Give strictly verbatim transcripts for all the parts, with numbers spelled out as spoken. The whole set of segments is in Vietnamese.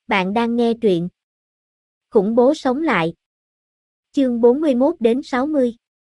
Bạn đang nghe truyện Khủng bố sống lại. Chương bốn mươi mốt đến sáu mươi.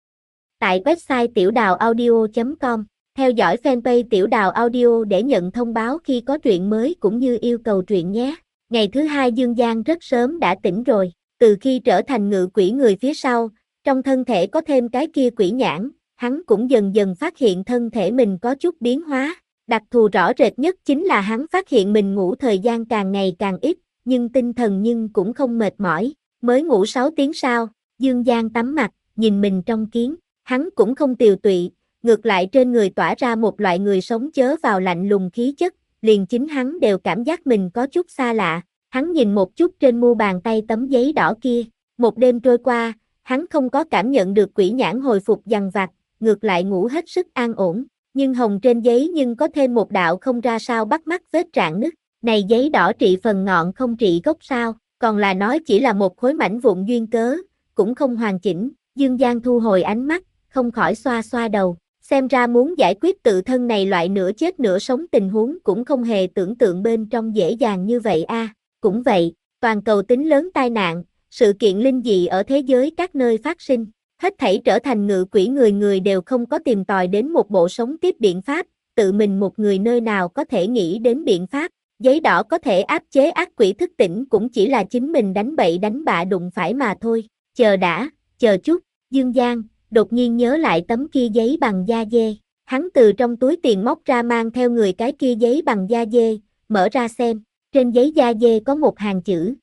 Tại website tiểu đào audio chấm com, theo dõi fanpage Tiểu Đào Audio để nhận thông báo khi có truyện mới cũng như yêu cầu truyện nhé. Ngày thứ hai Dương Giang rất sớm đã tỉnh rồi, từ khi trở thành ngự quỷ người phía sau, trong thân thể có thêm cái kia quỷ nhãn, hắn cũng dần dần phát hiện thân thể mình có chút biến hóa. Đặc thù rõ rệt nhất chính là hắn phát hiện mình ngủ thời gian càng ngày càng ít, nhưng tinh thần nhưng cũng không mệt mỏi. Mới ngủ sáu tiếng sau, Dương Giang tắm mặt, nhìn mình trong kiến, hắn cũng không tiều tụy, ngược lại trên người tỏa ra một loại người sống chớ vào lạnh lùng khí chất, liền chính hắn đều cảm giác mình có chút xa lạ. Hắn nhìn một chút trên mu bàn tay tấm giấy đỏ kia, một đêm trôi qua, hắn không có cảm nhận được quỷ nhãn hồi phục dằn vặt, ngược lại ngủ hết sức an ổn. Nhưng hồng trên giấy nhưng có thêm một đạo không ra sao bắt mắt vết rạn nứt. Này giấy đỏ trị phần ngọn không trị gốc sao, còn là nói chỉ là một khối mảnh vụn duyên cớ, cũng không hoàn chỉnh. Dương Giang thu hồi ánh mắt, không khỏi xoa xoa đầu, xem ra muốn giải quyết tự thân này loại nửa chết nửa sống tình huống cũng không hề tưởng tượng bên trong dễ dàng như vậy a. À, cũng vậy, toàn cầu tính lớn tai nạn, sự kiện linh dị ở thế giới các nơi phát sinh. Hết thảy trở thành ngự quỷ người người đều không có tìm tòi đến một bộ sống tiếp biện pháp, tự mình một người nơi nào có thể nghĩ đến biện pháp. Giấy đỏ có thể áp chế ác quỷ thức tỉnh cũng chỉ là chính mình đánh bậy đánh bạ đụng phải mà thôi. Chờ đã, chờ chút, Dương Giang đột nhiên nhớ lại tấm kia giấy bằng da dê. Hắn từ trong túi tiền móc ra mang theo người cái kia giấy bằng da dê, mở ra xem, trên giấy da dê có một hàng chữ.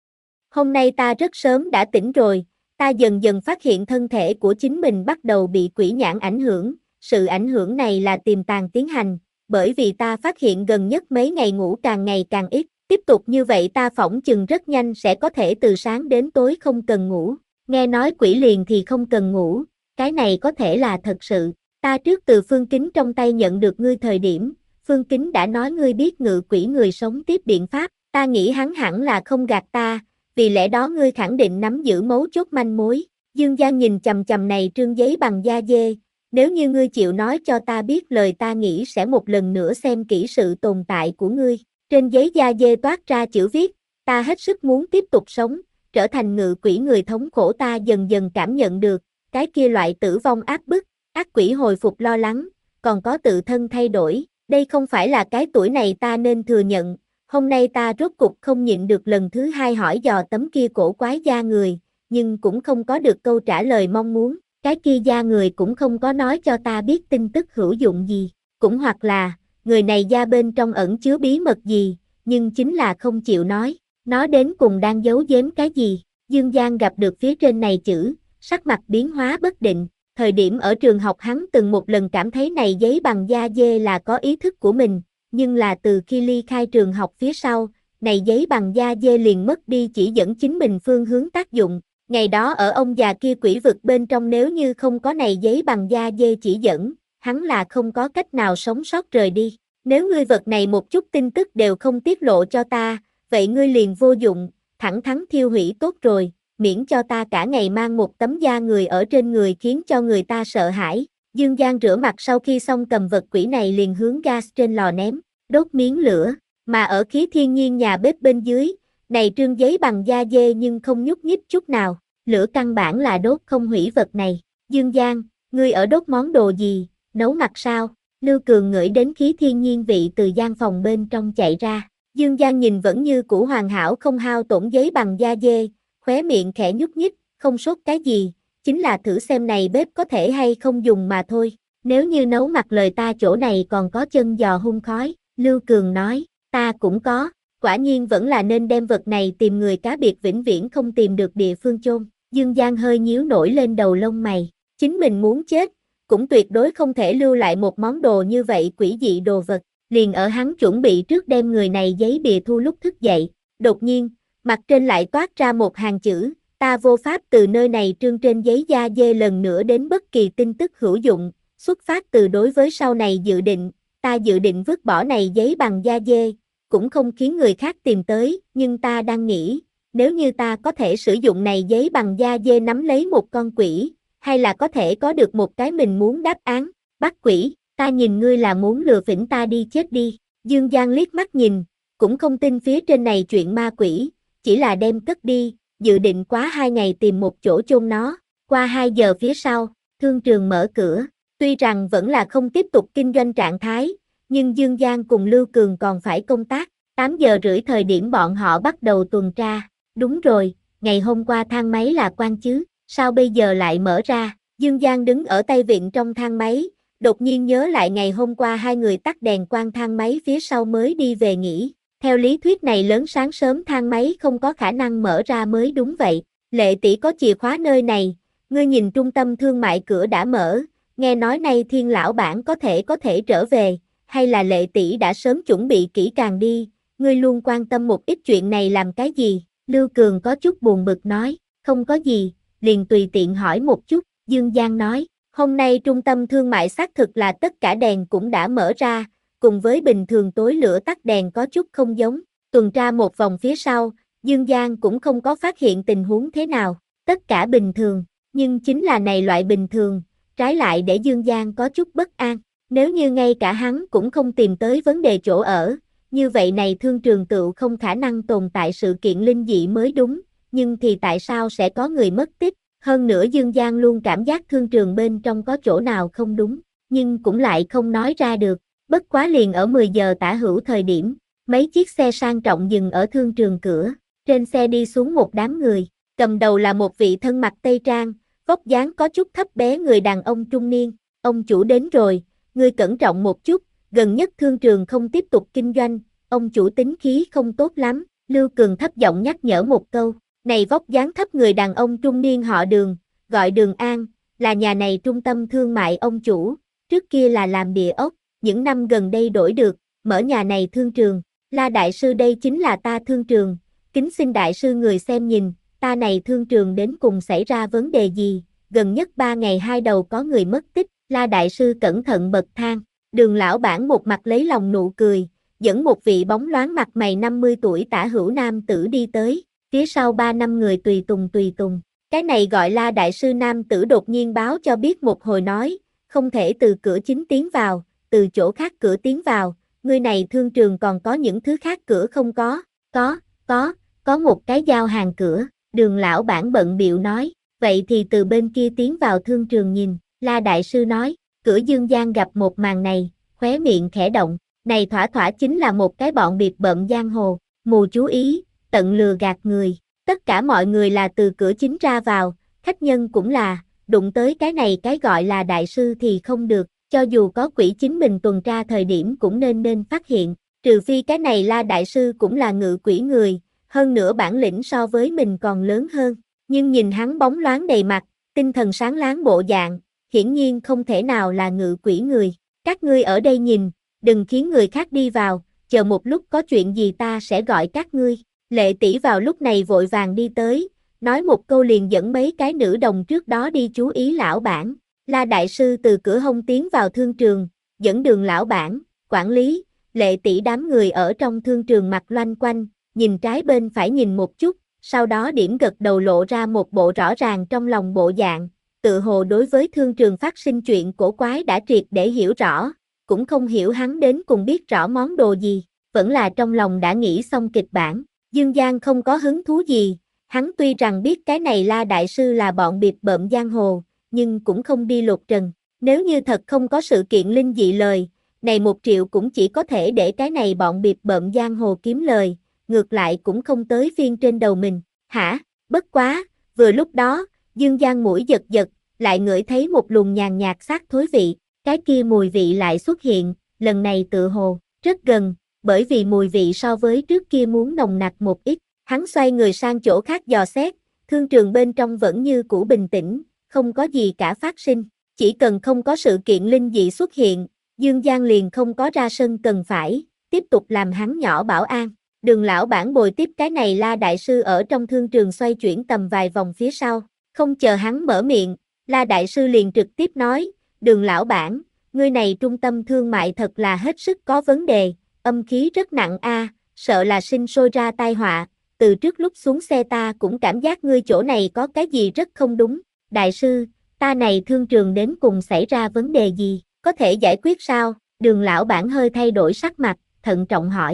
Hôm nay ta rất sớm đã tỉnh rồi. Ta dần dần phát hiện thân thể của chính mình bắt đầu bị quỷ nhãn ảnh hưởng, sự ảnh hưởng này là tiềm tàng tiến hành, bởi vì ta phát hiện gần nhất mấy ngày ngủ càng ngày càng ít, tiếp tục như vậy ta phỏng chừng rất nhanh sẽ có thể từ sáng đến tối không cần ngủ. Nghe nói quỷ liền thì không cần ngủ, cái này có thể là thật sự. Ta trước từ Phương Kính trong tay nhận được ngươi thời điểm, Phương Kính đã nói ngươi biết ngự quỷ người sống tiếp biện pháp, ta nghĩ hắn hẳn là không gạt ta. Vì lẽ đó ngươi khẳng định nắm giữ mấu chốt manh mối. Dương Giang nhìn chằm chằm này trương giấy bằng da dê, nếu như ngươi chịu nói cho ta biết lời ta nghĩ sẽ một lần nữa xem kỹ sự tồn tại của ngươi. Trên giấy da dê toát ra chữ viết, ta hết sức muốn tiếp tục sống, trở thành ngự quỷ người thống khổ. Ta dần dần cảm nhận được, cái kia loại tử vong áp bức, ác quỷ hồi phục lo lắng, còn có tự thân thay đổi, đây không phải là cái tuổi này ta nên thừa nhận. Hôm nay ta rốt cục không nhịn được lần thứ hai hỏi dò tấm kia cổ quái da người, nhưng cũng không có được câu trả lời mong muốn. Cái kia da người cũng không có nói cho ta biết tin tức hữu dụng gì, cũng hoặc là, người này da bên trong ẩn chứa bí mật gì, nhưng chính là không chịu nói, nó đến cùng đang giấu giếm cái gì. Dương Giang gặp được phía trên này chữ, sắc mặt biến hóa bất định. Thời điểm ở trường học hắn từng một lần cảm thấy này giấy bằng da dê là có ý thức của mình. Nhưng là từ khi ly khai trường học phía sau, này giấy bằng da dê liền mất đi chỉ dẫn chính mình phương hướng tác dụng. Ngày đó ở ông già kia quỷ vực bên trong nếu như không có này giấy bằng da dê chỉ dẫn, hắn là không có cách nào sống sót rời đi. Nếu ngươi vật này một chút tin tức đều không tiết lộ cho ta, vậy ngươi liền vô dụng, thẳng thắn thiêu hủy tốt rồi, miễn cho ta cả ngày mang một tấm da người ở trên người khiến cho người ta sợ hãi. Dương Giang rửa mặt sau khi xong cầm vật quỷ này liền hướng gas trên lò ném, đốt miếng lửa, mà ở khí thiên nhiên nhà bếp bên dưới, này trương giấy bằng da dê nhưng không nhúc nhích chút nào, lửa căn bản là đốt không hủy vật này. Dương Giang, ngươi ở đốt món đồ gì, nấu mặt sao? Lưu Cường ngửi đến khí thiên nhiên vị từ gian phòng bên trong chạy ra. Dương Giang nhìn vẫn như cũ hoàn hảo không hao tổn giấy bằng da dê, khóe miệng khẽ nhúc nhích, không sốt cái gì. Chính là thử xem này bếp có thể hay không dùng mà thôi, nếu như nấu mặt lời ta chỗ này còn có chân giò hun khói. Lưu Cường nói, ta cũng có, quả nhiên vẫn là nên đem vật này tìm người cá biệt vĩnh viễn không tìm được địa phương chôn. Dương Giang hơi nhíu nổi lên đầu lông mày, chính mình muốn chết, cũng tuyệt đối không thể lưu lại một món đồ như vậy quỷ dị đồ vật. Liền ở hắn chuẩn bị trước đem người này giấy bìa thu lúc thức dậy, đột nhiên, mặt trên lại toát ra một hàng chữ. Ta vô pháp từ nơi này trương trên giấy da dê lần nữa đến bất kỳ tin tức hữu dụng, xuất phát từ đối với sau này dự định, ta dự định vứt bỏ này giấy bằng da dê, cũng không khiến người khác tìm tới, nhưng ta đang nghĩ, nếu như ta có thể sử dụng này giấy bằng da dê nắm lấy một con quỷ, hay là có thể có được một cái mình muốn đáp án, bắt quỷ, ta nhìn ngươi là muốn lừa phỉnh ta đi chết đi. Dương Giang liếc mắt nhìn, cũng không tin phía trên này chuyện ma quỷ, chỉ là đem cất đi, dự định quá hai ngày tìm một chỗ chôn nó. Qua hai giờ phía sau, thương trường mở cửa, tuy rằng vẫn là không tiếp tục kinh doanh trạng thái, nhưng Dương Giang cùng Lưu Cường còn phải công tác. tám giờ rưỡi thời điểm bọn họ bắt đầu tuần tra. Đúng rồi, ngày hôm qua thang máy là quan chứ, sao bây giờ lại mở ra? Dương Giang đứng ở tay vịn trong thang máy, đột nhiên nhớ lại ngày hôm qua hai người tắt đèn quan thang máy phía sau mới đi về nghỉ. Theo lý thuyết này lớn sáng sớm thang máy không có khả năng mở ra mới đúng vậy. Lệ tỷ có chìa khóa nơi này, ngươi nhìn trung tâm thương mại cửa đã mở, nghe nói nay Thiên lão bản có thể có thể trở về, hay là Lệ tỷ đã sớm chuẩn bị kỹ càng đi, ngươi luôn quan tâm một ít chuyện này làm cái gì? Lưu Cường có chút buồn bực nói, không có gì, liền tùy tiện hỏi một chút. Dương Giang nói, hôm nay trung tâm thương mại xác thực là tất cả đèn cũng đã mở ra, cùng với bình thường tối lửa tắt đèn có chút không giống. Tuần tra một vòng phía sau, Dương Giang cũng không có phát hiện tình huống thế nào, tất cả bình thường, nhưng chính là này loại bình thường, trái lại để Dương Giang có chút bất an. Nếu như ngay cả hắn cũng không tìm tới vấn đề chỗ ở, như vậy này thương trường tựu không khả năng tồn tại sự kiện linh dị mới đúng, nhưng thì tại sao sẽ có người mất tích? Hơn nữa Dương Giang luôn cảm giác thương trường bên trong có chỗ nào không đúng, nhưng cũng lại không nói ra được. Bất quá liền ở mười giờ tả hữu thời điểm, mấy chiếc xe sang trọng dừng ở thương trường cửa, trên xe đi xuống một đám người, cầm đầu là một vị thân mặc tây trang, vóc dáng có chút thấp bé người đàn ông trung niên. Ông chủ đến rồi, ngươi cẩn trọng một chút, gần nhất thương trường không tiếp tục kinh doanh, ông chủ tính khí không tốt lắm. Lưu Cường thấp giọng nhắc nhở một câu. Này vóc dáng thấp người đàn ông trung niên họ Đường, gọi Đường An, là nhà này trung tâm thương mại ông chủ, trước kia là làm địa ốc, những năm gần đây đổi được, mở nhà này thương trường. La đại sư đây chính là ta thương trường, kính xin đại sư người xem nhìn, ta này thương trường đến cùng xảy ra vấn đề gì, gần nhất ba ngày hai đầu có người mất tích. La đại sư cẩn thận bật than. Đường lão bản một mặt lấy lòng nụ cười, dẫn một vị bóng loáng mặt mày năm mươi tuổi tả hữu nam tử đi tới. Phía sau ba năm người tùy tùng tùy tùng, cái này gọi là đại sư nam tử đột nhiên báo cho biết một hồi nói, không thể từ cửa chính tiến vào, từ chỗ khác cửa tiến vào, người này thương trường còn có những thứ khác cửa không có, có, có, có một cái giao hàng cửa. Đường lão bản bận bịu nói, vậy thì từ bên kia tiến vào thương trường nhìn. La đại sư nói, cửa Dương Giang gặp một màn này, khóe miệng khẽ động, này thỏa thỏa chính là một cái bọn biệt bợm giang hồ, mù chú ý, tận lừa gạt người. Tất cả mọi người là từ cửa chính ra vào, khách nhân cũng là, đụng tới cái này cái gọi là đại sư thì không được, cho dù có quỷ chính mình tuần tra thời điểm cũng nên nên phát hiện, trừ phi cái này La đại sư cũng là ngự quỷ người, hơn nữa bản lĩnh so với mình còn lớn hơn, nhưng nhìn hắn bóng loáng đầy mặt, tinh thần sáng láng bộ dạng, hiển nhiên không thể nào là ngự quỷ người. Các ngươi ở đây nhìn, đừng khiến người khác đi vào, chờ một lúc có chuyện gì ta sẽ gọi các ngươi. Lệ tỷ vào lúc này vội vàng đi tới, nói một câu liền dẫn mấy cái nữ đồng trước đó đi chú ý lão bản. La đại sư từ cửa hông tiến vào thương trường, dẫn đường lão bản, quản lý, Lệ tỷ đám người ở trong thương trường mặt loanh quanh, nhìn trái bên phải nhìn một chút, sau đó điểm gật đầu lộ ra một bộ rõ ràng trong lòng bộ dạng, tự hồ đối với thương trường phát sinh chuyện cổ quái đã triệt để hiểu rõ, cũng không hiểu hắn đến cùng biết rõ món đồ gì, vẫn là trong lòng đã nghĩ xong kịch bản. Dương Giang không có hứng thú gì, hắn tuy rằng biết cái này La đại sư là bọn biệt bợm giang hồ, nhưng cũng không đi lột trần. Nếu như thật không có sự kiện linh dị lời, này một triệu cũng chỉ có thể để cái này bọn biệt bợm giang hồ kiếm lời, ngược lại cũng không tới phiên trên đầu mình. Hả? Bất quá, vừa lúc đó, Dương Giang mũi giật giật, lại ngửi thấy một luồng nhàn nhạt xác thối vị, cái kia mùi vị lại xuất hiện, lần này tự hồ, rất gần, bởi vì mùi vị so với trước kia muốn nồng nặc một ít. Hắn xoay người sang chỗ khác dò xét, thương trường bên trong vẫn như cũ bình tĩnh, không có gì cả phát sinh, chỉ cần không có sự kiện linh dị xuất hiện, Dương Giang liền không có ra sân cần phải, tiếp tục làm hắn nhỏ bảo an. Đường lão bản bồi tiếp cái này La đại sư ở trong thương trường xoay chuyển tầm vài vòng phía sau, không chờ hắn mở miệng, La đại sư liền trực tiếp nói, Đường lão bản, ngươi này trung tâm thương mại thật là hết sức có vấn đề, âm khí rất nặng a, sợ là sinh sôi ra tai họa, từ trước lúc xuống xe ta cũng cảm giác ngươi chỗ này có cái gì rất không đúng. Đại sư, ta này thương trường đến cùng xảy ra vấn đề gì, có thể giải quyết sao? Đường lão bản hơi thay đổi sắc mặt, thận trọng hỏi.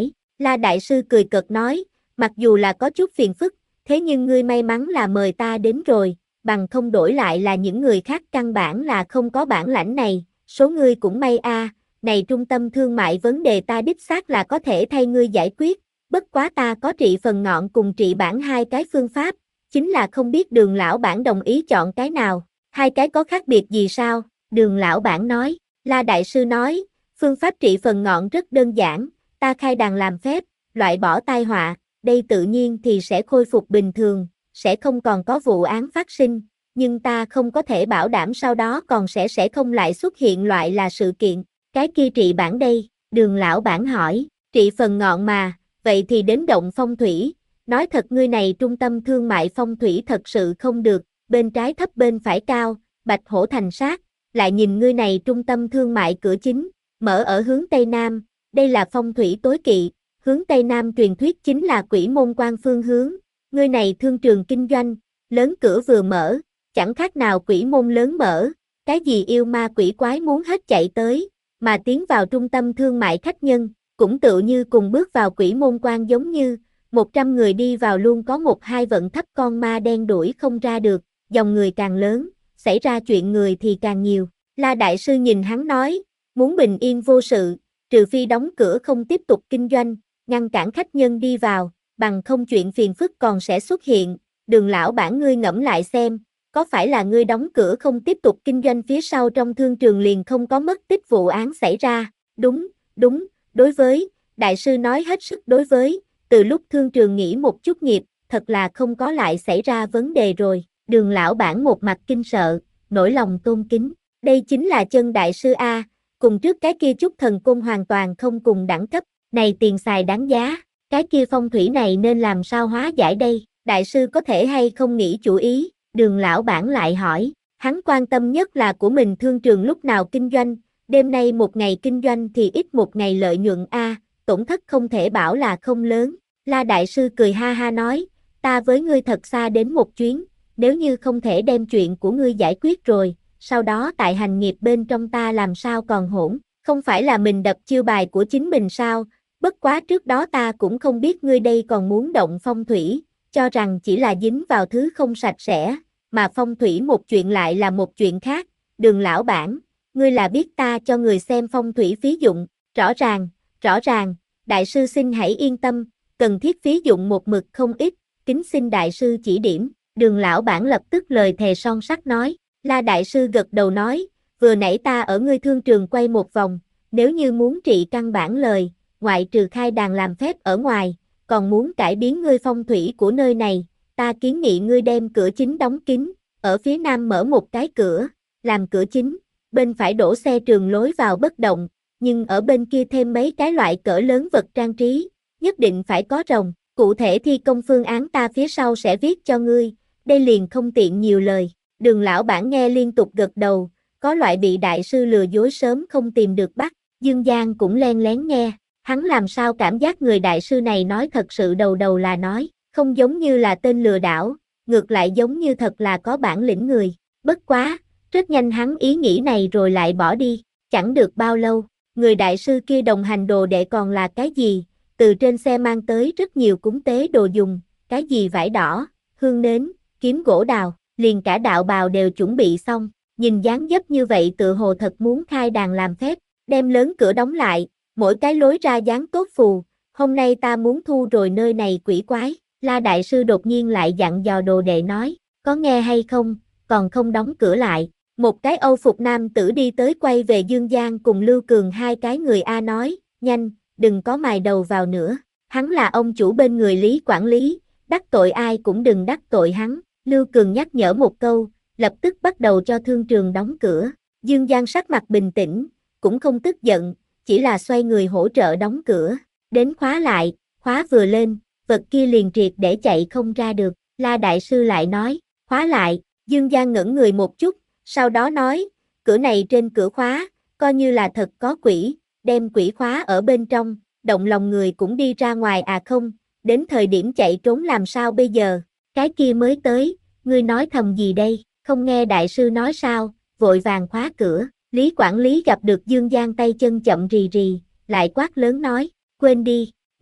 La Đại Sư cười cợt nói, mặc dù là có chút phiền phức, thế nhưng ngươi may mắn là mời ta đến rồi, bằng không đổi lại là những người khác căn bản là không có bản lãnh này, số ngươi cũng may a, này trung tâm thương mại vấn đề ta đích xác là có thể thay ngươi giải quyết, bất quá ta có trị phần ngọn cùng trị bản hai cái phương pháp, chính là không biết Đường lão bản đồng ý chọn cái nào, hai cái có khác biệt gì sao? Đường lão bản nói, La Đại Sư nói, phương pháp trị phần ngọn rất đơn giản, ta khai đàn làm phép, loại bỏ tai họa, đây tự nhiên thì sẽ khôi phục bình thường, sẽ không còn có vụ án phát sinh, nhưng ta không có thể bảo đảm sau đó còn sẽ sẽ không lại xuất hiện loại là sự kiện, cái kia trị bản đây, Đường lão bản hỏi, trị phần ngọn mà, vậy thì đến động phong thủy, nói thật ngươi này trung tâm thương mại phong thủy thật sự không được, bên trái thấp bên phải cao, bạch hổ thành sát, lại nhìn ngươi này trung tâm thương mại cửa chính, mở ở hướng Tây Nam, đây là phong thủy tối kỵ, hướng Tây Nam truyền thuyết chính là quỷ môn quan phương hướng, ngươi này thương trường kinh doanh, lớn cửa vừa mở, chẳng khác nào quỷ môn lớn mở, cái gì yêu ma quỷ quái muốn hết chạy tới, mà tiến vào trung tâm thương mại khách nhân, cũng tự như cùng bước vào quỷ môn quan giống như, một trăm người đi vào luôn có một hai vận thấp con ma đen đuổi không ra được, dòng người càng lớn, xảy ra chuyện người thì càng nhiều. La Đại Sư nhìn hắn nói, muốn bình yên vô sự, trừ phi đóng cửa không tiếp tục kinh doanh, ngăn cản khách nhân đi vào, bằng không chuyện phiền phức còn sẽ xuất hiện, Đường lão bản ngươi ngẫm lại xem, có phải là ngươi đóng cửa không tiếp tục kinh doanh phía sau trong thương trường liền không có mất tích vụ án xảy ra, đúng, đúng, đối với, Đại Sư nói hết sức đối với, từ lúc thương trường nghỉ một chút nghiệp, thật là không có lại xảy ra vấn đề rồi, Đường lão bản một mặt kinh sợ, nỗi lòng tôn kính, đây chính là chân Đại Sư A, cùng trước cái kia chút thần côn hoàn toàn không cùng đẳng cấp, này tiền xài đáng giá, cái kia phong thủy này nên làm sao hóa giải đây, Đại Sư có thể hay không nghĩ chủ ý, Đường lão bản lại hỏi, hắn quan tâm nhất là của mình thương trường lúc nào kinh doanh, đêm nay một ngày kinh doanh thì ít một ngày lợi nhuận A, tổn thất không thể bảo là không lớn, La Đại Sư cười ha ha nói, ta với ngươi thật xa đến một chuyến, nếu như không thể đem chuyện của ngươi giải quyết rồi, sau đó tại hành nghiệp bên trong ta làm sao còn hỗn, không phải là mình đập chiêu bài của chính mình sao, bất quá trước đó ta cũng không biết ngươi đây còn muốn động phong thủy, cho rằng chỉ là dính vào thứ không sạch sẽ, mà phong thủy một chuyện lại là một chuyện khác, Đường lão bản, ngươi là biết ta cho người xem phong thủy phí dụng, rõ ràng, rõ ràng, Đại Sư xin hãy yên tâm, cần thiết phí dụng một mực không ít, kính xin Đại Sư chỉ điểm, Đường lão bản lập tức lời thề son sắt nói, La Đại Sư gật đầu nói, vừa nãy ta ở ngươi thương trường quay một vòng, nếu như muốn trị căn bản lời, ngoại trừ khai đàn làm phép ở ngoài, còn muốn cải biến ngươi phong thủy của nơi này, ta kiến nghị ngươi đem cửa chính đóng kín, ở phía nam mở một cái cửa, làm cửa chính, bên phải đổ xe trường lối vào bất động, nhưng ở bên kia thêm mấy cái loại cỡ lớn vật trang trí, nhất định phải có rồng, cụ thể thi công phương án ta phía sau sẽ viết cho ngươi, đây liền không tiện nhiều lời. Đường lão bản nghe liên tục gật đầu, có loại bị Đại Sư lừa dối sớm không tìm được bắt, Dương Giang cũng len lén nghe, hắn làm sao cảm giác người Đại Sư này nói thật sự đầu đầu là nói, không giống như là tên lừa đảo, ngược lại giống như thật là có bản lĩnh người, bất quá, rất nhanh hắn ý nghĩ này rồi lại bỏ đi, chẳng được bao lâu, người Đại Sư kia đồng hành đồ đệ còn là cái gì, từ trên xe mang tới rất nhiều cúng tế đồ dùng, cái gì vải đỏ, hương nến, kiếm gỗ đào. Liền cả đạo bào đều chuẩn bị xong, nhìn dáng dấp như vậy tự hồ thật muốn khai đàn làm phép, đem lớn cửa đóng lại, mỗi cái lối ra dán tốt phù, hôm nay ta muốn thu rồi nơi này quỷ quái, La Đại Sư đột nhiên lại dặn dò đồ đệ nói, có nghe hay không, còn không đóng cửa lại, một cái Âu phục nam tử đi tới quay về Dương Giang cùng Lưu Cường hai cái người A nói, nhanh, đừng có mài đầu vào nữa, hắn là ông chủ bên người Lý quản lý, đắc tội ai cũng đừng đắc tội hắn. Lưu Cường nhắc nhở một câu, lập tức bắt đầu cho thương trường đóng cửa. Dương Giang sắc mặt bình tĩnh, cũng không tức giận, chỉ là xoay người hỗ trợ đóng cửa. Đến khóa lại, khóa vừa lên, vật kia liền triệt để chạy không ra được. La Đại Sư lại nói, khóa lại, Dương Giang ngẩn người một chút, sau đó nói, cửa này trên cửa khóa, coi như là thật có quỷ, đem quỷ khóa ở bên trong, động lòng người cũng đi ra ngoài à không, đến thời điểm chạy trốn làm sao bây giờ? Cái kia mới tới, ngươi nói thầm gì đây, không nghe Đại Sư nói sao, vội vàng khóa cửa, Lý quản lý gặp được Dương Giang tay chân chậm rì rì, lại quát lớn nói, quên đi,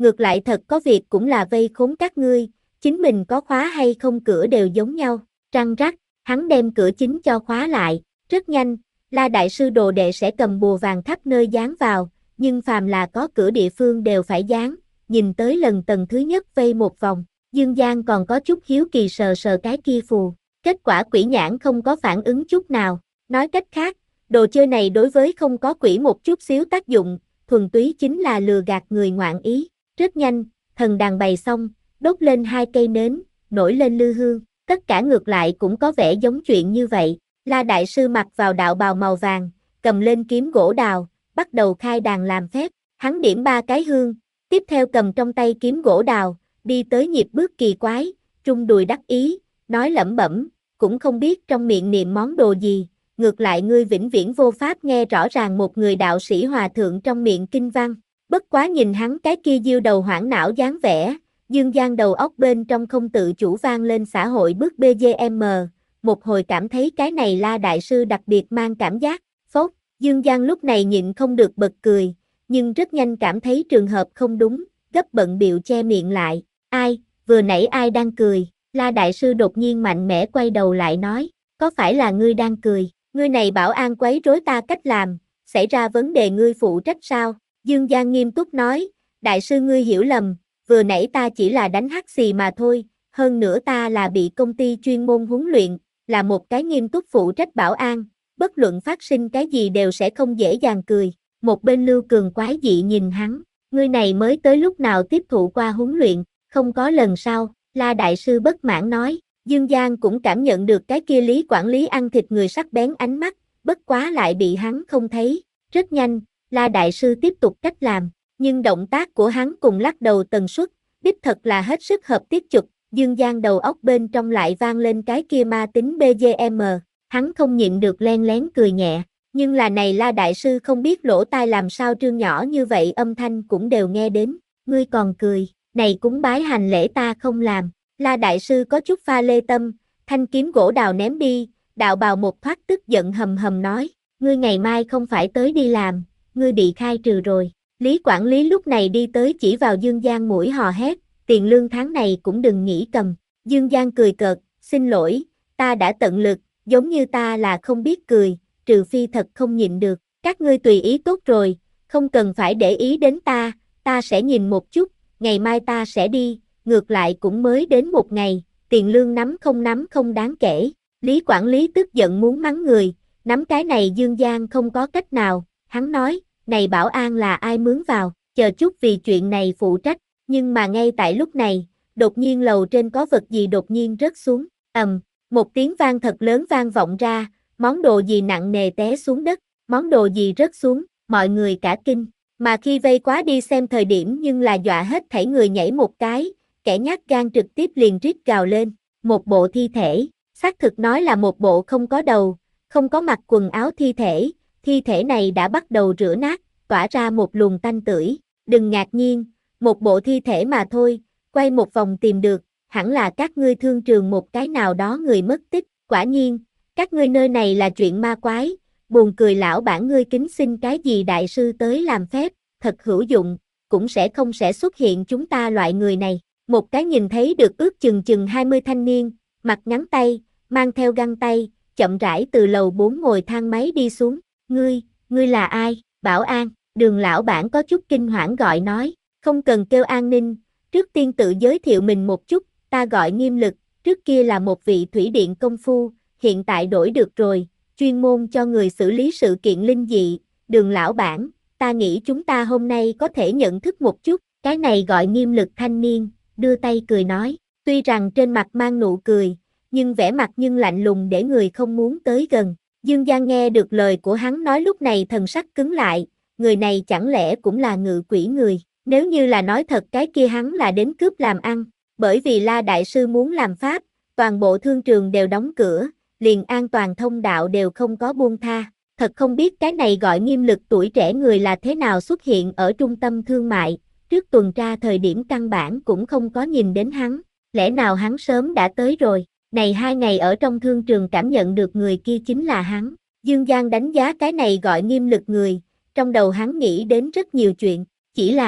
ngược lại thật có việc cũng là vây khốn các ngươi, chính mình có khóa hay không cửa đều giống nhau, răng rắc, hắn đem cửa chính cho khóa lại, rất nhanh, La Đại Sư đồ đệ sẽ cầm bùa vàng khắp nơi dán vào, nhưng phàm là có cửa địa phương đều phải dán, nhìn tới lần tầng thứ nhất vây một vòng, Dương Giang còn có chút hiếu kỳ sờ sờ cái kia phù, kết quả quỷ nhãn không có phản ứng chút nào, nói cách khác, đồ chơi này đối với không có quỷ một chút xíu tác dụng, thuần túy chính là lừa gạt người ngoạn ý, rất nhanh, thần đàn bày xong, đốt lên hai cây nến, nổi lên lư hương, tất cả ngược lại cũng có vẻ giống chuyện như vậy, La Đại Sư mặc vào đạo bào màu vàng, cầm lên kiếm gỗ đào, bắt đầu khai đàn làm phép, hắn điểm ba cái hương, tiếp theo cầm trong tay kiếm gỗ đào, đi tới nhịp bước kỳ quái, trung đùi đắc ý, nói lẩm bẩm, cũng không biết trong miệng niệm món đồ gì, ngược lại ngươi vĩnh viễn vô pháp nghe rõ ràng một người đạo sĩ hòa thượng trong miệng kinh văn, bất quá nhìn hắn cái kia diêu đầu hoảng não dáng vẻ, Dương Giang đầu óc bên trong không tự chủ vang lên xã hội bước bê giê em, một hồi cảm thấy cái này La Đại Sư đặc biệt mang cảm giác, phốt, Dương Giang lúc này nhịn không được bật cười, nhưng rất nhanh cảm thấy trường hợp không đúng, gấp bận bịu che miệng lại, ai, vừa nãy ai đang cười, La Đại Sư đột nhiên mạnh mẽ quay đầu lại nói, có phải là ngươi đang cười, ngươi này bảo an quấy rối ta cách làm, xảy ra vấn đề ngươi phụ trách sao, Dương Giang nghiêm túc nói, Đại Sư ngươi hiểu lầm, vừa nãy ta chỉ là đánh hắt xì mà thôi, hơn nữa ta là bị công ty chuyên môn huấn luyện, là một cái nghiêm túc phụ trách bảo an, bất luận phát sinh cái gì đều sẽ không dễ dàng cười, một bên Lưu Cường quái dị nhìn hắn, ngươi này mới tới lúc nào tiếp thụ qua huấn luyện, không có lần sau, La Đại Sư bất mãn nói, Dương Giang cũng cảm nhận được cái kia Lý quản lý ăn thịt người sắc bén ánh mắt, bất quá lại bị hắn không thấy, rất nhanh, La Đại Sư tiếp tục cách làm, nhưng động tác của hắn cùng lắc đầu tần suất, đích thật là hết sức hợp tiết chụp, Dương Giang đầu óc bên trong lại vang lên cái kia ma tính bê giê em, hắn không nhịn được len lén cười nhẹ, nhưng là này La Đại Sư không biết lỗ tai làm sao trương nhỏ như vậy âm thanh cũng đều nghe đến, ngươi còn cười, này cúng bái hành lễ ta không làm, La Đại Sư có chút pha lê tâm, thanh kiếm gỗ đào ném đi, đạo bào một thoát tức giận hầm hầm nói, ngươi ngày mai không phải tới đi làm, ngươi bị khai trừ rồi. Lý quản lý lúc này đi tới chỉ vào Dương Giang mũi hò hét, tiền lương tháng này cũng đừng nghĩ cầm. Dương Giang cười cợt, xin lỗi, ta đã tận lực, giống như ta là không biết cười, trừ phi thật không nhịn được, các ngươi tùy ý tốt rồi, không cần phải để ý đến ta, ta sẽ nhìn một chút, ngày mai ta sẽ đi, ngược lại cũng mới đến một ngày, tiền lương nắm không nắm không đáng kể. Lý quản lý tức giận muốn mắng người, nắm cái này Dương Giang không có cách nào, hắn nói, này bảo an là ai mướn vào, chờ chút vì chuyện này phụ trách, nhưng mà ngay tại lúc này, đột nhiên lầu trên có vật gì đột nhiên rớt xuống, ầm, một tiếng vang thật lớn vang vọng ra, món đồ gì nặng nề té xuống đất, món đồ gì rớt xuống, mọi người cả kinh, mà khi vây quá đi xem thời điểm nhưng là dọa hết thảy người nhảy một cái, kẻ nhát gan trực tiếp liền rít gào lên, một bộ thi thể, xác thực nói là một bộ không có đầu, không có mặc quần áo thi thể. Thi thể này đã bắt đầu rửa nát, tỏa ra một luồng tanh tưởi, đừng ngạc nhiên, một bộ thi thể mà thôi, quay một vòng tìm được, hẳn là các ngươi thương trường một cái nào đó người mất tích, quả nhiên, các ngươi nơi này là chuyện ma quái, buồn cười lão bản ngươi kính xin cái gì Đại Sư tới làm phép, thật hữu dụng, cũng sẽ không sẽ xuất hiện chúng ta loại người này, một cái nhìn thấy được ước chừng chừng hai mươi thanh niên, mặc ngắn tay, mang theo găng tay, chậm rãi từ lầu bốn ngồi thang máy đi xuống. Ngươi, ngươi là ai? Bảo an, Đường lão bản có chút kinh hoảng gọi nói, không cần kêu an ninh, trước tiên tự giới thiệu mình một chút, ta gọi Nghiêm Lực, trước kia là một vị thủy điện công phu, hiện tại đổi được rồi, chuyên môn cho người xử lý sự kiện linh dị, Đường lão bản, ta nghĩ chúng ta hôm nay có thể nhận thức một chút, cái này gọi Nghiêm Lực thanh niên, đưa tay cười nói, tuy rằng trên mặt mang nụ cười, nhưng vẻ mặt nhưng lạnh lùng để người không muốn tới gần. Dương Giang nghe được lời của hắn nói lúc này thần sắc cứng lại, người này chẳng lẽ cũng là ngự quỷ người, nếu như là nói thật cái kia hắn là đến cướp làm ăn, bởi vì La Đại Sư muốn làm pháp, toàn bộ thương trường đều đóng cửa, liền an toàn thông đạo đều không có buông tha, thật không biết cái này gọi Nghiêm Lực tuổi trẻ người là thế nào xuất hiện ở trung tâm thương mại, trước tuần tra thời điểm căn bản cũng không có nhìn đến hắn, lẽ nào hắn sớm đã tới rồi. Này hai ngày ở trong thương trường cảm nhận được người kia chính là hắn, Dương Giang đánh giá cái này gọi Nghiêm Lực người, trong đầu hắn nghĩ đến rất nhiều chuyện, chỉ là,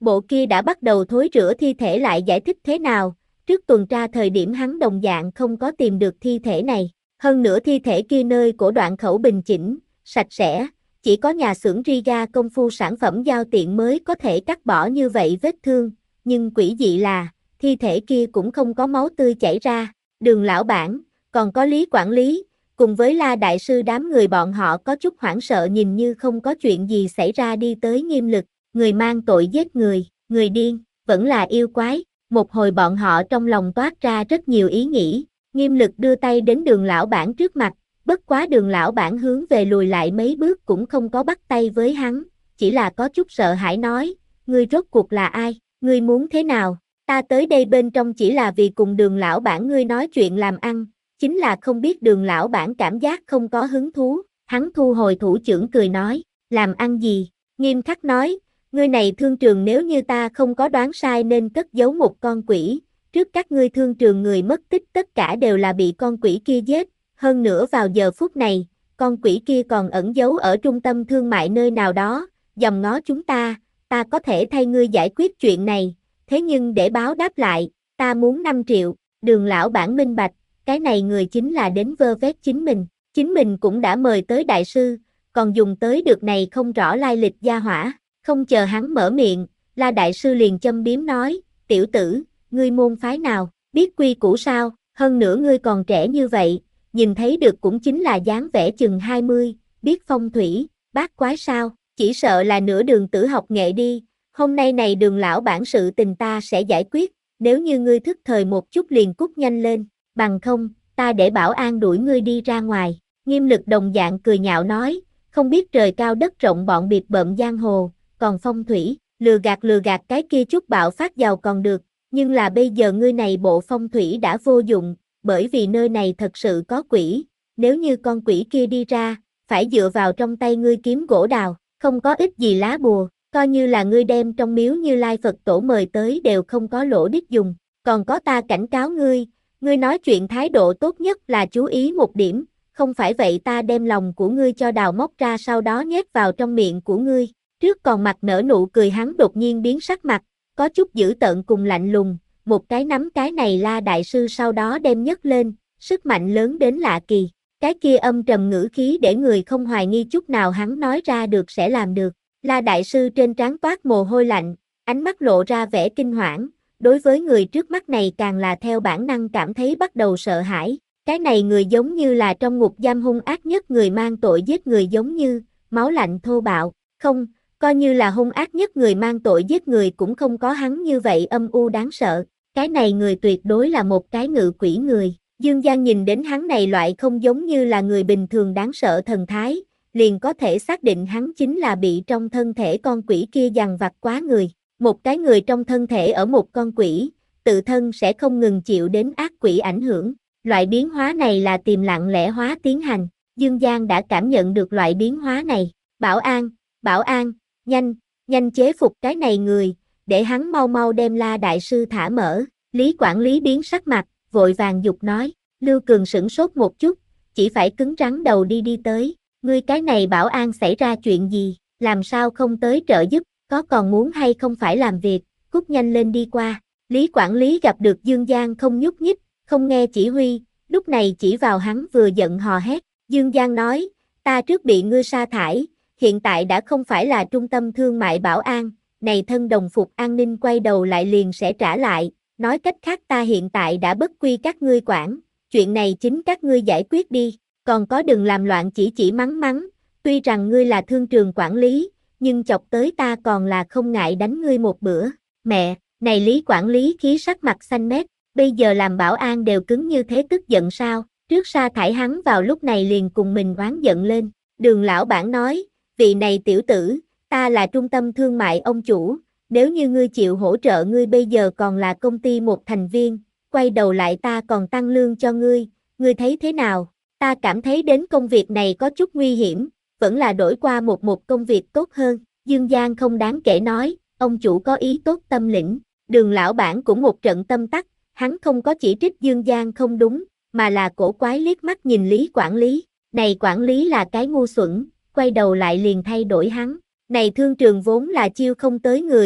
bộ kia đã bắt đầu thối rữa thi thể lại giải thích thế nào, trước tuần tra thời điểm hắn đồng dạng không có tìm được thi thể này. Hơn nữa thi thể kia nơi cổ đoạn khẩu bình chỉnh, sạch sẽ, chỉ có nhà xưởng Riga công phu sản phẩm giao tiện mới có thể cắt bỏ như vậy vết thương, nhưng quỷ dị là, thi thể kia cũng không có máu tươi chảy ra. Đường lão bản, còn có Lý quản lý, cùng với La đại sư đám người bọn họ có chút hoảng sợ nhìn như không có chuyện gì xảy ra đi tới Nghiêm Lực, người mang tội giết người, người điên, vẫn là yêu quái. Một hồi bọn họ trong lòng toát ra rất nhiều ý nghĩ, Nghiêm Lực đưa tay đến Đường lão bản trước mặt, bất quá Đường lão bản hướng về lùi lại mấy bước cũng không có bắt tay với hắn, chỉ là có chút sợ hãi nói, ngươi rốt cuộc là ai, ngươi muốn thế nào? Ta tới đây bên trong chỉ là vì cùng Đường lão bản ngươi nói chuyện làm ăn, chính là không biết Đường lão bản cảm giác không có hứng thú. Hắn thu hồi thủ chưởng cười nói, làm ăn gì? Nghiêm khắc nói, ngươi này thương trường nếu như ta không có đoán sai nên cất giấu một con quỷ, trước các ngươi thương trường người mất tích tất cả đều là bị con quỷ kia giết, hơn nữa vào giờ phút này, con quỷ kia còn ẩn giấu ở trung tâm thương mại nơi nào đó, dòm ngó chúng ta, ta có thể thay ngươi giải quyết chuyện này, thế nhưng để báo đáp lại, ta muốn năm triệu. Đường lão bản minh bạch, cái này người chính là đến vơ vét chính mình, chính mình cũng đã mời tới đại sư, còn dùng tới được này không rõ lai lịch gia hỏa. Không chờ hắn mở miệng, La đại sư liền châm biếm nói, tiểu tử, ngươi môn phái nào, biết quy củ sao, hơn nữa ngươi còn trẻ như vậy, nhìn thấy được cũng chính là dáng vẻ chừng hai mươi, biết phong thủy, bát quái sao, chỉ sợ là nửa đường tử học nghệ đi, hôm nay này Đường lão bản sự tình ta sẽ giải quyết, nếu như ngươi thức thời một chút liền cút nhanh lên, bằng không, ta để bảo an đuổi ngươi đi ra ngoài. Nghiêm Lực đồng dạng cười nhạo nói, không biết trời cao đất rộng bọn biệt bợm giang hồ, còn phong thủy, lừa gạt lừa gạt cái kia chút bạo phát giàu còn được, nhưng là bây giờ ngươi này bộ phong thủy đã vô dụng, bởi vì nơi này thật sự có quỷ, nếu như con quỷ kia đi ra, phải dựa vào trong tay ngươi kiếm gỗ đào, không có ích gì lá bùa, coi như là ngươi đem trong miếu Như Lai Phật tổ mời tới đều không có lỗ đích dùng, còn có ta cảnh cáo ngươi, ngươi nói chuyện thái độ tốt nhất là chú ý một điểm, không phải vậy ta đem lòng của ngươi cho đào móc ra sau đó nhét vào trong miệng của ngươi. Trước còn mặt nở nụ cười hắn đột nhiên biến sắc mặt, có chút dữ tợn cùng lạnh lùng, một cái nắm cái này La đại sư sau đó đem nhấc lên, sức mạnh lớn đến lạ kỳ, cái kia âm trầm ngữ khí để người không hoài nghi chút nào hắn nói ra được sẽ làm được. La đại sư trên trán toát mồ hôi lạnh, ánh mắt lộ ra vẻ kinh hoảng, đối với người trước mắt này càng là theo bản năng cảm thấy bắt đầu sợ hãi, cái này người giống như là trong ngục giam hung ác nhất người mang tội giết người giống như, máu lạnh thô bạo, không, coi như là hung ác nhất người mang tội giết người cũng không có hắn như vậy âm u đáng sợ, cái này người tuyệt đối là một cái ngự quỷ người. Dương Giang nhìn đến hắn này loại không giống như là người bình thường đáng sợ thần thái, liền có thể xác định hắn chính là bị trong thân thể con quỷ kia dằn vặt quá người. Một cái người trong thân thể ở một con quỷ, tự thân sẽ không ngừng chịu đến ác quỷ ảnh hưởng. Loại biến hóa này là tiềm lặng lẽ hóa tiến hành. Dương Giang đã cảm nhận được loại biến hóa này. Bảo an, bảo an, nhanh, nhanh chế phục cái này người, để hắn mau mau đem La đại sư thả mở. Lý quản lý biến sắc mặt, vội vàng dục nói. Lưu Cường sửng sốt một chút, chỉ phải cứng rắn đầu đi đi tới. Ngươi cái này bảo an xảy ra chuyện gì, làm sao không tới trợ giúp, có còn muốn hay không phải làm việc, cút nhanh lên đi qua. Lý quản lý gặp được Dương Giang không nhúc nhích, không nghe chỉ huy, lúc này chỉ vào hắn vừa giận hò hét. Dương Giang nói, ta trước bị ngươi sa thải, hiện tại đã không phải là trung tâm thương mại bảo an, này thân đồng phục an ninh quay đầu lại liền sẽ trả lại, nói cách khác ta hiện tại đã bất quy các ngươi quản, chuyện này chính các ngươi giải quyết đi, còn có đừng làm loạn chỉ chỉ mắng mắng, tuy rằng ngươi là thương trường quản lý, nhưng chọc tới ta còn là không ngại đánh ngươi một bữa. Mẹ, này Lý quản lý khí sắc mặt xanh mét, bây giờ làm bảo an đều cứng như thế tức giận sao, trước sa thải hắn vào lúc này liền cùng mình oán giận lên. Đường lão bản nói, vị này tiểu tử, ta là trung tâm thương mại ông chủ, nếu như ngươi chịu hỗ trợ ngươi bây giờ còn là công ty một thành viên, quay đầu lại ta còn tăng lương cho ngươi, ngươi thấy thế nào? Ta cảm thấy đến công việc này có chút nguy hiểm, vẫn là đổi qua một một công việc tốt hơn. Dương Giang không đáng kể nói, ông chủ có ý tốt tâm lĩnh. Đường lão bản cũng một trận tâm tắc, hắn không có chỉ trích Dương Giang không đúng, mà là cổ quái liếc mắt nhìn Lý quản lý. Này quản lý là cái ngu xuẩn, quay đầu lại liền thay đổi hắn. Này thương trường vốn là chiêu không tới người,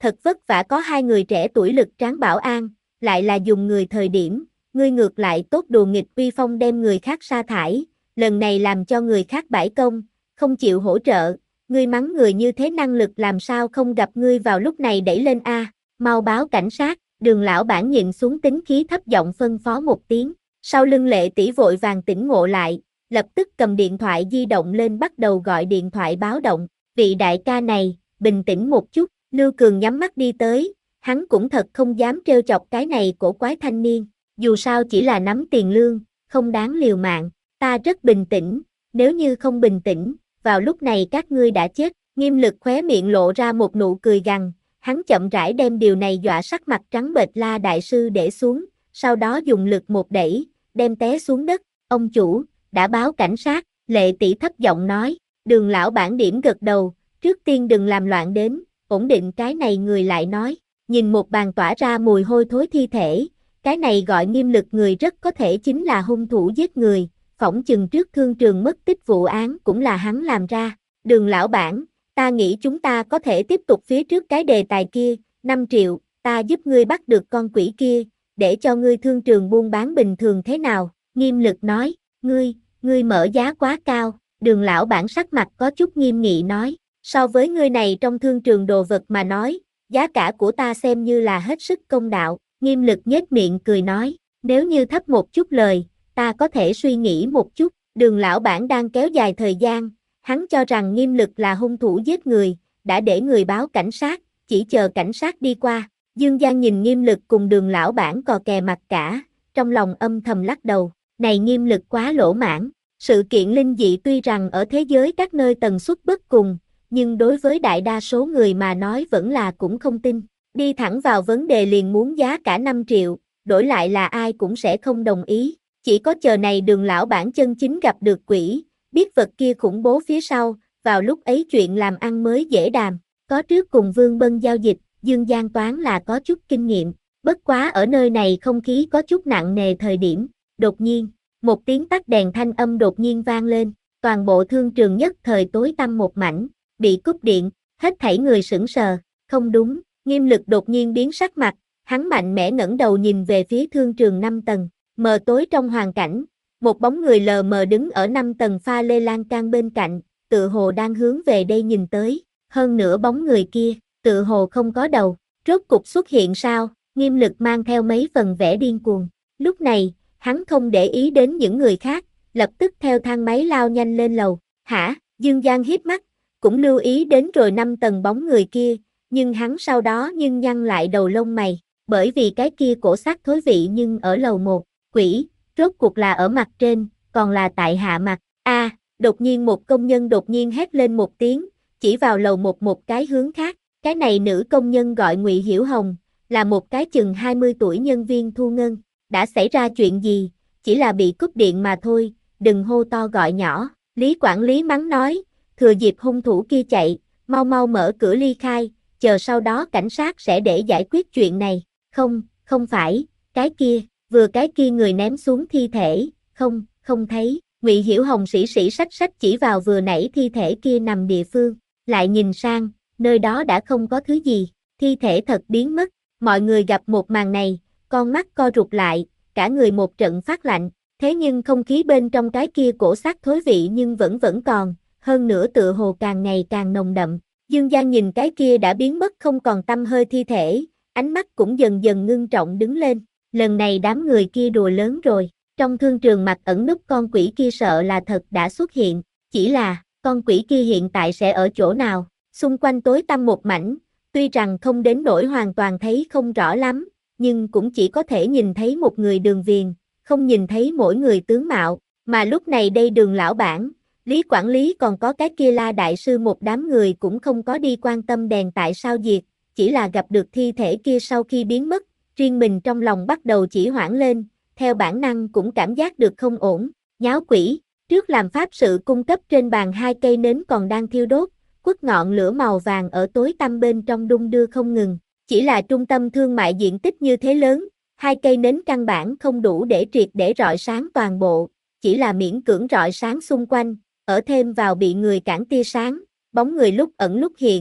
thật vất vả có hai người trẻ tuổi lực tráng bảo an, lại là dùng người thời điểm, ngươi ngược lại tốt đùa nghịch uy phong đem người khác sa thải, lần này làm cho người khác bãi công, không chịu hỗ trợ, ngươi mắng người như thế năng lực làm sao không gặp ngươi vào lúc này đẩy lên a, mau báo cảnh sát. Đường lão bản nhìn xuống tính khí thấp giọng phân phó một tiếng, sau lưng Lệ tỷ vội vàng tỉnh ngộ lại, lập tức cầm điện thoại di động lên bắt đầu gọi điện thoại báo động, vị đại ca này, bình tĩnh một chút, Lưu Cường nhắm mắt đi tới, hắn cũng thật không dám trêu chọc cái này cổ quái thanh niên, dù sao chỉ là nắm tiền lương, không đáng liều mạng, ta rất bình tĩnh, nếu như không bình tĩnh, vào lúc này các ngươi đã chết, Nghiêm Lực khóe miệng lộ ra một nụ cười gằn. Hắn chậm rãi đem điều này dọa sắc mặt trắng bệch La đại sư để xuống, sau đó dùng lực một đẩy, đem té xuống đất, ông chủ, đã báo cảnh sát, Lệ tỷ thấp giọng nói, Đường lão bản điểm gật đầu, trước tiên đừng làm loạn đến, ổn định cái này người lại nói, nhìn một bàn tỏa ra mùi hôi thối thi thể, cái này gọi Nghiêm Lực người rất có thể chính là hung thủ giết người, phỏng chừng trước thương trường mất tích vụ án cũng là hắn làm ra, Đường lão bản. Ta nghĩ chúng ta có thể tiếp tục phía trước cái đề tài kia, năm triệu, ta giúp ngươi bắt được con quỷ kia, để cho ngươi thương trường buôn bán bình thường thế nào, Nghiêm Lực nói, ngươi, ngươi mở giá quá cao, Đường lão bản sắc mặt có chút nghiêm nghị nói, so với ngươi này trong thương trường đồ vật mà nói, giá cả của ta xem như là hết sức công đạo, Nghiêm Lực nhếch miệng cười nói, nếu như thấp một chút lời, ta có thể suy nghĩ một chút, Đường lão bản đang kéo dài thời gian. Hắn cho rằng Nghiêm Lực là hung thủ giết người, đã để người báo cảnh sát, chỉ chờ cảnh sát đi qua. Dương Giang nhìn Nghiêm Lực cùng Đường lão bản cò kè mặt cả, trong lòng âm thầm lắc đầu, này Nghiêm Lực quá lỗ mãn. Sự kiện linh dị tuy rằng ở thế giới các nơi tần suất bất cùng, nhưng đối với đại đa số người mà nói vẫn là cũng không tin. Đi thẳng vào vấn đề liền muốn giá cả năm triệu, đổi lại là ai cũng sẽ không đồng ý. Chỉ có chờ này Đường lão bản chân chính gặp được quỷ, biết vật kia khủng bố phía sau, vào lúc ấy chuyện làm ăn mới dễ đàm. Có trước cùng Vương Bân giao dịch, Dương Giang toán là có chút kinh nghiệm, bất quá ở nơi này không khí có chút nặng nề thời điểm. Đột nhiên, một tiếng tắt đèn thanh âm đột nhiên vang lên, toàn bộ thương trường nhất thời tối tăm một mảnh, bị cúp điện, hết thảy người sững sờ, không đúng, Nghiêm Lực đột nhiên biến sắc mặt, hắn mạnh mẽ ngẩng đầu nhìn về phía thương trường năm tầng, mờ tối trong hoàn cảnh. Một bóng người lờ mờ đứng ở năm tầng pha lê lan can bên cạnh, tự hồ đang hướng về đây nhìn tới, hơn nữa bóng người kia, tự hồ không có đầu, rốt cục xuất hiện sao, Nghiêm Lực mang theo mấy phần vẻ điên cuồng. Lúc này, hắn không để ý đến những người khác, lập tức theo thang máy lao nhanh lên lầu, hả, Dương Giang híp mắt, cũng lưu ý đến rồi năm tầng bóng người kia, nhưng hắn sau đó nhưng nhăn lại đầu lông mày, bởi vì cái kia cổ xác thối vị nhưng ở lầu một, quỷ. Rốt cuộc là ở mặt trên, còn là tại hạ mặt. A, à, đột nhiên một công nhân đột nhiên hét lên một tiếng, chỉ vào lầu một một cái hướng khác. Cái này nữ công nhân gọi Ngụy Hiểu Hồng, là một cái chừng hai mươi tuổi nhân viên thu ngân. Đã xảy ra chuyện gì? Chỉ là bị cúp điện mà thôi, đừng hô to gọi nhỏ. Lý quản lý mắng nói, thừa dịp hung thủ kia chạy, mau mau mở cửa ly khai, chờ sau đó cảnh sát sẽ để giải quyết chuyện này. Không, không phải, cái kia. Vừa cái kia người ném xuống thi thể, không, không thấy, Ngụy Hiểu Hồng sĩ sĩ sách sách chỉ vào vừa nãy thi thể kia nằm địa phương, lại nhìn sang, nơi đó đã không có thứ gì, thi thể thật biến mất, mọi người gặp một màn này, con mắt co rụt lại, cả người một trận phát lạnh, thế nhưng không khí bên trong cái kia cổ xác thối vị nhưng vẫn vẫn còn, hơn nữa tựa hồ càng ngày càng nồng đậm, Dương Giang nhìn cái kia đã biến mất không còn tăm hơi thi thể, ánh mắt cũng dần dần ngưng trọng đứng lên. Lần này đám người kia đùa lớn rồi, trong thương trường mặt ẩn núp con quỷ kia sợ là thật đã xuất hiện, chỉ là, con quỷ kia hiện tại sẽ ở chỗ nào, xung quanh tối tăm một mảnh, tuy rằng không đến nỗi hoàn toàn thấy không rõ lắm, nhưng cũng chỉ có thể nhìn thấy một người đường viền, không nhìn thấy mỗi người tướng mạo, mà lúc này đây Đường lão bản, Lý quản lý còn có cái kia La đại sư một đám người cũng không có đi quan tâm đèn tại sao diệt, chỉ là gặp được thi thể kia sau khi biến mất. Riêng mình trong lòng bắt đầu chỉ hoãn lên, theo bản năng cũng cảm giác được không ổn, nháo quỷ, trước làm pháp sự cung cấp trên bàn hai cây nến còn đang thiêu đốt, quất ngọn lửa màu vàng ở tối tăm bên trong đung đưa không ngừng, chỉ là trung tâm thương mại diện tích như thế lớn, hai cây nến căn bản không đủ để triệt để rọi sáng toàn bộ, chỉ là miễn cưỡng rọi sáng xung quanh, ở thêm vào bị người cản tia sáng, bóng người lúc ẩn lúc hiện,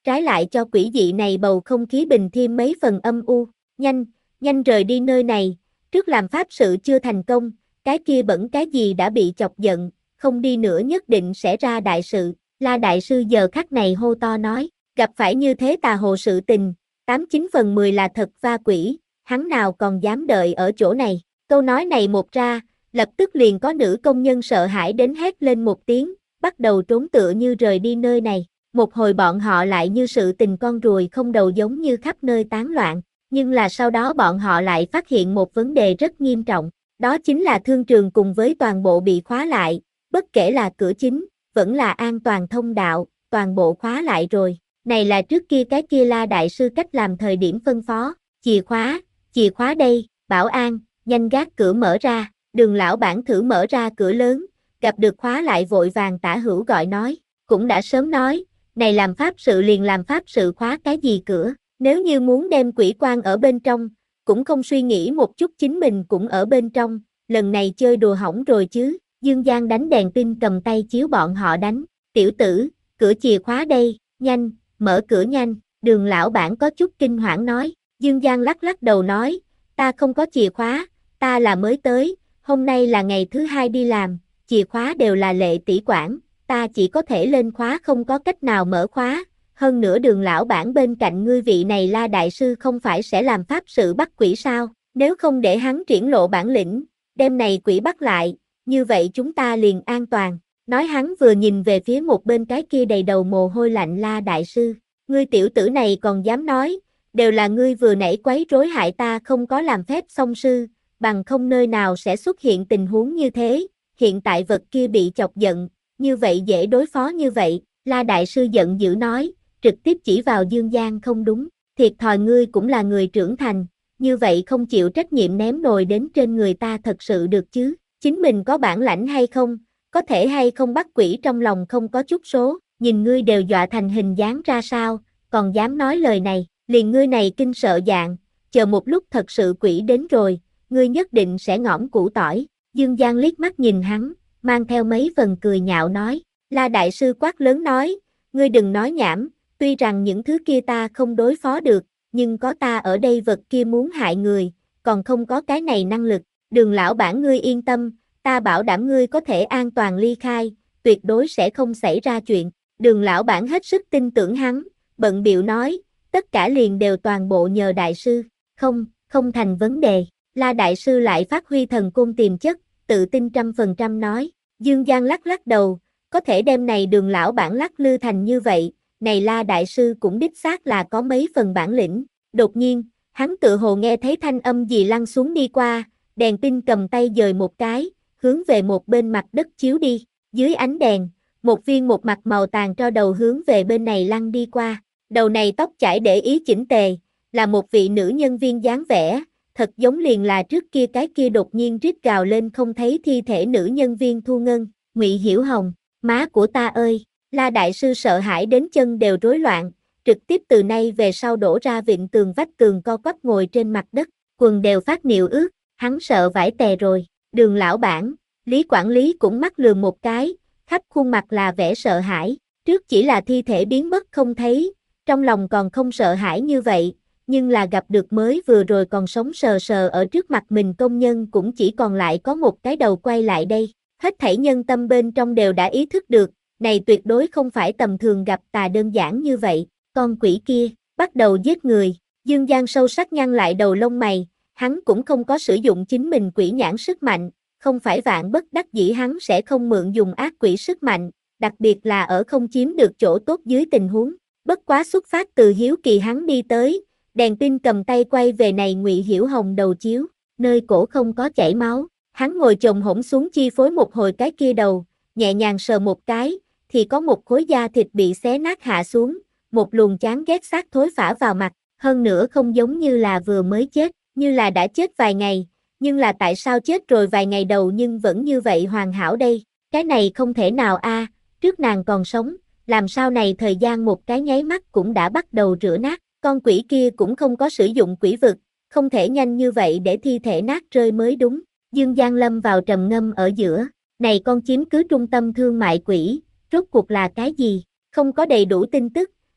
trái lại cho quỷ dị này bầu không khí bình thêm mấy phần âm u. Nhanh, nhanh rời đi nơi này, trước làm pháp sự chưa thành công, cái kia bẩn cái gì đã bị chọc giận, không đi nữa nhất định sẽ ra đại sự. La đại sư giờ khắc này hô to nói, gặp phải như thế tà hồ sự tình, tám chín phần mười là thật va quỷ, hắn nào còn dám đợi ở chỗ này. Câu nói này một ra, lập tức liền có nữ công nhân sợ hãi đến hét lên một tiếng, bắt đầu trốn tựa như rời đi nơi này. Một hồi bọn họ lại như sự tình con ruồi không đầu giống như khắp nơi tán loạn, nhưng là sau đó bọn họ lại phát hiện một vấn đề rất nghiêm trọng, đó chính là thương trường cùng với toàn bộ bị khóa lại, bất kể là cửa chính, vẫn là an toàn thông đạo, toàn bộ khóa lại rồi. Này là trước kia cái kia La đại sư cách làm thời điểm phân phó, chìa khóa, chìa khóa đây, bảo an, nhanh gác cửa mở ra. Đường lão bản thử mở ra cửa lớn, gặp được khóa lại vội vàng tả hữu gọi nói, cũng đã sớm nói, này làm pháp sự liền làm pháp sự khóa cái gì cửa, nếu như muốn đem quỷ quan ở bên trong, cũng không suy nghĩ một chút chính mình cũng ở bên trong, lần này chơi đùa hỏng rồi chứ. Dương Giang đánh đèn pin cầm tay chiếu bọn họ đánh, tiểu tử, cửa chìa khóa đây, nhanh, mở cửa nhanh. Đường lão bản có chút kinh hoảng nói, Dương Giang lắc lắc đầu nói, ta không có chìa khóa, ta là mới tới, hôm nay là ngày thứ hai đi làm, chìa khóa đều là Lệ tỷ quản, ta chỉ có thể lên khóa không có cách nào mở khóa. Hơn nữa Đường lão bản bên cạnh ngươi vị này La đại sư không phải sẽ làm pháp sự bắt quỷ sao, nếu không để hắn triển lộ bản lĩnh, đem này quỷ bắt lại, như vậy chúng ta liền an toàn. Nói hắn vừa nhìn về phía một bên cái kia đầy đầu mồ hôi lạnh La đại sư, ngươi tiểu tử này còn dám nói, đều là ngươi vừa nãy quấy rối hại ta không có làm phép song sư, bằng không nơi nào sẽ xuất hiện tình huống như thế, hiện tại vật kia bị chọc giận, như vậy dễ đối phó như vậy. La đại sư giận dữ nói, trực tiếp chỉ vào Dương Giang không đúng, thiệt thòi ngươi cũng là người trưởng thành, như vậy không chịu trách nhiệm ném nồi đến trên người ta thật sự được chứ, chính mình có bản lãnh hay không, có thể hay không bắt quỷ trong lòng không có chút số, nhìn ngươi đều dọa thành hình dáng ra sao, còn dám nói lời này, liền ngươi này kinh sợ dạng, chờ một lúc thật sự quỷ đến rồi, ngươi nhất định sẽ ngõm củ tỏi. Dương Giang liếc mắt nhìn hắn, mang theo mấy phần cười nhạo nói, La đại sư quát lớn nói, ngươi đừng nói nhảm, tuy rằng những thứ kia ta không đối phó được, nhưng có ta ở đây vật kia muốn hại người, còn không có cái này năng lực. Đường lão bản ngươi yên tâm, ta bảo đảm ngươi có thể an toàn ly khai, tuyệt đối sẽ không xảy ra chuyện. Đường lão bản hết sức tin tưởng hắn, bận bịu nói, tất cả liền đều toàn bộ nhờ đại sư, không, không thành vấn đề. La đại sư lại phát huy thần côn tiềm chất, tự tin trăm phần trăm nói. Dương Giang lắc lắc đầu, có thể đem này đường lão bản lắc lư thành như vậy, này La đại sư cũng đích xác là có mấy phần bản lĩnh. Đột nhiên, hắn tự hồ nghe thấy thanh âm gì lăn xuống đi qua, đèn pin cầm tay dời một cái, hướng về một bên mặt đất chiếu đi. Dưới ánh đèn, một viên một mặt màu tàn tro đầu hướng về bên này lăn đi qua. Đầu này tóc chải để ý chỉnh tề, là một vị nữ nhân viên dáng vẻ, thật giống liền là trước kia cái kia đột nhiên rít gào lên không thấy thi thể nữ nhân viên Thu Ngân. Ngụy Hiểu Hồng, má của ta ơi! La đại sư sợ hãi đến chân đều rối loạn, trực tiếp từ nay về sau đổ ra vịn tường vách tường co quắp ngồi trên mặt đất, quần đều phát niệu ướt, hắn sợ vải tè rồi. Đường lão bản, Lý quản lý cũng mắt lườm một cái, khắp khuôn mặt là vẻ sợ hãi, trước chỉ là thi thể biến mất không thấy, trong lòng còn không sợ hãi như vậy, nhưng là gặp được mới vừa rồi còn sống sờ sờ ở trước mặt mình công nhân cũng chỉ còn lại có một cái đầu quay lại đây, hết thảy nhân tâm bên trong đều đã ý thức được, này tuyệt đối không phải tầm thường gặp tà đơn giản như vậy, con quỷ kia, bắt đầu giết người. Dương Giang sâu sắc nhăn lại đầu lông mày, hắn cũng không có sử dụng chính mình quỷ nhãn sức mạnh, không phải vạn bất đắc dĩ hắn sẽ không mượn dùng ác quỷ sức mạnh, đặc biệt là ở không chiếm được chỗ tốt dưới tình huống. Bất quá xuất phát từ hiếu kỳ hắn đi tới, đèn pin cầm tay quay về này Ngụy Hiểu Hồng đầu chiếu, nơi cổ không có chảy máu, hắn ngồi chồm hổm xuống chi phối một hồi cái kia đầu, nhẹ nhàng sờ một cái, thì có một khối da thịt bị xé nát hạ xuống, một luồng chán ghét xác thối phả vào mặt, hơn nữa không giống như là vừa mới chết, như là đã chết vài ngày, nhưng là tại sao chết rồi vài ngày đầu nhưng vẫn như vậy hoàn hảo đây, cái này không thể nào a, trước nàng còn sống, làm sao này thời gian một cái nháy mắt cũng đã bắt đầu rửa nát, con quỷ kia cũng không có sử dụng quỷ vực, không thể nhanh như vậy để thi thể nát rơi mới đúng. Dương Giang lâm vào trầm ngâm ở giữa, này con chiếm cứ trung tâm thương mại quỷ, rốt cuộc là cái gì, không có đầy đủ tin tức,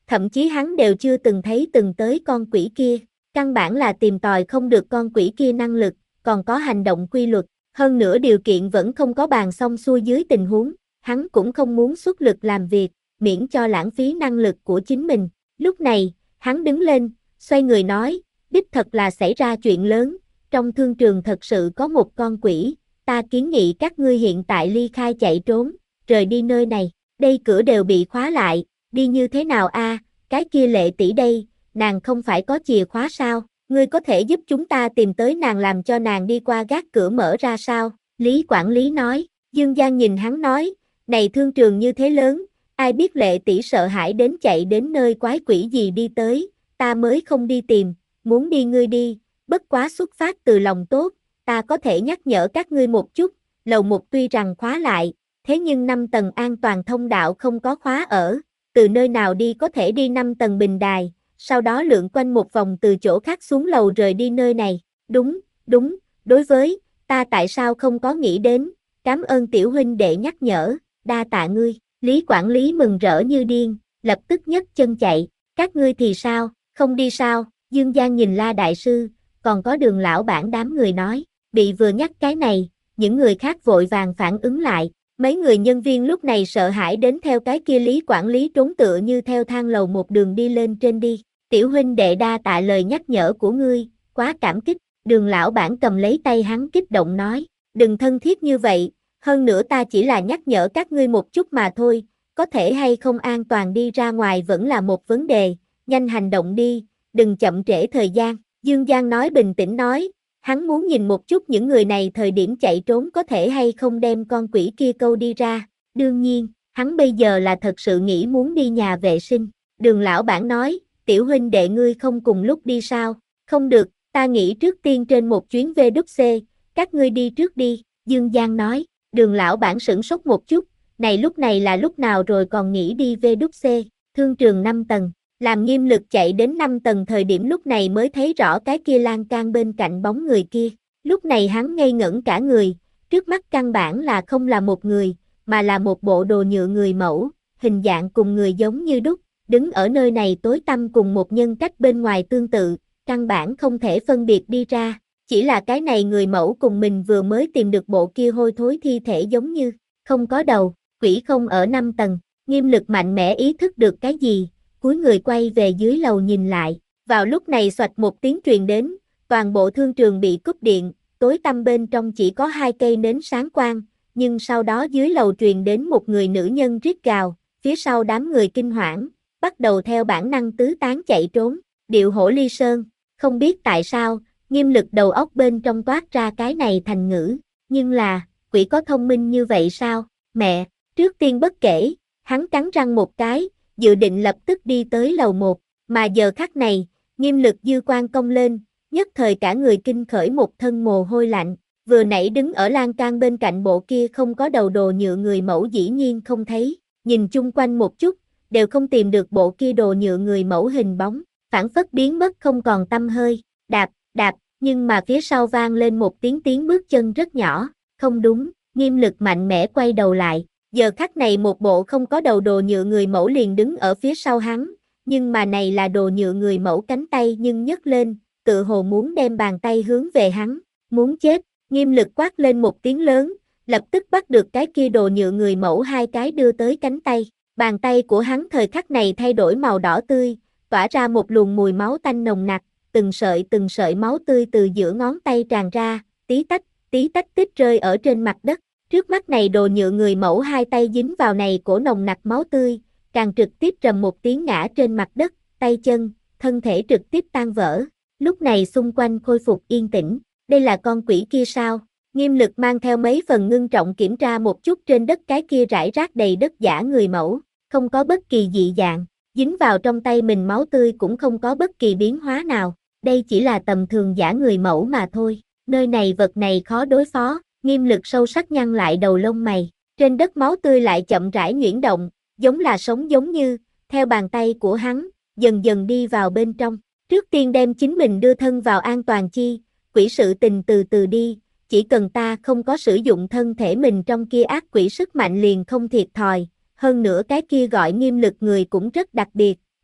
thậm chí hắn đều chưa từng thấy từng tới con quỷ kia, căn bản là tìm tòi không được con quỷ kia năng lực, còn có hành động quy luật, hơn nữa điều kiện vẫn không có bàn xong xuôi dưới tình huống, hắn cũng không muốn xuất lực làm việc, miễn cho lãng phí năng lực của chính mình. Lúc này, hắn đứng lên, xoay người nói, đích thật là xảy ra chuyện lớn, trong thương trường thật sự có một con quỷ, ta kiến nghị các ngươi hiện tại ly khai chạy trốn, rời đi nơi này, đây cửa đều bị khóa lại, đi như thế nào a? Cái kia Lệ tỷ đây, nàng không phải có chìa khóa sao, ngươi có thể giúp chúng ta tìm tới nàng làm cho nàng đi qua gác cửa mở ra sao? Lý quản lý nói, Dương Giang nhìn hắn nói, này thương trường như thế lớn, ai biết Lệ tỷ sợ hãi đến chạy đến nơi quái quỷ gì đi tới, ta mới không đi tìm, muốn đi ngươi đi, bất quá xuất phát từ lòng tốt, ta có thể nhắc nhở các ngươi một chút, lầu một tuy rằng khóa lại, thế nhưng năm tầng an toàn thông đạo không có khóa ở, từ nơi nào đi có thể đi năm tầng bình đài, sau đó lượn quanh một vòng từ chỗ khác xuống lầu rời đi nơi này, đúng, đúng, đối với, ta tại sao không có nghĩ đến, cảm ơn tiểu huynh đệ nhắc nhở, đa tạ ngươi, Lý quản lý mừng rỡ như điên, lập tức nhấc chân chạy, các ngươi thì sao, không đi sao, Dương Giang nhìn La đại sư, còn có Đường lão bản đám người nói, bị vừa nhắc cái này, những người khác vội vàng phản ứng lại, mấy người nhân viên lúc này sợ hãi đến theo cái kia Lý quản lý trốn tựa như theo thang lầu một đường đi lên trên đi, tiểu huynh đệ đa tạ lời nhắc nhở của ngươi, quá cảm kích, Đường lão bản cầm lấy tay hắn kích động nói, đừng thân thiết như vậy, hơn nữa ta chỉ là nhắc nhở các ngươi một chút mà thôi, có thể hay không an toàn đi ra ngoài vẫn là một vấn đề, nhanh hành động đi, đừng chậm trễ thời gian, Dương Giang nói bình tĩnh nói, hắn muốn nhìn một chút những người này thời điểm chạy trốn có thể hay không đem con quỷ kia câu đi ra, đương nhiên, hắn bây giờ là thật sự nghĩ muốn đi nhà vệ sinh, Đường lão bản nói, tiểu huynh đệ ngươi không cùng lúc đi sao, không được, ta nghĩ trước tiên trên một chuyến vê kép xê, các ngươi đi trước đi, Dương Giang nói, Đường lão bản sửng sốt một chút, này lúc này là lúc nào rồi còn nghĩ đi vê kép xê, thương trường năm tầng. Làm Nghiêm Lực chạy đến năm tầng thời điểm lúc này mới thấy rõ cái kia lan can bên cạnh bóng người kia. Lúc này hắn ngây ngẩn cả người, trước mắt căn bản là không là một người, mà là một bộ đồ nhựa người mẫu, hình dạng cùng người giống như đúc, đứng ở nơi này tối tăm cùng một nhân cách bên ngoài tương tự, căn bản không thể phân biệt đi ra. Chỉ là cái này người mẫu cùng mình vừa mới tìm được bộ kia hôi thối thi thể giống như, không có đầu, quỷ không ở năm tầng, Nghiêm Lực mạnh mẽ ý thức được cái gì. Cúi người quay về dưới lầu nhìn lại, vào lúc này xoạch một tiếng truyền đến, toàn bộ thương trường bị cúp điện, tối tăm bên trong chỉ có hai cây nến sáng quang, nhưng sau đó dưới lầu truyền đến một người nữ nhân rít gào, phía sau đám người kinh hoảng, bắt đầu theo bản năng tứ tán chạy trốn, điệu hổ ly sơn, không biết tại sao, Nghiêm Lực đầu óc bên trong toát ra cái này thành ngữ, nhưng là, quỷ có thông minh như vậy sao, mẹ, trước tiên bất kể, hắn cắn răng một cái, dự định lập tức đi tới lầu một, mà giờ khắc này, Nghiêm Lực dư quan cong lên, nhất thời cả người kinh khởi một thân mồ hôi lạnh, vừa nãy đứng ở lan can bên cạnh bộ kia không có đầu đồ nhựa người mẫu dĩ nhiên không thấy, nhìn chung quanh một chút, đều không tìm được bộ kia đồ nhựa người mẫu hình bóng, phản phất biến mất không còn tăm hơi, đạp, đạp, nhưng mà phía sau vang lên một tiếng tiếng bước chân rất nhỏ, không đúng, Nghiêm Lực mạnh mẽ quay đầu lại. Giờ khắc này một bộ không có đầu đồ nhựa người mẫu liền đứng ở phía sau hắn, nhưng mà này là đồ nhựa người mẫu cánh tay nhưng nhấc lên, tự hồ muốn đem bàn tay hướng về hắn, muốn chết, Nghiêm Lực quát lên một tiếng lớn, lập tức bắt được cái kia đồ nhựa người mẫu hai cái đưa tới cánh tay, bàn tay của hắn thời khắc này thay đổi màu đỏ tươi, tỏa ra một luồng mùi máu tanh nồng nặc, từng sợi từng sợi máu tươi từ giữa ngón tay tràn ra, tí tách, tí tách tích rơi ở trên mặt đất. Trước mắt này đồ nhựa người mẫu hai tay dính vào này cổ nồng nặc máu tươi, càng trực tiếp trầm một tiếng ngã trên mặt đất, tay chân, thân thể trực tiếp tan vỡ. Lúc này xung quanh khôi phục yên tĩnh, đây là con quỷ kia sao? Nghiêm Lực mang theo mấy phần ngưng trọng kiểm tra một chút trên đất cái kia rải rác đầy đất giả người mẫu, không có bất kỳ dị dạng, dính vào trong tay mình máu tươi cũng không có bất kỳ biến hóa nào, đây chỉ là tầm thường giả người mẫu mà thôi, nơi này vật này khó đối phó. Nghiêm Lực sâu sắc nhăn lại đầu lông mày, trên đất máu tươi lại chậm rãi nhuyễn động, giống là sống giống như, theo bàn tay của hắn, dần dần đi vào bên trong, trước tiên đem chính mình đưa thân vào an toàn chi, quỷ sự tình từ từ đi, chỉ cần ta không có sử dụng thân thể mình trong kia ác quỷ sức mạnh liền không thiệt thòi, hơn nữa cái kia gọi Nghiêm Lực người cũng rất đặc biệt,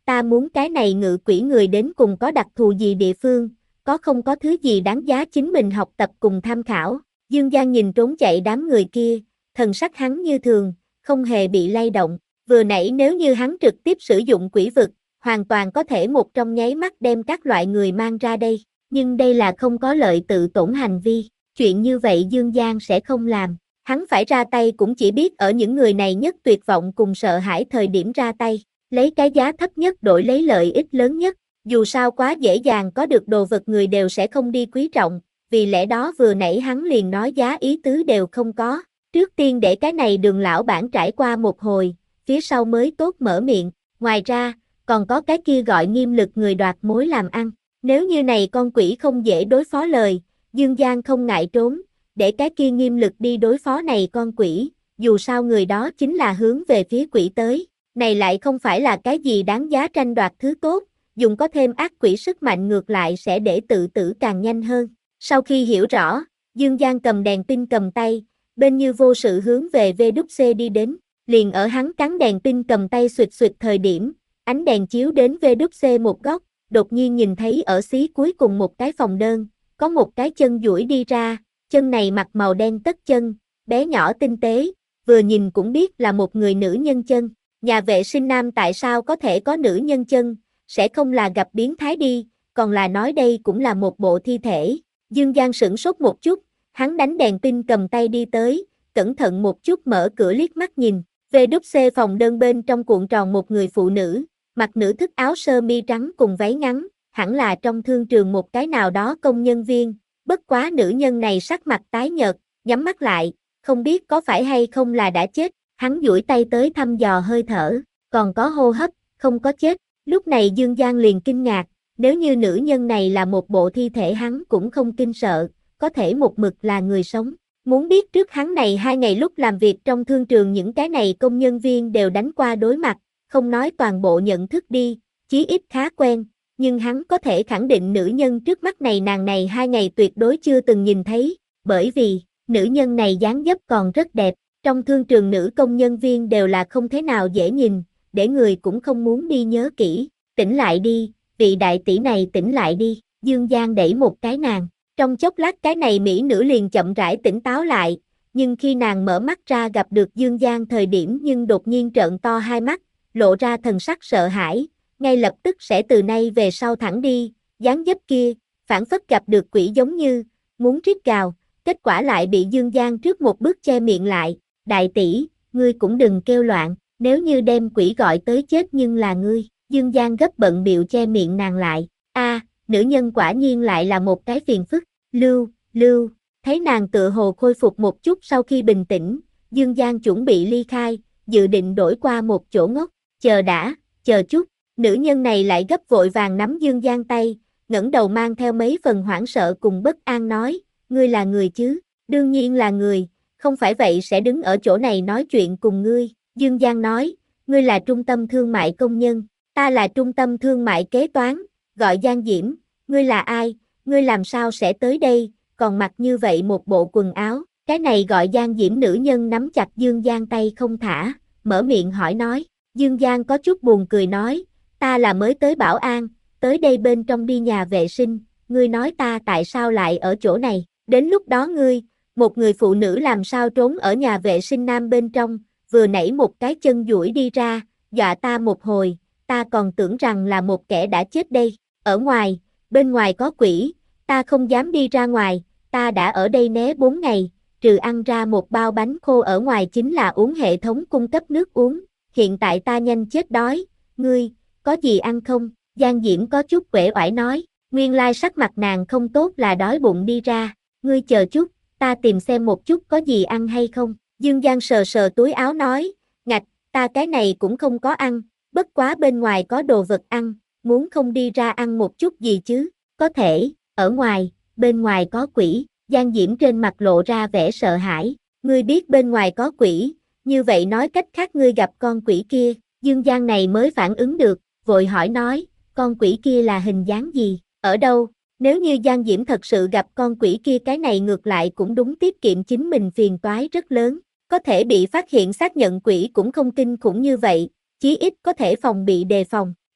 ta muốn cái này ngự quỷ người đến cùng có đặc thù gì địa phương, có không có thứ gì đáng giá chính mình học tập cùng tham khảo. Dương Giang nhìn trốn chạy đám người kia, thần sắc hắn như thường, không hề bị lay động. Vừa nãy nếu như hắn trực tiếp sử dụng quỷ vực, hoàn toàn có thể một trong nháy mắt đem các loại người mang ra đây. Nhưng đây là không có lợi tự tổn hành vi. Chuyện như vậy Dương Giang sẽ không làm. Hắn phải ra tay cũng chỉ biết ở những người này nhất tuyệt vọng cùng sợ hãi thời điểm ra tay. Lấy cái giá thấp nhất đổi lấy lợi ích lớn nhất. Dù sao quá dễ dàng có được đồ vật người đều sẽ không đi quý trọng. Vì lẽ đó vừa nãy hắn liền nói giá ý tứ đều không có. Trước tiên để cái này Đường lão bản trải qua một hồi, phía sau mới tốt mở miệng. Ngoài ra, còn có cái kia gọi Nghiêm Lực người đoạt mối làm ăn. Nếu như này con quỷ không dễ đối phó lời, Dương Giang không ngại trốn, để cái kia Nghiêm Lực đi đối phó này con quỷ, dù sao người đó chính là hướng về phía quỷ tới. Này lại không phải là cái gì đáng giá tranh đoạt thứ tốt, dùng có thêm ác quỷ sức mạnh ngược lại sẽ để tự tử càng nhanh hơn. Sau khi hiểu rõ, Dương Giang cầm đèn pin cầm tay, bên như vô sự hướng về vê kép xê đi đến, liền ở hắn cắn đèn pin cầm tay xuỵt xuỵt thời điểm, ánh đèn chiếu đến vê kép xê một góc, đột nhiên nhìn thấy ở xí cuối cùng một cái phòng đơn, có một cái chân duỗi đi ra, chân này mặc màu đen tất chân, bé nhỏ tinh tế, vừa nhìn cũng biết là một người nữ nhân chân. Nhà vệ sinh nam tại sao có thể có nữ nhân chân, sẽ không là gặp biến thái đi, còn là nói đây cũng là một bộ thi thể. Dương Giang sửng sốt một chút, hắn đánh đèn pin cầm tay đi tới, cẩn thận một chút mở cửa liếc mắt nhìn, vê kép xê phòng đơn bên trong cuộn tròn một người phụ nữ, mặc nữ thức áo sơ mi trắng cùng váy ngắn, hẳn là trong thương trường một cái nào đó công nhân viên, bất quá nữ nhân này sắc mặt tái nhợt, nhắm mắt lại, không biết có phải hay không là đã chết, hắn duỗi tay tới thăm dò hơi thở, còn có hô hấp, không có chết, lúc này Dương Giang liền kinh ngạc, nếu như nữ nhân này là một bộ thi thể hắn cũng không kinh sợ, có thể một mực là người sống. Muốn biết trước hắn này hai ngày lúc làm việc trong thương trường những cái này công nhân viên đều đánh qua đối mặt, không nói toàn bộ nhận thức đi, chí ít khá quen, nhưng hắn có thể khẳng định nữ nhân trước mắt này nàng này hai ngày tuyệt đối chưa từng nhìn thấy, bởi vì, nữ nhân này dáng dấp còn rất đẹp, trong thương trường nữ công nhân viên đều là không thế nào dễ nhìn, để người cũng không muốn đi nhớ kỹ, tỉnh lại đi, vị đại tỷ này tỉnh lại đi, Dương Giang đẩy một cái nàng. Trong chốc lát cái này mỹ nữ liền chậm rãi tỉnh táo lại, nhưng khi nàng mở mắt ra gặp được Dương Giang thời điểm nhưng đột nhiên trợn to hai mắt, lộ ra thần sắc sợ hãi, ngay lập tức sẽ từ nay về sau thẳng đi, dáng dấp kia, phảng phất gặp được quỷ giống như, muốn rít gào, kết quả lại bị Dương Giang trước một bước che miệng lại, đại tỷ, ngươi cũng đừng kêu loạn, nếu như đem quỷ gọi tới chết nhưng là ngươi, Dương Giang gấp bận bịu che miệng nàng lại, a nữ nhân quả nhiên lại là một cái phiền phức, lưu, lưu, thấy nàng tựa hồ khôi phục một chút sau khi bình tĩnh, Dương Giang chuẩn bị ly khai, dự định đổi qua một chỗ ngốc, chờ đã, chờ chút, nữ nhân này lại gấp vội vàng nắm Dương Giang tay, ngẩng đầu mang theo mấy phần hoảng sợ cùng bất an nói, ngươi là người chứ, đương nhiên là người, không phải vậy sẽ đứng ở chỗ này nói chuyện cùng ngươi, Dương Giang nói, ngươi là trung tâm thương mại công nhân, ta là trung tâm thương mại kế toán, gọi Giang Diễm, ngươi là ai, ngươi làm sao sẽ tới đây, còn mặc như vậy một bộ quần áo, cái này gọi Giang Diễm nữ nhân nắm chặt Dương Giang tay không thả, mở miệng hỏi nói, Dương Giang có chút buồn cười nói, ta là mới tới bảo an, tới đây bên trong đi nhà vệ sinh, ngươi nói ta tại sao lại ở chỗ này, đến lúc đó ngươi, một người phụ nữ làm sao trốn ở nhà vệ sinh nam bên trong, vừa nãy một cái chân duỗi đi ra, dọa ta một hồi, ta còn tưởng rằng là một kẻ đã chết đây, ở ngoài, bên ngoài có quỷ, ta không dám đi ra ngoài, ta đã ở đây né bốn ngày, trừ ăn ra một bao bánh khô ở ngoài chính là uống hệ thống cung cấp nước uống, hiện tại ta nhanh chết đói, ngươi, có gì ăn không? Giang Diễm có chút uể oải nói, nguyên lai sắc mặt nàng không tốt là đói bụng đi ra, ngươi chờ chút, ta tìm xem một chút có gì ăn hay không, Dương Giang sờ sờ túi áo nói, ngạch, ta cái này cũng không có ăn, bất quá bên ngoài có đồ vật ăn, muốn không đi ra ăn một chút gì chứ, có thể, ở ngoài, bên ngoài có quỷ, Giang Diễm trên mặt lộ ra vẻ sợ hãi, ngươi biết bên ngoài có quỷ, như vậy nói cách khác ngươi gặp con quỷ kia, Dương Giang này mới phản ứng được, vội hỏi nói, con quỷ kia là hình dáng gì, ở đâu, nếu như Giang Diễm thật sự gặp con quỷ kia cái này ngược lại cũng đúng tiết kiệm chính mình phiền toái rất lớn, có thể bị phát hiện xác nhận quỷ cũng không kinh khủng như vậy, chí ít có thể phòng bị đề phòng.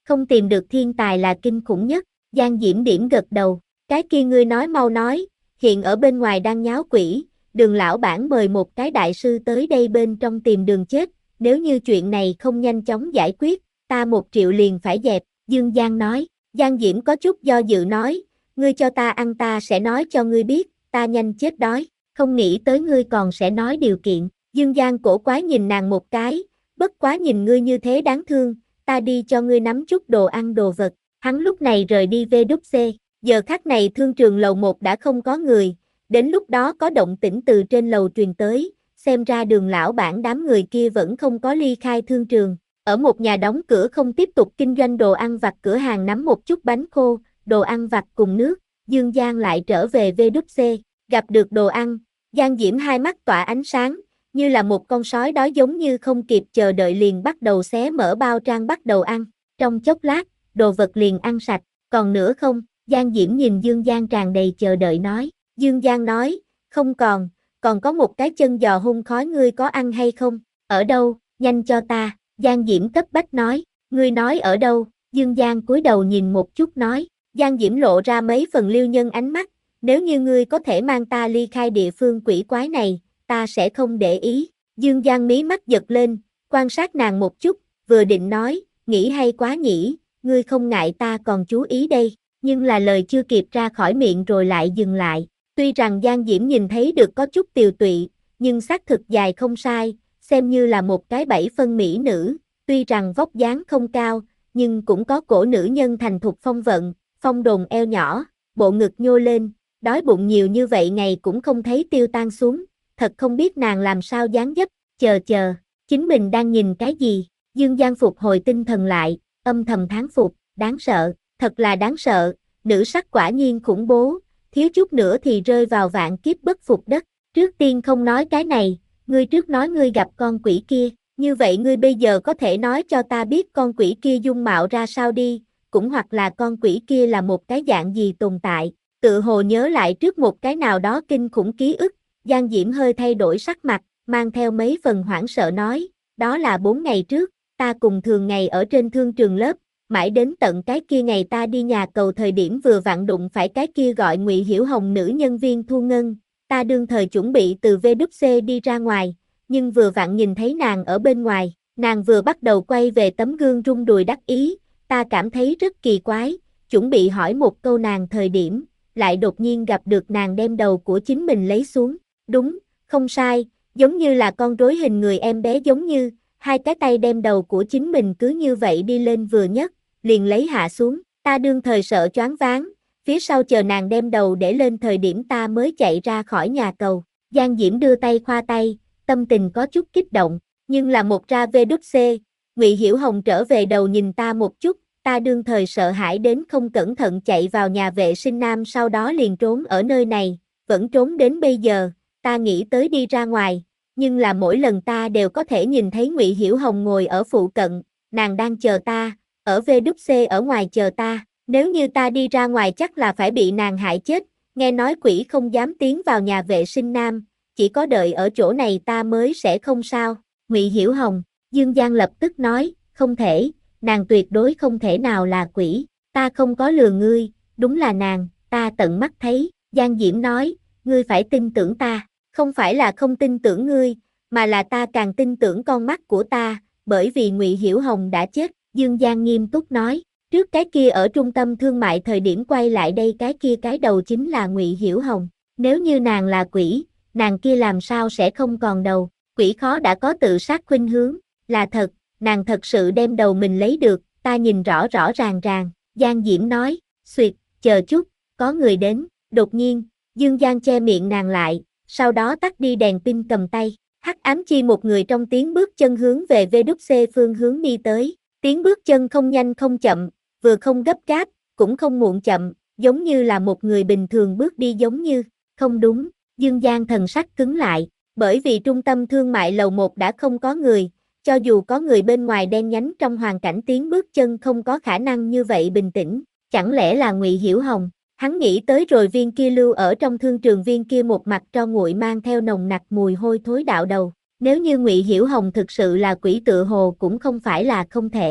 không tìm được thiên tài là kinh khủng nhất. Giang Diễm điểm gật đầu, cái kia ngươi nói mau nói, hiện ở bên ngoài đang nháo quỷ, Đường lão bản mời một cái đại sư tới đây bên trong tìm đường chết, nếu như chuyện này không nhanh chóng giải quyết, ta một triệu liền phải dẹp, Dương Giang nói. Giang Diễm có chút do dự nói, ngươi cho ta ăn ta sẽ nói cho ngươi biết, ta nhanh chết đói, không nghĩ tới ngươi còn sẽ nói điều kiện. Dương Giang cổ quái nhìn nàng một cái, bất quá nhìn ngươi như thế đáng thương, ta đi cho ngươi nắm chút đồ ăn đồ vật. Hắn lúc này rời đi vê kép xê, giờ khắc này thương trường lầu một đã không có người, đến lúc đó có động tĩnh từ trên lầu truyền tới, xem ra Đường lão bản đám người kia vẫn không có ly khai thương trường. Ở một nhà đóng cửa không tiếp tục kinh doanh đồ ăn vặt cửa hàng nắm một chút bánh khô, đồ ăn vặt cùng nước, Dương Giang lại trở về vê kép xê, gặp được đồ ăn, Giang Diễm hai mắt tỏa ánh sáng, như là một con sói đói giống như không kịp chờ đợi liền bắt đầu xé mở bao trang bắt đầu ăn, trong chốc lát, đồ vật liền ăn sạch, còn nữa không, Giang Diễm nhìn Dương Giang tràn đầy chờ đợi nói, Dương Giang nói, không còn, còn có một cái chân giò hun khói ngươi có ăn hay không, ở đâu, nhanh cho ta. Giang Diễm cấp bách nói, ngươi nói ở đâu, Dương Giang cúi đầu nhìn một chút nói, Giang Diễm lộ ra mấy phần liêu nhân ánh mắt, nếu như ngươi có thể mang ta ly khai địa phương quỷ quái này, ta sẽ không để ý. Dương Giang mí mắt giật lên, quan sát nàng một chút, vừa định nói, nghĩ hay quá nhỉ, ngươi không ngại ta còn chú ý đây, nhưng là lời chưa kịp ra khỏi miệng rồi lại dừng lại, tuy rằng Giang Diễm nhìn thấy được có chút tiều tụy, nhưng xác thực dài không sai, xem như là một cái bảy phân mỹ nữ, tuy rằng vóc dáng không cao, nhưng cũng có cổ nữ nhân thành thục phong vận, phong đồn eo nhỏ, bộ ngực nhô lên, đói bụng nhiều như vậy ngày cũng không thấy tiêu tan xuống, thật không biết nàng làm sao dáng dấp, chờ chờ, chính mình đang nhìn cái gì, Dương Giang phục hồi tinh thần lại, âm thầm thán phục, đáng sợ, thật là đáng sợ, nữ sắc quả nhiên khủng bố, thiếu chút nữa thì rơi vào vạn kiếp bất phục đất, trước tiên không nói cái này, ngươi trước nói ngươi gặp con quỷ kia, như vậy ngươi bây giờ có thể nói cho ta biết con quỷ kia dung mạo ra sao đi, cũng hoặc là con quỷ kia là một cái dạng gì tồn tại, tự hồ nhớ lại trước một cái nào đó kinh khủng ký ức, Giang Diễm hơi thay đổi sắc mặt, mang theo mấy phần hoảng sợ nói, đó là bốn ngày trước, ta cùng thường ngày ở trên thương trường lớp, mãi đến tận cái kia ngày ta đi nhà cầu thời điểm vừa vặn đụng phải cái kia gọi Ngụy Hiểu Hồng nữ nhân viên Thu Ngân, ta đương thời chuẩn bị từ vê kép xê đi ra ngoài, nhưng vừa vặn nhìn thấy nàng ở bên ngoài, nàng vừa bắt đầu quay về tấm gương rung đùi đắc ý, ta cảm thấy rất kỳ quái, chuẩn bị hỏi một câu nàng thời điểm, lại đột nhiên gặp được nàng đem đầu của chính mình lấy xuống, đúng, không sai, giống như là con rối hình người em bé giống như, hai cái tay đem đầu của chính mình cứ như vậy đi lên vừa nhấc, liền lấy hạ xuống, ta đương thời sợ choáng váng, phía sau chờ nàng đem đầu để lên thời điểm ta mới chạy ra khỏi nhà cầu, Giang Diễm đưa tay khoa tay, tâm tình có chút kích động, nhưng là một ra vê kép xê, Ngụy Hiểu Hồng trở về đầu nhìn ta một chút, ta đương thời sợ hãi đến không cẩn thận chạy vào nhà vệ sinh nam sau đó liền trốn ở nơi này, vẫn trốn đến bây giờ, ta nghĩ tới đi ra ngoài, nhưng là mỗi lần ta đều có thể nhìn thấy Ngụy Hiểu Hồng ngồi ở phụ cận, nàng đang chờ ta, ở vê kép xê ở ngoài chờ ta, nếu như ta đi ra ngoài chắc là phải bị nàng hại chết, nghe nói quỷ không dám tiến vào nhà vệ sinh nam, chỉ có đợi ở chỗ này ta mới sẽ không sao, Ngụy Hiểu Hồng, Dương Giang lập tức nói, không thể, nàng tuyệt đối không thể nào là quỷ, ta không có lừa ngươi, đúng là nàng, ta tận mắt thấy, Giang Diễm nói, ngươi phải tin tưởng ta, không phải là không tin tưởng ngươi, mà là ta càng tin tưởng con mắt của ta, bởi vì Ngụy Hiểu Hồng đã chết, Dương Giang nghiêm túc nói, trước cái kia ở trung tâm thương mại thời điểm quay lại đây cái kia cái đầu chính là Ngụy Hiểu Hồng, nếu như nàng là quỷ, nàng kia làm sao sẽ không còn đầu, quỷ khó đã có tự sát khuynh hướng, là thật, nàng thật sự đem đầu mình lấy được, ta nhìn rõ rõ ràng ràng, Giang Diễm nói, xuyệt, chờ chút, có người đến, đột nhiên, Dương Giang che miệng nàng lại, sau đó tắt đi đèn pin cầm tay, Hắc Ám Chi một người trong tiếng bước chân hướng về vê kép xê phương hướng đi tới, tiếng bước chân không nhanh không chậm, vừa không gấp gáp, cũng không muộn chậm, giống như là một người bình thường bước đi giống như, không đúng, Dương Giang thần sắc cứng lại, bởi vì trung tâm thương mại lầu một đã không có người, cho dù có người bên ngoài đen nhánh trong hoàn cảnh tiếng bước chân không có khả năng như vậy bình tĩnh, chẳng lẽ là Ngụy Hiểu Hồng, hắn nghĩ tới rồi viên kia lưu ở trong thương trường viên kia một mặt tro nguội mang theo nồng nặc mùi hôi thối đạo đầu, nếu như Ngụy Hiểu Hồng thực sự là quỷ tự hồ cũng không phải là không thể,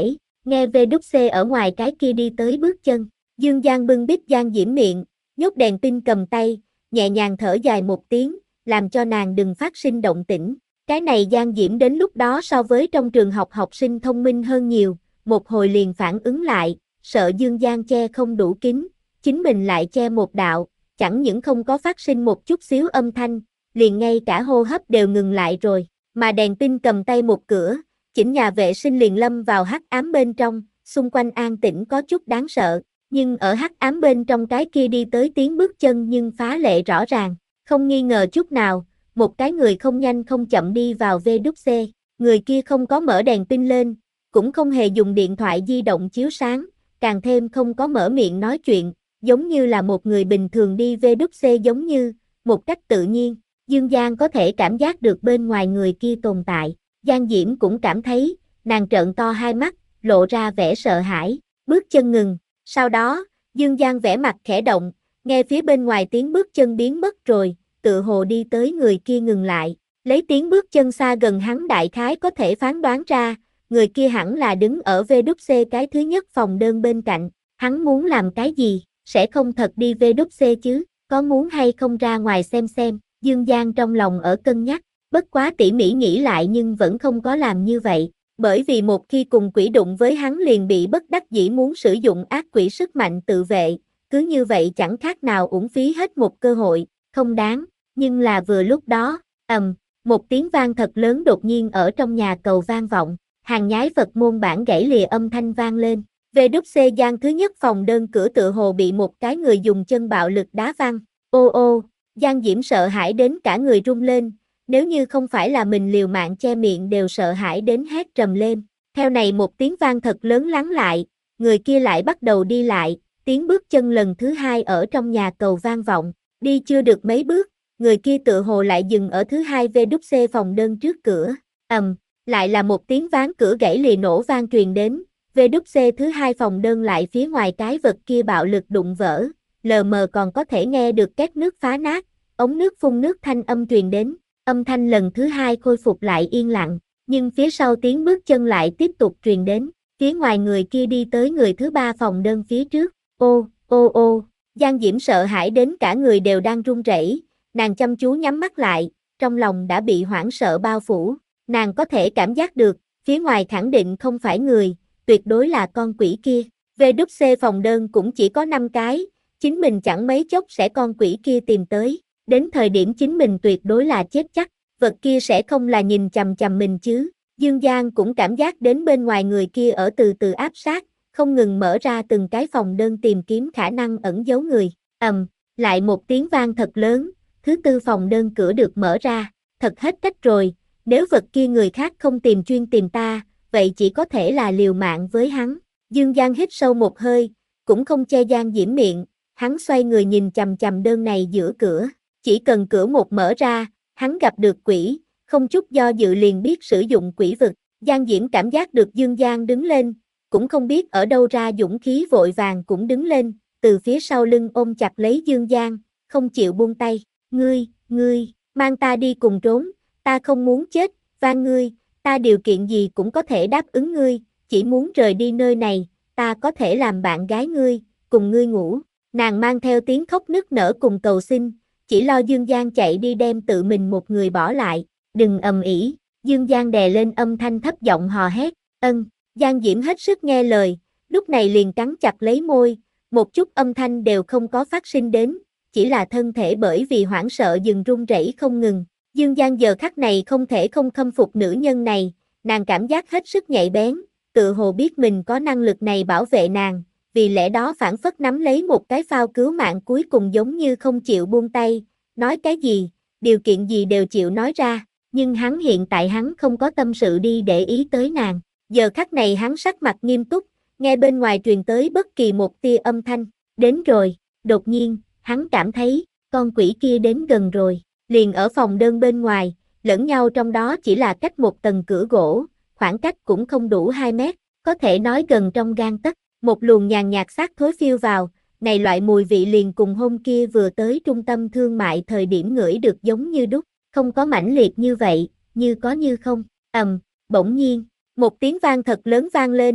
nghe vê đút xê ở ngoài cái kia đi tới bước chân. Dương Giang bưng bít Giang Diễm miệng, nhốt đèn pin cầm tay, nhẹ nhàng thở dài một tiếng, làm cho nàng đừng phát sinh động tĩnh. Cái này Giang Diễm đến lúc đó so với trong trường học học sinh thông minh hơn nhiều, một hồi liền phản ứng lại, sợ Dương Giang che không đủ kín, chính mình lại che một đạo, chẳng những không có phát sinh một chút xíu âm thanh, liền ngay cả hô hấp đều ngừng lại rồi, mà đèn pin cầm tay một cửa, chỉnh nhà vệ sinh liền lâm vào hắc ám bên trong, xung quanh an tĩnh có chút đáng sợ, nhưng ở hắc ám bên trong cái kia đi tới tiếng bước chân nhưng phá lệ rõ ràng, không nghi ngờ chút nào, một cái người không nhanh không chậm đi vào vê đút xê, người kia không có mở đèn pin lên, cũng không hề dùng điện thoại di động chiếu sáng, càng thêm không có mở miệng nói chuyện, giống như là một người bình thường đi vê đút xê giống như, một cách tự nhiên, Dương Giang có thể cảm giác được bên ngoài người kia tồn tại, Giang Diễm cũng cảm thấy, nàng trợn to hai mắt, lộ ra vẻ sợ hãi, bước chân ngừng, sau đó, Dương Giang vẻ mặt khẽ động, nghe phía bên ngoài tiếng bước chân biến mất rồi, tự hồ đi tới người kia ngừng lại, lấy tiếng bước chân xa gần hắn đại khái có thể phán đoán ra, người kia hẳn là đứng ở vê đút xê cái thứ nhất phòng đơn bên cạnh, hắn muốn làm cái gì, sẽ không thật đi vê đút xê chứ, có muốn hay không ra ngoài xem xem, Dương Giang trong lòng ở cân nhắc, bất quá tỉ mỉ nghĩ lại nhưng vẫn không có làm như vậy, bởi vì một khi cùng quỷ đụng với hắn liền bị bất đắc dĩ muốn sử dụng ác quỷ sức mạnh tự vệ, cứ như vậy chẳng khác nào uổng phí hết một cơ hội, không đáng, nhưng là vừa lúc đó, ầm, một tiếng vang thật lớn đột nhiên ở trong nhà cầu vang vọng, hàng nhái Phật môn bản gãy lìa âm thanh vang lên, vê đút xê Giang thứ nhất phòng đơn cửa tựa hồ bị một cái người dùng chân bạo lực đá văng, ô ô, Giang Diễm sợ hãi đến cả người run lên, nếu như không phải là mình liều mạng che miệng đều sợ hãi đến hét trầm lên, theo này một tiếng vang thật lớn lắng lại, người kia lại bắt đầu đi lại, tiếng bước chân lần thứ hai ở trong nhà cầu vang vọng, đi chưa được mấy bước, người kia tựa hồ lại dừng ở thứ hai vê đút xê phòng đơn trước cửa, ầm, lại là một tiếng ván cửa gãy lìa nổ vang truyền đến, vê đút xê thứ hai phòng đơn lại phía ngoài cái vật kia bạo lực đụng vỡ, lờ mờ còn có thể nghe được két nước phá nát, ống nước phun nước thanh âm truyền đến, âm thanh lần thứ hai khôi phục lại yên lặng, nhưng phía sau tiếng bước chân lại tiếp tục truyền đến, phía ngoài người kia đi tới người thứ ba phòng đơn phía trước, ô, ô ô, Giang Diễm sợ hãi đến cả người đều đang run rẩy, nàng chăm chú nhắm mắt lại, trong lòng đã bị hoảng sợ bao phủ, nàng có thể cảm giác được, phía ngoài khẳng định không phải người, tuyệt đối là con quỷ kia, vê đút xê phòng đơn cũng chỉ có năm cái, chính mình chẳng mấy chốc sẽ con quỷ kia tìm tới, đến thời điểm chính mình tuyệt đối là chết chắc, vật kia sẽ không là nhìn chằm chằm mình chứ, Dương Giang cũng cảm giác đến bên ngoài người kia ở từ từ áp sát, không ngừng mở ra từng cái phòng đơn tìm kiếm khả năng ẩn giấu người, ầm, lại một tiếng vang thật lớn, thứ tư phòng đơn cửa được mở ra, thật hết cách rồi, nếu vật kia người khác không tìm chuyên tìm ta, vậy chỉ có thể là liều mạng với hắn, Dương Giang hít sâu một hơi, cũng không che Giang Diễm miệng, hắn xoay người nhìn chằm chằm đơn này giữa cửa, chỉ cần cửa một mở ra, hắn gặp được quỷ, không chút do dự liền biết sử dụng quỷ vực, Giang Diễm cảm giác được Dương Giang đứng lên, cũng không biết ở đâu ra dũng khí vội vàng cũng đứng lên, từ phía sau lưng ôm chặt lấy Dương Giang, không chịu buông tay, ngươi, ngươi, mang ta đi cùng trốn, ta không muốn chết, van ngươi, ta điều kiện gì cũng có thể đáp ứng ngươi, chỉ muốn rời đi nơi này, ta có thể làm bạn gái ngươi, cùng ngươi ngủ, nàng mang theo tiếng khóc nức nở cùng cầu xin, chỉ lo Dương Giang chạy đi đem tự mình một người bỏ lại, đừng ầm ĩ, Dương Giang đè lên âm thanh thấp giọng hò hét, ân, Giang Diễm hết sức nghe lời, lúc này liền cắn chặt lấy môi, một chút âm thanh đều không có phát sinh đến, chỉ là thân thể bởi vì hoảng sợ dừng run rẩy không ngừng, Dương Giang giờ khắc này không thể không khâm phục nữ nhân này, nàng cảm giác hết sức nhạy bén, tự hồ biết mình có năng lực này bảo vệ nàng, vì lẽ đó phản phất nắm lấy một cái phao cứu mạng cuối cùng giống như không chịu buông tay, nói cái gì, điều kiện gì đều chịu nói ra, nhưng hắn hiện tại hắn không có tâm sự đi để ý tới nàng, giờ khắc này hắn sắc mặt nghiêm túc, nghe bên ngoài truyền tới bất kỳ một tia âm thanh, đến rồi, đột nhiên, hắn cảm thấy, con quỷ kia đến gần rồi, liền ở phòng đơn bên ngoài, lẫn nhau trong đó chỉ là cách một tầng cửa gỗ, khoảng cách cũng không đủ hai mét, có thể nói gần trong gang tấc, một luồng nhàn nhạt xác thối phiêu vào, này loại mùi vị liền cùng hôm kia vừa tới trung tâm thương mại thời điểm ngửi được giống như đúc, không có mãnh liệt như vậy, như có như không, ầm, bỗng nhiên, một tiếng vang thật lớn vang lên,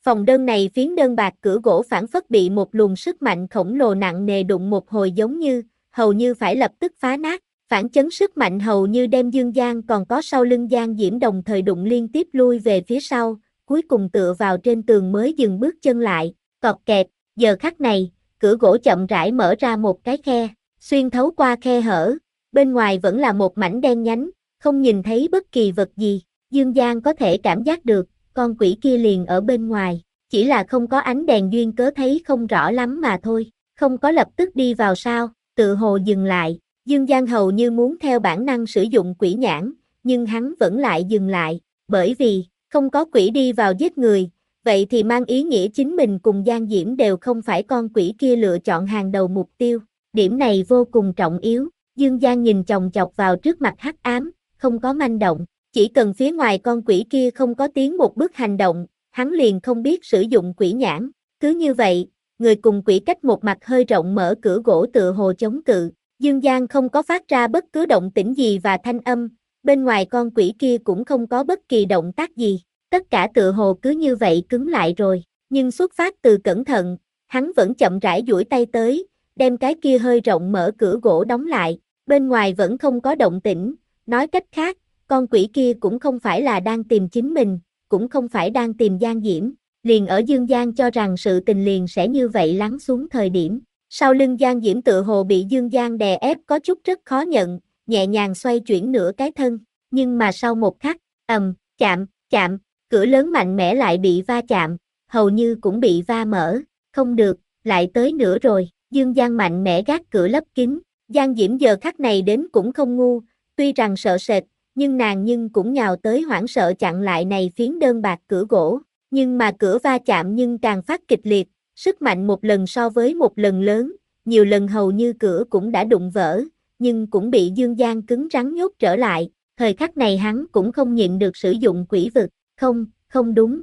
Phòng đơn này phiến đơn bạc cửa gỗ phảng phất bị một luồng sức mạnh khổng lồ nặng nề đụng một hồi giống như, hầu như phải lập tức phá nát, phản chấn sức mạnh hầu như đem Dương Giang còn có sau lưng Giang Diễm đồng thời đụng liên tiếp lui về phía sau, cuối cùng tựa vào trên tường mới dừng bước chân lại, cọt kẹt, giờ khắc này, cửa gỗ chậm rãi mở ra một cái khe, xuyên thấu qua khe hở, bên ngoài vẫn là một mảnh đen nhánh, không nhìn thấy bất kỳ vật gì, Dương Giang có thể cảm giác được, con quỷ kia liền ở bên ngoài, chỉ là không có ánh đèn duyên cớ thấy không rõ lắm mà thôi, không có lập tức đi vào sao, tự hồ dừng lại, Dương Giang hầu như muốn theo bản năng sử dụng quỷ nhãn, nhưng hắn vẫn lại dừng lại, bởi vì, không có quỷ đi vào giết người, vậy thì mang ý nghĩa chính mình cùng Giang Diễm đều không phải con quỷ kia lựa chọn hàng đầu mục tiêu, điểm này vô cùng trọng yếu, Dương Giang nhìn chòng chọc vào trước mặt hắc ám, không có manh động, chỉ cần phía ngoài con quỷ kia không có tiến một bước hành động, hắn liền không biết sử dụng quỷ nhãn, cứ như vậy, người cùng quỷ cách một mặt hơi rộng mở cửa gỗ tựa hồ chống cự, Dương Giang không có phát ra bất cứ động tĩnh gì và thanh âm, bên ngoài con quỷ kia cũng không có bất kỳ động tác gì, tất cả tựa hồ cứ như vậy cứng lại rồi, nhưng xuất phát từ cẩn thận, hắn vẫn chậm rãi duỗi tay tới, đem cái kia hơi rộng mở cửa gỗ đóng lại, bên ngoài vẫn không có động tĩnh, nói cách khác, con quỷ kia cũng không phải là đang tìm chính mình, cũng không phải đang tìm Giang Diễm, liền ở Dương Giang cho rằng sự tình liền sẽ như vậy lắng xuống thời điểm. Sau lưng Giang Diễm tự hồ bị Dương Giang đè ép có chút rất khó nhận, nhẹ nhàng xoay chuyển nửa cái thân, nhưng mà sau một khắc, ầm, chạm, chạm, cửa lớn mạnh mẽ lại bị va chạm, hầu như cũng bị va mở, không được, lại tới nữa rồi, Dương Giang mạnh mẽ gác cửa lấp kín, Giang Diễm giờ khắc này đến cũng không ngu, tuy rằng sợ sệt, nhưng nàng nhưng cũng nhào tới hoảng sợ chặn lại này phiến đơn bạc cửa gỗ, nhưng mà cửa va chạm nhưng càng phát kịch liệt, sức mạnh một lần so với một lần lớn, nhiều lần hầu như cửa cũng đã đụng vỡ, nhưng cũng bị Dương Giang cứng rắn nhốt trở lại, thời khắc này hắn cũng không nhịn được sử dụng quỷ vực, không, không đúng.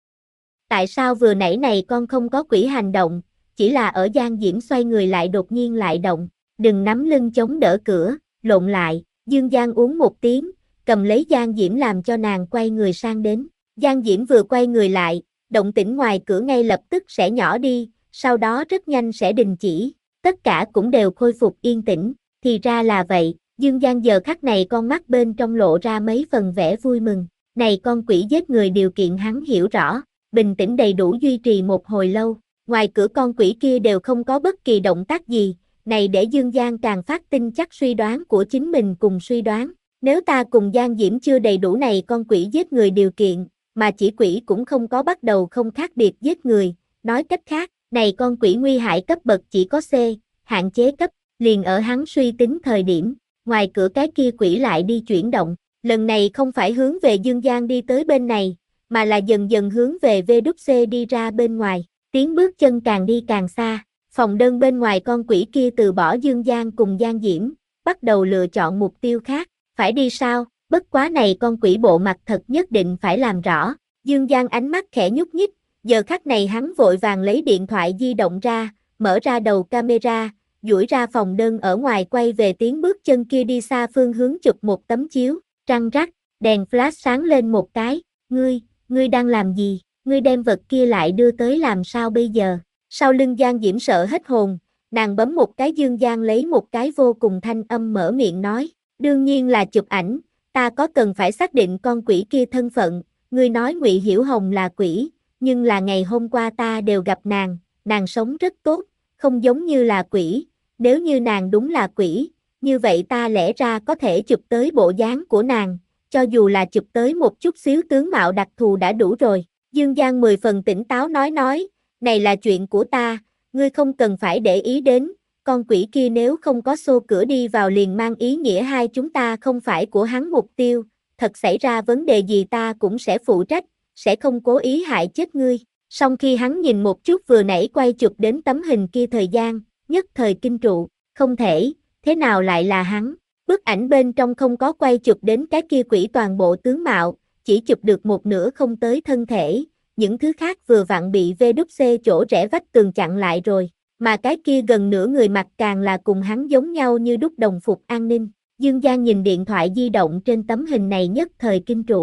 Tại sao vừa nãy này con không có quỷ hành động, chỉ là ở Giang Diễm xoay người lại đột nhiên lại động, đừng nắm lưng chống đỡ cửa, lộn lại, Dương Giang uống một tiếng, cầm lấy Giang Diễm làm cho nàng quay người sang đến, Giang Diễm vừa quay người lại, động tĩnh ngoài cửa ngay lập tức sẽ nhỏ đi, sau đó rất nhanh sẽ đình chỉ, tất cả cũng đều khôi phục yên tĩnh, thì ra là vậy, Dương Giang giờ khắc này con mắt bên trong lộ ra mấy phần vẻ vui mừng, này con quỷ giết người điều kiện hắn hiểu rõ, bình tĩnh đầy đủ duy trì một hồi lâu, ngoài cửa con quỷ kia đều không có bất kỳ động tác gì, này để Dương Giang càng phát tin chắc suy đoán của chính mình cùng suy đoán, nếu ta cùng Giang Diễm chưa đầy đủ này con quỷ giết người điều kiện, mà chỉ quỷ cũng không có bắt đầu không khác biệt giết người, nói cách khác, này con quỷ nguy hại cấp bậc chỉ có C, hạn chế cấp, liền ở hắn suy tính thời điểm, ngoài cửa cái kia quỷ lại đi chuyển động, lần này không phải hướng về Dương Giang đi tới bên này, mà là dần dần hướng về vê kép xê đi ra bên ngoài, tiếng bước chân càng đi càng xa, phòng đơn bên ngoài con quỷ kia từ bỏ Dương Giang cùng Giang Diễm, bắt đầu lựa chọn mục tiêu khác, phải đi sao, bất quá này con quỷ bộ mặt thật nhất định phải làm rõ, Dương Giang ánh mắt khẽ nhúc nhích, giờ khắc này hắn vội vàng lấy điện thoại di động ra, mở ra đầu camera, duỗi ra phòng đơn ở ngoài quay về tiếng bước chân kia đi xa phương hướng chụp một tấm chiếu, trăng rắc, đèn flash sáng lên một cái, ngươi, ngươi đang làm gì, ngươi đem vật kia lại đưa tới làm sao bây giờ, sau lưng Giang Diễm sợ hết hồn, nàng bấm một cái Dương Giang lấy một cái vô cùng thanh âm mở miệng nói, đương nhiên là chụp ảnh, ta có cần phải xác định con quỷ kia thân phận, ngươi nói Ngụy Hiểu Hồng là quỷ, nhưng là ngày hôm qua ta đều gặp nàng, nàng sống rất tốt, không giống như là quỷ, nếu như nàng đúng là quỷ, như vậy ta lẽ ra có thể chụp tới bộ dáng của nàng, cho dù là chụp tới một chút xíu tướng mạo đặc thù đã đủ rồi, Dương Giang mười phần tỉnh táo nói nói, này là chuyện của ta, ngươi không cần phải để ý đến, con quỷ kia nếu không có xô cửa đi vào liền mang ý nghĩa hai chúng ta không phải của hắn mục tiêu, thật xảy ra vấn đề gì ta cũng sẽ phụ trách, sẽ không cố ý hại chết ngươi. Song khi hắn nhìn một chút vừa nãy quay chụp đến tấm hình kia thời gian, nhất thời kinh trụ, không thể, thế nào lại là hắn, bức ảnh bên trong không có quay chụp đến cái kia quỷ toàn bộ tướng mạo, chỉ chụp được một nửa không tới thân thể, những thứ khác vừa vặn bị vê kép xê chỗ rẽ vách tường chặn lại rồi, mà cái kia gần nửa người mặt càng là cùng hắn giống nhau như đúc đồng phục an ninh. Dương Giang nhìn điện thoại di động trên tấm hình này nhất thời kinh trụ,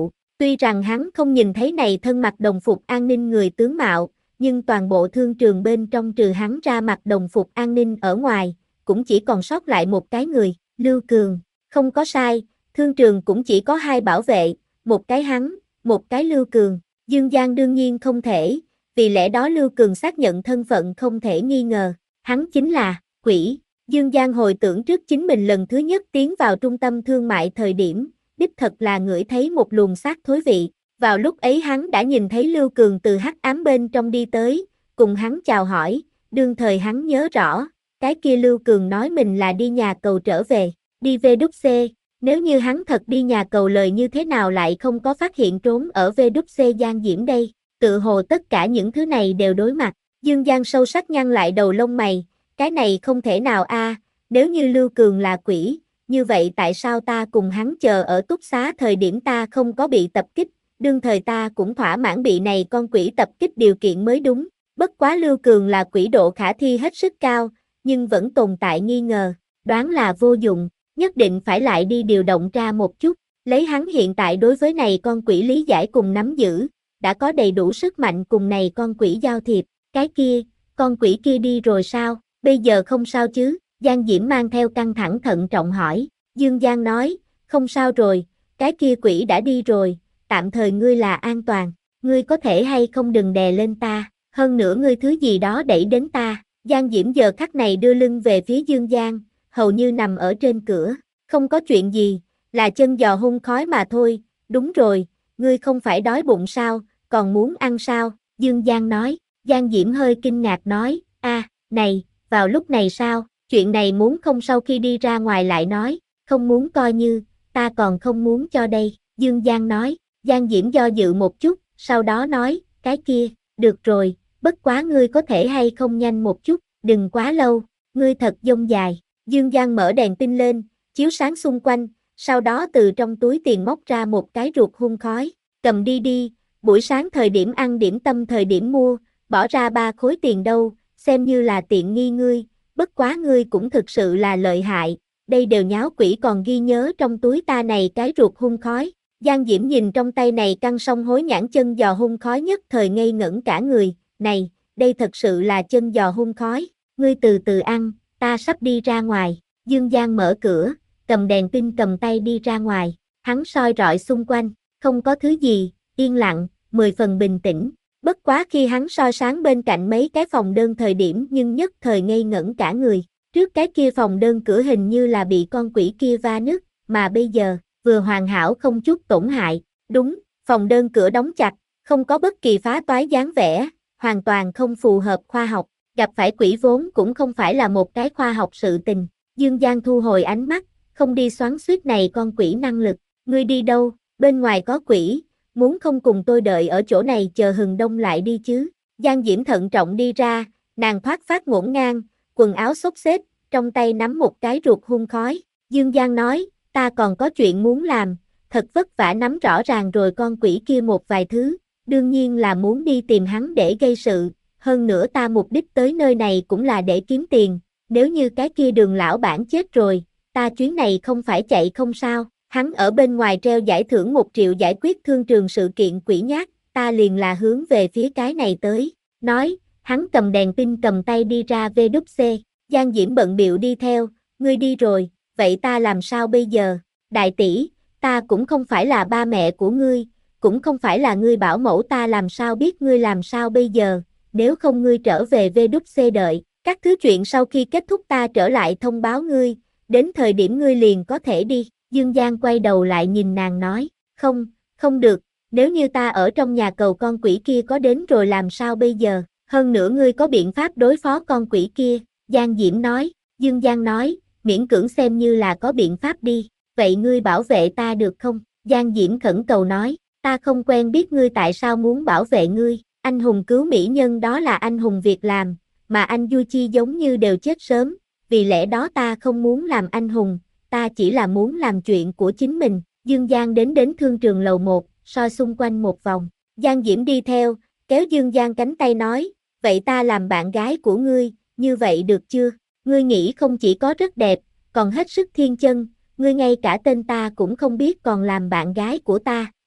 Tuy rằng hắn không nhìn thấy này thân mặc đồng phục an ninh người tướng mạo, nhưng toàn bộ thương trường bên trong trừ hắn ra mặc đồng phục an ninh ở ngoài, cũng chỉ còn sót lại một cái người, Lưu Cường. Không có sai, thương trường cũng chỉ có hai bảo vệ, một cái hắn, một cái Lưu Cường. Dương Giang đương nhiên không thể, vì lẽ đó Lưu Cường xác nhận thân phận không thể nghi ngờ, hắn chính là quỷ. Dương Giang hồi tưởng trước chính mình lần thứ nhất tiến vào trung tâm thương mại thời điểm, đích thật là ngửi thấy một luồng xác thối vị. Vào lúc ấy hắn đã nhìn thấy Lưu Cường từ hắc ám bên trong đi tới, cùng hắn chào hỏi, đương thời hắn nhớ rõ, cái kia Lưu Cường nói mình là đi nhà cầu trở về, đi vê đúc xê, nếu như hắn thật đi nhà cầu lời như thế nào lại không có phát hiện trốn ở vê đúc xê Giang Diễm đây, tự hồ tất cả những thứ này đều đối mặt, Dương Giang sâu sắc nhăn lại đầu lông mày, cái này không thể nào a, nếu như Lưu Cường là quỷ, như vậy tại sao ta cùng hắn chờ ở túc xá thời điểm ta không có bị tập kích, đương thời ta cũng thỏa mãn bị này con quỷ tập kích điều kiện mới đúng, bất quá Lưu Cường là quỷ độ khả thi hết sức cao, nhưng vẫn tồn tại nghi ngờ, đoán là vô dụng, nhất định phải lại đi điều động ra một chút, lấy hắn hiện tại đối với này con quỷ lý giải cùng nắm giữ, đã có đầy đủ sức mạnh cùng này con quỷ giao thiệp, cái kia, con quỷ kia đi rồi sao, bây giờ không sao chứ, Giang Diễm mang theo căng thẳng thận trọng hỏi, Dương Giang nói, không sao rồi, cái kia quỷ đã đi rồi, tạm thời ngươi là an toàn, ngươi có thể hay không đừng đè lên ta, hơn nữa ngươi thứ gì đó đẩy đến ta, Giang Diễm giờ khắc này đưa lưng về phía Dương Giang, hầu như nằm ở trên cửa, không có chuyện gì, là chân giò hun khói mà thôi, đúng rồi, ngươi không phải đói bụng sao, còn muốn ăn sao, Dương Giang nói, Giang Diễm hơi kinh ngạc nói, a, này, vào lúc này sao, chuyện này muốn không sau khi đi ra ngoài lại nói, không muốn coi như, ta còn không muốn cho đây, Dương Giang nói, Giang Diễm do dự một chút, sau đó nói, cái kia, được rồi, bất quá ngươi có thể hay không nhanh một chút, đừng quá lâu, ngươi thật dông dài, Dương Giang mở đèn pin lên, chiếu sáng xung quanh, sau đó từ trong túi tiền móc ra một cái ruột hun khói, cầm đi đi, buổi sáng thời điểm ăn điểm tâm thời điểm mua, bỏ ra ba khối tiền đâu, xem như là tiện nghi ngươi, bất quá ngươi cũng thực sự là lợi hại, đây đều nháo quỷ còn ghi nhớ trong túi ta này cái ruột hun khói. Giang Diễm nhìn trong tay này căng song hối nhãn chân giò hun khói nhất thời ngây ngẩn cả người, này, đây thật sự là chân giò hun khói, ngươi từ từ ăn, ta sắp đi ra ngoài, Dương Giang mở cửa, cầm đèn pin cầm tay đi ra ngoài, hắn soi rọi xung quanh, không có thứ gì, yên lặng, mười phần bình tĩnh, bất quá khi hắn soi sáng bên cạnh mấy cái phòng đơn thời điểm nhưng nhất thời ngây ngẩn cả người, trước cái kia phòng đơn cửa hình như là bị con quỷ kia va nứt, mà bây giờ, vừa hoàn hảo không chút tổn hại, đúng, phòng đơn cửa đóng chặt, không có bất kỳ phá toái dáng vẻ, hoàn toàn không phù hợp khoa học, gặp phải quỷ vốn cũng không phải là một cái khoa học sự tình, Dương Giang thu hồi ánh mắt, không đi xoắn xuýt này con quỷ năng lực, ngươi đi đâu, bên ngoài có quỷ, muốn không cùng tôi đợi ở chỗ này chờ hừng đông lại đi chứ, Giang Diễm thận trọng đi ra, nàng thoát phát ngổn ngang, quần áo xốc xếch, trong tay nắm một cái ruột hun khói, Dương Giang nói, ta còn có chuyện muốn làm, thật vất vả nắm rõ ràng rồi con quỷ kia một vài thứ, đương nhiên là muốn đi tìm hắn để gây sự, hơn nữa ta mục đích tới nơi này cũng là để kiếm tiền, nếu như cái kia Đường lão bản chết rồi, ta chuyến này không phải chạy không sao, hắn ở bên ngoài treo giải thưởng một triệu giải quyết thương trường sự kiện quỷ nhát, ta liền là hướng về phía cái này tới, nói, hắn cầm đèn pin cầm tay đi ra vê đúc xê, Giang Diễm bận bịu đi theo, ngươi đi rồi, vậy ta làm sao bây giờ, đại tỷ, ta cũng không phải là ba mẹ của ngươi, cũng không phải là ngươi bảo mẫu ta làm sao biết ngươi làm sao bây giờ, nếu không ngươi trở về vê đúc xê đợi, các thứ chuyện sau khi kết thúc ta trở lại thông báo ngươi, đến thời điểm ngươi liền có thể đi, Dương Giang quay đầu lại nhìn nàng nói, không, không được, nếu như ta ở trong nhà cầu con quỷ kia có đến rồi làm sao bây giờ, hơn nữa ngươi có biện pháp đối phó con quỷ kia, Giang Diễm nói, Dương Giang nói, miễn cưỡng xem như là có biện pháp đi, vậy ngươi bảo vệ ta được không, Giang Diễm khẩn cầu nói, ta không quen biết ngươi tại sao muốn bảo vệ ngươi, anh hùng cứu mỹ nhân đó là anh hùng việc làm, mà anh Du Chi giống như đều chết sớm, vì lẽ đó ta không muốn làm anh hùng, ta chỉ là muốn làm chuyện của chính mình, Dương Giang đến đến thương trường lầu một, soi xung quanh một vòng, Giang Diễm đi theo, kéo Dương Giang cánh tay nói, vậy ta làm bạn gái của ngươi, như vậy được chưa, ngươi nghĩ không chỉ có rất đẹp, còn hết sức thiên chân, ngươi ngay cả tên ta cũng không biết còn làm bạn gái của ta,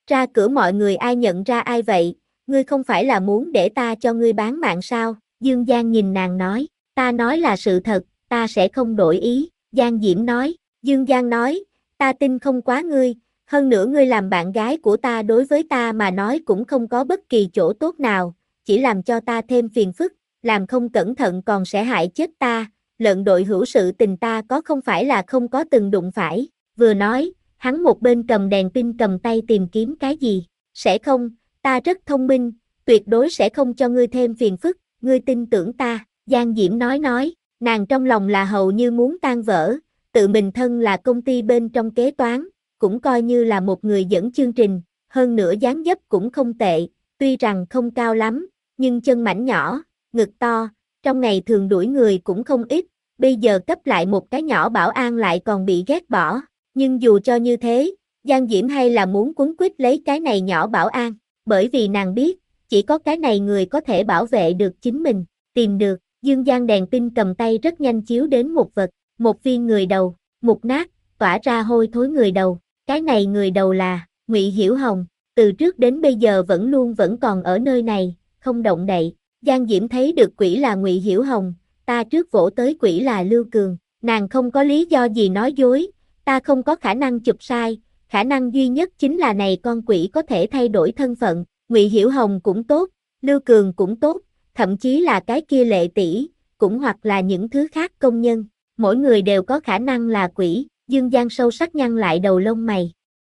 Ra cửa mọi người ai nhận ra ai vậy, ngươi không phải là muốn để ta cho ngươi bán mạng sao? Dương Giang nhìn nàng nói, ta nói là sự thật, ta sẽ không đổi ý, Giang Diễm nói. Dương Giang nói, ta tin không quá ngươi, hơn nữa ngươi làm bạn gái của ta đối với ta mà nói cũng không có bất kỳ chỗ tốt nào, chỉ làm cho ta thêm phiền phức, làm không cẩn thận còn sẽ hại chết ta, lợn đội hữu sự tình ta có không phải là không có từng đụng phải, vừa nói, hắn một bên cầm đèn pin cầm tay tìm kiếm cái gì, sẽ không, ta rất thông minh, tuyệt đối sẽ không cho ngươi thêm phiền phức, ngươi tin tưởng ta, Giang Diễm nói nói, nàng trong lòng là hầu như muốn tan vỡ, tự mình thân là công ty bên trong kế toán, cũng coi như là một người dẫn chương trình, hơn nữa dáng dấp cũng không tệ, tuy rằng không cao lắm, nhưng chân mảnh nhỏ, ngực to, trong ngày thường đuổi người cũng không ít, bây giờ cấp lại một cái nhỏ bảo an lại còn bị ghét bỏ, nhưng dù cho như thế, Giang Diễm hay là muốn quấn quýt lấy cái này nhỏ bảo an, bởi vì nàng biết, chỉ có cái này người có thể bảo vệ được chính mình, tìm được, Dương Giang đèn pin cầm tay rất nhanh chiếu đến một vật, một viên người đầu, mục nát, tỏa ra hôi thối người đầu, cái này người đầu là, Ngụy Hiểu Hồng, từ trước đến bây giờ vẫn luôn vẫn còn ở nơi này, không động đậy, Giang Diễm thấy được quỷ là Ngụy Hiểu Hồng, ta trước vỗ tới quỷ là Lưu Cường, nàng không có lý do gì nói dối, ta không có khả năng chụp sai, khả năng duy nhất chính là này con quỷ có thể thay đổi thân phận, Ngụy Hiểu Hồng cũng tốt, Lưu Cường cũng tốt, thậm chí là cái kia Lệ tỷ, cũng hoặc là những thứ khác công nhân, mỗi người đều có khả năng là quỷ, Dương Giang sâu sắc nhăn lại đầu lông mày.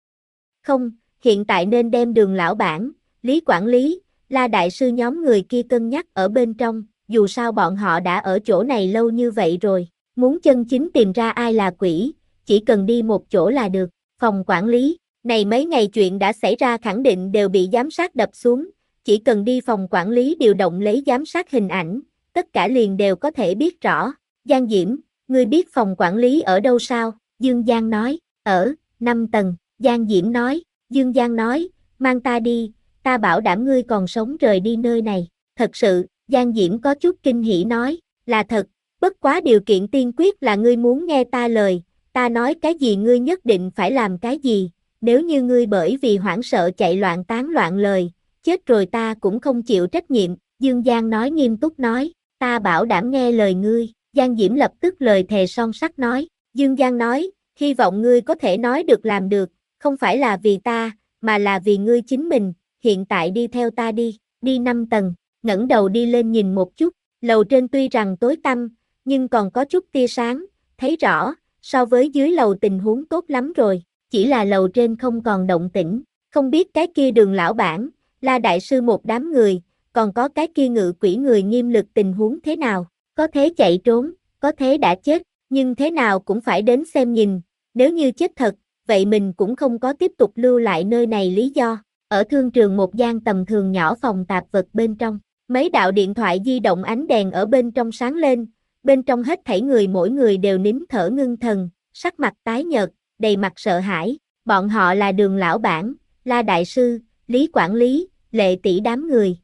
Không, hiện tại nên đem Đường lão bản, Lý quản lý, La đại sư nhóm người kia cân nhắc ở bên trong, dù sao bọn họ đã ở chỗ này lâu như vậy rồi, muốn chân chính tìm ra ai là quỷ, chỉ cần đi một chỗ là được, phòng quản lý, này mấy ngày chuyện đã xảy ra khẳng định đều bị giám sát đập xuống, chỉ cần đi phòng quản lý điều động lấy giám sát hình ảnh, tất cả liền đều có thể biết rõ, Giang Diễm, ngươi biết phòng quản lý ở đâu sao? Dương Giang nói, ở, năm tầng, Giang Diễm nói, Dương Giang nói, mang ta đi, ta bảo đảm ngươi còn sống rời đi nơi này, thật sự, Giang Diễm có chút kinh hỉ nói, là thật, bất quá điều kiện tiên quyết là ngươi muốn nghe ta lời, ta nói cái gì ngươi nhất định phải làm cái gì, nếu như ngươi bởi vì hoảng sợ chạy loạn tán loạn lời, chết rồi ta cũng không chịu trách nhiệm, Dương Giang nói nghiêm túc nói, ta bảo đảm nghe lời ngươi, Giang Diễm lập tức lời thề son sắt nói, Dương Giang nói, hy vọng ngươi có thể nói được làm được, không phải là vì ta, mà là vì ngươi chính mình, hiện tại đi theo ta đi, đi năm tầng, ngẩng đầu đi lên nhìn một chút, lầu trên tuy rằng tối tăm, nhưng còn có chút tia sáng, thấy rõ, so với dưới lầu tình huống tốt lắm rồi, chỉ là lầu trên không còn động tĩnh, không biết cái kia Đường lão bản, La đại sư một đám người, còn có cái kia ngự quỷ người nghiêm lực tình huống thế nào, có thế chạy trốn, có thế đã chết, nhưng thế nào cũng phải đến xem nhìn, nếu như chết thật, vậy mình cũng không có tiếp tục lưu lại nơi này lý do. Ở thương trường một gian tầm thường nhỏ phòng tạp vật bên trong, mấy đạo điện thoại di động ánh đèn ở bên trong sáng lên, bên trong hết thảy người mỗi người đều nín thở ngưng thần, sắc mặt tái nhợt, đầy mặt sợ hãi, bọn họ là Đường lão bản, La đại sư, Lý quản lý, Lệ tỷ đám người.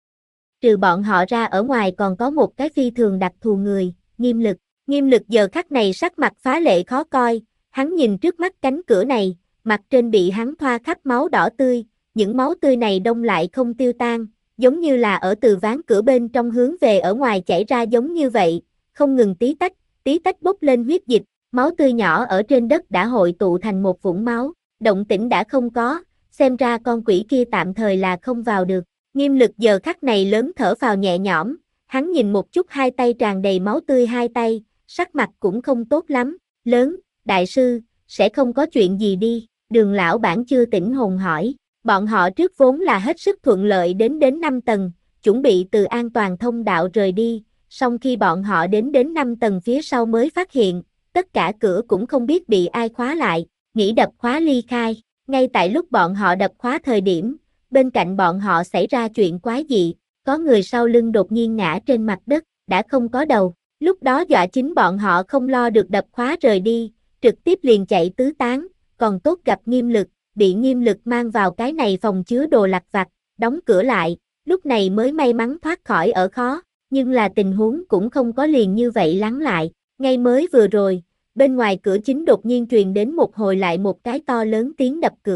Trừ bọn họ ra ở ngoài còn có một cái phi thường đặc thù người, Nghiêm lực, Nghiêm lực giờ khắc này sắc mặt phá lệ khó coi, hắn nhìn trước mắt cánh cửa này, mặt trên bị hắn thoa khắp máu đỏ tươi, những máu tươi này đông lại không tiêu tan, giống như là ở từ ván cửa bên trong hướng về ở ngoài chảy ra giống như vậy, không ngừng tí tách, tí tách bốc lên huyết dịch, máu tươi nhỏ ở trên đất đã hội tụ thành một vũng máu, động tĩnh đã không có, xem ra con quỷ kia tạm thời là không vào được. Nghiêm lực giờ khắc này lớn thở phào nhẹ nhõm, hắn nhìn một chút hai tay tràn đầy máu tươi hai tay, sắc mặt cũng không tốt lắm, lớn, đại sư, sẽ không có chuyện gì đi, Đường lão bản chưa tỉnh hồn hỏi, bọn họ trước vốn là hết sức thuận lợi đến đến năm tầng, chuẩn bị từ an toàn thông đạo rời đi, song khi bọn họ đến đến năm tầng phía sau mới phát hiện, tất cả cửa cũng không biết bị ai khóa lại, nghĩ đập khóa ly khai, ngay tại lúc bọn họ đập khóa thời điểm, bên cạnh bọn họ xảy ra chuyện quái dị, có người sau lưng đột nhiên ngã trên mặt đất, đã không có đầu, lúc đó dọa chính bọn họ không lo được đập khóa rời đi, trực tiếp liền chạy tứ tán, còn tốt gặp Nghiêm lực, bị Nghiêm lực mang vào cái này phòng chứa đồ lặt vặt, đóng cửa lại, lúc này mới may mắn thoát khỏi ở khó, nhưng là tình huống cũng không có liền như vậy lắng lại, ngay mới vừa rồi, bên ngoài cửa chính đột nhiên truyền đến một hồi lại một cái to lớn tiếng đập cửa,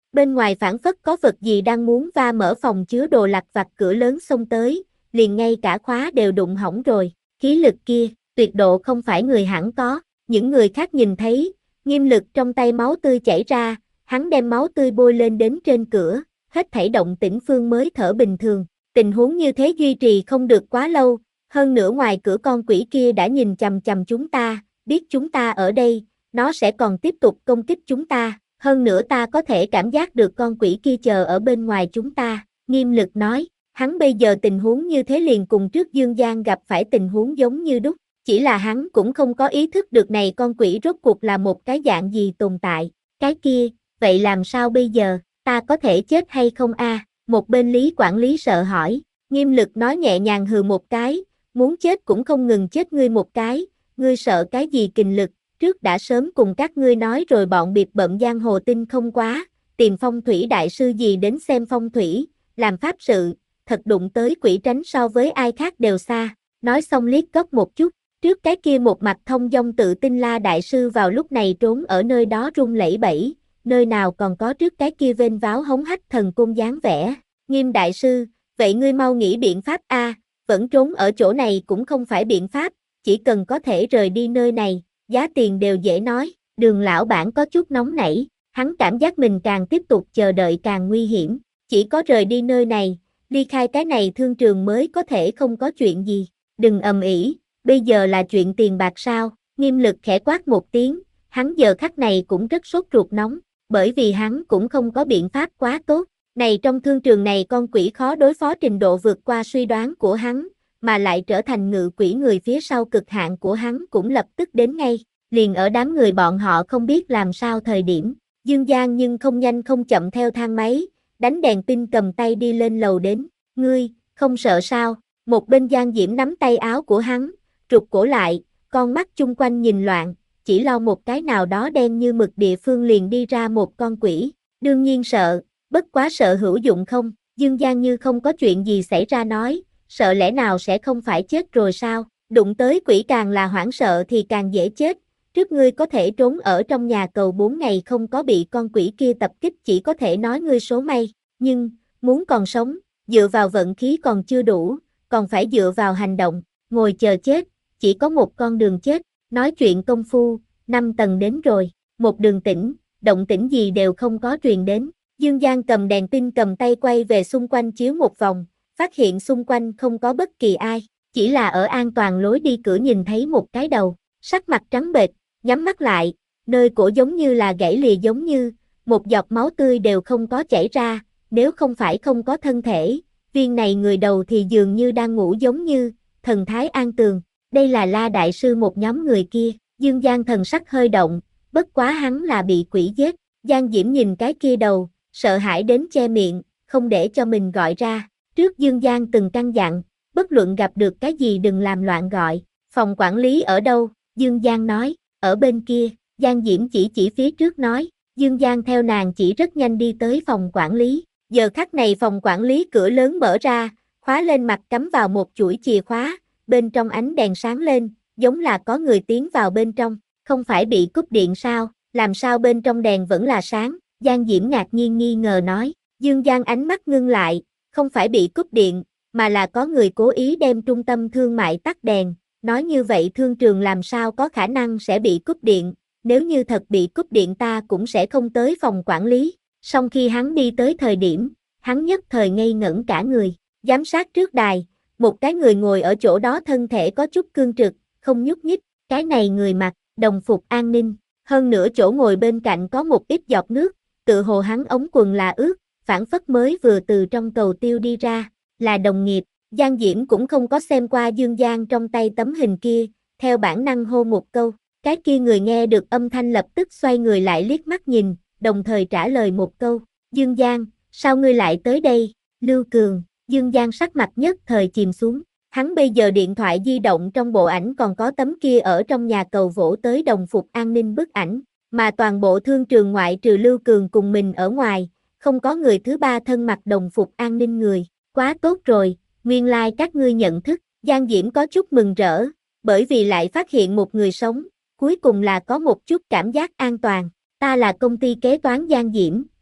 Bên ngoài phảng phất có vật gì đang muốn va mở phòng chứa đồ lặt vặt, cửa lớn xông tới, liền ngay cả khóa đều đụng hỏng rồi. Khí lực kia, tuyệt độ không phải người hẳn có. Những người khác nhìn thấy, Nghiêm Lực trong tay máu tươi chảy ra, hắn đem máu tươi bôi lên đến trên cửa, hết thảy động tĩnh phương mới thở bình thường. Tình huống như thế duy trì không được quá lâu, hơn nữa ngoài cửa con quỷ kia đã nhìn chằm chằm chúng ta, biết chúng ta ở đây, nó sẽ còn tiếp tục công kích chúng ta, hơn nữa ta có thể cảm giác được con quỷ kia chờ ở bên ngoài chúng ta, Nghiêm Lực nói, hắn bây giờ tình huống như thế liền cùng trước Dương Giang gặp phải tình huống giống như đúc, chỉ là hắn cũng không có ý thức được này con quỷ rốt cuộc là một cái dạng gì tồn tại, cái kia, vậy làm sao bây giờ, ta có thể chết hay không a? Một bên Lý quản lý sợ hỏi, Nghiêm Lực nói nhẹ nhàng hừ một cái, muốn chết cũng không ngừng chết ngươi một cái, ngươi sợ cái gì kình lực, trước đã sớm cùng các ngươi nói rồi bọn biệt bợm giang hồ tinh không quá, tìm phong thủy đại sư gì đến xem phong thủy, làm pháp sự, thật đụng tới quỷ tránh so với ai khác đều xa, nói xong liếc góc một chút, trước cái kia một mặt thông dong tự tin La đại sư vào lúc này trốn ở nơi đó run lẩy bẩy, nơi nào còn có trước cái kia vênh váo hống hách thần côn dáng vẻ, Nghiêm đại sư, vậy ngươi mau nghĩ biện pháp a, vẫn trốn ở chỗ này cũng không phải biện pháp, chỉ cần có thể rời đi nơi này, giá tiền đều dễ nói, Đường lão bản có chút nóng nảy, hắn cảm giác mình càng tiếp tục chờ đợi càng nguy hiểm, chỉ có rời đi nơi này, ly khai cái này thương trường mới có thể không có chuyện gì, đừng ầm ĩ, bây giờ là chuyện tiền bạc sao, Nghiêm Lực khẽ quát một tiếng, hắn giờ khắc này cũng rất sốt ruột nóng, bởi vì hắn cũng không có biện pháp quá tốt, này trong thương trường này con quỷ khó đối phó trình độ vượt qua suy đoán của hắn, mà lại trở thành ngự quỷ người phía sau cực hạn của hắn cũng lập tức đến ngay, liền ở đám người bọn họ không biết làm sao thời điểm, Dương Giang nhưng không nhanh không chậm theo thang máy, đánh đèn pin cầm tay đi lên lầu đến, ngươi, không sợ sao, một bên Giang Diễm nắm tay áo của hắn, trục cổ lại, con mắt chung quanh nhìn loạn, chỉ lo một cái nào đó đen như mực địa phương liền đi ra một con quỷ, đương nhiên sợ, bất quá sợ hữu dụng không, Dương Giang như không có chuyện gì xảy ra nói, sợ lẽ nào sẽ không phải chết rồi sao, đụng tới quỷ càng là hoảng sợ thì càng dễ chết, trước ngươi có thể trốn ở trong nhà cầu bốn ngày không có bị con quỷ kia tập kích chỉ có thể nói ngươi số may, nhưng, muốn còn sống, dựa vào vận khí còn chưa đủ, còn phải dựa vào hành động, ngồi chờ chết, chỉ có một con đường chết, nói chuyện công phu, năm tầng đến rồi, một đường tĩnh, động tĩnh gì đều không có truyền đến, Dương Giang cầm đèn pin cầm tay quay về xung quanh chiếu một vòng, phát hiện xung quanh không có bất kỳ ai, chỉ là ở an toàn lối đi cửa nhìn thấy một cái đầu, sắc mặt trắng bệch, nhắm mắt lại, nơi cổ giống như là gãy lìa giống như, một giọt máu tươi đều không có chảy ra, nếu không phải không có thân thể, viên này người đầu thì dường như đang ngủ giống như, thần thái an tường, đây là La đại sư một nhóm người kia, Dương Giang thần sắc hơi động, bất quá hắn là bị quỷ giết, Giang Diễm nhìn cái kia đầu, sợ hãi đến che miệng, không để cho mình gọi ra, trước Dương Giang từng căn dặn, bất luận gặp được cái gì đừng làm loạn gọi, phòng quản lý ở đâu, Dương Giang nói, ở bên kia, Giang Diễm chỉ chỉ phía trước nói, Dương Giang theo nàng chỉ rất nhanh đi tới phòng quản lý, giờ khắc này phòng quản lý cửa lớn mở ra, khóa lên mặt cắm vào một chuỗi chìa khóa, bên trong ánh đèn sáng lên, giống là có người tiến vào bên trong, không phải bị cúp điện sao, làm sao bên trong đèn vẫn là sáng, Giang Diễm ngạc nhiên nghi ngờ nói, Dương Giang ánh mắt ngưng lại, không phải bị cúp điện, mà là có người cố ý đem trung tâm thương mại tắt đèn, nói như vậy thương trường làm sao có khả năng sẽ bị cúp điện, nếu như thật bị cúp điện ta cũng sẽ không tới phòng quản lý, song khi hắn đi tới thời điểm, hắn nhất thời ngây ngẩn cả người, giám sát trước đài, một cái người ngồi ở chỗ đó thân thể có chút cương trực, không nhúc nhích, cái này người mặc đồng phục an ninh, hơn nữa chỗ ngồi bên cạnh có một ít giọt nước, tự hồ hắn ống quần là ướt, phảng phất mới vừa từ trong cầu tiêu đi ra, là đồng nghiệp, Giang Diễm cũng không có xem qua Dương Giang trong tay tấm hình kia, theo bản năng hô một câu, cái kia người nghe được âm thanh lập tức xoay người lại liếc mắt nhìn, đồng thời trả lời một câu, Dương Giang, sao ngươi lại tới đây, Lưu Cường, Dương Giang sắc mặt nhất thời chìm xuống, hắn bây giờ điện thoại di động trong bộ ảnh còn có tấm kia ở trong nhà cầu vỗ tới đồng phục an ninh bức ảnh, mà toàn bộ thương trường ngoại trừ Lưu Cường cùng mình ở ngoài, không có người thứ ba thân mặc đồng phục an ninh người, quá tốt rồi, nguyên lai like các ngươi nhận thức, Giang Diễm có chút mừng rỡ, bởi vì lại phát hiện một người sống, cuối cùng là có một chút cảm giác an toàn, ta là công ty kế toán Giang Diễm,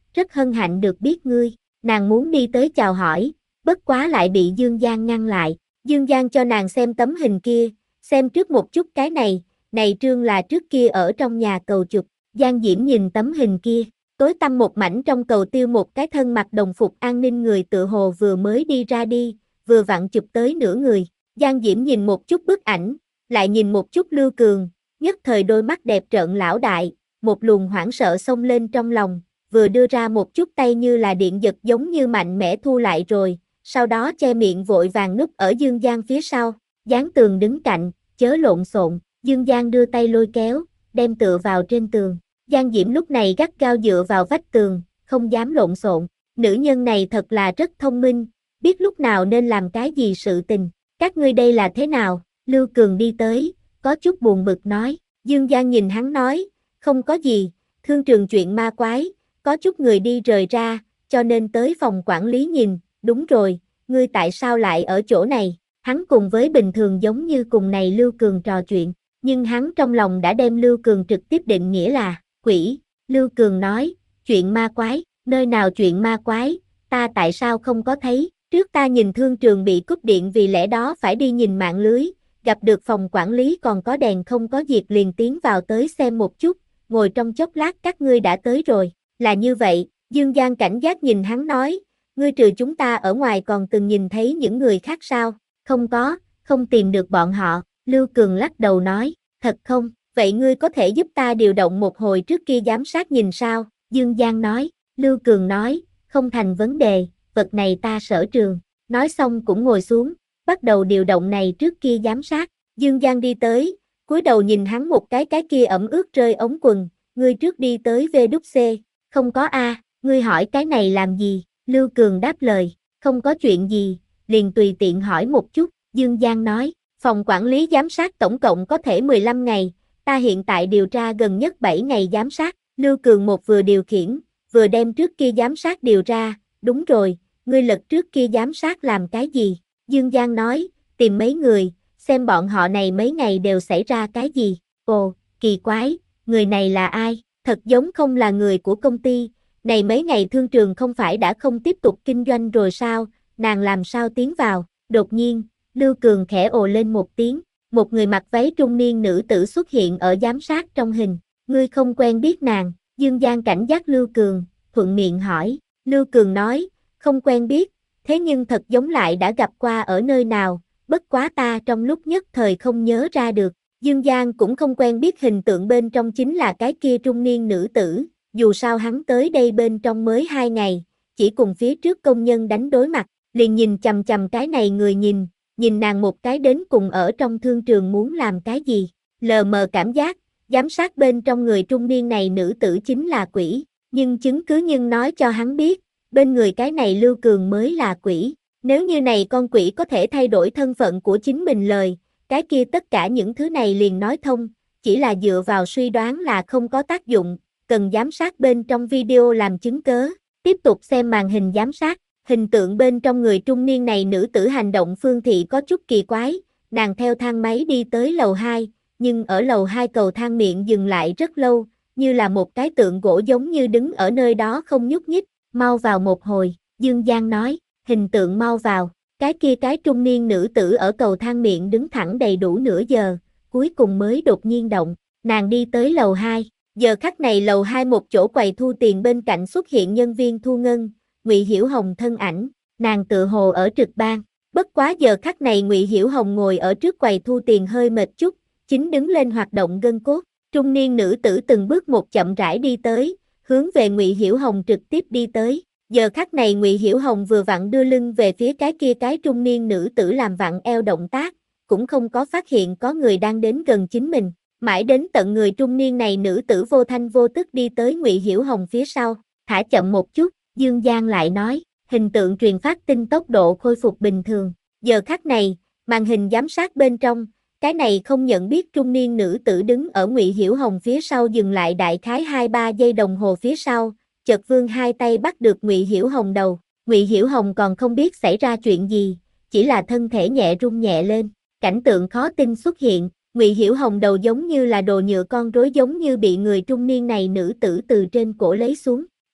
rất hân hạnh được biết ngươi. Nàng muốn đi tới chào hỏi, bất quá lại bị Dương Giang ngăn lại. Dương Giang cho nàng xem tấm hình kia, xem trước một chút cái này, này trương là trước kia ở trong nhà cầu chụp. Giang Diễm nhìn tấm hình kia, tối tăm một mảnh trong cầu tiêu một cái thân mặc đồng phục an ninh người tựa hồ vừa mới đi ra đi, vừa vặn chụp tới nửa người. Giang Diễm nhìn một chút bức ảnh, lại nhìn một chút Lưu Cường, nhất thời đôi mắt đẹp trợn lão đại, một luồng hoảng sợ xông lên trong lòng, vừa đưa ra một chút tay như là điện giật giống như mạnh mẽ thu lại rồi, sau đó che miệng vội vàng núp ở Dương Giang phía sau, dán tường đứng cạnh, chớ lộn xộn. Dương Giang đưa tay lôi kéo, đem tựa vào trên tường. Giang Diễm lúc này gắt gao dựa vào vách tường, không dám lộn xộn. Nữ nhân này thật là rất thông minh, biết lúc nào nên làm cái gì sự tình. Các ngươi đây là thế nào? Lưu Cường đi tới, có chút buồn bực nói. Dương Giang nhìn hắn nói, không có gì, thương trường chuyện ma quái, có chút người đi rời ra, cho nên tới phòng quản lý nhìn. Đúng rồi, ngươi tại sao lại ở chỗ này? Hắn cùng với bình thường giống như cùng này Lưu Cường trò chuyện, nhưng hắn trong lòng đã đem Lưu Cường trực tiếp định nghĩa là quỷ. Lưu Cường nói, chuyện ma quái, nơi nào chuyện ma quái, ta tại sao không có thấy? Trước ta nhìn thương trường bị cúp điện vì lẽ đó phải đi nhìn mạng lưới, gặp được phòng quản lý còn có đèn không có diệt liền tiến vào tới xem một chút, ngồi trong chốc lát các ngươi đã tới rồi. Là như vậy, Dương Giang cảnh giác nhìn hắn nói, ngươi trừ chúng ta ở ngoài còn từng nhìn thấy những người khác sao? Không có, không tìm được bọn họ. Lưu Cường lắc đầu nói, thật không? Vậy ngươi có thể giúp ta điều động một hồi trước kia giám sát nhìn sao? Dương Giang nói. Lưu Cường nói, không thành vấn đề, vật này ta sở trường. Nói xong cũng ngồi xuống, bắt đầu điều động này trước kia giám sát. Dương Giang đi tới, cúi đầu nhìn hắn một cái cái kia ẩm ướt rơi ống quần, ngươi trước đi tới vê đút xê. Không có a, ngươi hỏi cái này làm gì? Lưu Cường đáp lời, không có chuyện gì, liền tùy tiện hỏi một chút. Dương Giang nói, phòng quản lý giám sát tổng cộng có thể mười lăm ngày, ta hiện tại điều tra gần nhất bảy ngày giám sát. Lưu Cường một vừa điều khiển, vừa đem trước kia giám sát điều ra. Đúng rồi, ngươi lật trước kia giám sát làm cái gì? Dương Giang nói, tìm mấy người, xem bọn họ này mấy ngày đều xảy ra cái gì. Ồ, kỳ quái, người này là ai? Thật giống không là người của công ty. Này mấy ngày thương trường không phải đã không tiếp tục kinh doanh rồi sao, nàng làm sao tiến vào? Đột nhiên, Lưu Cường khẽ ồ lên một tiếng, một người mặc váy trung niên nữ tử xuất hiện ở giám sát trong hình. Ngươi không quen biết nàng? Dương Giang cảnh giác Lưu Cường, thuận miệng hỏi. Lưu Cường nói, không quen biết, thế nhưng thật giống lại đã gặp qua ở nơi nào, bất quá ta trong lúc nhất thời không nhớ ra được. Dương Giang cũng không quen biết hình tượng bên trong chính là cái kia trung niên nữ tử, dù sao hắn tới đây bên trong mới hai ngày, chỉ cùng phía trước công nhân đánh đối mặt, liền nhìn chằm chằm cái này người nhìn, nhìn nàng một cái đến cùng ở trong thương trường muốn làm cái gì, lờ mờ cảm giác, giám sát bên trong người trung niên này nữ tử chính là quỷ, nhưng chứng cứ nhưng nói cho hắn biết, bên người cái này Lưu Cường mới là quỷ, nếu như này con quỷ có thể thay đổi thân phận của chính mình lời, cái kia tất cả những thứ này liền nói thông, chỉ là dựa vào suy đoán là không có tác dụng, cần giám sát bên trong video làm chứng cớ. Tiếp tục xem màn hình giám sát, hình tượng bên trong người trung niên này nữ tử hành động phương thị có chút kỳ quái, nàng theo thang máy đi tới lầu hai, nhưng ở lầu hai cầu thang miệng dừng lại rất lâu, như là một cái tượng gỗ giống như đứng ở nơi đó không nhúc nhích, mau vào một hồi, Dương Giang nói, hình tượng mau vào. Cái kia cái trung niên nữ tử ở cầu thang miệng đứng thẳng đầy đủ nửa giờ, cuối cùng mới đột nhiên động, nàng đi tới lầu hai, giờ khắc này lầu hai một chỗ quầy thu tiền bên cạnh xuất hiện nhân viên thu ngân, Ngụy Hiểu Hồng thân ảnh, nàng tự hồ ở trực ban, bất quá giờ khắc này Ngụy Hiểu Hồng ngồi ở trước quầy thu tiền hơi mệt chút, chính đứng lên hoạt động gân cốt, trung niên nữ tử từng bước một chậm rãi đi tới, hướng về Ngụy Hiểu Hồng trực tiếp đi tới. Giờ khắc này Ngụy Hiểu Hồng vừa vặn đưa lưng về phía cái kia cái trung niên nữ tử làm vặn eo động tác, cũng không có phát hiện có người đang đến gần chính mình, mãi đến tận người trung niên này nữ tử vô thanh vô tức đi tới Ngụy Hiểu Hồng phía sau, thả chậm một chút, Dương Giang lại nói, hình tượng truyền phát tin tốc độ khôi phục bình thường. Giờ khắc này, màn hình giám sát bên trong, cái này không nhận biết trung niên nữ tử đứng ở Ngụy Hiểu Hồng phía sau dừng lại đại khái hai ba giây đồng hồ phía sau. Chợt vươn hai tay bắt được Ngụy Hiểu Hồng đầu, Ngụy Hiểu Hồng còn không biết xảy ra chuyện gì, chỉ là thân thể nhẹ rung nhẹ lên, cảnh tượng khó tin xuất hiện, Ngụy Hiểu Hồng đầu giống như là đồ nhựa con rối giống như bị người trung niên này nữ tử từ trên cổ lấy xuống,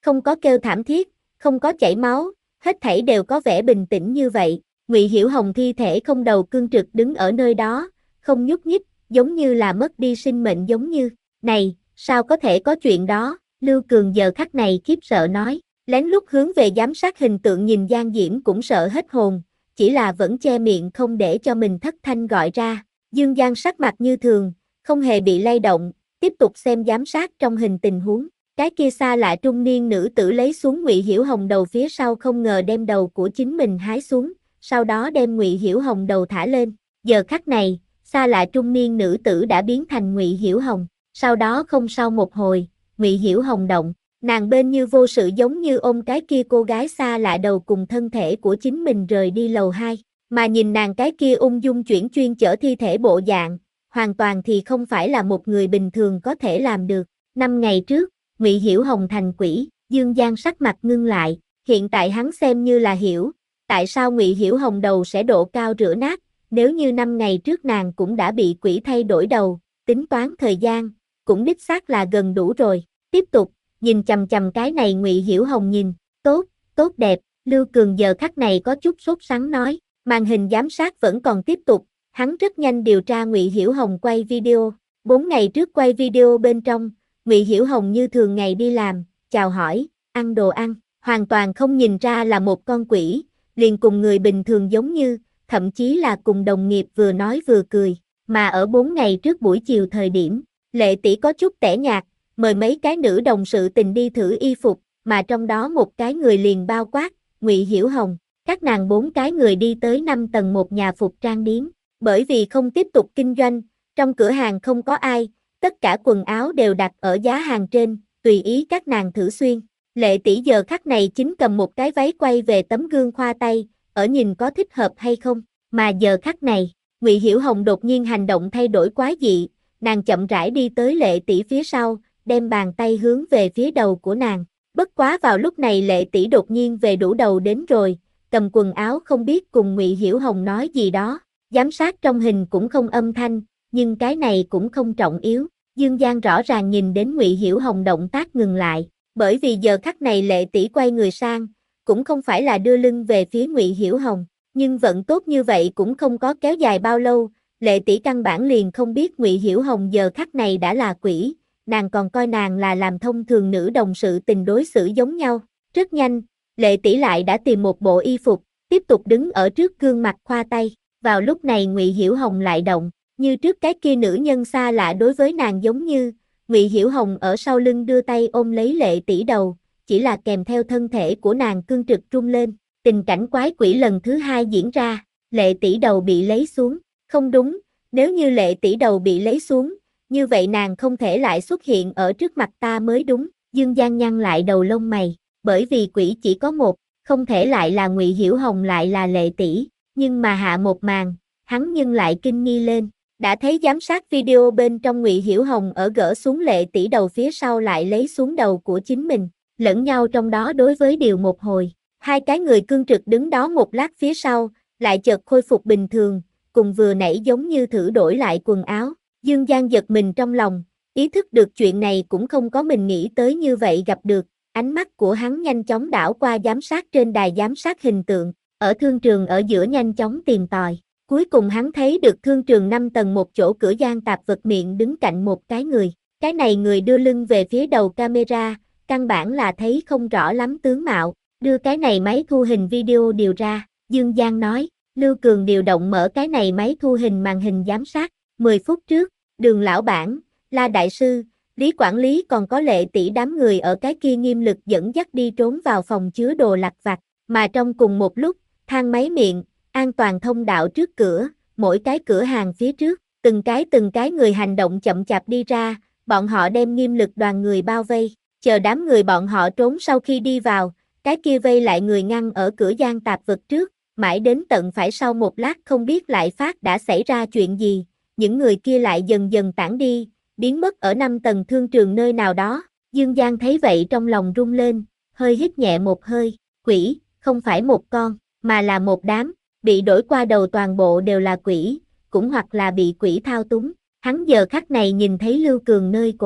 không có kêu thảm thiết, không có chảy máu, hết thảy đều có vẻ bình tĩnh như vậy. Ngụy Hiểu Hồng thi thể không đầu cương trực đứng ở nơi đó, không nhúc nhích, giống như là mất đi sinh mệnh giống như. Này, sao có thể có chuyện đó? Lưu Cường giờ khắc này khiếp sợ nói, lén lút hướng về giám sát hình tượng nhìn Giang Diễm cũng sợ hết hồn, chỉ là vẫn che miệng không để cho mình thất thanh gọi ra. Dương Giang sắc mặt như thường, không hề bị lay động, tiếp tục xem giám sát trong hình tình huống. Cái kia xa lạ trung niên nữ tử lấy xuống Ngụy Hiểu Hồng đầu phía sau không ngờ đem đầu của chính mình hái xuống, sau đó đem Ngụy Hiểu Hồng đầu thả lên. Giờ khắc này, xa lạ trung niên nữ tử đã biến thành Ngụy Hiểu Hồng. Sau đó không sau một hồi, Ngụy Hiểu Hồng động, nàng bên như vô sự giống như ôm cái kia cô gái xa lạ đầu cùng thân thể của chính mình rời đi lầu hai, mà nhìn nàng cái kia ung dung chuyển chuyên chở thi thể bộ dạng, hoàn toàn thì không phải là một người bình thường có thể làm được. Năm ngày trước, Ngụy Hiểu Hồng thành quỷ, Dương Giang sắc mặt ngưng lại, hiện tại hắn xem như là hiểu, tại sao Ngụy Hiểu Hồng đầu sẽ độ cao rửa nát, nếu như năm ngày trước nàng cũng đã bị quỷ thay đổi đầu, tính toán thời gian, cũng đích xác là gần đủ rồi. Tiếp tục, nhìn chằm chằm cái này Ngụy Hiểu Hồng nhìn, tốt, tốt đẹp, Lưu Cường giờ khắc này có chút sốt sắng nói, màn hình giám sát vẫn còn tiếp tục, hắn rất nhanh điều tra Ngụy Hiểu Hồng quay video, bốn ngày trước quay video bên trong, Ngụy Hiểu Hồng như thường ngày đi làm, chào hỏi, ăn đồ ăn, hoàn toàn không nhìn ra là một con quỷ, liền cùng người bình thường giống như, thậm chí là cùng đồng nghiệp vừa nói vừa cười, mà ở bốn ngày trước buổi chiều thời điểm, Lệ tỷ có chút tẻ nhạt, mời mấy cái nữ đồng sự tình đi thử y phục, mà trong đó một cái người liền bao quát, Ngụy Hiểu Hồng, các nàng bốn cái người đi tới năm tầng một nhà phục trang điếm, bởi vì không tiếp tục kinh doanh, trong cửa hàng không có ai, tất cả quần áo đều đặt ở giá hàng trên, tùy ý các nàng thử xuyên. Lệ tỷ giờ khắc này chính cầm một cái váy quay về tấm gương khoa tay, ở nhìn có thích hợp hay không, mà giờ khắc này, Ngụy Hiểu Hồng đột nhiên hành động thay đổi quái dị, nàng chậm rãi đi tới Lệ tỷ phía sau, đem bàn tay hướng về phía đầu của nàng. Bất quá vào lúc này Lệ tỷ đột nhiên về đủ đầu đến rồi, cầm quần áo không biết cùng Ngụy Hiểu Hồng nói gì đó. Giám sát trong hình cũng không âm thanh, nhưng cái này cũng không trọng yếu. Dương Giang rõ ràng nhìn đến Ngụy Hiểu Hồng động tác ngừng lại, bởi vì giờ khắc này Lệ tỷ quay người sang, cũng không phải là đưa lưng về phía Ngụy Hiểu Hồng, nhưng vận tốt như vậy cũng không có kéo dài bao lâu, Lệ tỷ căn bản liền không biết Ngụy Hiểu Hồng giờ khắc này đã là quỷ, nàng còn coi nàng là làm thông thường nữ đồng sự tình đối xử giống nhau. Rất nhanh, Lệ tỷ lại đã tìm một bộ y phục, tiếp tục đứng ở trước gương mặt khoa tay. Vào lúc này Ngụy Hiểu Hồng lại động, như trước cái kia nữ nhân xa lạ đối với nàng giống như, Ngụy Hiểu Hồng ở sau lưng đưa tay ôm lấy Lệ tỷ đầu, chỉ là kèm theo thân thể của nàng cương trực rung lên. Tình cảnh quái quỷ lần thứ hai diễn ra, Lệ tỷ đầu bị lấy xuống. Không đúng, nếu như Lệ tỷ đầu bị lấy xuống, như vậy nàng không thể lại xuất hiện ở trước mặt ta mới đúng. Dương Giang nhăn lại đầu lông mày, bởi vì quỷ chỉ có một, không thể lại là Ngụy Hiểu Hồng lại là Lệ tỷ, nhưng mà hạ một màn, hắn nhưng lại kinh nghi lên, đã thấy giám sát video bên trong Ngụy Hiểu Hồng ở gỡ xuống Lệ tỷ đầu phía sau lại lấy xuống đầu của chính mình, lẫn nhau trong đó đối với điều một hồi, hai cái người cương trực đứng đó một lát phía sau, lại chợt khôi phục bình thường, cùng vừa nãy giống như thử đổi lại quần áo. Dương Giang giật mình trong lòng, ý thức được chuyện này cũng không có mình nghĩ tới như vậy gặp được, ánh mắt của hắn nhanh chóng đảo qua giám sát trên đài giám sát hình tượng, ở thương trường ở giữa nhanh chóng tìm tòi. Cuối cùng hắn thấy được thương trường năm tầng một chỗ cửa gian tạp vật miệng đứng cạnh một cái người, cái này người đưa lưng về phía đầu camera, căn bản là thấy không rõ lắm tướng mạo, đưa cái này máy thu hình video điều ra, Dương Giang nói, Lưu Cường điều động mở cái này máy thu hình màn hình giám sát, mười phút trước, Đường lão bản, La đại sư, Lý quản lý còn có Lệ tỷ đám người ở cái kia nghiêm lực dẫn dắt đi trốn vào phòng chứa đồ lặt vặt, mà trong cùng một lúc, thang máy miệng, an toàn thông đạo trước cửa, mỗi cái cửa hàng phía trước, từng cái từng cái người hành động chậm chạp đi ra, bọn họ đem nghiêm lực đoàn người bao vây, chờ đám người bọn họ trốn sau khi đi vào, cái kia vây lại người ngăn ở cửa gian tạp vật trước, mãi đến tận phải sau một lát không biết lại phát đã xảy ra chuyện gì, những người kia lại dần dần tản đi, biến mất ở năm tầng thương trường nơi nào đó. Dương Giang thấy vậy trong lòng rung lên, hơi hít nhẹ một hơi, quỷ, không phải một con, mà là một đám, bị đổi qua đầu toàn bộ đều là quỷ, cũng hoặc là bị quỷ thao túng. Hắn giờ khắc này nhìn thấy Lưu Cường nơi cổ,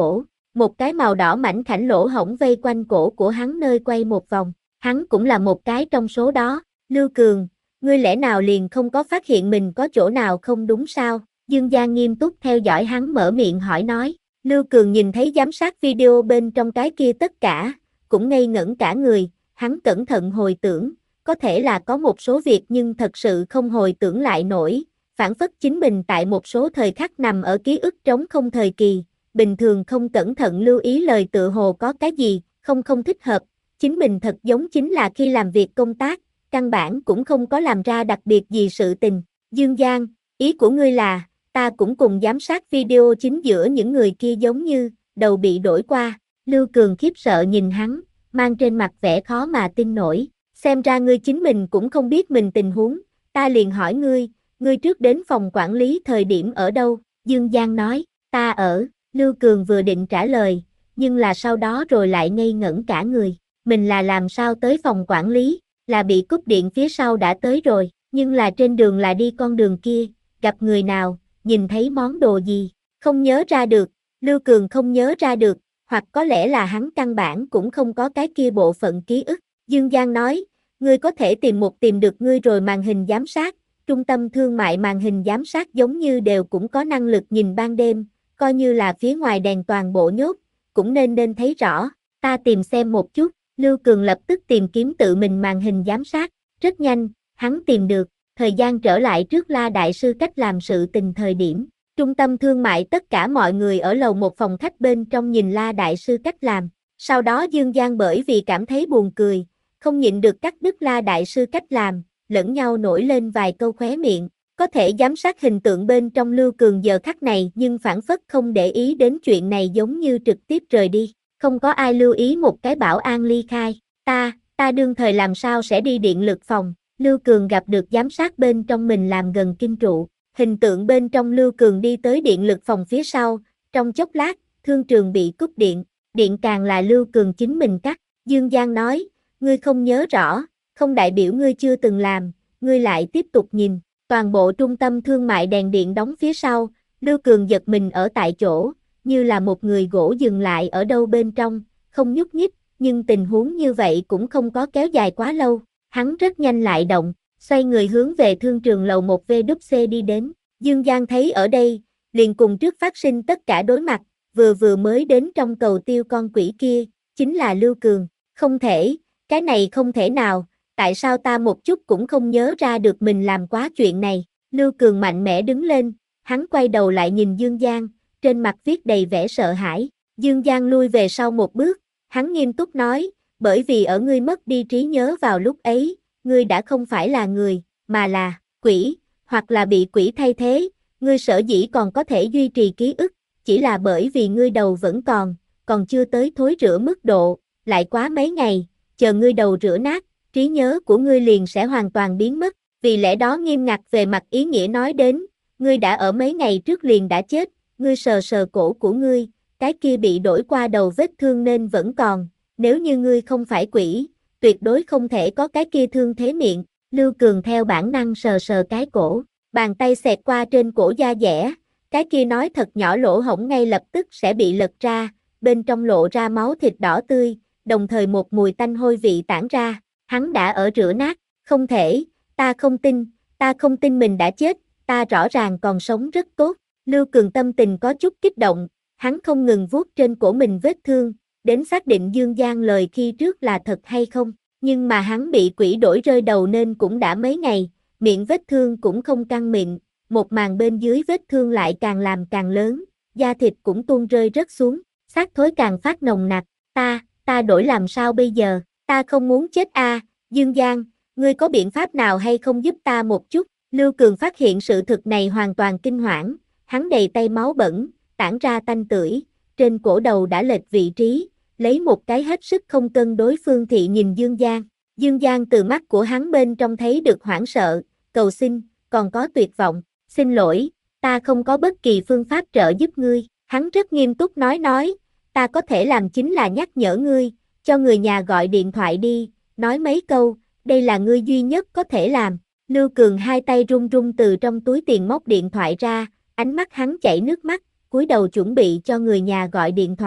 một cái màu đỏ mảnh khảnh lỗ hổng vây quanh cổ của hắn nơi quay một vòng, hắn cũng là một cái trong số đó. Lưu Cường, ngươi lẽ nào liền không có phát hiện mình có chỗ nào không đúng sao? Dương Giang nghiêm túc theo dõi hắn mở miệng hỏi nói. Lưu Cường nhìn thấy giám sát video bên trong cái kia tất cả, cũng ngây ngẩn cả người, hắn cẩn thận hồi tưởng, có thể là có một số việc nhưng thật sự không hồi tưởng lại nổi, phản phất chính mình tại một số thời khắc nằm ở ký ức trống không thời kỳ, bình thường không cẩn thận lưu ý lời tựa hồ có cái gì, không không thích hợp, chính mình thật giống chính là khi làm việc công tác, căn bản cũng không có làm ra đặc biệt gì sự tình. Dương Giang, ý của ngươi là, ta cũng cùng giám sát video chính giữa những người kia giống như, đầu bị đổi qua. Lưu Cường khiếp sợ nhìn hắn, mang trên mặt vẻ khó mà tin nổi, xem ra ngươi chính mình cũng không biết mình tình huống, ta liền hỏi ngươi, ngươi trước đến phòng quản lý thời điểm ở đâu? Dương Giang nói, ta ở, Lưu Cường vừa định trả lời, nhưng là sau đó rồi lại ngây ngẩn cả người, mình là làm sao tới phòng quản lý, là bị cúp điện phía sau đã tới rồi, nhưng là trên đường là đi con đường kia, gặp người nào, nhìn thấy món đồ gì, không nhớ ra được, Lưu Cường không nhớ ra được, hoặc có lẽ là hắn căn bản cũng không có cái kia bộ phận ký ức. Dương Giang nói, ngươi có thể tìm một tìm được ngươi rồi màn hình giám sát, trung tâm thương mại màn hình giám sát giống như đều cũng có năng lực nhìn ban đêm, coi như là phía ngoài đèn toàn bộ nhốt, cũng nên nên thấy rõ, ta tìm xem một chút, Lưu Cường lập tức tìm kiếm tự mình màn hình giám sát, rất nhanh, hắn tìm được, thời gian trở lại trước La Đại Sư cách làm sự tình thời điểm. Trung tâm thương mại tất cả mọi người ở lầu một phòng khách bên trong nhìn La Đại Sư cách làm. Sau đó Dương Giang bởi vì cảm thấy buồn cười, không nhịn được cắt đứt La Đại Sư cách làm, lẫn nhau nổi lên vài câu khóe miệng. Có thể giám sát hình tượng bên trong Lưu Cường giờ khắc này nhưng phản phất không để ý đến chuyện này giống như trực tiếp rời đi. Không có ai lưu ý một cái bảo an ly khai. Ta, ta đương thời làm sao sẽ đi điện lực phòng. Lưu Cường gặp được giám sát bên trong mình làm gần kinh trụ. Hình tượng bên trong Lưu Cường đi tới điện lực phòng phía sau, trong chốc lát, thương trường bị cúp điện, điện càng là Lưu Cường chính mình cắt. Dương Giang nói, ngươi không nhớ rõ, không đại biểu ngươi chưa từng làm, ngươi lại tiếp tục nhìn. Toàn bộ trung tâm thương mại đèn điện đóng phía sau, Lưu Cường giật mình ở tại chỗ, như là một người gỗ dừng lại ở đâu bên trong, không nhúc nhích, nhưng tình huống như vậy cũng không có kéo dài quá lâu. Hắn rất nhanh lại động, xoay người hướng về thương trường lầu một vê kép xê đi đến. Dương Giang thấy ở đây, liền cùng trước phát sinh tất cả đối mặt, vừa vừa mới đến trong cầu tiêu con quỷ kia, chính là Lưu Cường. Không thể, cái này không thể nào, tại sao ta một chút cũng không nhớ ra được mình làm quá chuyện này. Lưu Cường mạnh mẽ đứng lên, hắn quay đầu lại nhìn Dương Giang, trên mặt viết đầy vẻ sợ hãi. Dương Giang lui về sau một bước, hắn nghiêm túc nói, bởi vì ở ngươi mất đi trí nhớ vào lúc ấy, ngươi đã không phải là người, mà là quỷ, hoặc là bị quỷ thay thế, ngươi sở dĩ còn có thể duy trì ký ức, chỉ là bởi vì ngươi đầu vẫn còn, còn chưa tới thối rữa mức độ, lại quá mấy ngày, chờ ngươi đầu rửa nát, trí nhớ của ngươi liền sẽ hoàn toàn biến mất, vì lẽ đó nghiêm ngặt về mặt ý nghĩa nói đến, ngươi đã ở mấy ngày trước liền đã chết, ngươi sờ sờ cổ của ngươi, cái kia bị đổi qua đầu vết thương nên vẫn còn, nếu như ngươi không phải quỷ, tuyệt đối không thể có cái kia thương thế miệng. Lưu Cường theo bản năng sờ sờ cái cổ, bàn tay xẹt qua trên cổ da dẻ, cái kia nói thật nhỏ lỗ hổng ngay lập tức sẽ bị lật ra, bên trong lộ ra máu thịt đỏ tươi, đồng thời một mùi tanh hôi vị tản ra, hắn đã ở rửa nát, không thể, ta không tin, ta không tin mình đã chết, ta rõ ràng còn sống rất tốt. Lưu Cường tâm tình có chút kích động, hắn không ngừng vuốt trên cổ mình vết thương, đến xác định Dương Giang lời khi trước là thật hay không. Nhưng mà hắn bị quỷ đổi rơi đầu nên cũng đã mấy ngày, miệng vết thương cũng không căng miệng, một màn bên dưới vết thương lại càng làm càng lớn, da thịt cũng tuôn rơi rớt xuống, xác thối càng phát nồng nặc, ta, ta đổi làm sao bây giờ, ta không muốn chết a, à. Dương Giang, ngươi có biện pháp nào hay không giúp ta một chút? Lưu Cường phát hiện sự thực này hoàn toàn kinh hoảng, hắn đầy tay máu bẩn, tản ra tanh tưởi, trên cổ đầu đã lệch vị trí. Lấy một cái hết sức không cân đối phương thị nhìn Dương Giang. Dương Giang từ mắt của hắn bên trong thấy được hoảng sợ, cầu xin, còn có tuyệt vọng. Xin lỗi, ta không có bất kỳ phương pháp trợ giúp ngươi. Hắn rất nghiêm túc nói nói, ta có thể làm chính là nhắc nhở ngươi, cho người nhà gọi điện thoại đi, nói mấy câu, đây là ngươi duy nhất có thể làm. Lưu Cường hai tay run run từ trong túi tiền móc điện thoại ra, ánh mắt hắn chảy nước mắt, cúi đầu chuẩn bị cho người nhà gọi điện thoại.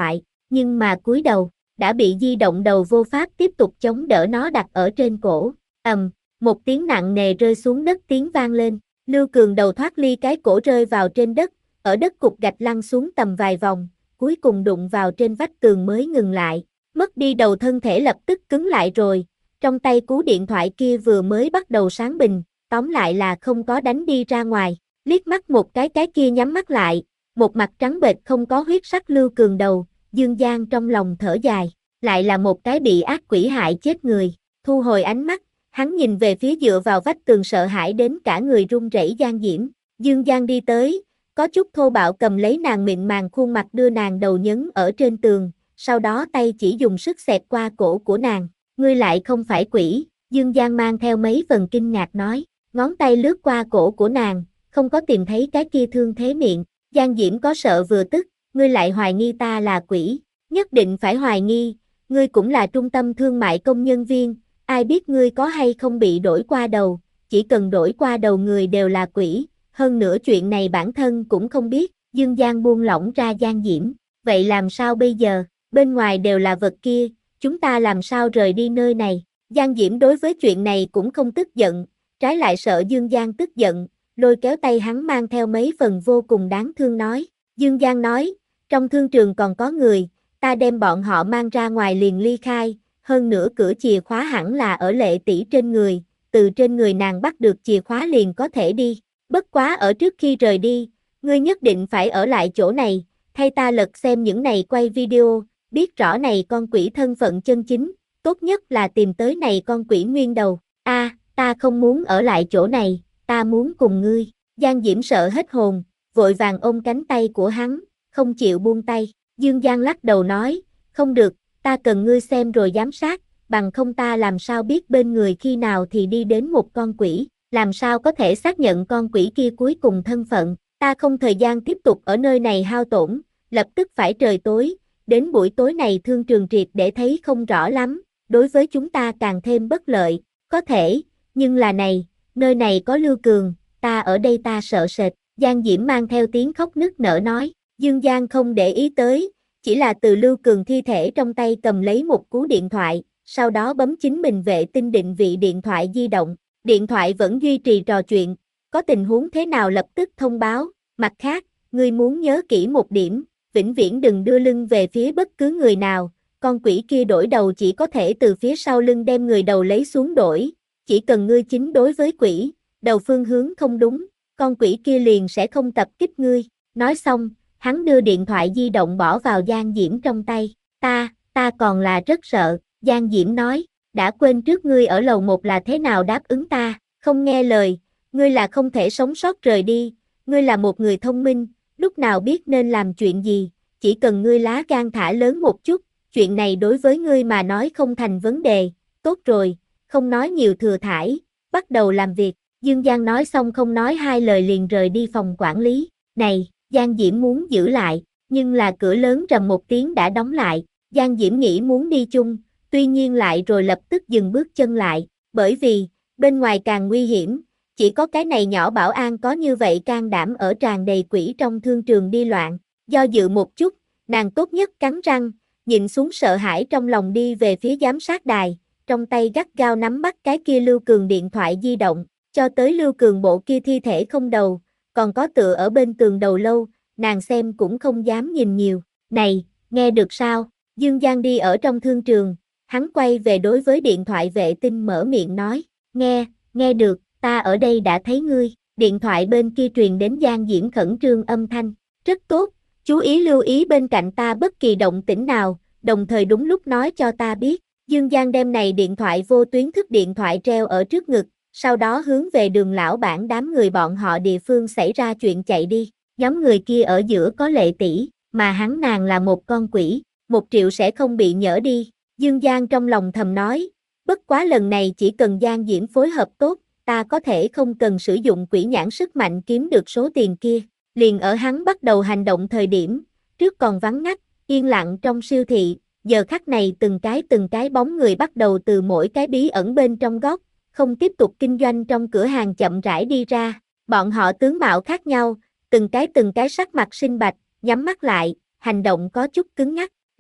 nhưng mà cúi đầu, đã bị di động đầu vô pháp tiếp tục chống đỡ nó đặt ở trên cổ. Ầm, một tiếng nặng nề rơi xuống đất tiếng vang lên, Lưu Cường đầu thoát ly cái cổ rơi vào trên đất, ở đất cục gạch lăn xuống tầm vài vòng, cuối cùng đụng vào trên vách tường mới ngừng lại. Mất đi đầu thân thể lập tức cứng lại rồi, trong tay cú điện thoại kia vừa mới bắt đầu sáng bừng, tóm lại là không có đánh đi ra ngoài. Liếc mắt một cái cái kia nhắm mắt lại, một mặt trắng bệch không có huyết sắc Lưu Cường đầu, Dương Giang trong lòng thở dài, lại là một cái bị ác quỷ hại chết người. Thu hồi ánh mắt, hắn nhìn về phía dựa vào vách tường sợ hãi đến cả người run rẩy Giang Diễm. Dương Giang đi tới, có chút thô bạo cầm lấy nàng mịn màng khuôn mặt đưa nàng đầu nhấn ở trên tường, sau đó tay chỉ dùng sức xẹt qua cổ của nàng. Ngươi lại không phải quỷ, Dương Giang mang theo mấy phần kinh ngạc nói, ngón tay lướt qua cổ của nàng, không có tìm thấy cái kia thương thế miệng. Giang Diễm có sợ vừa tức, ngươi lại hoài nghi ta là quỷ, nhất định phải hoài nghi, ngươi cũng là trung tâm thương mại công nhân viên, ai biết ngươi có hay không bị đổi qua đầu, chỉ cần đổi qua đầu người đều là quỷ, hơn nữa chuyện này bản thân cũng không biết. Dương Giang buông lỏng ra Giang Diễm, vậy làm sao bây giờ, bên ngoài đều là vật kia, chúng ta làm sao rời đi nơi này. Giang Diễm đối với chuyện này cũng không tức giận, trái lại sợ Dương Giang tức giận, lôi kéo tay hắn mang theo mấy phần vô cùng đáng thương nói. Dương Giang nói, trong thương trường còn có người, ta đem bọn họ mang ra ngoài liền ly khai, hơn nữa cửa chìa khóa hẳn là ở Lệ tỷ trên người, từ trên người nàng bắt được chìa khóa liền có thể đi. Bất quá ở trước khi rời đi, ngươi nhất định phải ở lại chỗ này, thay ta lật xem những này quay video, biết rõ này con quỷ thân phận chân chính, tốt nhất là tìm tới này con quỷ nguyên đầu. A, à, ta không muốn ở lại chỗ này, ta muốn cùng ngươi. Giang Diễm sợ hết hồn, vội vàng ôm cánh tay của hắn, không chịu buông tay. Dương Giang lắc đầu nói, không được, ta cần ngươi xem rồi giám sát, bằng không ta làm sao biết bên người khi nào thì đi đến một con quỷ, làm sao có thể xác nhận con quỷ kia cuối cùng thân phận, ta không thời gian tiếp tục ở nơi này hao tổn, lập tức phải trời tối, đến buổi tối này thương trường triệt để thấy không rõ lắm, đối với chúng ta càng thêm bất lợi, có thể, nhưng là này, nơi này có Lưu Cường, ta ở đây ta sợ sệt. Giang Diễm mang theo tiếng khóc nức nở nói. Dương Giang không để ý tới, chỉ là từ Lưu Cường thi thể trong tay cầm lấy một cú điện thoại, sau đó bấm chính mình vệ tinh định vị điện thoại di động. Điện thoại vẫn duy trì trò chuyện, có tình huống thế nào lập tức thông báo. Mặt khác, ngươi muốn nhớ kỹ một điểm, vĩnh viễn đừng đưa lưng về phía bất cứ người nào, con quỷ kia đổi đầu chỉ có thể từ phía sau lưng đem người đầu lấy xuống đổi, chỉ cần ngươi chính đối với quỷ, đầu phương hướng không đúng, con quỷ kia liền sẽ không tập kích ngươi. Nói xong, hắn đưa điện thoại di động bỏ vào Giang Diễm trong tay. Ta, ta còn là rất sợ, Giang Diễm nói, đã quên trước ngươi ở lầu một là thế nào đáp ứng ta, không nghe lời, ngươi là không thể sống sót rời đi, ngươi là một người thông minh, lúc nào biết nên làm chuyện gì, chỉ cần ngươi lá gan thả lớn một chút, chuyện này đối với ngươi mà nói không thành vấn đề, tốt rồi, không nói nhiều thừa thải, bắt đầu làm việc. Dương Giang nói xong không nói hai lời liền rời đi phòng quản lý. Này, Giang Diễm muốn giữ lại, nhưng là cửa lớn rầm một tiếng đã đóng lại. Giang Diễm nghĩ muốn đi chung, tuy nhiên lại rồi lập tức dừng bước chân lại, bởi vì, bên ngoài càng nguy hiểm, chỉ có cái này nhỏ bảo an có như vậy can đảm ở tràn đầy quỷ trong thương trường đi loạn. Do dự một chút, nàng tốt nhất cắn răng, nhìn xuống sợ hãi trong lòng đi về phía giám sát đài, trong tay gắt gao nắm bắt cái kia Lưu Cường điện thoại di động, cho tới Lưu Cường bộ kia thi thể không đầu, còn có tựa ở bên tường đầu lâu, nàng xem cũng không dám nhìn nhiều. Này, nghe được sao? Dương Giang đi ở trong thương trường, hắn quay về đối với điện thoại vệ tinh mở miệng nói, nghe, nghe được, ta ở đây đã thấy ngươi. Điện thoại bên kia truyền đến Giang Diễm khẩn trương âm thanh, rất tốt, chú ý lưu ý bên cạnh ta bất kỳ động tĩnh nào, đồng thời đúng lúc nói cho ta biết. Dương Giang đem này điện thoại vô tuyến thức điện thoại treo ở trước ngực, sau đó hướng về Đường lão bản đám người bọn họ địa phương xảy ra chuyện chạy đi. Nhóm người kia ở giữa có Lệ tỷ, mà hắn nàng là một con quỷ, một triệu sẽ không bị nhỡ đi. Dương Giang trong lòng thầm nói, bất quá lần này chỉ cần Giang Diễm phối hợp tốt, ta có thể không cần sử dụng quỷ nhãn sức mạnh kiếm được số tiền kia. Liền ở hắn bắt đầu hành động thời điểm, trước còn vắng ngắt, yên lặng trong siêu thị, giờ khắc này từng cái từng cái bóng người bắt đầu từ mỗi cái bí ẩn bên trong góc, không tiếp tục kinh doanh trong cửa hàng chậm rãi đi ra. Bọn họ tướng mạo khác nhau, từng cái từng cái sắc mặt xinh bạch, nhắm mắt lại, hành động có chút cứng nhắc.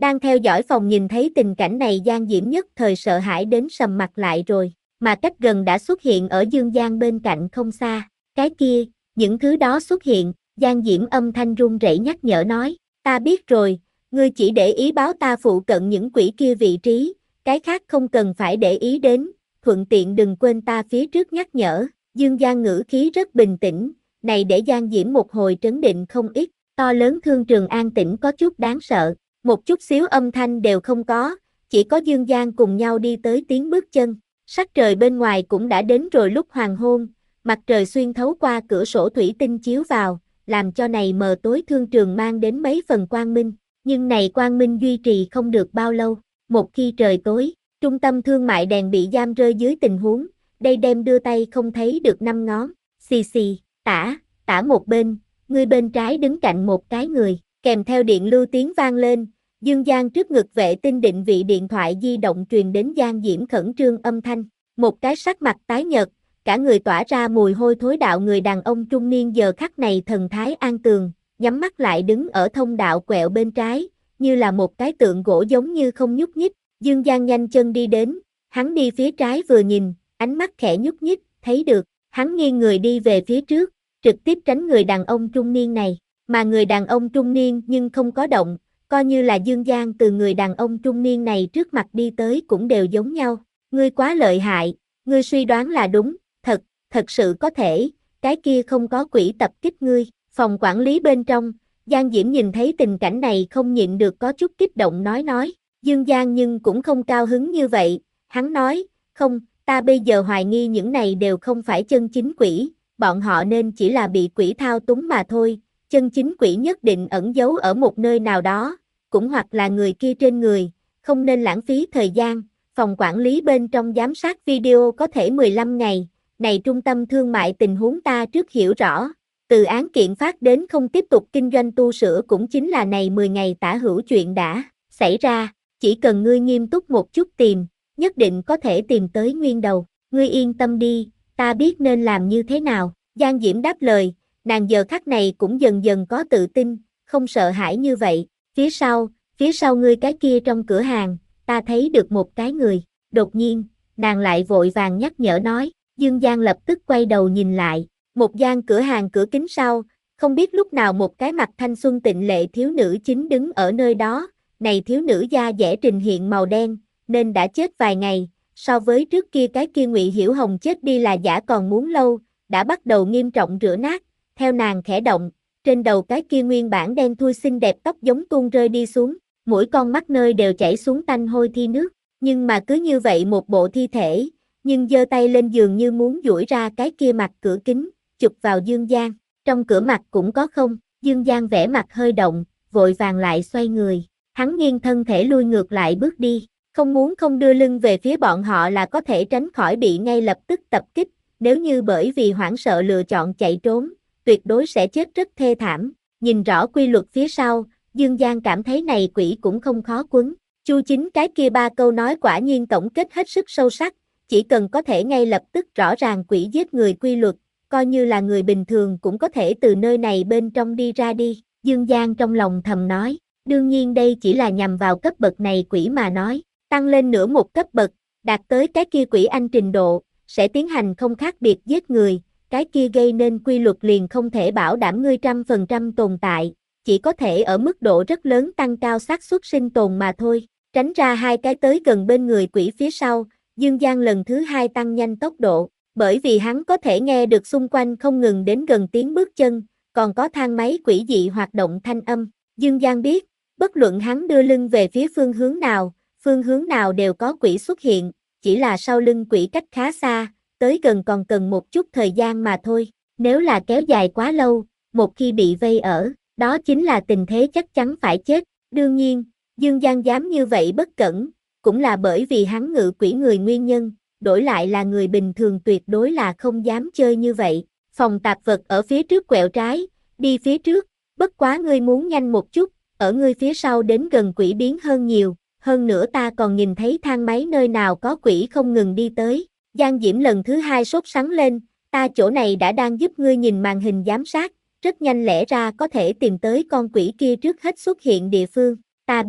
Đang theo dõi phòng nhìn thấy tình cảnh này Giang Diễm nhất thời sợ hãi đến sầm mặt lại rồi, mà cách gần đã xuất hiện ở Dương Giang bên cạnh không xa. Cái kia, những thứ đó xuất hiện, Giang Diễm âm thanh run rẩy nhắc nhở nói, ta biết rồi, ngươi chỉ để ý báo ta phụ cận những quỷ kia vị trí, cái khác không cần phải để ý đến, thuận tiện đừng quên ta phía trước nhắc nhở. Dương Giang ngữ khí rất bình tĩnh, này để Giang Diễm một hồi trấn định không ít, to lớn thương trường an tĩnh có chút đáng sợ, một chút xíu âm thanh đều không có, chỉ có Dương Giang cùng nhau đi tới tiếng bước chân, sắc trời bên ngoài cũng đã đến rồi lúc hoàng hôn, mặt trời xuyên thấu qua cửa sổ thủy tinh chiếu vào, làm cho này mờ tối thương trường mang đến mấy phần quang minh, nhưng này quang minh duy trì không được bao lâu, một khi trời tối, trung tâm thương mại đèn bị giam rơi dưới tình huống, đây đem đưa tay không thấy được năm ngón, xì xì, tả, tả một bên, người bên trái đứng cạnh một cái người, kèm theo điện lưu tiếng vang lên, Dương Giang trước ngực vệ tinh định vị điện thoại di động truyền đến Giang Diễm khẩn trương âm thanh, một cái sắc mặt tái nhợt, cả người tỏa ra mùi hôi thối đạo người đàn ông trung niên giờ khắc này thần thái an tường, nhắm mắt lại đứng ở thông đạo quẹo bên trái, như là một cái tượng gỗ giống như không nhúc nhích, Dương Giang nhanh chân đi đến, hắn đi phía trái vừa nhìn, ánh mắt khẽ nhúc nhích, thấy được, hắn nghiêng người đi về phía trước, trực tiếp tránh người đàn ông trung niên này, mà người đàn ông trung niên nhưng không có động, coi như là Dương Giang từ người đàn ông trung niên này trước mặt đi tới cũng đều giống nhau, ngươi quá lợi hại, ngươi suy đoán là đúng, thật, thật sự có thể, cái kia không có quỷ tập kích ngươi, phòng quản lý bên trong, Giang Diễm nhìn thấy tình cảnh này không nhịn được có chút kích động nói nói, Dương Giang nhưng cũng không cao hứng như vậy, hắn nói, không, ta bây giờ hoài nghi những này đều không phải chân chính quỷ, bọn họ nên chỉ là bị quỷ thao túng mà thôi, chân chính quỷ nhất định ẩn giấu ở một nơi nào đó, cũng hoặc là người kia trên người, không nên lãng phí thời gian, phòng quản lý bên trong giám sát video có thể mười lăm ngày, này trung tâm thương mại tình huống ta trước hiểu rõ, từ án kiện phát đến không tiếp tục kinh doanh tu sửa cũng chính là này mười ngày tả hữu chuyện đã xảy ra, chỉ cần ngươi nghiêm túc một chút tìm, nhất định có thể tìm tới nguyên đầu, ngươi yên tâm đi, ta biết nên làm như thế nào, Giang Diễm đáp lời, nàng giờ khắc này cũng dần dần có tự tin, không sợ hãi như vậy, phía sau, phía sau ngươi cái kia trong cửa hàng, ta thấy được một cái người, đột nhiên, nàng lại vội vàng nhắc nhở nói, Dương Giang lập tức quay đầu nhìn lại, một gian cửa hàng cửa kính sau, không biết lúc nào một cái mặt thanh xuân tịnh lệ thiếu nữ chính đứng ở nơi đó, này thiếu nữ da dẻ trình hiện màu đen, nên đã chết vài ngày, so với trước kia cái kia Ngụy Hiểu Hồng chết đi là giả còn muốn lâu, đã bắt đầu nghiêm trọng rửa nát, theo nàng khẽ động, trên đầu cái kia nguyên bản đen thui xinh đẹp tóc giống tuôn rơi đi xuống, mỗi con mắt nơi đều chảy xuống tanh hôi thi nước, nhưng mà cứ như vậy một bộ thi thể, nhưng giơ tay lên giường như muốn duỗi ra cái kia mặt cửa kính, chụp vào Dương Giang, trong cửa mặt cũng có không, Dương Giang vẻ mặt hơi động, vội vàng lại xoay người, hắn nghiêng thân thể lui ngược lại bước đi, không muốn không đưa lưng về phía bọn họ là có thể tránh khỏi bị ngay lập tức tập kích, nếu như bởi vì hoảng sợ lựa chọn chạy trốn, tuyệt đối sẽ chết rất thê thảm, nhìn rõ quy luật phía sau, Dương Giang cảm thấy này quỷ cũng không khó quấn, Chu Chính cái kia ba câu nói quả nhiên tổng kết hết sức sâu sắc, chỉ cần có thể ngay lập tức rõ ràng quỷ giết người quy luật, coi như là người bình thường cũng có thể từ nơi này bên trong đi ra đi, Dương Giang trong lòng thầm nói, đương nhiên đây chỉ là nhằm vào cấp bậc này quỷ mà nói, tăng lên nửa một cấp bậc, đạt tới cái kia quỷ anh trình độ, sẽ tiến hành không khác biệt giết người, cái kia gây nên quy luật liền không thể bảo đảm ngươi trăm phần trăm tồn tại, chỉ có thể ở mức độ rất lớn tăng cao xác suất sinh tồn mà thôi, tránh ra hai cái tới gần bên người quỷ phía sau, Dương Giang lần thứ hai tăng nhanh tốc độ, bởi vì hắn có thể nghe được xung quanh không ngừng đến gần tiếng bước chân, còn có thang máy quỷ dị hoạt động thanh âm, Dương Giang biết, bất luận hắn đưa lưng về phía phương hướng nào, phương hướng nào đều có quỷ xuất hiện, chỉ là sau lưng quỷ cách khá xa, tới gần còn cần một chút thời gian mà thôi, nếu là kéo dài quá lâu, một khi bị vây ở, đó chính là tình thế chắc chắn phải chết, đương nhiên, Dương Giang dám như vậy bất cẩn, cũng là bởi vì hắn ngự quỷ người nguyên nhân, đổi lại là người bình thường tuyệt đối là không dám chơi như vậy, phòng tạp vật ở phía trước quẹo trái, đi phía trước, bất quá ngươi muốn nhanh một chút, ở ngươi phía sau đến gần quỷ biến hơn nhiều, hơn nữa ta còn nhìn thấy thang máy nơi nào có quỷ không ngừng đi tới, Giang Diễm lần thứ hai sốt sắng lên, ta chỗ này đã đang giúp ngươi nhìn màn hình giám sát, rất nhanh lẽ ra có thể tìm tới con quỷ kia trước hết xuất hiện địa phương, ta biết,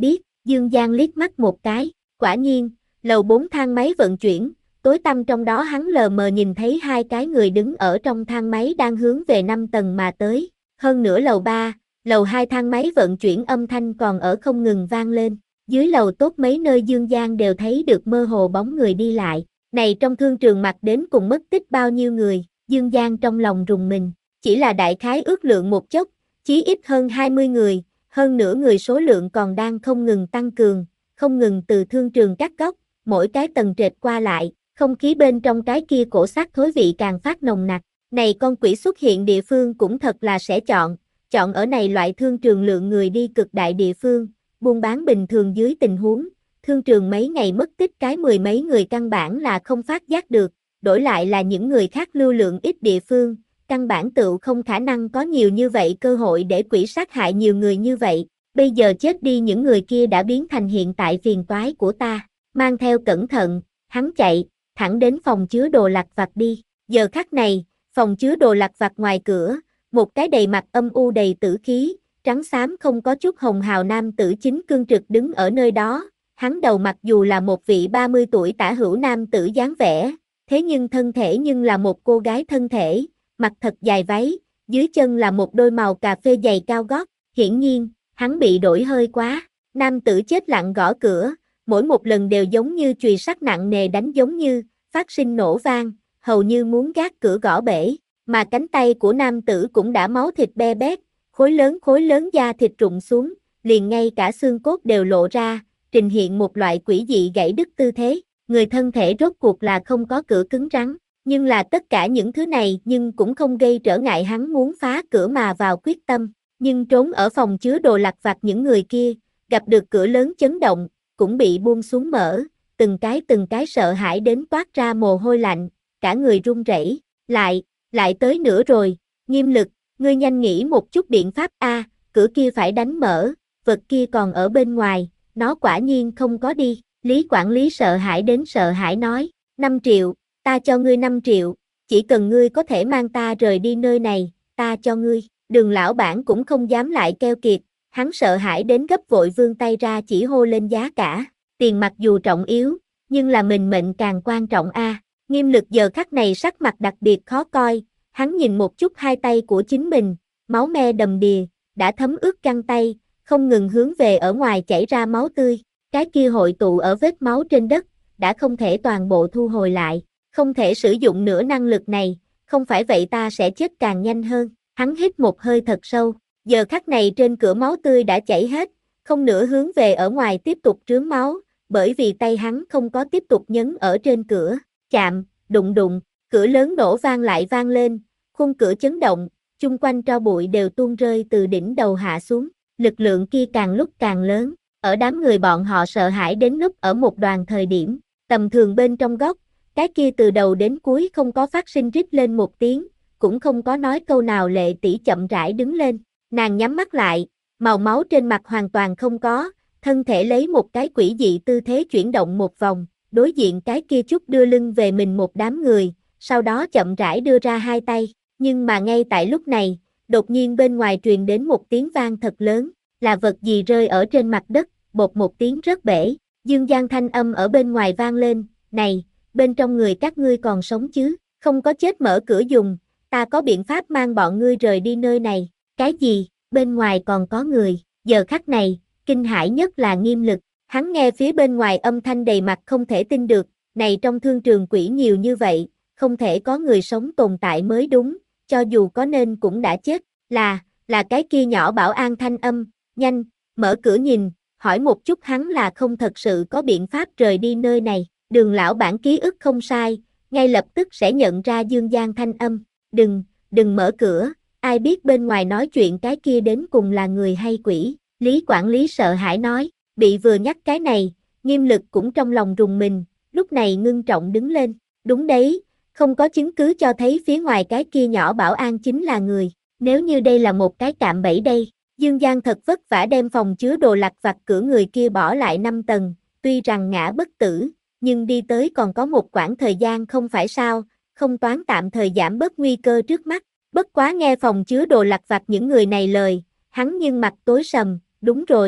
Dương Giang liếc mắt một cái, quả nhiên, lầu bốn thang máy vận chuyển, tối tăm trong đó hắn lờ mờ nhìn thấy hai cái người đứng ở trong thang máy đang hướng về năm tầng mà tới, hơn nữa lầu ba, lầu hai thang máy vận chuyển âm thanh còn ở không ngừng vang lên, dưới lầu tốt mấy nơi Dương Giang đều thấy được mơ hồ bóng người đi lại, này trong thương trường mặt đến cùng mất tích bao nhiêu người, Dương Giang trong lòng rùng mình, chỉ là đại khái ước lượng một chốc, chí ít hơn hai mươi người, hơn nữa người số lượng còn đang không ngừng tăng cường, không ngừng từ thương trường các góc, mỗi cái tầng trệt qua lại, không khí bên trong cái kia cổ xác thối vị càng phát nồng nặc, này con quỷ xuất hiện địa phương cũng thật là sẽ chọn, chọn ở này loại thương trường lượng người đi cực đại địa phương, buôn bán bình thường dưới tình huống, thương trường mấy ngày mất tích cái mười mấy người căn bản là không phát giác được, đổi lại là những người khác lưu lượng ít địa phương, căn bản tựu không khả năng có nhiều như vậy cơ hội để quỷ sát hại nhiều người như vậy, bây giờ chết đi những người kia đã biến thành hiện tại phiền toái của ta, mang theo cẩn thận, hắn chạy, thẳng đến phòng chứa đồ lặt vặt đi, giờ khắc này, phòng chứa đồ lặt vặt ngoài cửa, một cái đầy mặt âm u đầy tử khí, trắng xám không có chút hồng hào nam tử chính cương trực đứng ở nơi đó, hắn đầu mặc dù là một vị ba mươi tuổi tả hữu nam tử dáng vẻ, thế nhưng thân thể nhưng là một cô gái thân thể, mặc thật dài váy, dưới chân là một đôi màu cà phê giày cao gót, hiển nhiên, hắn bị đổi hơi quá, nam tử chết lặng gõ cửa, mỗi một lần đều giống như chùy sắt nặng nề đánh giống như, phát sinh nổ vang, hầu như muốn gác cửa gõ bể, mà cánh tay của nam tử cũng đã máu thịt be bét, khối lớn khối lớn da thịt rụng xuống, liền ngay cả xương cốt đều lộ ra, trình hiện một loại quỷ dị gãy đứt tư thế, người thân thể rốt cuộc là không có cửa cứng rắn, nhưng là tất cả những thứ này nhưng cũng không gây trở ngại hắn muốn phá cửa mà vào quyết tâm, nhưng trốn ở phòng chứa đồ lặt vặt những người kia, gặp được cửa lớn chấn động, cũng bị buông xuống mở, từng cái từng cái sợ hãi đến toát ra mồ hôi lạnh, cả người run rẩy, lại, lại tới nữa rồi, Nghiêm Lực, ngươi nhanh nghĩ một chút biện pháp a, cửa kia phải đánh mở, vật kia còn ở bên ngoài, nó quả nhiên không có đi, Lý quản lý sợ hãi đến sợ hãi nói, năm triệu, ta cho ngươi năm triệu, chỉ cần ngươi có thể mang ta rời đi nơi này, ta cho ngươi, Đường lão bản cũng không dám lại keo kiệt, hắn sợ hãi đến gấp vội vươn tay ra chỉ hô lên giá cả, tiền mặc dù trọng yếu, nhưng là mình mệnh càng quan trọng a. Nghiêm Lực giờ khắc này sắc mặt đặc biệt khó coi, hắn nhìn một chút hai tay của chính mình, máu me đầm đìa, đã thấm ướt găng tay, không ngừng hướng về ở ngoài chảy ra máu tươi, cái kia hội tụ ở vết máu trên đất, đã không thể toàn bộ thu hồi lại, không thể sử dụng nữa năng lực này, không phải vậy ta sẽ chết càng nhanh hơn, hắn hít một hơi thật sâu, giờ khắc này trên cửa máu tươi đã chảy hết, không nữa hướng về ở ngoài tiếp tục rướm máu, bởi vì tay hắn không có tiếp tục nhấn ở trên cửa, chạm, đụng đụng, cửa lớn nổ vang lại vang lên, khung cửa chấn động, chung quanh tro bụi đều tuôn rơi từ đỉnh đầu hạ xuống, lực lượng kia càng lúc càng lớn, ở đám người bọn họ sợ hãi đến núp ở một đoàn thời điểm, tầm thường bên trong góc, cái kia từ đầu đến cuối không có phát sinh rít lên một tiếng, cũng không có nói câu nào Lệ tỷ chậm rãi đứng lên, nàng nhắm mắt lại, màu máu trên mặt hoàn toàn không có, thân thể lấy một cái quỷ dị tư thế chuyển động một vòng, đối diện cái kia chút đưa lưng về mình một đám người, sau đó chậm rãi đưa ra hai tay, nhưng mà ngay tại lúc này, đột nhiên bên ngoài truyền đến một tiếng vang thật lớn, là vật gì rơi ở trên mặt đất, bột một tiếng rớt bể, Dương Giang thanh âm ở bên ngoài vang lên, này, bên trong người các ngươi còn sống chứ, không có chết mở cửa dùng, ta có biện pháp mang bọn ngươi rời đi nơi này, cái gì, bên ngoài còn có người, giờ khắc này, kinh hãi nhất là Nghiêm Lực, hắn nghe phía bên ngoài âm thanh đầy mặt không thể tin được, này trong thương trường quỷ nhiều như vậy, không thể có người sống tồn tại mới đúng, cho dù có nên cũng đã chết, là, là cái kia nhỏ bảo an thanh âm, nhanh, mở cửa nhìn, hỏi một chút hắn là không thật sự có biện pháp rời đi nơi này, Đường lão bản ký ức không sai, ngay lập tức sẽ nhận ra Dương Giang thanh âm, đừng, đừng mở cửa, ai biết bên ngoài nói chuyện cái kia đến cùng là người hay quỷ, Lý quản lý sợ hãi nói, bị vừa nhắc cái này, Nghiêm Lực cũng trong lòng rùng mình, lúc này ngưng trọng đứng lên, đúng đấy, không có chứng cứ cho thấy phía ngoài cái kia nhỏ bảo an chính là người, nếu như đây là một cái cạm bẫy đây, Dương Giang thật vất vả đem phòng chứa đồ lặt vặt cửa người kia bỏ lại năm tầng, tuy rằng ngã bất tử, nhưng đi tới còn có một quãng thời gian không phải sao, không toán tạm thời giảm bớt nguy cơ trước mắt, bất quá nghe phòng chứa đồ lặt vặt những người này lời, hắn nhưng mặt tối sầm, đúng rồi,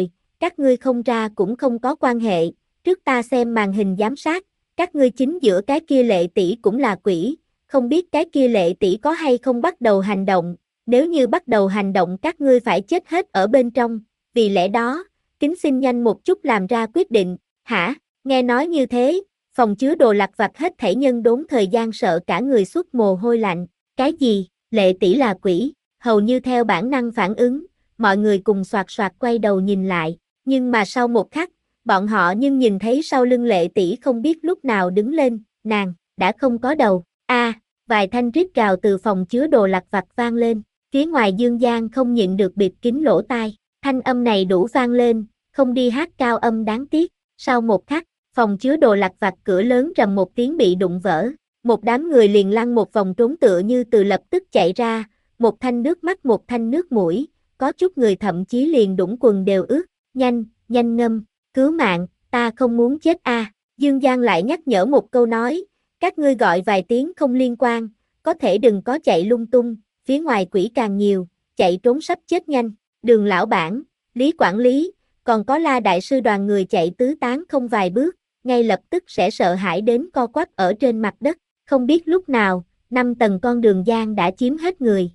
các ngươi không ra cũng không có quan hệ, trước ta xem màn hình giám sát, các ngươi chính giữa cái kia Lệ tỷ cũng là quỷ, không biết cái kia Lệ tỷ có hay không bắt đầu hành động, nếu như bắt đầu hành động các ngươi phải chết hết ở bên trong, vì lẽ đó, kính xin nhanh một chút làm ra quyết định, hả, nghe nói như thế, phòng chứa đồ lặt vặt hết thảy nhân đốn thời gian sợ cả người xuất mồ hôi lạnh, cái gì, Lệ tỷ là quỷ, hầu như theo bản năng phản ứng, mọi người cùng soạt soạt quay đầu nhìn lại, nhưng mà sau một khắc, bọn họ nhưng nhìn thấy sau lưng Lệ tỷ không biết lúc nào đứng lên, nàng, đã không có đầu, a à, vài thanh rít gào từ phòng chứa đồ lặt vặt vang lên, phía ngoài Dương Giang không nhịn được bịt kín lỗ tai, thanh âm này đủ vang lên, không đi hát cao âm đáng tiếc, sau một khắc, phòng chứa đồ lặt vặt cửa lớn rầm một tiếng bị đụng vỡ, một đám người liền lăn một vòng trốn tựa như từ lập tức chạy ra, một thanh nước mắt một thanh nước mũi, có chút người thậm chí liền đũng quần đều ướt, nhanh, nhanh ngâm, cứu mạng, ta không muốn chết a. À. Dương Giang lại nhắc nhở một câu nói, các ngươi gọi vài tiếng không liên quan, có thể đừng có chạy lung tung, phía ngoài quỷ càng nhiều, chạy trốn sắp chết nhanh, Đường lão bản, Lý quản lý, còn có La đại sư đoàn người chạy tứ tán không vài bước, ngay lập tức sẽ sợ hãi đến co quắp ở trên mặt đất, không biết lúc nào, năm tầng con đường Giang đã chiếm hết người.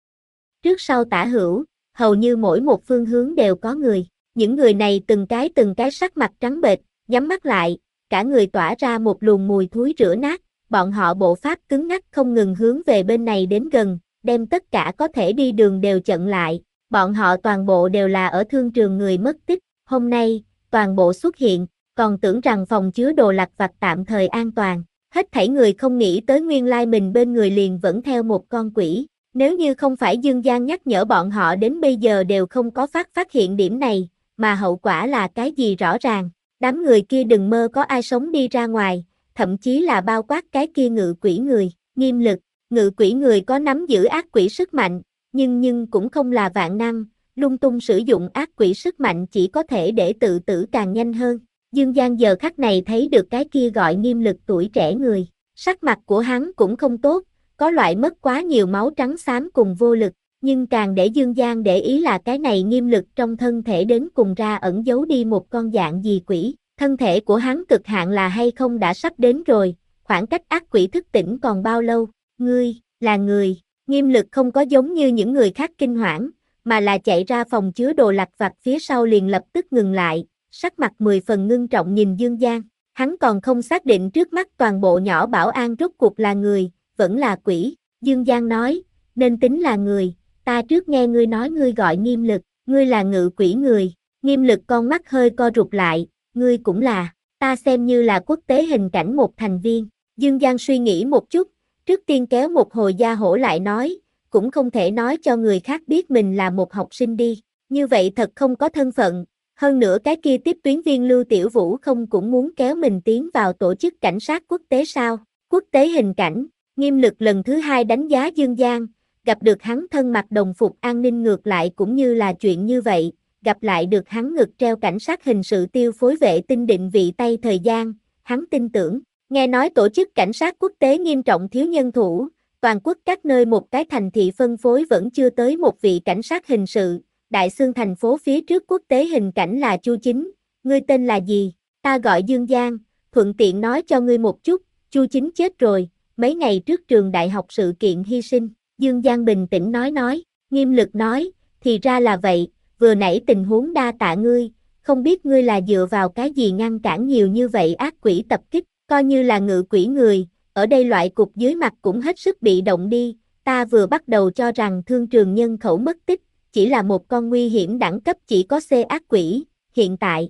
Trước sau tả hữu, hầu như mỗi một phương hướng đều có người, những người này từng cái từng cái sắc mặt trắng bệch, nhắm mắt lại, cả người tỏa ra một luồng mùi thối rữa nát, bọn họ bộ pháp cứng ngắc không ngừng hướng về bên này đến gần, đem tất cả có thể đi đường đều chặn lại, bọn họ toàn bộ đều là ở thương trường người mất tích, hôm nay, toàn bộ xuất hiện, còn tưởng rằng phòng chứa đồ lặt vặt tạm thời an toàn, hết thảy người không nghĩ tới nguyên lai mình bên người liền vẫn theo một con quỷ, nếu như không phải Dương Giang nhắc nhở bọn họ đến bây giờ đều không có phát phát hiện điểm này, mà hậu quả là cái gì rõ ràng, đám người kia đừng mơ có ai sống đi ra ngoài, thậm chí là bao quát cái kia ngự quỷ người, nghiêm lực, ngự quỷ người có nắm giữ ác quỷ sức mạnh, nhưng nhưng cũng không là vạn năng, lung tung sử dụng ác quỷ sức mạnh chỉ có thể để tự tử càng nhanh hơn. Dương Giang giờ khắc này thấy được cái kia gọi nghiêm lực tuổi trẻ người, sắc mặt của hắn cũng không tốt, có loại mất quá nhiều máu trắng xám cùng vô lực, nhưng càng để Dương Giang để ý là cái này nghiêm lực trong thân thể đến cùng ra ẩn giấu đi một con dạng gì quỷ, thân thể của hắn cực hạn là hay không đã sắp đến rồi, khoảng cách ác quỷ thức tỉnh còn bao lâu, ngươi, là người, nghiêm lực không có giống như những người khác kinh hoảng, mà là chạy ra phòng chứa đồ lặt vặt phía sau liền lập tức ngừng lại, sắc mặt mười phần ngưng trọng nhìn Dương Giang, hắn còn không xác định trước mắt toàn bộ nhỏ bảo an rốt cuộc là người, vẫn là quỷ, Dương Giang nói, nên tính là người, ta trước nghe ngươi nói ngươi gọi nghiêm lực, ngươi là ngự quỷ người, nghiêm lực con mắt hơi co rụt lại, ngươi cũng là, ta xem như là quốc tế hình cảnh một thành viên, Dương Giang suy nghĩ một chút, trước tiên kéo một hồi da hổ lại nói, cũng không thể nói cho người khác biết mình là một học sinh đi, như vậy thật không có thân phận, hơn nữa cái kia tiếp tuyến viên Lưu Tiểu Vũ không cũng muốn kéo mình tiến vào tổ chức cảnh sát quốc tế sao, quốc tế hình cảnh, nghiêm lực lần thứ hai đánh giá Dương Giang, gặp được hắn thân mặc đồng phục an ninh ngược lại cũng như là chuyện như vậy, gặp lại được hắn ngực treo cảnh sát hình sự tiêu phối vệ tinh định vị tay thời gian, hắn tin tưởng, nghe nói tổ chức cảnh sát quốc tế nghiêm trọng thiếu nhân thủ, toàn quốc các nơi một cái thành thị phân phối vẫn chưa tới một vị cảnh sát hình sự, Đại Xương thành phố phía trước quốc tế hình cảnh là Chu Chính, ngươi tên là gì, ta gọi Dương Giang, thuận tiện nói cho ngươi một chút, Chu Chính chết rồi, mấy ngày trước trường đại học sự kiện hy sinh, Dương Giang bình tĩnh nói nói, nghiêm lực nói, thì ra là vậy, vừa nãy tình huống đa tạ ngươi, không biết ngươi là dựa vào cái gì ngăn cản nhiều như vậy ác quỷ tập kích, coi như là ngự quỷ người, ở đây loại cục dưới mặt cũng hết sức bị động đi, ta vừa bắt đầu cho rằng thương trường nhân khẩu mất tích, chỉ là một con nguy hiểm đẳng cấp chỉ có C ác quỷ, hiện tại.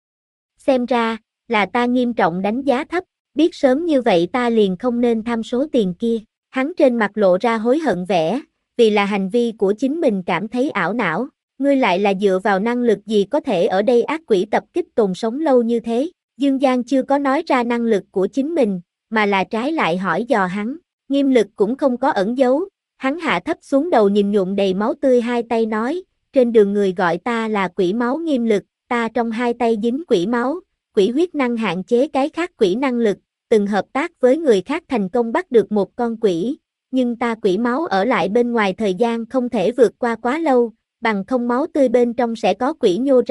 Xem ra, là ta nghiêm trọng đánh giá thấp, biết sớm như vậy ta liền không nên tham số tiền kia, hắn trên mặt lộ ra hối hận vẻ, vì là hành vi của chính mình cảm thấy ảo não, ngươi lại là dựa vào năng lực gì có thể ở đây ác quỷ tập kích tồn sống lâu như thế, Dương Giang chưa có nói ra năng lực của chính mình, mà là trái lại hỏi dò hắn, nghiêm lực cũng không có ẩn giấu, hắn hạ thấp xuống đầu nhìn nhuộm đầy máu tươi hai tay nói, trên đường người gọi ta là quỷ máu nghiêm lực, ta trong hai tay dính quỷ máu, quỷ huyết năng hạn chế cái khác quỷ năng lực, từng hợp tác với người khác thành công bắt được một con quỷ, nhưng ta quỷ máu ở lại bên ngoài thời gian không thể vượt qua quá lâu, bằng không máu tươi bên trong sẽ có quỷ nhô ra,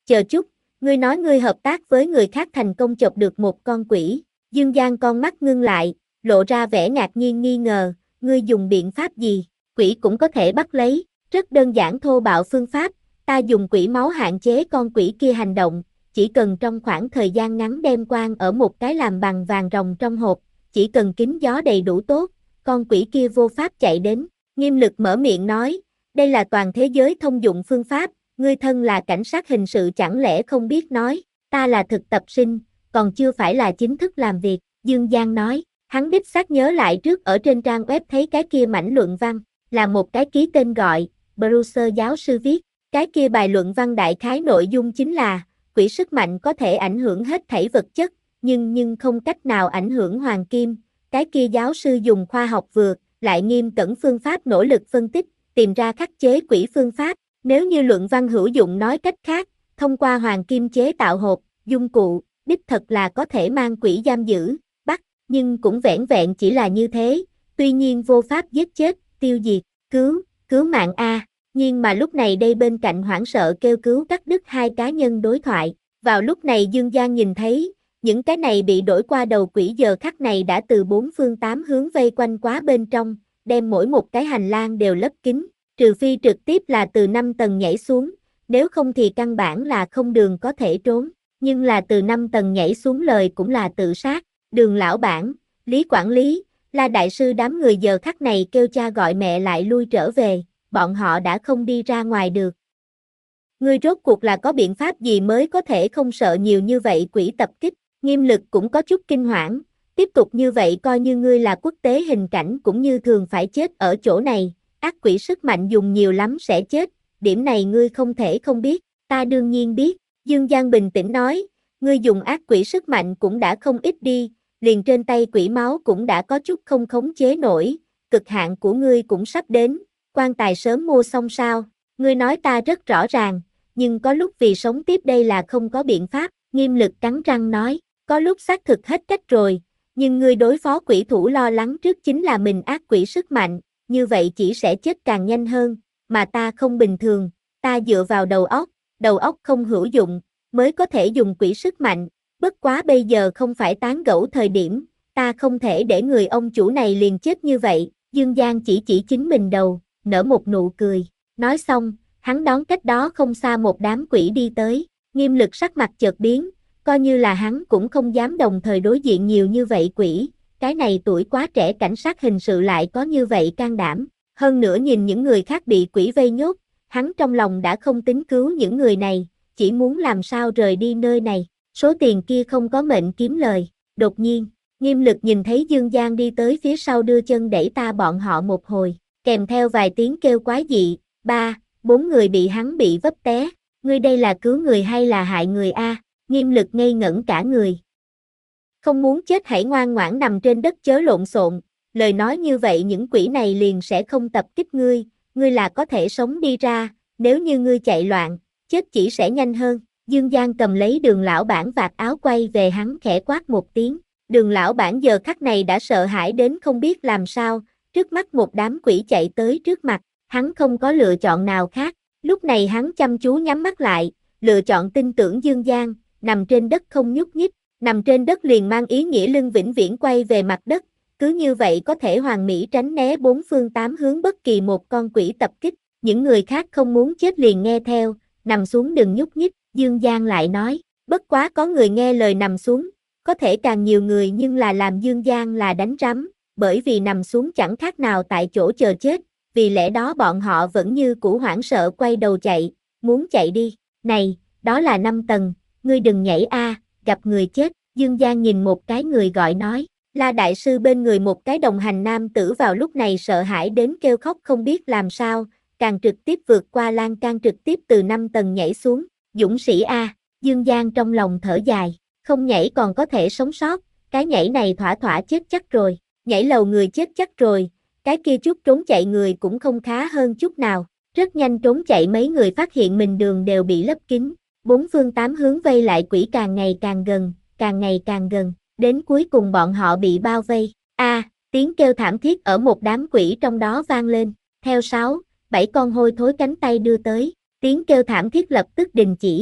Chờ chút, ngươi nói ngươi hợp tác với người khác thành công chộp được một con quỷ. Dương Giang con mắt ngưng lại, lộ ra vẻ ngạc nhiên nghi ngờ, ngươi dùng biện pháp gì? Quỷ cũng có thể bắt lấy, rất đơn giản thô bạo phương pháp, ta dùng quỷ máu hạn chế con quỷ kia hành động, chỉ cần trong khoảng thời gian ngắn đem quan ở một cái làm bằng vàng ròng trong hộp, chỉ cần kính gió đầy đủ tốt, con quỷ kia vô pháp chạy đến. Nghiêm Lực mở miệng nói, đây là toàn thế giới thông dụng phương pháp, ngươi thân là cảnh sát hình sự chẳng lẽ không biết nói, ta là thực tập sinh, còn chưa phải là chính thức làm việc, Dương Giang nói, hắn đích xác nhớ lại trước ở trên trang web thấy cái kia mảnh luận văn, là một cái ký tên gọi, Bruce giáo sư viết, cái kia bài luận văn đại khái nội dung chính là, quỷ sức mạnh có thể ảnh hưởng hết thảy vật chất, nhưng nhưng không cách nào ảnh hưởng hoàng kim, cái kia giáo sư dùng khoa học vượt, lại nghiêm cẩn phương pháp nỗ lực phân tích, tìm ra khắc chế quỷ phương pháp, nếu như luận văn hữu dụng nói cách khác, thông qua hoàng kim chế tạo hộp, dụng cụ, đích thật là có thể mang quỷ giam giữ, bắt, nhưng cũng vẻn vẹn chỉ là như thế, tuy nhiên vô pháp giết chết, tiêu diệt, cứu, cứu mạng A, nhưng mà lúc này đây bên cạnh hoảng sợ kêu cứu cắt đứt hai cá nhân đối thoại, vào lúc này Dương Giang nhìn thấy, những cái này bị đổi qua đầu quỷ giờ khắc này đã từ bốn phương tám hướng vây quanh quá bên trong, đem mỗi một cái hành lang đều lấp kín, trừ phi trực tiếp là từ năm tầng nhảy xuống, nếu không thì căn bản là không đường có thể trốn, nhưng là từ năm tầng nhảy xuống lời cũng là tự sát, Đường lão bản, Lý quản lý, La đại sư đám người giờ khắc này kêu cha gọi mẹ lại lui trở về, bọn họ đã không đi ra ngoài được. Ngươi rốt cuộc là có biện pháp gì mới có thể không sợ nhiều như vậy quỷ tập kích, Nghiêm Lực cũng có chút kinh hoảng, tiếp tục như vậy coi như ngươi là quốc tế hình cảnh cũng như thường phải chết ở chỗ này, ác quỷ sức mạnh dùng nhiều lắm sẽ chết, điểm này ngươi không thể không biết, ta đương nhiên biết, Dương Giang bình tĩnh nói, ngươi dùng ác quỷ sức mạnh cũng đã không ít đi, liền trên tay quỷ máu cũng đã có chút không khống chế nổi, cực hạn của ngươi cũng sắp đến, quan tài sớm mua xong sao, ngươi nói ta rất rõ ràng, nhưng có lúc vì sống tiếp đây là không có biện pháp, Nghiêm Lực cắn răng nói, có lúc xác thực hết cách rồi, nhưng ngươi đối phó quỷ thủ lo lắng trước chính là mình ác quỷ sức mạnh, như vậy chỉ sẽ chết càng nhanh hơn, mà ta không bình thường, ta dựa vào đầu óc, đầu óc không hữu dụng, mới có thể dùng quỷ sức mạnh, bất quá bây giờ không phải tán gẫu thời điểm, ta không thể để người ông chủ này liền chết như vậy, Dương Giang chỉ chỉ chính mình đầu, nở một nụ cười, nói xong, hắn đón cách đó không xa một đám quỷ đi tới, Nghiêm Lực sắc mặt chợt biến, coi như là hắn cũng không dám đồng thời đối diện nhiều như vậy quỷ, cái này tuổi quá trẻ cảnh sát hình sự lại có như vậy can đảm, hơn nữa nhìn những người khác bị quỷ vây nhốt, hắn trong lòng đã không tính cứu những người này, chỉ muốn làm sao rời đi nơi này, số tiền kia không có mệnh kiếm lời, đột nhiên, Nghiêm Lực nhìn thấy Dương Giang đi tới phía sau đưa chân đẩy ta bọn họ một hồi, kèm theo vài tiếng kêu quái dị, ba, bốn người bị hắn bị vấp té, ngươi đây là cứu người hay là hại người a? Nghiêm Lực ngây ngẩn cả người. Không muốn chết hãy ngoan ngoãn nằm trên đất chớ lộn xộn, lời nói như vậy những quỷ này liền sẽ không tập kích ngươi, ngươi là có thể sống đi ra, nếu như ngươi chạy loạn, chết chỉ sẽ nhanh hơn. Dương Giang cầm lấy Đường lão bản vạt áo quay về hắn khẽ quát một tiếng, Đường lão bản giờ khắc này đã sợ hãi đến không biết làm sao, trước mắt một đám quỷ chạy tới trước mặt, hắn không có lựa chọn nào khác, lúc này hắn chăm chú nhắm mắt lại, lựa chọn tin tưởng Dương Giang, nằm trên đất không nhúc nhích, nằm trên đất liền mang ý nghĩa lưng vĩnh viễn quay về mặt đất, cứ như vậy có thể hoàn mỹ tránh né bốn phương tám hướng bất kỳ một con quỷ tập kích, những người khác không muốn chết liền nghe theo, nằm xuống đừng nhúc nhích, Dương Giang lại nói, bất quá có người nghe lời nằm xuống, có thể càng nhiều người nhưng là làm Dương Giang là đánh rắm, bởi vì nằm xuống chẳng khác nào tại chỗ chờ chết, vì lẽ đó bọn họ vẫn như cũ hoảng sợ quay đầu chạy, muốn chạy đi, này, đó là năm tầng, ngươi đừng nhảy a, gặp người chết, Dương Giang nhìn một cái người gọi nói, La đại sư bên người một cái đồng hành nam tử vào lúc này sợ hãi đến kêu khóc không biết làm sao, càng trực tiếp vượt qua lan can trực tiếp từ năm tầng nhảy xuống, dũng sĩ a, Dương Giang trong lòng thở dài, không nhảy còn có thể sống sót, cái nhảy này thỏa thỏa chết chắc rồi, nhảy lầu người chết chắc rồi, cái kia chút trốn chạy người cũng không khá hơn chút nào, rất nhanh trốn chạy mấy người phát hiện mình đường đều bị lấp kín, bốn phương tám hướng vây lại quỷ càng ngày càng gần, càng ngày càng gần, đến cuối cùng bọn họ bị bao vây, a, tiếng kêu thảm thiết ở một đám quỷ trong đó vang lên, theo sáu, bảy con hôi thối cánh tay đưa tới, tiếng kêu thảm thiết lập tức đình chỉ,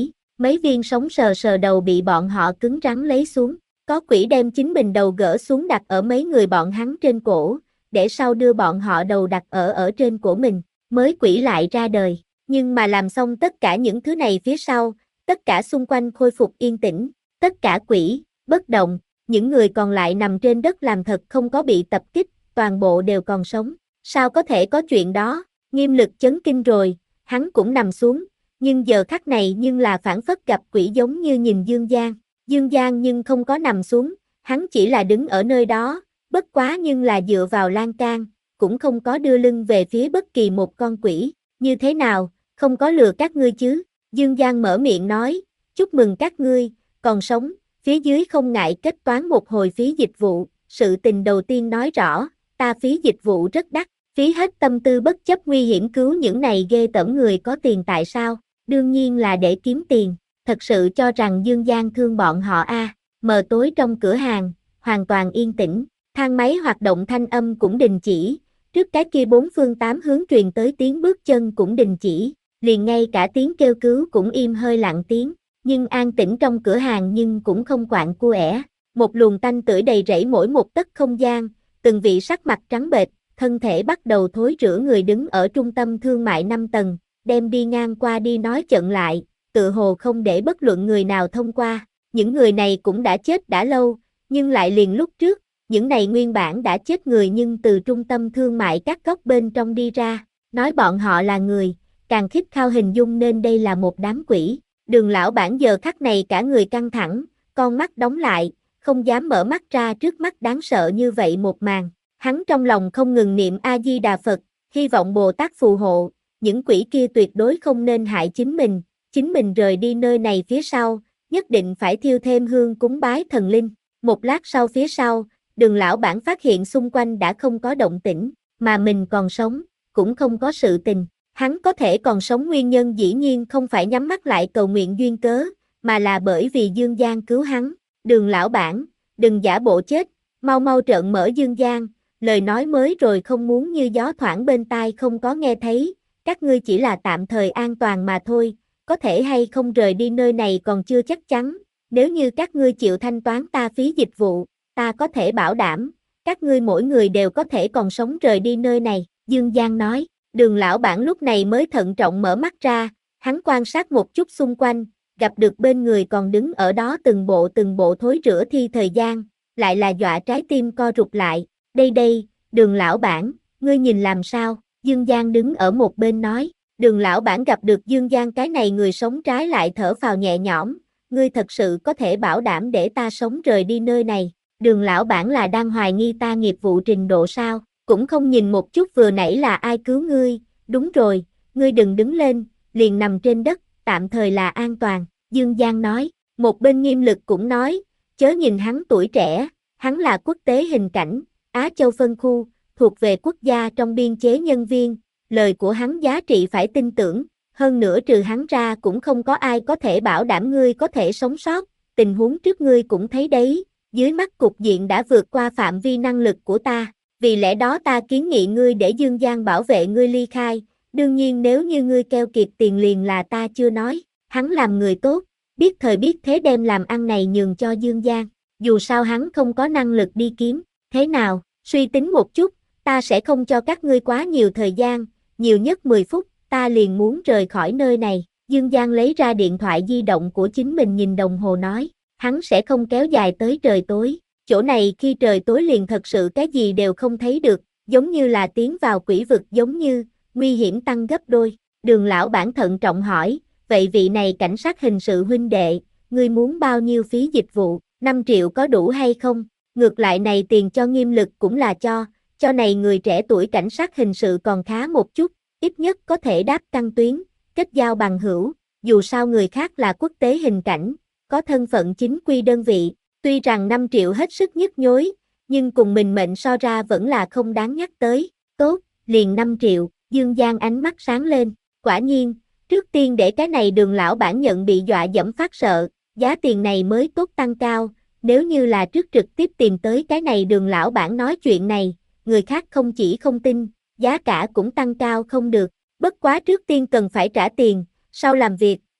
Mấy viên sống sờ sờ đầu bị bọn họ cứng rắn lấy xuống. Có quỷ đem chính mình đầu gỡ xuống đặt ở mấy người bọn hắn trên cổ, để sau đưa bọn họ đầu đặt ở ở trên cổ mình, mới quỷ lại ra đời. Nhưng mà làm xong tất cả những thứ này phía sau, tất cả xung quanh khôi phục yên tĩnh, tất cả quỷ, bất động, những người còn lại nằm trên đất làm thật không có bị tập kích, toàn bộ đều còn sống. Sao có thể có chuyện đó? Nghiêm Lực chấn kinh rồi, hắn cũng nằm xuống, nhưng giờ khắc này nhưng là phảng phất gặp quỷ giống như nhìn Dương Giang. Dương Giang nhưng không có nằm xuống, hắn chỉ là đứng ở nơi đó, bất quá nhưng là dựa vào lan can, cũng không có đưa lưng về phía bất kỳ một con quỷ. Như thế nào, không có lừa các ngươi chứ? Dương Giang mở miệng nói, chúc mừng các ngươi, còn sống, phía dưới không ngại kết toán một hồi phí dịch vụ. Sự tình đầu tiên nói rõ, ta phí dịch vụ rất đắt, phí hết tâm tư bất chấp nguy hiểm cứu những này ghê tởm người có tiền tại sao? Đương nhiên là để kiếm tiền. Thật sự cho rằng Dương Giang thương bọn họ a? À. Mờ tối trong cửa hàng, hoàn toàn yên tĩnh, thang máy hoạt động thanh âm cũng đình chỉ, trước cái kia bốn phương tám hướng truyền tới tiếng bước chân cũng đình chỉ, liền ngay cả tiếng kêu cứu cũng im hơi lặng tiếng, nhưng an tĩnh trong cửa hàng nhưng cũng không quạng cua ẻ, một luồng tanh tưởi đầy rẫy mỗi một tấc không gian, từng vị sắc mặt trắng bệch, thân thể bắt đầu thối rữa người đứng ở trung tâm thương mại năm tầng, đem đi ngang qua đi nói chận lại, tự hồ không để bất luận người nào thông qua. Những người này cũng đã chết đã lâu, nhưng lại liền lúc trước, những này nguyên bản đã chết người nhưng từ trung tâm thương mại các góc bên trong đi ra, nói bọn họ là người, càng khít khao hình dung nên đây là một đám quỷ. Đường lão bản giờ khắc này cả người căng thẳng, con mắt đóng lại, không dám mở mắt ra trước mắt đáng sợ như vậy một màn. Hắn trong lòng không ngừng niệm A-di-đà Phật, hy vọng Bồ Tát phù hộ, những quỷ kia tuyệt đối không nên hại chính mình. Chính mình rời đi nơi này phía sau, nhất định phải thiêu thêm hương cúng bái thần linh. Một lát sau phía sau, Đường lão bản phát hiện xung quanh đã không có động tĩnh, mà mình còn sống, cũng không có sự tình. Hắn có thể còn sống nguyên nhân dĩ nhiên không phải nhắm mắt lại cầu nguyện duyên cớ, mà là bởi vì Dương Giang cứu hắn. Đường lão bản, đừng giả bộ chết, mau mau trợn mở Dương Giang, lời nói mới rồi không muốn như gió thoảng bên tai không có nghe thấy, các ngươi chỉ là tạm thời an toàn mà thôi. Có thể hay không rời đi nơi này còn chưa chắc chắn, nếu như các ngươi chịu thanh toán ta phí dịch vụ, ta có thể bảo đảm, các ngươi mỗi người đều có thể còn sống rời đi nơi này, Dương Giang nói. Đường lão bản lúc này mới thận trọng mở mắt ra, hắn quan sát một chút xung quanh, gặp được bên người còn đứng ở đó từng bộ từng bộ thối rữa thi thời gian, lại là dọa trái tim co rụt lại, đây đây, Đường lão bản, ngươi nhìn làm sao, Dương Giang đứng ở một bên nói. Đường lão bản gặp được Dương Giang cái này người sống trái lại thở phào nhẹ nhõm, ngươi thật sự có thể bảo đảm để ta sống rời đi nơi này. Đường lão bản là đang hoài nghi ta nghiệp vụ trình độ sao, cũng không nhìn một chút vừa nãy là ai cứu ngươi, đúng rồi, ngươi đừng đứng lên, liền nằm trên đất, tạm thời là an toàn, Dương Giang nói. Một bên Nghiêm Lực cũng nói, chớ nhìn hắn tuổi trẻ, hắn là quốc tế hình cảnh, Á Châu phân khu, thuộc về quốc gia trong biên chế nhân viên. Lời của hắn giá trị phải tin tưởng, hơn nữa trừ hắn ra cũng không có ai có thể bảo đảm ngươi có thể sống sót, tình huống trước ngươi cũng thấy đấy, dưới mắt cục diện đã vượt qua phạm vi năng lực của ta, vì lẽ đó ta kiến nghị ngươi để Dương Giang bảo vệ ngươi ly khai, đương nhiên nếu như ngươi keo kiệt tiền liền là ta chưa nói, hắn làm người tốt, biết thời biết thế đem làm ăn này nhường cho Dương Giang, dù sao hắn không có năng lực đi kiếm, thế nào, suy tính một chút, ta sẽ không cho các ngươi quá nhiều thời gian, nhiều nhất mười phút, ta liền muốn rời khỏi nơi này. Dương Giang lấy ra điện thoại di động của chính mình nhìn đồng hồ nói, hắn sẽ không kéo dài tới trời tối, chỗ này khi trời tối liền thật sự cái gì đều không thấy được, giống như là tiến vào quỷ vực giống như, nguy hiểm tăng gấp đôi. Đường lão bản thận trọng hỏi, vậy vị này cảnh sát hình sự huynh đệ, ngươi muốn bao nhiêu phí dịch vụ, năm triệu có đủ hay không? Ngược lại này tiền cho Nghiêm Lực cũng là cho, cho này người trẻ tuổi cảnh sát hình sự còn khá một chút, ít nhất có thể đáp căng tuyến, kết giao bằng hữu, dù sao người khác là quốc tế hình cảnh, có thân phận chính quy đơn vị, tuy rằng năm triệu hết sức nhức nhối, nhưng cùng mình mệnh so ra vẫn là không đáng nhắc tới, tốt, liền năm triệu, Dương Giang ánh mắt sáng lên, quả nhiên, trước tiên để cái này Đường lão bản nhận bị dọa dẫm phát sợ, giá tiền này mới tốt tăng cao, nếu như là trước trực tiếp tìm tới cái này Đường lão bản nói chuyện này, người khác không chỉ không tin, giá cả cũng tăng cao không được, bất quá trước tiên cần phải trả tiền, sau làm việc,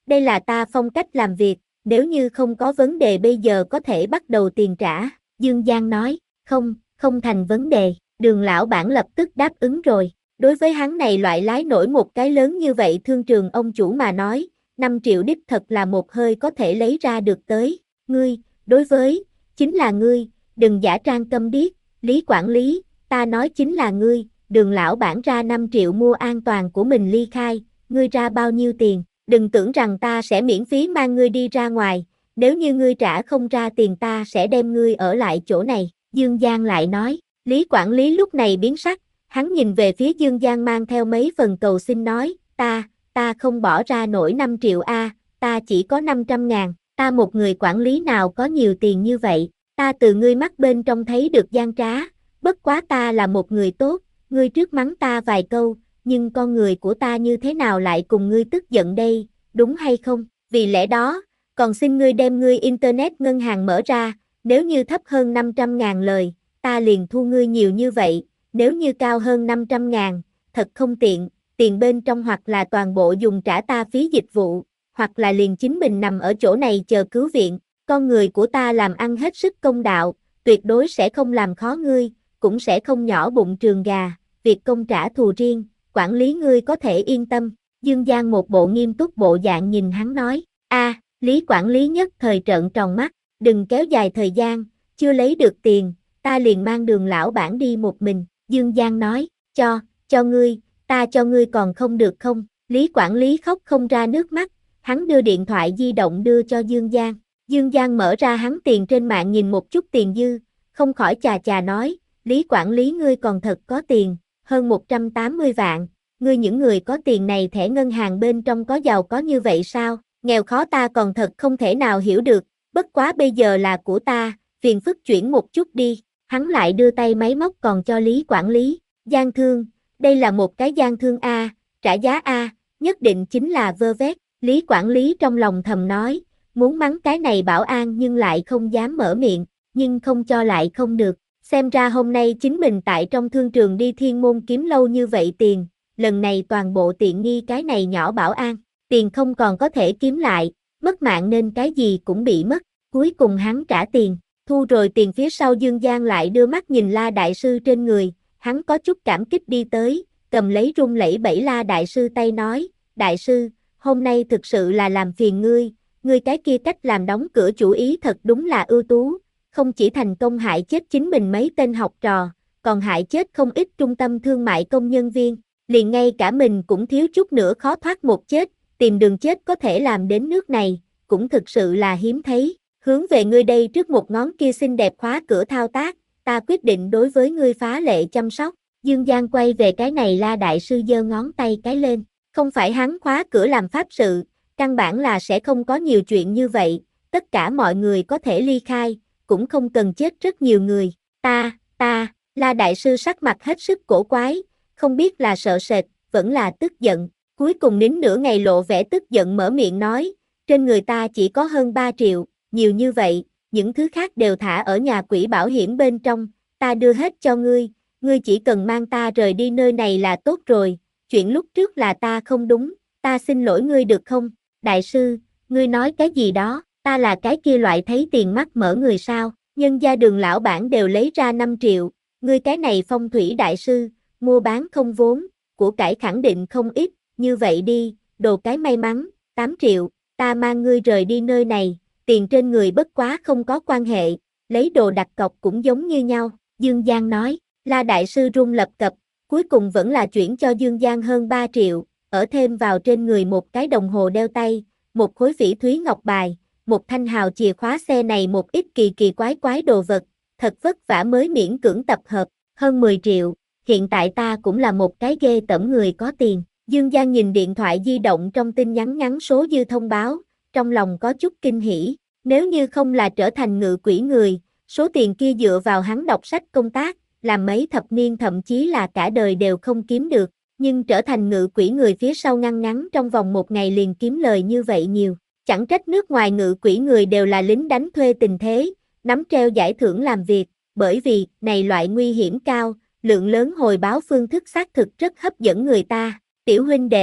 Đây là ta phong cách làm việc, nếu như không có vấn đề bây giờ có thể bắt đầu tiền trả. Dương Giang nói, không, không thành vấn đề. Đường lão bản lập tức đáp ứng rồi. Đối với hắn này loại lái nổi một cái lớn như vậy thương trường ông chủ mà nói, năm triệu đích thật là một hơi có thể lấy ra được tới. Ngươi, đối với, chính là ngươi, đừng giả trang câm điếc, Lý quản lý, ta nói chính là ngươi, đường lão bản ra năm triệu mua an toàn của mình ly khai, ngươi ra bao nhiêu tiền, đừng tưởng rằng ta sẽ miễn phí mang ngươi đi ra ngoài, nếu như ngươi trả không ra tiền ta sẽ đem ngươi ở lại chỗ này, Dương Giang lại nói, Lý quản lý lúc này biến sắc, hắn nhìn về phía Dương Giang mang theo mấy phần cầu xin nói, ta, ta không bỏ ra nổi năm triệu a, ta chỉ có năm trăm ngàn, ta một người quản lý nào có nhiều tiền như vậy, ta từ ngươi mắt bên trong thấy được gian trá, bất quá ta là một người tốt, ngươi trước mắng ta vài câu, nhưng con người của ta như thế nào lại cùng ngươi tức giận đây, đúng hay không, vì lẽ đó, còn xin ngươi đem ngươi internet ngân hàng mở ra, nếu như thấp hơn năm trăm ngàn lời, ta liền thu ngươi nhiều như vậy, nếu như cao hơn năm trăm ngàn, thật không tiện, tiền bên trong hoặc là toàn bộ dùng trả ta phí dịch vụ, hoặc là liền chính mình nằm ở chỗ này chờ cứu viện, con người của ta làm ăn hết sức công đạo, tuyệt đối sẽ không làm khó ngươi, cũng sẽ không nhỏ bụng trường gà, việc công trả thù riêng, quản lý ngươi có thể yên tâm. Dương Giang một bộ nghiêm túc bộ dạng nhìn hắn nói, a, Lý quản lý nhất thời trợn tròn mắt, đừng kéo dài thời gian, chưa lấy được tiền, ta liền mang đường lão bản đi một mình, Dương Giang nói, cho, cho ngươi, ta cho ngươi còn không được không, Lý quản lý khóc không ra nước mắt, hắn đưa điện thoại di động đưa cho Dương Giang, Dương Giang mở ra hắn tiền trên mạng nhìn một chút tiền dư, không khỏi chà chà nói, Lý quản lý ngươi còn thật có tiền, hơn một trăm tám mươi vạn, ngươi những người có tiền này thẻ ngân hàng bên trong có giàu có như vậy sao, nghèo khó ta còn thật không thể nào hiểu được, bất quá bây giờ là của ta, phiền phức chuyển một chút đi, hắn lại đưa tay máy móc còn cho Lý quản lý, gian thương, đây là một cái gian thương A, trả giá A, nhất định chính là vơ vét, Lý quản lý trong lòng thầm nói, muốn mắng cái này bảo an nhưng lại không dám mở miệng, nhưng không cho lại không được, xem ra hôm nay chính mình tại trong thương trường đi thiên môn kiếm lâu như vậy tiền, lần này toàn bộ tiện nghi cái này nhỏ bảo an, tiền không còn có thể kiếm lại, mất mạng nên cái gì cũng bị mất, cuối cùng hắn trả tiền, thu rồi tiền phía sau Dương Giang lại đưa mắt nhìn La Đại Sư trên người, hắn có chút cảm kích đi tới, cầm lấy run lẩy bẩy La Đại Sư tay nói, Đại Sư, hôm nay thực sự là làm phiền ngươi, ngươi cái kia cách làm đóng cửa chủ ý thật đúng là ưu tú, không chỉ thành công hại chết chính mình mấy tên học trò, còn hại chết không ít trung tâm thương mại công nhân viên, liền ngay cả mình cũng thiếu chút nữa khó thoát một chết, tìm đường chết có thể làm đến nước này, cũng thực sự là hiếm thấy, hướng về ngươi đây trước một ngón kia xinh đẹp khóa cửa thao tác, ta quyết định đối với ngươi phá lệ chăm sóc, Dương Giang quay về cái này La Đại Sư giơ ngón tay cái lên, không phải hắn khóa cửa làm pháp sự, căn bản là sẽ không có nhiều chuyện như vậy, tất cả mọi người có thể ly khai, cũng không cần chết rất nhiều người, ta, ta, La Đại Sư sắc mặt hết sức cổ quái, không biết là sợ sệt, vẫn là tức giận, cuối cùng nín nửa ngày lộ vẻ tức giận mở miệng nói, trên người ta chỉ có hơn ba triệu, nhiều như vậy, những thứ khác đều thả ở nhà quỹ bảo hiểm bên trong, ta đưa hết cho ngươi, ngươi chỉ cần mang ta rời đi nơi này là tốt rồi, chuyện lúc trước là ta không đúng, ta xin lỗi ngươi được không, Đại Sư, ngươi nói cái gì đó, ta là cái kia loại thấy tiền mắt mở người sao, nhân gia đường lão bản đều lấy ra năm triệu, ngươi cái này phong thủy đại sư, mua bán không vốn, của cải khẳng định không ít, như vậy đi, đồ cái may mắn, tám triệu, ta mang ngươi rời đi nơi này, tiền trên người bất quá không có quan hệ, lấy đồ đặt cọc cũng giống như nhau, Dương Giang nói, La Đại Sư run lập cập, cuối cùng vẫn là chuyển cho Dương Giang hơn ba triệu, ở thêm vào trên người một cái đồng hồ đeo tay, một khối phỉ thúy ngọc bài, một thanh hào chìa khóa xe này một ít kỳ kỳ quái quái đồ vật, thật vất vả mới miễn cưỡng tập hợp, hơn mười triệu, hiện tại ta cũng là một cái ghê tởm người có tiền. Dương Giang nhìn điện thoại di động trong tin nhắn ngắn số dư thông báo, trong lòng có chút kinh hỉ, nếu như không là trở thành ngự quỹ người, số tiền kia dựa vào hắn đọc sách công tác, làm mấy thập niên thậm chí là cả đời đều không kiếm được, nhưng trở thành ngự quỹ người phía sau ngăn ngắn trong vòng một ngày liền kiếm lời như vậy nhiều. Chẳng trách nước ngoài ngự quỹ người đều là lính đánh thuê tình thế, nắm treo giải thưởng làm việc, bởi vì, này loại nguy hiểm cao, lượng lớn hồi báo phương thức xác thực rất hấp dẫn người ta. Tiểu huynh đệ,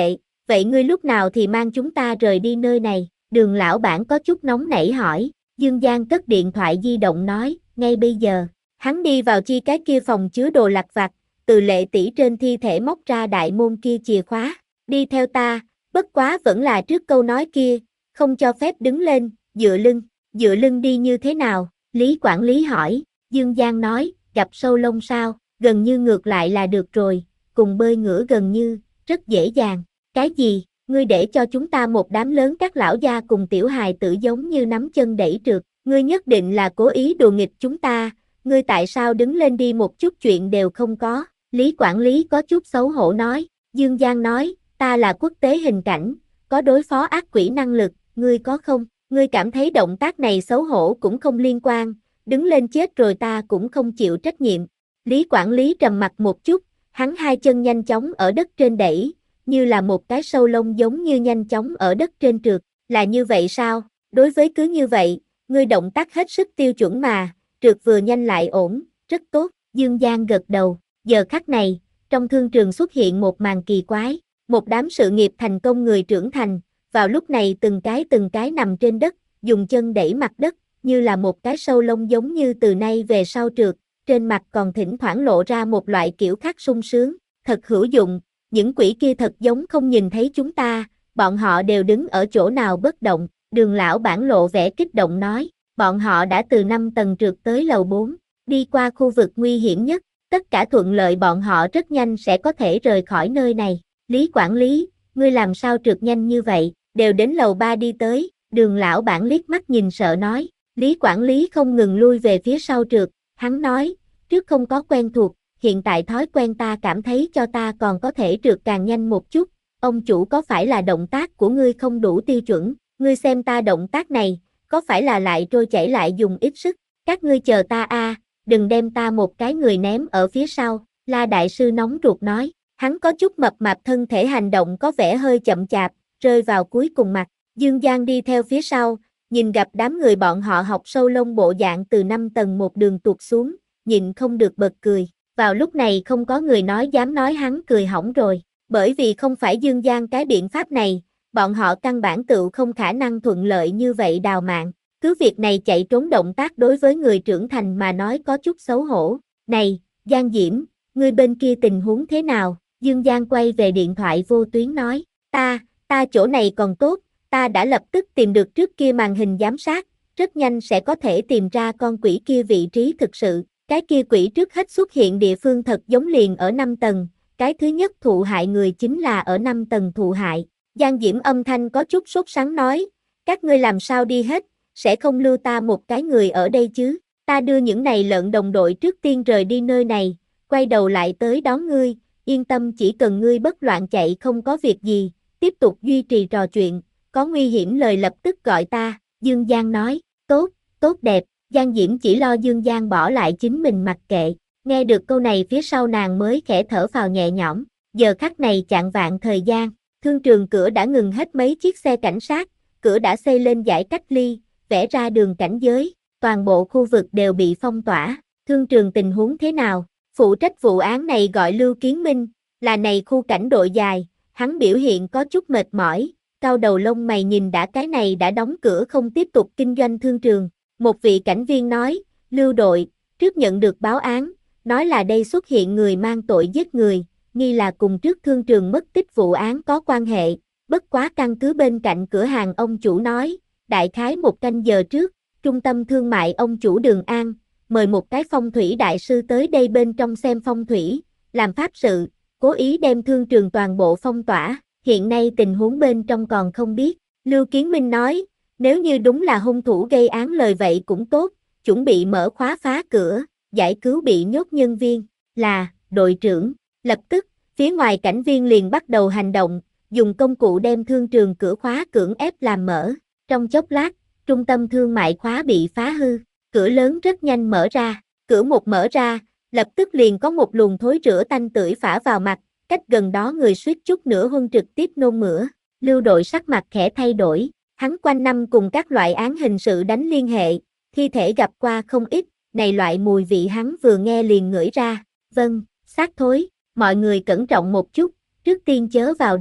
vậy ngươi lúc nào thì mang chúng ta rời đi nơi này? Đường lão bản có chút nóng nảy hỏi. Dương Giang cất điện thoại di động nói, ngay bây giờ. Hắn đi vào chi cái kia phòng chứa đồ lặt vặt, từ Lệ tỷ trên thi thể móc ra đại môn kia chìa khóa. Đi theo ta, bất quá vẫn là trước câu nói kia, không cho phép đứng lên, dựa lưng. Dựa lưng đi như thế nào? Lý quản lý hỏi. Dương Giang nói, gặp sâu lông sao, gần như ngược lại là được rồi, cùng bơi ngửa gần như, rất dễ dàng. Cái gì? Ngươi để cho chúng ta một đám lớn các lão gia cùng tiểu hài tử giống như nắm chân đẩy trượt, ngươi nhất định là cố ý đùa nghịch chúng ta, ngươi tại sao đứng lên đi một chút chuyện đều không có? Lý quản lý có chút xấu hổ nói. Dương Giang nói, ta là quốc tế hình cảnh, có đối phó ác quỷ năng lực, ngươi có không? Ngươi cảm thấy động tác này xấu hổ cũng không liên quan, đứng lên chết rồi ta cũng không chịu trách nhiệm. Lý quản lý trầm mặt một chút, hắn hai chân nhanh chóng ở đất trên đẩy, như là một cái sâu lông giống như nhanh chóng ở đất trên trượt, là như vậy sao? Đối với cứ như vậy, ngươi động tác hết sức tiêu chuẩn mà, trượt vừa nhanh lại ổn, rất tốt. Dương Giang gật đầu. Giờ khắc này, trong thương trường xuất hiện một màn kỳ quái, một đám sự nghiệp thành công người trưởng thành, vào lúc này từng cái từng cái nằm trên đất, dùng chân đẩy mặt đất, như là một cái sâu lông giống như từ nay về sau trượt, trên mặt còn thỉnh thoảng lộ ra một loại kiểu khác sung sướng, thật hữu dụng, những quỷ kia thật giống không nhìn thấy chúng ta, bọn họ đều đứng ở chỗ nào bất động. Đường lão bản lộ vẻ kích động nói, bọn họ đã từ năm tầng trượt tới lầu bốn, đi qua khu vực nguy hiểm nhất, tất cả thuận lợi bọn họ rất nhanh sẽ có thể rời khỏi nơi này. Lý quản lý, ngươi làm sao trượt nhanh như vậy, đều đến lầu ba đi tới, đường lão bản liếc mắt nhìn sợ nói. Lý quản lý không ngừng lui về phía sau trượt, hắn nói, trước không có quen thuộc, hiện tại thói quen ta cảm thấy cho ta còn có thể trượt càng nhanh một chút, ông chủ có phải là động tác của ngươi không đủ tiêu chuẩn, ngươi xem ta động tác này, có phải là lại trôi chảy lại dùng ít sức, các ngươi chờ ta a, đừng đem ta một cái người ném ở phía sau, La đại sư nóng ruột nói, hắn có chút mập mạp thân thể hành động có vẻ hơi chậm chạp, rơi vào cuối cùng mặt, Dương Giang đi theo phía sau, nhìn gặp đám người bọn họ học sâu lông bộ dạng từ năm tầng một đường tuột xuống, nhịn không được bật cười, vào lúc này không có người nói dám nói hắn cười hỏng rồi, bởi vì không phải Dương Giang cái biện pháp này, bọn họ căn bản tự không khả năng thuận lợi như vậy đào mạng, cứ việc này chạy trốn động tác đối với người trưởng thành mà nói có chút xấu hổ, này, Giang Diễm, ngươi bên kia tình huống thế nào? Dương Giang quay về điện thoại vô tuyến nói, ta, ta chỗ này còn tốt, ta đã lập tức tìm được trước kia màn hình giám sát, rất nhanh sẽ có thể tìm ra con quỷ kia vị trí thực sự, cái kia quỷ trước hết xuất hiện địa phương thật giống liền ở năm tầng, cái thứ nhất thụ hại người chính là ở năm tầng thụ hại. Giang Diễm âm thanh có chút sốt sắng nói, các ngươi làm sao đi hết, sẽ không lưu ta một cái người ở đây chứ, ta đưa những này lợn đồng đội trước tiên rời đi nơi này, quay đầu lại tới đón ngươi, yên tâm chỉ cần ngươi bất loạn chạy không có việc gì, tiếp tục duy trì trò chuyện, có nguy hiểm lời lập tức gọi ta, Dương Giang nói, tốt, tốt đẹp, Giang Diễm chỉ lo Dương Giang bỏ lại chính mình mặc kệ, nghe được câu này phía sau nàng mới khẽ thở phào nhẹ nhõm, giờ khắc này chạng vạng thời gian, thương trường cửa đã ngừng hết mấy chiếc xe cảnh sát, cửa đã xây lên dải cách ly, vẽ ra đường cảnh giới, toàn bộ khu vực đều bị phong tỏa, thương trường tình huống thế nào? Phụ trách vụ án này gọi Lưu Kiến Minh, là này khu cảnh đội dài, hắn biểu hiện có chút mệt mỏi, cau đầu lông mày nhìn đã cái này đã đóng cửa không tiếp tục kinh doanh thương trường. Một vị cảnh viên nói, Lưu đội, trước nhận được báo án, nói là đây xuất hiện người mang tội giết người, nghi là cùng trước thương trường mất tích vụ án có quan hệ, bất quá căn cứ bên cạnh cửa hàng ông chủ nói, đại khái một canh giờ trước, trung tâm thương mại ông chủ Đường An, mời một cái phong thủy đại sư tới đây bên trong xem phong thủy, làm pháp sự, cố ý đem thương trường toàn bộ phong tỏa, hiện nay tình huống bên trong còn không biết. Lưu Kiến Minh nói, nếu như đúng là hung thủ gây án lời vậy cũng tốt, chuẩn bị mở khóa phá cửa, giải cứu bị nhốt nhân viên, là, đội trưởng, lập tức, phía ngoài cảnh viên liền bắt đầu hành động, dùng công cụ đem thương trường cửa khóa cưỡng ép làm mở, trong chốc lát, trung tâm thương mại khóa bị phá hư. Cửa lớn rất nhanh mở ra, cửa một mở ra, lập tức liền có một luồng thối rữa tanh tưởi phả vào mặt, cách gần đó người suýt chút nữa huân trực tiếp nôn mửa. Lưu đội sắc mặt khẽ thay đổi, hắn quanh năm cùng các loại án hình sự đánh liên hệ, thi thể gặp qua không ít, này loại mùi vị hắn vừa nghe liền ngửi ra. Vâng, xác thối, mọi người cẩn trọng một chút, trước tiên chớ vào đi.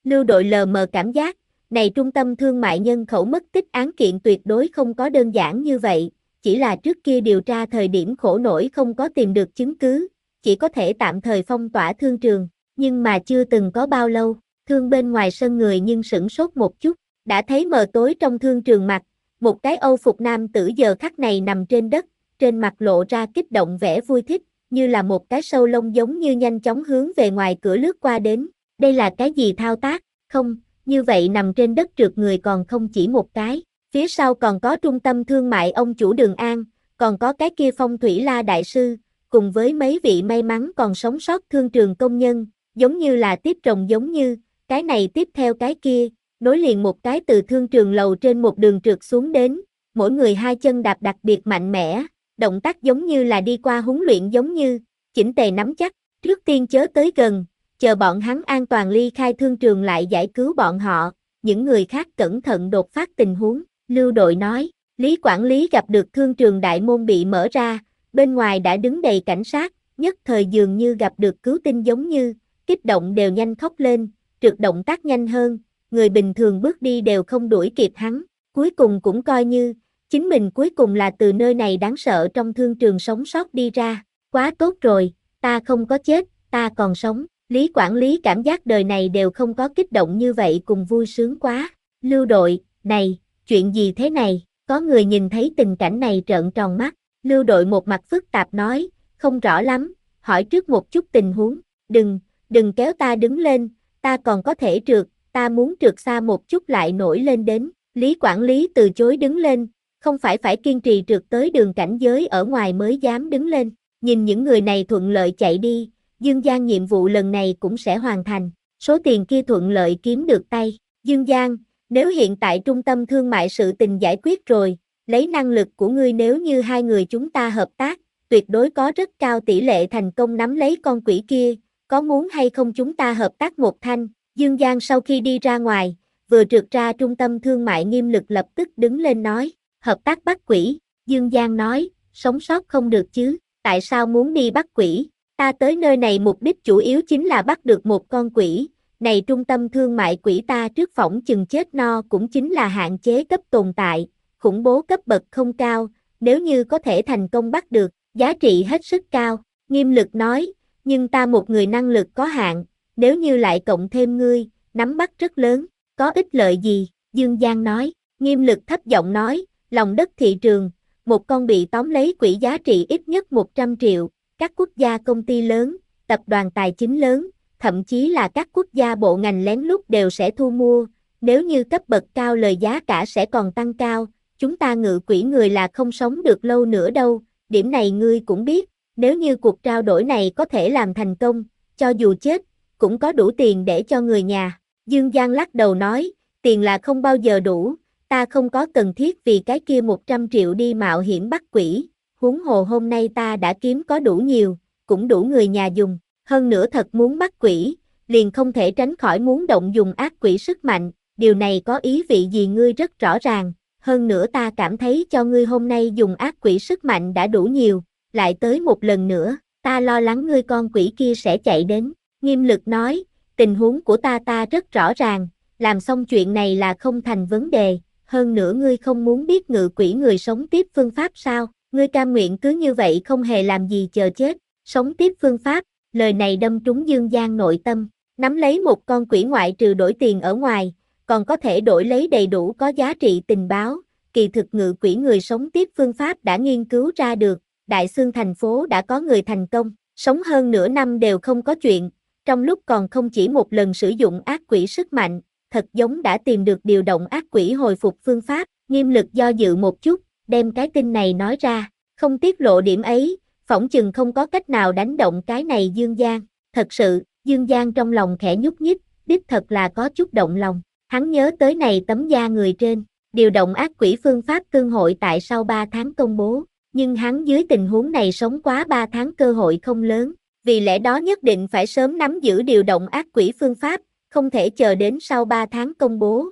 Lưu đội lờ mờ cảm giác, này trung tâm thương mại nhân khẩu mất tích án kiện tuyệt đối không có đơn giản như vậy, chỉ là trước kia điều tra thời điểm khổ nổi không có tìm được chứng cứ, chỉ có thể tạm thời phong tỏa thương trường, nhưng mà chưa từng có bao lâu, thương bên ngoài sân người nhưng sửng sốt một chút, đã thấy mờ tối trong thương trường mặt, một cái Âu phục nam tử giờ khắc này nằm trên đất, trên mặt lộ ra kích động vẻ vui thích, như là một cái sâu lông giống như nhanh chóng hướng về ngoài cửa lướt qua đến, đây là cái gì thao tác, không, như vậy nằm trên đất trượt người còn không chỉ một cái, phía sau còn có trung tâm thương mại ông chủ Đường An, còn có cái kia Phong Thủy La đại sư, cùng với mấy vị may mắn còn sống sót thương trường công nhân, giống như là tiếp rồng giống như, cái này tiếp theo cái kia, nối liền một cái từ thương trường lầu trên một đường trượt xuống đến, mỗi người hai chân đạp đặc biệt mạnh mẽ, động tác giống như là đi qua huấn luyện giống như, chỉnh tề nắm chắc, trước tiên chớ tới gần, chờ bọn hắn an toàn ly khai thương trường lại giải cứu bọn họ, những người khác cẩn thận đột phát tình huống, Lưu đội nói, Lý quản lý gặp được thương trường đại môn bị mở ra, bên ngoài đã đứng đầy cảnh sát, nhất thời dường như gặp được cứu tinh giống như, kích động đều nhanh khóc lên, trượt động tác nhanh hơn, người bình thường bước đi đều không đuổi kịp hắn, cuối cùng cũng coi như, chính mình cuối cùng là từ nơi này đáng sợ trong thương trường sống sót đi ra, quá tốt rồi, ta không có chết, ta còn sống, Lý quản lý cảm giác đời này đều không có kích động như vậy cùng vui sướng quá, Lưu đội, này, chuyện gì thế này, có người nhìn thấy tình cảnh này trợn tròn mắt, Lưu đội một mặt phức tạp nói, không rõ lắm, hỏi trước một chút tình huống, đừng, đừng kéo ta đứng lên, ta còn có thể trượt, ta muốn trượt xa một chút lại nổi lên đến, Lý quản lý từ chối đứng lên, không phải phải kiên trì trượt tới đường cảnh giới ở ngoài mới dám đứng lên, nhìn những người này thuận lợi chạy đi, Dương Giang nhiệm vụ lần này cũng sẽ hoàn thành, số tiền kia thuận lợi kiếm được tay, Dương Giang, nếu hiện tại trung tâm thương mại sự tình giải quyết rồi, lấy năng lực của ngươi nếu như hai người chúng ta hợp tác, tuyệt đối có rất cao tỷ lệ thành công nắm lấy con quỷ kia, có muốn hay không chúng ta hợp tác một thanh, Dương Giang sau khi đi ra ngoài, vừa trượt ra trung tâm thương mại nghiêm lực lập tức đứng lên nói, hợp tác bắt quỷ, Dương Giang nói, sống sót không được chứ, tại sao muốn đi bắt quỷ, ta tới nơi này mục đích chủ yếu chính là bắt được một con quỷ, này trung tâm thương mại quỷ ta trước phỏng chừng chết no cũng chính là hạn chế cấp tồn tại, khủng bố cấp bậc không cao, nếu như có thể thành công bắt được, giá trị hết sức cao, nghiêm lực nói, nhưng ta một người năng lực có hạn, nếu như lại cộng thêm ngươi, nắm bắt rất lớn, có ích lợi gì, Dương Giang nói, nghiêm lực thấp giọng nói, lòng đất thị trường, một con bị tóm lấy quỷ giá trị ít nhất một trăm triệu, các quốc gia công ty lớn, tập đoàn tài chính lớn, thậm chí là các quốc gia bộ ngành lén lút đều sẽ thu mua, nếu như cấp bậc cao lời giá cả sẽ còn tăng cao, chúng ta ngự quỷ người là không sống được lâu nữa đâu, điểm này ngươi cũng biết, nếu như cuộc trao đổi này có thể làm thành công, cho dù chết, cũng có đủ tiền để cho người nhà. Dương Giang lắc đầu nói, tiền là không bao giờ đủ, ta không có cần thiết vì cái kia một trăm triệu đi mạo hiểm bắt quỷ, huống hồ hôm nay ta đã kiếm có đủ nhiều, cũng đủ người nhà dùng, hơn nữa thật muốn bắt quỷ, liền không thể tránh khỏi muốn động dùng ác quỷ sức mạnh, điều này có ý vị gì ngươi rất rõ ràng, hơn nữa ta cảm thấy cho ngươi hôm nay dùng ác quỷ sức mạnh đã đủ nhiều, lại tới một lần nữa, ta lo lắng ngươi con quỷ kia sẽ chạy đến, nghiêm lực nói, tình huống của ta ta rất rõ ràng, làm xong chuyện này là không thành vấn đề, hơn nữa ngươi không muốn biết ngự quỷ người sống tiếp phương pháp sao, ngươi cam nguyện cứ như vậy không hề làm gì chờ chết, sống tiếp phương pháp, lời này đâm trúng Dương Giang nội tâm, nắm lấy một con quỷ ngoại trừ đổi tiền ở ngoài, còn có thể đổi lấy đầy đủ có giá trị tình báo, kỳ thực ngự quỷ người sống tiếp phương pháp đã nghiên cứu ra được, Đại Xương thành phố đã có người thành công, sống hơn nửa năm đều không có chuyện, trong lúc còn không chỉ một lần sử dụng ác quỷ sức mạnh, thật giống đã tìm được điều động ác quỷ hồi phục phương pháp, nghiêm lực do dự một chút, đem cái tin này nói ra, không tiết lộ điểm ấy, phỏng chừng không có cách nào đánh động cái này Dương Giang, thật sự, Dương Giang trong lòng khẽ nhúc nhích, đích thật là có chút động lòng, hắn nhớ tới này tấm da người trên, điều động ác quỷ phương pháp tương hội tại sau ba tháng công bố, nhưng hắn dưới tình huống này sống quá ba tháng cơ hội không lớn, vì lẽ đó nhất định phải sớm nắm giữ điều động ác quỷ phương pháp, không thể chờ đến sau ba tháng công bố.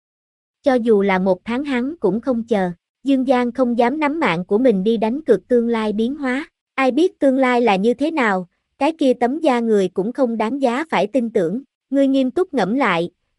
Cho dù là một tháng hắn cũng không chờ, Dương Giang không dám nắm mạng của mình đi đánh cược tương lai biến hóa, ai biết tương lai là như thế nào, cái kia tấm da người cũng không đáng giá phải tin tưởng, ngươi nghiêm túc ngẫm lại,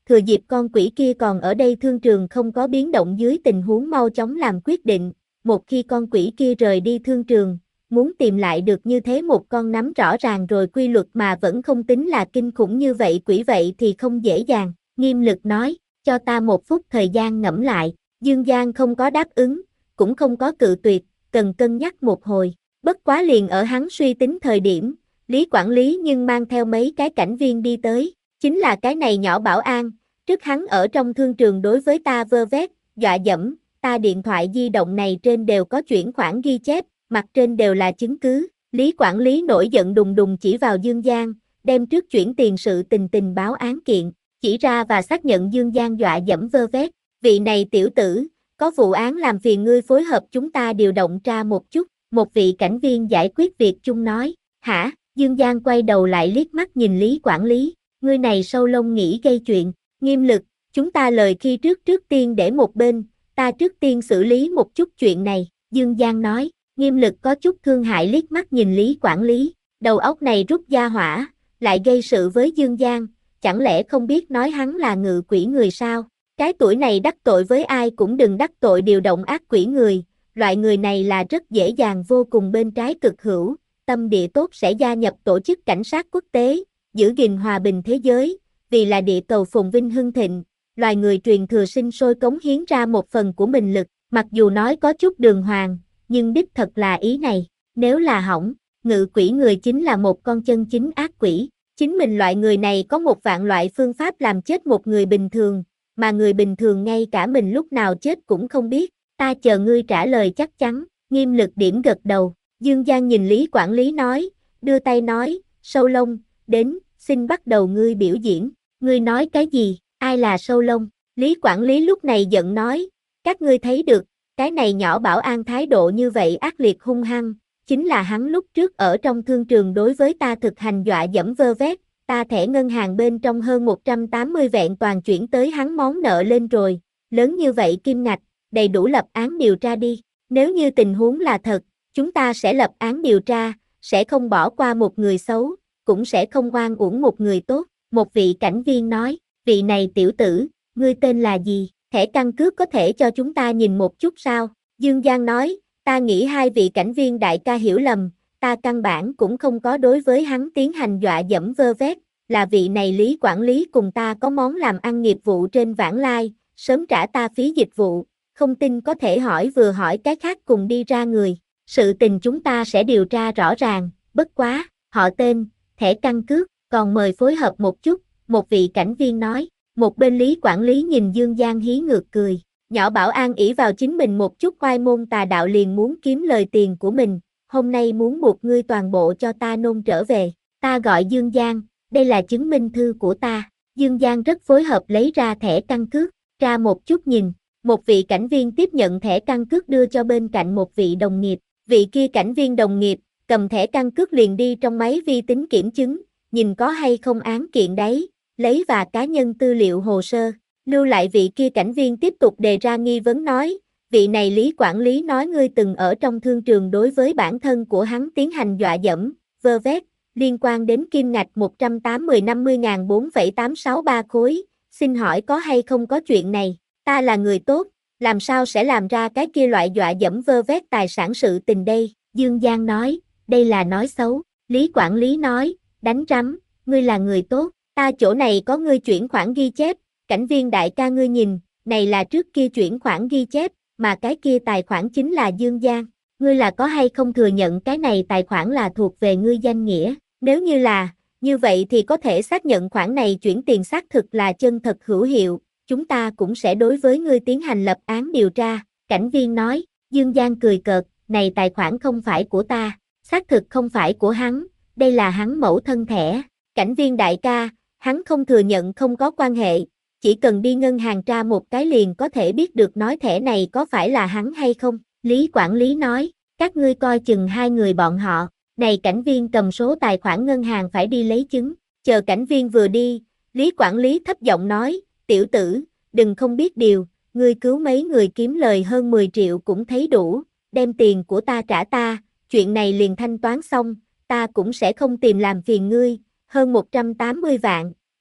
thừa dịp con quỷ kia còn ở đây thương trường không có biến động dưới tình huống mau chóng làm quyết định, một khi con quỷ kia rời đi thương trường, muốn tìm lại được như thế một con nắm rõ ràng rồi quy luật mà vẫn không tính là kinh khủng như vậy quỷ vậy thì không dễ dàng, Nghiêm Lực nói, cho ta một phút thời gian ngẫm lại, Dương Giang không có đáp ứng, cũng không có cự tuyệt, cần cân nhắc một hồi, bất quá liền ở hắn suy tính thời điểm, Lý quản lý nhưng mang theo mấy cái cảnh viên đi tới, chính là cái này nhỏ bảo an, trước hắn ở trong thương trường đối với ta vơ vét, dọa dẫm, ta điện thoại di động này trên đều có chuyển khoản ghi chép, mặt trên đều là chứng cứ, Lý quản lý nổi giận đùng đùng chỉ vào Dương Giang, đem trước chuyển tiền sự tình tình báo án kiện, chỉ ra và xác nhận Dương Giang dọa dẫm vơ vét, vị này tiểu tử, có vụ án làm phiền ngươi phối hợp chúng ta điều động tra một chút, một vị cảnh viên giải quyết việc chung nói, hả, Dương Giang quay đầu lại liếc mắt nhìn Lý quản lý, ngươi này sâu lông nghĩ gây chuyện, Nghiêm Lực, chúng ta lời khi trước trước tiên để một bên, ta trước tiên xử lý một chút chuyện này, Dương Giang nói, Nghiêm Lực có chút thương hại liếc mắt nhìn Lý quản lý, đầu óc này rút ra hỏa, lại gây sự với Dương Giang, chẳng lẽ không biết nói hắn là ngự quỷ người sao, cái tuổi này đắc tội với ai cũng đừng đắc tội điều động ác quỷ người, loại người này là rất dễ dàng vô cùng bên trái cực hữu, tâm địa tốt sẽ gia nhập tổ chức cảnh sát quốc tế, giữ gìn hòa bình thế giới, vì là địa cầu phồn vinh hưng thịnh, loài người truyền thừa sinh sôi cống hiến ra một phần của mình lực, mặc dù nói có chút đường hoàng, nhưng đích thật là ý này, nếu là hỏng, ngự quỷ người chính là một con chân chính ác quỷ, chính mình loại người này có một vạn loại phương pháp làm chết một người bình thường, mà người bình thường ngay cả mình lúc nào chết cũng không biết, ta chờ ngươi trả lời chắc chắn, Nghiêm Lực điểm gật đầu, Dương Giang nhìn Lý quản lý nói, đưa tay nói, Sâu Lông, đến, xin bắt đầu ngươi biểu diễn, ngươi nói cái gì, ai là Sâu Lông, Lý quản lý lúc này giận nói, các ngươi thấy được, cái này nhỏ bảo an thái độ như vậy ác liệt hung hăng, chính là hắn lúc trước ở trong thương trường đối với ta thực hành dọa dẫm vơ vét, ta thẻ ngân hàng bên trong hơn một trăm tám mươi vẹn toàn chuyển tới hắn món nợ lên rồi, lớn như vậy kim ngạch, đầy đủ lập án điều tra đi, nếu như tình huống là thật, chúng ta sẽ lập án điều tra, sẽ không bỏ qua một người xấu, cũng sẽ không oan uổng một người tốt, một vị cảnh viên nói, vị này tiểu tử, ngươi tên là gì, thẻ căn cước có thể cho chúng ta nhìn một chút sao, Dương Giang nói, ta nghĩ hai vị cảnh viên đại ca hiểu lầm, ta căn bản cũng không có đối với hắn tiến hành dọa dẫm vơ vét, là vị này Lý quản lý cùng ta có món làm ăn nghiệp vụ trên vãng lai, sớm trả ta phí dịch vụ, không tin có thể hỏi vừa hỏi cái khác cùng đi ra người, sự tình chúng ta sẽ điều tra rõ ràng, bất quá, họ tên, thẻ căn cước, còn mời phối hợp một chút, một vị cảnh viên nói, một bên Lý quản lý nhìn Dương Giang hí ngược cười, nhỏ bảo an ỷ vào chính mình một chút oai môn tà đạo liền muốn kiếm lời tiền của mình, hôm nay muốn buộc ngươi toàn bộ cho ta nôn trở về, ta gọi Dương Giang, đây là chứng minh thư của ta, Dương Giang rất phối hợp lấy ra thẻ căn cước, ra một chút nhìn, một vị cảnh viên tiếp nhận thẻ căn cước đưa cho bên cạnh một vị đồng nghiệp, vị kia cảnh viên đồng nghiệp, cầm thẻ căn cước liền đi trong máy vi tính kiểm chứng, nhìn có hay không án kiện đấy, lấy và cá nhân tư liệu hồ sơ, lưu lại vị kia cảnh viên tiếp tục đề ra nghi vấn nói, vị này Lý quản lý nói ngươi từng ở trong thương trường đối với bản thân của hắn tiến hành dọa dẫm, vơ vét, liên quan đến kim ngạch một trăm tám mươi năm mươi nghìn bốn phẩy tám sáu ba khối, xin hỏi có hay không có chuyện này, ta là người tốt, làm sao sẽ làm ra cái kia loại dọa dẫm vơ vét tài sản sự tình đây, Dương Giang nói, đây là nói xấu, Lý quản lý nói, đánh rắm, ngươi là người tốt, ta chỗ này có ngươi chuyển khoản ghi chép, cảnh viên đại ca ngươi nhìn, này là trước kia chuyển khoản ghi chép, mà cái kia tài khoản chính là Dương Giang, ngươi là có hay không thừa nhận cái này tài khoản là thuộc về ngươi danh nghĩa, nếu như là, như vậy thì có thể xác nhận khoản này chuyển tiền xác thực là chân thật hữu hiệu, chúng ta cũng sẽ đối với ngươi tiến hành lập án điều tra, cảnh viên nói, Dương Giang cười cợt, này tài khoản không phải của ta, xác thực không phải của hắn, đây là hắn mẫu thân thẻ, cảnh viên đại ca, hắn không thừa nhận không có quan hệ, chỉ cần đi ngân hàng tra một cái liền có thể biết được nói thẻ này có phải là hắn hay không, Lý quản lý nói, các ngươi coi chừng hai người bọn họ, này cảnh viên cầm số tài khoản ngân hàng phải đi lấy chứng, chờ cảnh viên vừa đi, Lý quản lý thấp giọng nói, tiểu tử, đừng không biết điều, ngươi cứu mấy người kiếm lời hơn mười triệu cũng thấy đủ, đem tiền của ta trả ta, chuyện này liền thanh toán xong, ta cũng sẽ không tìm làm phiền ngươi, hơn một trăm tám mươi vạn,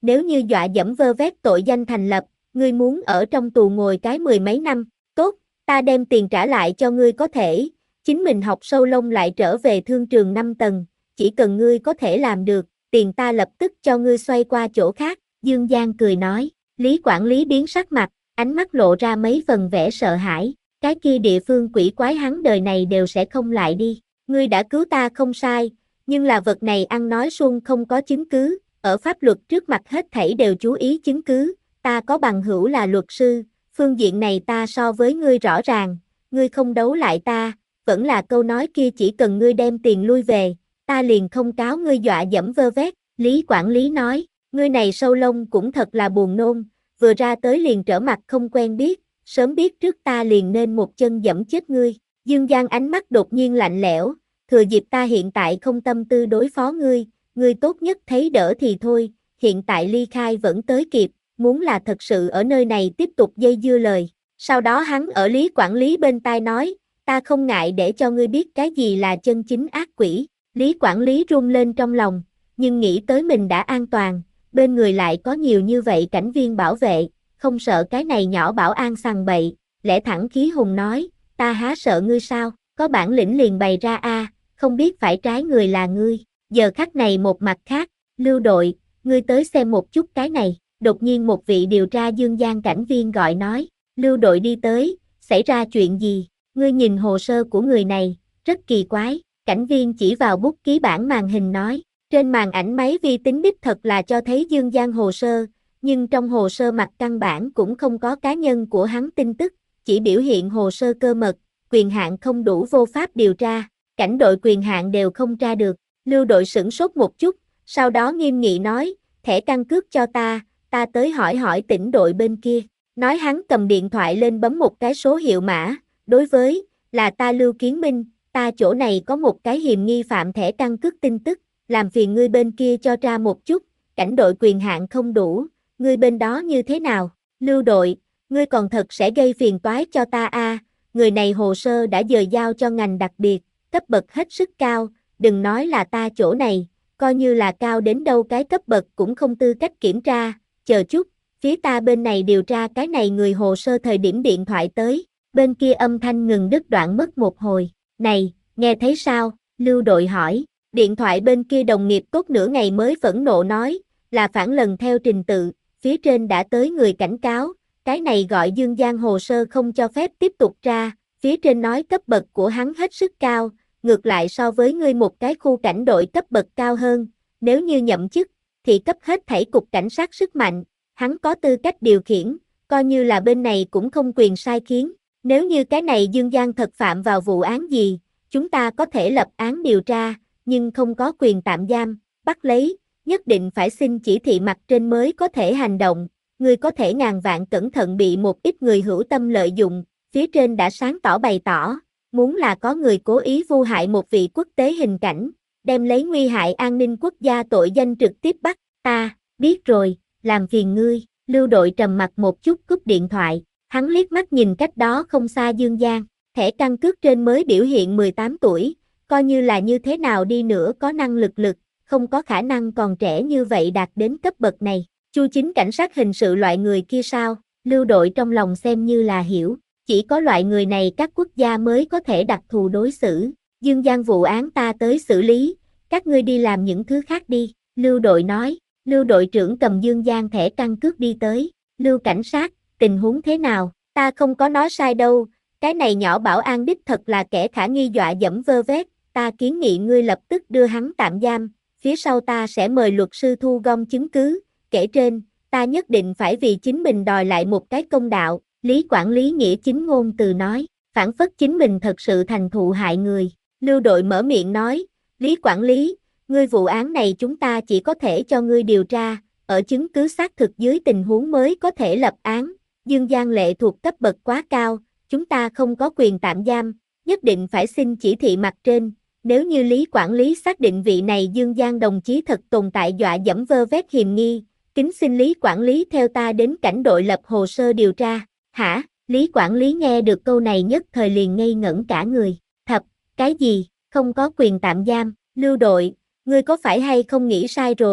nếu như dọa dẫm vơ vét tội danh thành lập, ngươi muốn ở trong tù ngồi cái mười mấy năm, tốt, ta đem tiền trả lại cho ngươi có thể, chính mình học sâu lông lại trở về thương trường năm tầng, chỉ cần ngươi có thể làm được, tiền ta lập tức cho ngươi xoay qua chỗ khác, Dương Giang cười nói, Lý quản lý biến sắc mặt, ánh mắt lộ ra mấy phần vẻ sợ hãi, cái kia địa phương quỷ quái hắn đời này đều sẽ không lại đi, ngươi đã cứu ta không sai, nhưng là vật này ăn nói suông không có chứng cứ, ở pháp luật trước mặt hết thảy đều chú ý chứng cứ, ta có bằng hữu là luật sư, phương diện này ta so với ngươi rõ ràng, ngươi không đấu lại ta, vẫn là câu nói kia chỉ cần ngươi đem tiền lui về, ta liền không cáo ngươi dọa dẫm vơ vét, Lý quản lý nói, ngươi này sâu lông cũng thật là buồn nôn, vừa ra tới liền trở mặt không quen biết, sớm biết trước ta liền nên một chân dẫm chết ngươi, Dương Giang ánh mắt đột nhiên lạnh lẽo, thừa dịp ta hiện tại không tâm tư đối phó ngươi, ngươi tốt nhất thấy đỡ thì thôi, hiện tại ly khai vẫn tới kịp, muốn là thật sự ở nơi này tiếp tục dây dưa lời. Sau đó hắn ở Lý quản lý bên tai nói, ta không ngại để cho ngươi biết cái gì là chân chính ác quỷ. Lý quản lý run lên trong lòng, nhưng nghĩ tới mình đã an toàn, bên người lại có nhiều như vậy cảnh viên bảo vệ, không sợ cái này nhỏ bảo an sằng bậy, lẽ thẳng khí hùng nói, ta há sợ ngươi sao, có bản lĩnh liền bày ra a, không biết phải trái người là ngươi. Giờ khắc này một mặt khác, Lưu đội, ngươi tới xem một chút cái này, đột nhiên một vị điều tra Dương Giang cảnh viên gọi nói, Lưu đội đi tới, xảy ra chuyện gì, ngươi nhìn hồ sơ của người này, rất kỳ quái, cảnh viên chỉ vào bút ký bản màn hình nói, trên màn ảnh máy vi tính đích thật là cho thấy Dương Giang hồ sơ, nhưng trong hồ sơ mặt căn bản cũng không có cá nhân của hắn tin tức, chỉ biểu hiện hồ sơ cơ mật, quyền hạn không đủ vô pháp điều tra, cảnh đội quyền hạn đều không tra được. Lưu đội sửng sốt một chút, sau đó nghiêm nghị nói, thẻ căn cước cho ta, ta tới hỏi hỏi tỉnh đội bên kia. Nói hắn cầm điện thoại lên bấm một cái số hiệu mã, đối với, là ta Lưu Kiến Minh, ta chỗ này có một cái hiềm nghi phạm thẻ căn cước tin tức, làm phiền ngươi bên kia cho tra một chút, cảnh đội quyền hạn không đủ, ngươi bên đó như thế nào? Lưu đội, ngươi còn thật sẽ gây phiền toái cho ta a, người này hồ sơ đã dời giao cho ngành đặc biệt, cấp bậc hết sức cao. Đừng nói là ta chỗ này, coi như là cao đến đâu cái cấp bậc cũng không tư cách kiểm tra, chờ chút, phía ta bên này điều tra cái này người hồ sơ thời điểm điện thoại tới, bên kia âm thanh ngừng đứt đoạn mất một hồi, này, nghe thấy sao, Lưu đội hỏi, điện thoại bên kia đồng nghiệp cốt nửa ngày mới phẫn nộ nói, là phản lần theo trình tự, phía trên đã tới người cảnh cáo, cái này gọi Dương Giang hồ sơ không cho phép tiếp tục tra, phía trên nói cấp bậc của hắn hết sức cao, ngược lại so với ngươi một cái khu cảnh đội cấp bậc cao hơn, nếu như nhậm chức, thì cấp hết thảy cục cảnh sát sức mạnh, hắn có tư cách điều khiển, coi như là bên này cũng không quyền sai khiến, nếu như cái này Dương Giang thật phạm vào vụ án gì, chúng ta có thể lập án điều tra, nhưng không có quyền tạm giam, bắt lấy, nhất định phải xin chỉ thị mặt trên mới có thể hành động, ngươi có thể ngàn vạn cẩn thận bị một ít người hữu tâm lợi dụng, phía trên đã sáng tỏ bày tỏ. Muốn là có người cố ý vu hại một vị quốc tế hình cảnh, đem lấy nguy hại an ninh quốc gia tội danh trực tiếp bắt, ta, biết rồi, làm phiền ngươi, Lưu đội trầm mặt một chút cúp điện thoại, hắn liếc mắt nhìn cách đó không xa Dương Giang, thẻ căn cước trên mới biểu hiện mười tám tuổi, coi như là như thế nào đi nữa có năng lực lực, không có khả năng còn trẻ như vậy đạt đến cấp bậc này, Chu Chính cảnh sát hình sự loại người kia sao, Lưu đội trong lòng xem như là hiểu. Chỉ có loại người này các quốc gia mới có thể đặc thù đối xử, Dương Giang vụ án ta tới xử lý, các ngươi đi làm những thứ khác đi, Lưu đội nói, Lưu đội trưởng cầm Dương Giang thẻ căn cước đi tới, Lưu cảnh sát, tình huống thế nào, ta không có nói sai đâu, cái này nhỏ bảo an đích thật là kẻ khả nghi dọa dẫm vơ vét, ta kiến nghị ngươi lập tức đưa hắn tạm giam, phía sau ta sẽ mời luật sư thu gom chứng cứ, kể trên, ta nhất định phải vì chính mình đòi lại một cái công đạo. Lý quản lý nghĩa chính ngôn từ nói, phản phất chính mình thật sự thành thụ hại người. Lưu đội mở miệng nói, Lý quản lý, ngươi vụ án này chúng ta chỉ có thể cho ngươi điều tra, ở chứng cứ xác thực dưới tình huống mới có thể lập án. Dương Giang lệ thuộc cấp bậc quá cao, chúng ta không có quyền tạm giam, nhất định phải xin chỉ thị mặt trên. Nếu như Lý quản lý xác định vị này Dương Giang đồng chí thật tồn tại dọa dẫm vơ vét hiềm nghi, kính xin Lý quản lý theo ta đến cảnh đội lập hồ sơ điều tra. Hả? Lý quản lý nghe được câu này nhất thời liền ngây ngẩn cả người. Thập, cái gì? Không có quyền tạm giam, Lưu đội, ngươi có phải hay không nghĩ sai rồi,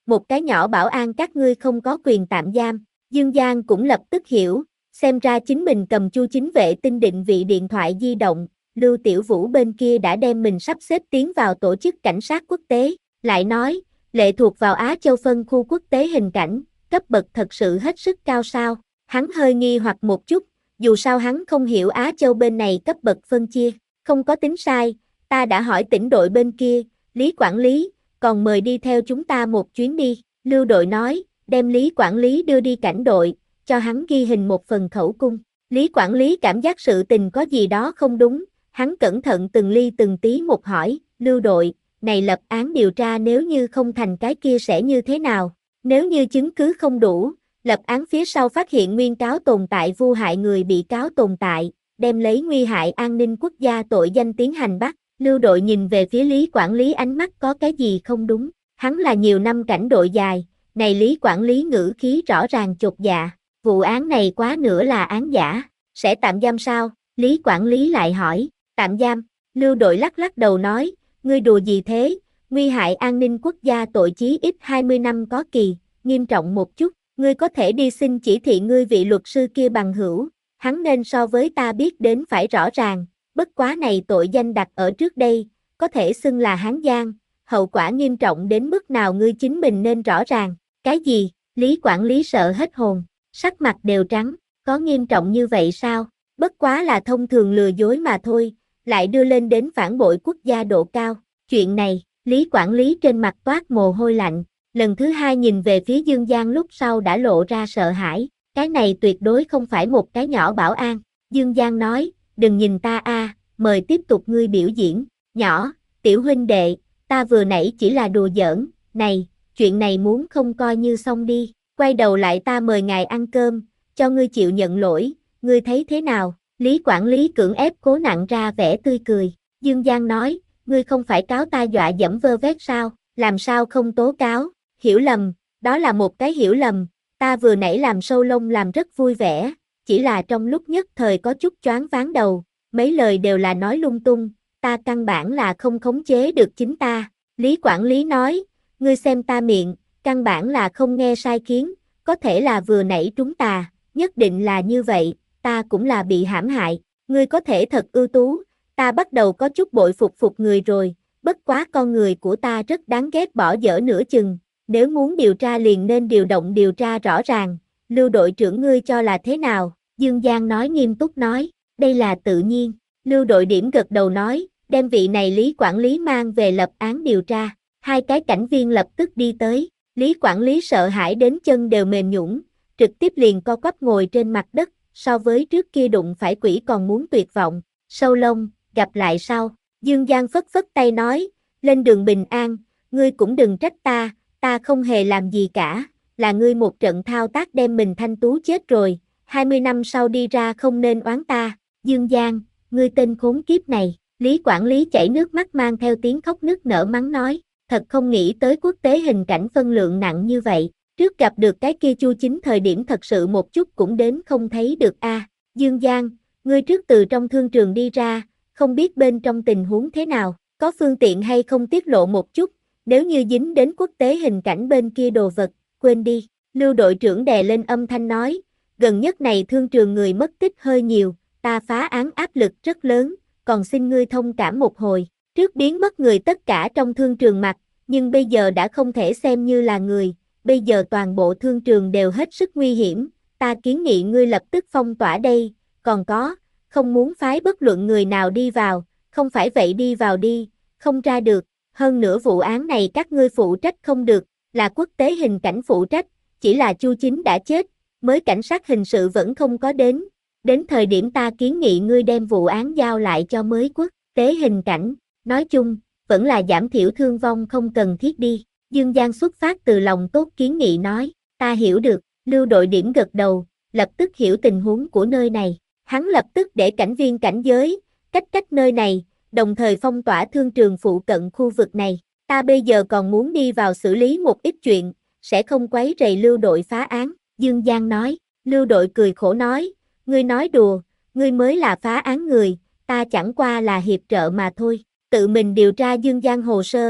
một cái nhỏ bảo an các ngươi không có quyền tạm giam. Dương Giang cũng lập tức hiểu, xem ra chính mình cầm Chu Chính vệ tinh định vị điện thoại di động, Lưu Tiểu Vũ bên kia đã đem mình sắp xếp tiến vào tổ chức cảnh sát quốc tế, lại nói, lệ thuộc vào Á Châu phân khu quốc tế hình cảnh, cấp bậc thật sự hết sức cao sao, hắn hơi nghi hoặc một chút, dù sao hắn không hiểu Á Châu bên này cấp bậc phân chia, không có tính sai, ta đã hỏi tỉnh đội bên kia, Lý quản lý, còn mời đi theo chúng ta một chuyến đi, Lưu đội nói, đem Lý quản lý đưa đi cảnh đội, cho hắn ghi hình một phần khẩu cung, Lý quản lý cảm giác sự tình có gì đó không đúng, hắn cẩn thận từng ly từng tí một hỏi, Lưu đội, này lập án điều tra nếu như không thành cái kia sẽ như thế nào, nếu như chứng cứ không đủ, lập án phía sau phát hiện nguyên cáo tồn tại vu hại người bị cáo tồn tại, đem lấy nguy hại an ninh quốc gia tội danh tiến hành bắt, Lưu đội nhìn về phía Lý quản lý ánh mắt có cái gì không đúng, hắn là nhiều năm cảnh đội dài, này Lý quản lý ngữ khí rõ ràng chột dạ, vụ án này quá nữa là án giả, sẽ tạm giam sao, Lý quản lý lại hỏi, tạm giam, Lưu đội lắc lắc đầu nói, ngươi đùa gì thế, nguy hại an ninh quốc gia tội chí ít hai mươi năm có kỳ, nghiêm trọng một chút, ngươi có thể đi xin chỉ thị ngươi vị luật sư kia bằng hữu, hắn nên so với ta biết đến phải rõ ràng, bất quá này tội danh đặt ở trước đây, có thể xưng là hán giang, hậu quả nghiêm trọng đến mức nào ngươi chính mình nên rõ ràng, cái gì, Lý quản lý sợ hết hồn, sắc mặt đều trắng, có nghiêm trọng như vậy sao, bất quá là thông thường lừa dối mà thôi, lại đưa lên đến phản bội quốc gia độ cao, chuyện này, Lý quản lý trên mặt toát mồ hôi lạnh, lần thứ hai nhìn về phía Dương Giang lúc sau đã lộ ra sợ hãi, cái này tuyệt đối không phải một cái nhỏ bảo an, Dương Giang nói, đừng nhìn ta a, mời tiếp tục ngươi biểu diễn, nhỏ, tiểu huynh đệ, ta vừa nãy chỉ là đùa giỡn, này, chuyện này muốn không coi như xong đi, quay đầu lại ta mời ngài ăn cơm, cho ngươi chịu nhận lỗi, ngươi thấy thế nào, Lý quản lý cưỡng ép cố nặng ra vẻ tươi cười, Dương Giang nói, ngươi không phải cáo ta dọa dẫm vơ vét sao, làm sao không tố cáo, hiểu lầm, đó là một cái hiểu lầm, ta vừa nãy làm sâu lông làm rất vui vẻ, chỉ là trong lúc nhất thời có chút choáng váng đầu, mấy lời đều là nói lung tung, ta căn bản là không khống chế được chính ta, Lý quản lý nói, ngươi xem ta miệng, căn bản là không nghe sai khiến, có thể là vừa nãy trúng tà, nhất định là như vậy, ta cũng là bị hãm hại, ngươi có thể thật ưu tú, ta bắt đầu có chút bội phục phục người rồi, bất quá con người của ta rất đáng ghét bỏ dở nửa chừng, nếu muốn điều tra liền nên điều động điều tra rõ ràng, Lưu đội trưởng ngươi cho là thế nào, Dương Giang nói nghiêm túc nói, đây là tự nhiên, Lưu đội điểm gật đầu nói, đem vị này Lý quản lý mang về lập án điều tra, hai cái cảnh viên lập tức đi tới, Lý quản lý sợ hãi đến chân đều mềm nhũn, trực tiếp liền co quắp ngồi trên mặt đất, so với trước kia đụng phải quỷ còn muốn tuyệt vọng, sâu lông, gặp lại sau, Dương Giang phất phất tay nói, lên đường bình an, ngươi cũng đừng trách ta, ta không hề làm gì cả, là ngươi một trận thao tác đem mình thanh tú chết rồi, hai mươi năm sau đi ra không nên oán ta, Dương Giang, ngươi tên khốn kiếp này, Lý quản lý chảy nước mắt mang theo tiếng khóc nức nở mắng nói, thật không nghĩ tới quốc tế hình cảnh phân lượng nặng như vậy, trước gặp được cái kia Chu Chính thời điểm thật sự một chút cũng đến không thấy được a. À, Dương Giang, ngươi trước từ trong thương trường đi ra, không biết bên trong tình huống thế nào, có phương tiện hay không tiết lộ một chút, nếu như dính đến quốc tế hình cảnh bên kia đồ vật, quên đi, Lưu đội trưởng đè lên âm thanh nói, gần nhất này thương trường người mất tích hơi nhiều, ta phá án áp lực rất lớn, còn xin ngươi thông cảm một hồi, trước biến mất người tất cả trong thương trường mặt, nhưng bây giờ đã không thể xem như là người, bây giờ toàn bộ thương trường đều hết sức nguy hiểm, ta kiến nghị ngươi lập tức phong tỏa đây, còn có, không muốn phái bất luận người nào đi vào, không phải vậy đi vào đi, không ra được, hơn nữa vụ án này các ngươi phụ trách không được, là quốc tế hình cảnh phụ trách, chỉ là Chu Chính đã chết, mới cảnh sát hình sự vẫn không có đến, đến thời điểm ta kiến nghị ngươi đem vụ án giao lại cho mới quốc tế hình cảnh, nói chung, vẫn là giảm thiểu thương vong không cần thiết đi, Dương Giang xuất phát từ lòng tốt kiến nghị nói, ta hiểu được, Lưu đội điểm gật đầu, lập tức hiểu tình huống của nơi này, hắn lập tức để cảnh viên cảnh giới, cách cách nơi này, đồng thời phong tỏa thương trường phụ cận khu vực này, ta bây giờ còn muốn đi vào xử lý một ít chuyện, sẽ không quấy rầy Lưu đội phá án, Dương Giang nói, Lưu đội cười khổ nói, ngươi nói đùa, ngươi mới là phá án người, ta chẳng qua là hiệp trợ mà thôi, tự mình điều tra Dương Giang hồ sơ,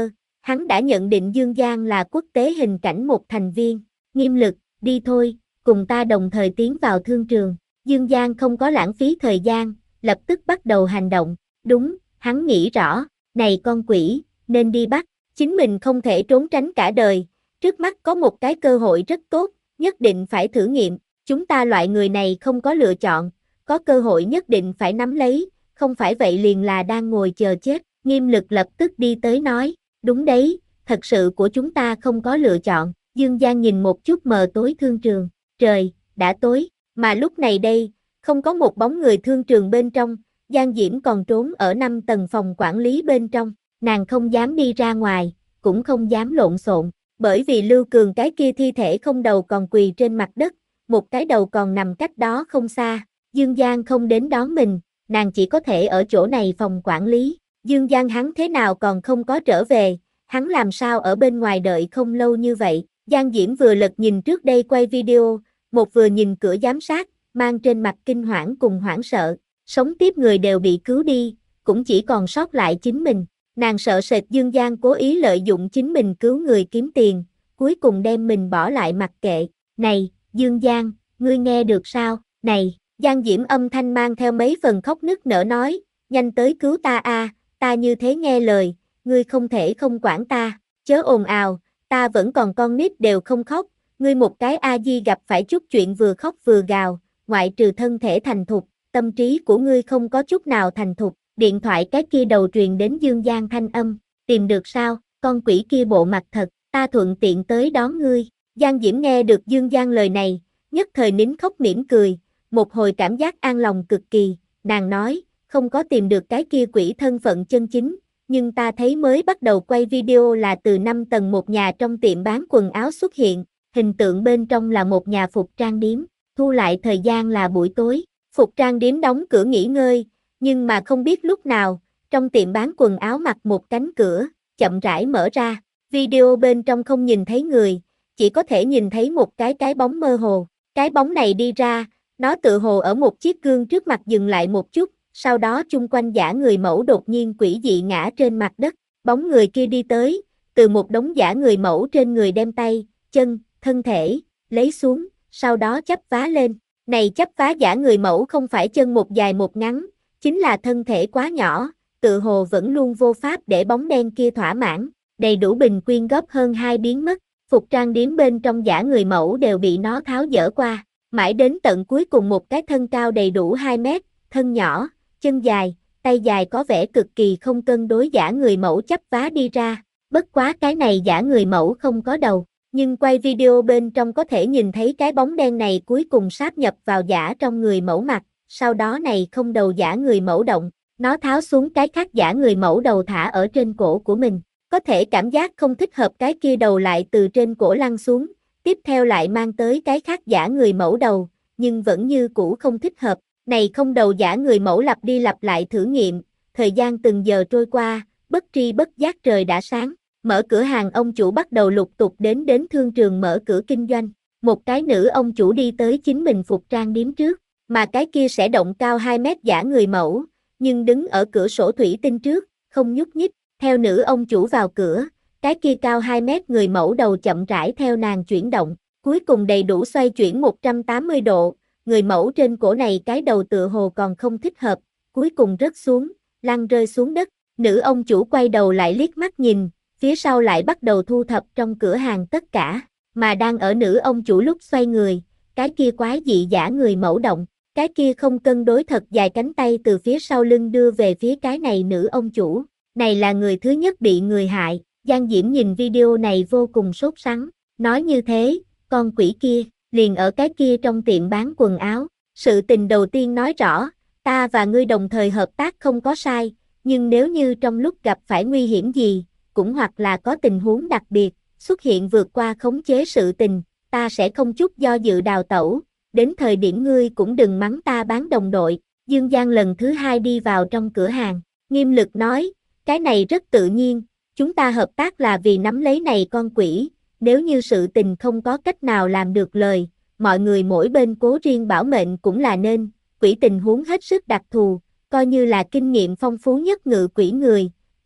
Hắn đã nhận định Dương Giang là quốc tế hình cảnh một thành viên. Nghiêm Lực, đi thôi, cùng ta đồng thời tiến vào thương trường. Dương Giang không có lãng phí thời gian, lập tức bắt đầu hành động. Đúng, hắn nghĩ rõ, này con quỷ, nên đi bắt. Chính mình không thể trốn tránh cả đời. Trước mắt có một cái cơ hội rất tốt, nhất định phải thử nghiệm. Chúng ta loại người này không có lựa chọn, có cơ hội nhất định phải nắm lấy, không phải vậy liền là đang ngồi chờ chết. Nghiêm Lực lập tức đi tới nói, đúng đấy, thật sự của chúng ta không có lựa chọn. Dương Giang nhìn một chút mờ tối thương trường, trời, đã tối, mà lúc này đây, không có một bóng người thương trường bên trong, Giang Diễm còn trốn ở năm tầng phòng quản lý bên trong, nàng không dám đi ra ngoài, cũng không dám lộn xộn, bởi vì Lưu Cường cái kia thi thể không đầu còn quỳ trên mặt đất, một cái đầu còn nằm cách đó không xa, Dương Giang không đến đón mình, nàng chỉ có thể ở chỗ này phòng quản lý, Dương Giang hắn thế nào còn không có trở về, hắn làm sao ở bên ngoài đợi không lâu như vậy, Giang Diễm vừa lật nhìn trước đây quay video, một vừa nhìn cửa giám sát, mang trên mặt kinh hoảng cùng hoảng sợ, sống tiếp người đều bị cứu đi, cũng chỉ còn sót lại chính mình, nàng sợ sệt Dương Giang cố ý lợi dụng chính mình cứu người kiếm tiền, cuối cùng đem mình bỏ lại mặc kệ, này, Dương Giang, ngươi nghe được sao, này, Giang Diễm âm thanh mang theo mấy phần khóc nức nở nói, nhanh tới cứu ta a, ta như thế nghe lời, ngươi không thể không quản ta, chớ ồn ào, ta vẫn còn con nít đều không khóc, ngươi một cái a di gặp phải chút chuyện vừa khóc vừa gào, ngoại trừ thân thể thành thục, tâm trí của ngươi không có chút nào thành thục, điện thoại cái kia đầu truyền đến Dương Giang thanh âm, tìm được sao, con quỷ kia bộ mặt thật, ta thuận tiện tới đón ngươi, Giang Diễm nghe được Dương Giang lời này, nhất thời nín khóc mỉm cười, một hồi cảm giác an lòng cực kỳ, nàng nói, không có tìm được cái kia quỷ thân phận chân chính, nhưng ta thấy mới bắt đầu quay video là từ năm tầng một nhà trong tiệm bán quần áo xuất hiện, hình tượng bên trong là một nhà phục trang điếm, thu lại thời gian là buổi tối, phục trang điếm đóng cửa nghỉ ngơi, nhưng mà không biết lúc nào, trong tiệm bán quần áo mặt một cánh cửa, chậm rãi mở ra, video bên trong không nhìn thấy người, chỉ có thể nhìn thấy một cái cái bóng mơ hồ, cái bóng này đi ra, nó tự hồ ở một chiếc gương trước mặt dừng lại một chút, sau đó chung quanh giả người mẫu đột nhiên quỷ dị ngã trên mặt đất, bóng người kia đi tới, từ một đống giả người mẫu trên người đem tay, chân, thân thể, lấy xuống, sau đó chắp vá lên, này chắp vá giả người mẫu không phải chân một dài một ngắn, chính là thân thể quá nhỏ, tự hồ vẫn luôn vô pháp để bóng đen kia thỏa mãn, đầy đủ bình quyên góp hơn hai biến mất, phục trang điếm bên trong giả người mẫu đều bị nó tháo dỡ qua, mãi đến tận cuối cùng một cái thân cao đầy đủ hai mét, thân nhỏ, chân dài, tay dài có vẻ cực kỳ không cân đối giả người mẫu chắp vá đi ra, bất quá cái này giả người mẫu không có đầu, nhưng quay video bên trong có thể nhìn thấy cái bóng đen này cuối cùng sáp nhập vào giả trong người mẫu mặt, sau đó này không đầu giả người mẫu động, nó tháo xuống cái khác giả người mẫu đầu thả ở trên cổ của mình, có thể cảm giác không thích hợp cái kia đầu lại từ trên cổ lăn xuống, tiếp theo lại mang tới cái khác giả người mẫu đầu, nhưng vẫn như cũ không thích hợp. Này không đầu giả người mẫu lặp đi lặp lại thử nghiệm, thời gian từng giờ trôi qua, bất tri bất giác trời đã sáng, mở cửa hàng ông chủ bắt đầu lục tục đến đến thương trường mở cửa kinh doanh, một cái nữ ông chủ đi tới chính mình phục trang điếm trước, mà cái kia sẽ động cao hai mét giả người mẫu, nhưng đứng ở cửa sổ thủy tinh trước, không nhúc nhích, theo nữ ông chủ vào cửa, cái kia cao hai mét người mẫu đầu chậm rãi theo nàng chuyển động, cuối cùng đầy đủ xoay chuyển một trăm tám mươi độ. Người mẫu trên cổ này cái đầu tựa hồ còn không thích hợp, cuối cùng rớt xuống, lăn rơi xuống đất, nữ ông chủ quay đầu lại liếc mắt nhìn, phía sau lại bắt đầu thu thập trong cửa hàng tất cả, mà đang ở nữ ông chủ lúc xoay người, cái kia quái dị giả người mẫu động, cái kia không cân đối thật dài cánh tay từ phía sau lưng đưa về phía cái này nữ ông chủ, này là người thứ nhất bị người hại, Giang Diễm nhìn video này vô cùng sốt sắng, nói như thế, con quỷ kia, liền ở cái kia trong tiệm bán quần áo, sự tình đầu tiên nói rõ, ta và ngươi đồng thời hợp tác không có sai, nhưng nếu như trong lúc gặp phải nguy hiểm gì, cũng hoặc là có tình huống đặc biệt, xuất hiện vượt qua khống chế sự tình, ta sẽ không chút do dự đào tẩu, đến thời điểm ngươi cũng đừng mắng ta bán đồng đội, Dương Giang lần thứ hai đi vào trong cửa hàng, nghiêm lực nói, cái này rất tự nhiên, chúng ta hợp tác là vì nắm lấy này con quỷ, nếu như sự tình không có cách nào làm được lời, mọi người mỗi bên cố riêng bảo mệnh cũng là nên, quỷ tình huống hết sức đặc thù, coi như là kinh nghiệm phong phú nhất ngự quỷ người,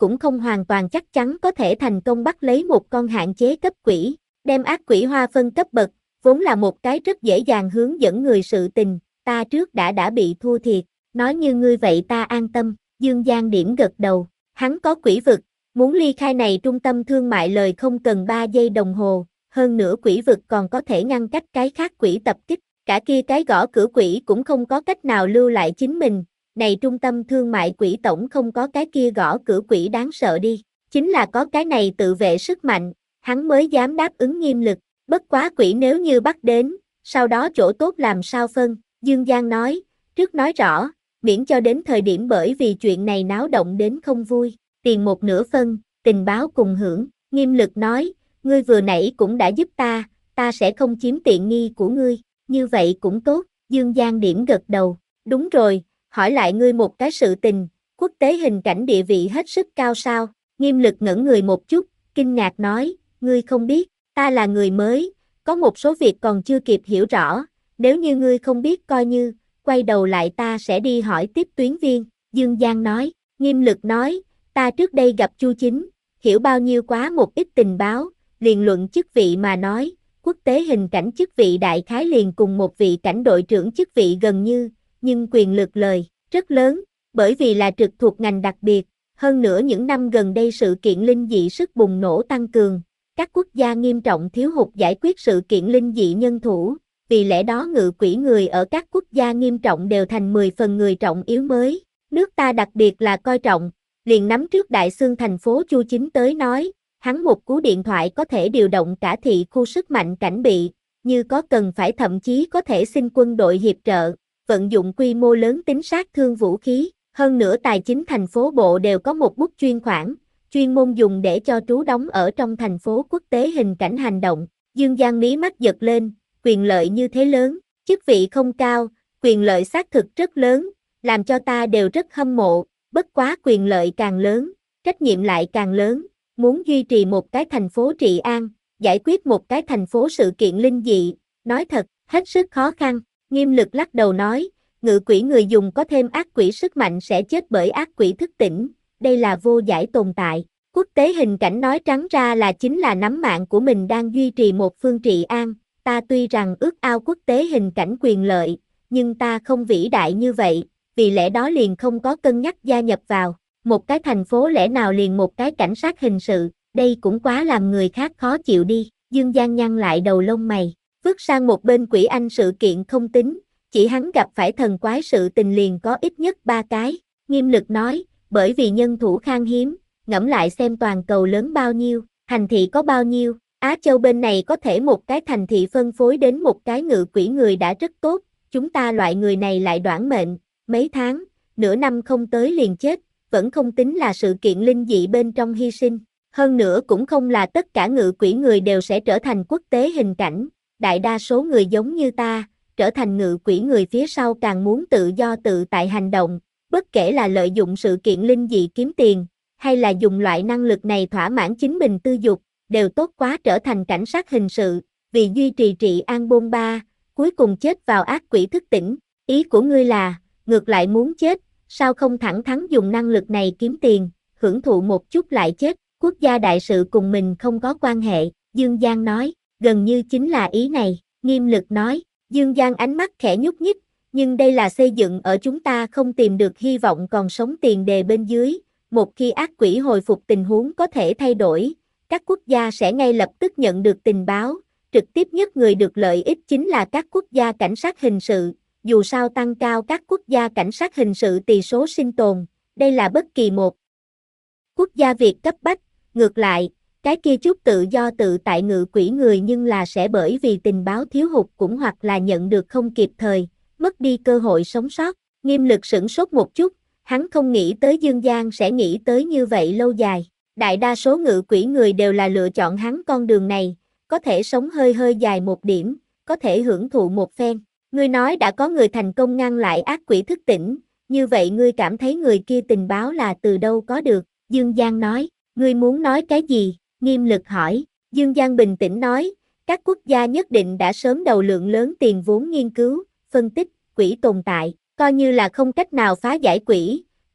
cũng không hoàn toàn chắc chắn có thể thành công bắt lấy một con hạn chế cấp quỷ, đem ác quỷ hoa phân cấp bậc, vốn là một cái rất dễ dàng hướng dẫn người sự tình, ta trước đã đã bị thua thiệt, nói như ngươi vậy ta an tâm, Dương Giang điểm gật đầu, hắn có quỷ vực, muốn ly khai này trung tâm thương mại lời không cần ba giây đồng hồ, hơn nữa quỷ vực còn có thể ngăn cách cái khác quỷ tập kích, cả kia cái gõ cửa quỷ cũng không có cách nào lưu lại chính mình, này trung tâm thương mại quỷ tổng không có cái kia gõ cửa quỷ đáng sợ đi, chính là có cái này tự vệ sức mạnh, hắn mới dám đáp ứng nghiêm lực, bất quá quỷ nếu như bắt đến, sau đó chỗ tốt làm sao phân, Dương Giang nói, trước nói rõ, miễn cho đến thời điểm bởi vì chuyện này náo động đến không vui, tiền một nửa phân, tình báo cùng hưởng, nghiêm lực nói, ngươi vừa nãy cũng đã giúp ta, ta sẽ không chiếm tiện nghi của ngươi, như vậy cũng tốt, Dương Giang điểm gật đầu, đúng rồi, hỏi lại ngươi một cái sự tình, quốc tế hình cảnh địa vị hết sức cao sao, nghiêm lực ngẩn người một chút, kinh ngạc nói, ngươi không biết, ta là người mới, có một số việc còn chưa kịp hiểu rõ, nếu như ngươi không biết coi như, quay đầu lại ta sẽ đi hỏi tiếp tuyến viên, Dương Giang nói, nghiêm lực nói, ta trước đây gặp Chu Chính, hiểu bao nhiêu quá một ít tình báo, liền luận chức vị mà nói, quốc tế hình cảnh chức vị đại khái liền cùng một vị cảnh đội trưởng chức vị gần như, nhưng quyền lực lời, rất lớn, bởi vì là trực thuộc ngành đặc biệt, hơn nữa những năm gần đây sự kiện linh dị sức bùng nổ tăng cường, các quốc gia nghiêm trọng thiếu hụt giải quyết sự kiện linh dị nhân thủ, vì lẽ đó ngự quỷ người ở các quốc gia nghiêm trọng đều thành mười phần người trọng yếu mới, nước ta đặc biệt là coi trọng, liền nắm trước đại xương thành phố Chu Chính tới nói, hắn một cú điện thoại có thể điều động cả thị khu sức mạnh cảnh bị, như có cần phải thậm chí có thể xin quân đội hiệp trợ, vận dụng quy mô lớn tính sát thương vũ khí, hơn nữa tài chính thành phố bộ đều có một bút chuyên khoản, chuyên môn dùng để cho trú đóng ở trong thành phố quốc tế hình cảnh hành động, Dương Giang mí mắt giật lên, quyền lợi như thế lớn, chức vị không cao, quyền lợi xác thực rất lớn, làm cho ta đều rất hâm mộ, bất quá quyền lợi càng lớn, trách nhiệm lại càng lớn, muốn duy trì một cái thành phố trị an, giải quyết một cái thành phố sự kiện linh dị, nói thật, hết sức khó khăn, nghiêm lực lắc đầu nói, ngự quỷ người dùng có thêm ác quỷ sức mạnh sẽ chết bởi ác quỷ thức tỉnh, đây là vô giải tồn tại, quốc tế hình cảnh nói trắng ra là chính là nắm mạng của mình đang duy trì một phương trị an, ta tuy rằng ước ao quốc tế hình cảnh quyền lợi, nhưng ta không vĩ đại như vậy, vì lẽ đó liền không có cân nhắc gia nhập vào, một cái thành phố lẽ nào liền một cái cảnh sát hình sự, đây cũng quá làm người khác khó chịu đi, Dương Giang nhăn lại đầu lông mày, vứt sang một bên quỷ anh sự kiện không tính, chỉ hắn gặp phải thần quái sự tình liền có ít nhất ba cái, nghiêm lực nói, bởi vì nhân thủ khan hiếm, ngẫm lại xem toàn cầu lớn bao nhiêu, thành thị có bao nhiêu, Á Châu bên này có thể một cái thành thị phân phối đến một cái ngự quỷ người đã rất tốt, chúng ta loại người này lại đoản mệnh, mấy tháng, nửa năm không tới liền chết, vẫn không tính là sự kiện linh dị bên trong hy sinh, hơn nữa cũng không là tất cả ngự quỷ người đều sẽ trở thành quốc tế hình cảnh, đại đa số người giống như ta, trở thành ngự quỷ người phía sau càng muốn tự do tự tại hành động, bất kể là lợi dụng sự kiện linh dị kiếm tiền, hay là dùng loại năng lực này thỏa mãn chính mình tư dục, đều tốt quá trở thành cảnh sát hình sự, vì duy trì trị an bôn ba, cuối cùng chết vào ác quỷ thức tỉnh, ý của ngươi là, ngược lại muốn chết, sao không thẳng thắn dùng năng lực này kiếm tiền, hưởng thụ một chút lại chết, quốc gia đại sự cùng mình không có quan hệ, Dương Giang nói, gần như chính là ý này, nghiêm lực nói, Dương Giang ánh mắt khẽ nhúc nhích, nhưng đây là xây dựng ở chúng ta không tìm được hy vọng còn sống tiền đề bên dưới, một khi ác quỷ hồi phục tình huống có thể thay đổi, các quốc gia sẽ ngay lập tức nhận được tình báo, trực tiếp nhất người được lợi ích chính là các quốc gia cảnh sát hình sự, dù sao tăng cao các quốc gia cảnh sát hình sự tỷ số sinh tồn, đây là bất kỳ một quốc gia việc cấp bách, ngược lại, cái kia chút tự do tự tại ngự quỷ người nhưng là sẽ bởi vì tình báo thiếu hụt cũng hoặc là nhận được không kịp thời, mất đi cơ hội sống sót, nghiêm lực sửng sốt một chút, hắn không nghĩ tới Dương Giang sẽ nghĩ tới như vậy lâu dài, đại đa số ngự quỷ người đều là lựa chọn hắn con đường này, có thể sống hơi hơi dài một điểm, có thể hưởng thụ một phen, ngươi nói đã có người thành công ngăn lại ác quỷ thức tỉnh, như vậy ngươi cảm thấy người kia tình báo là từ đâu có được, Dương Giang nói, ngươi muốn nói cái gì? Nghiêm lực hỏi, Dương Giang bình tĩnh nói, các quốc gia nhất định đã sớm đầu lượng lớn tiền vốn nghiên cứu, phân tích, quỷ tồn tại, coi như là không cách nào phá giải quỷ,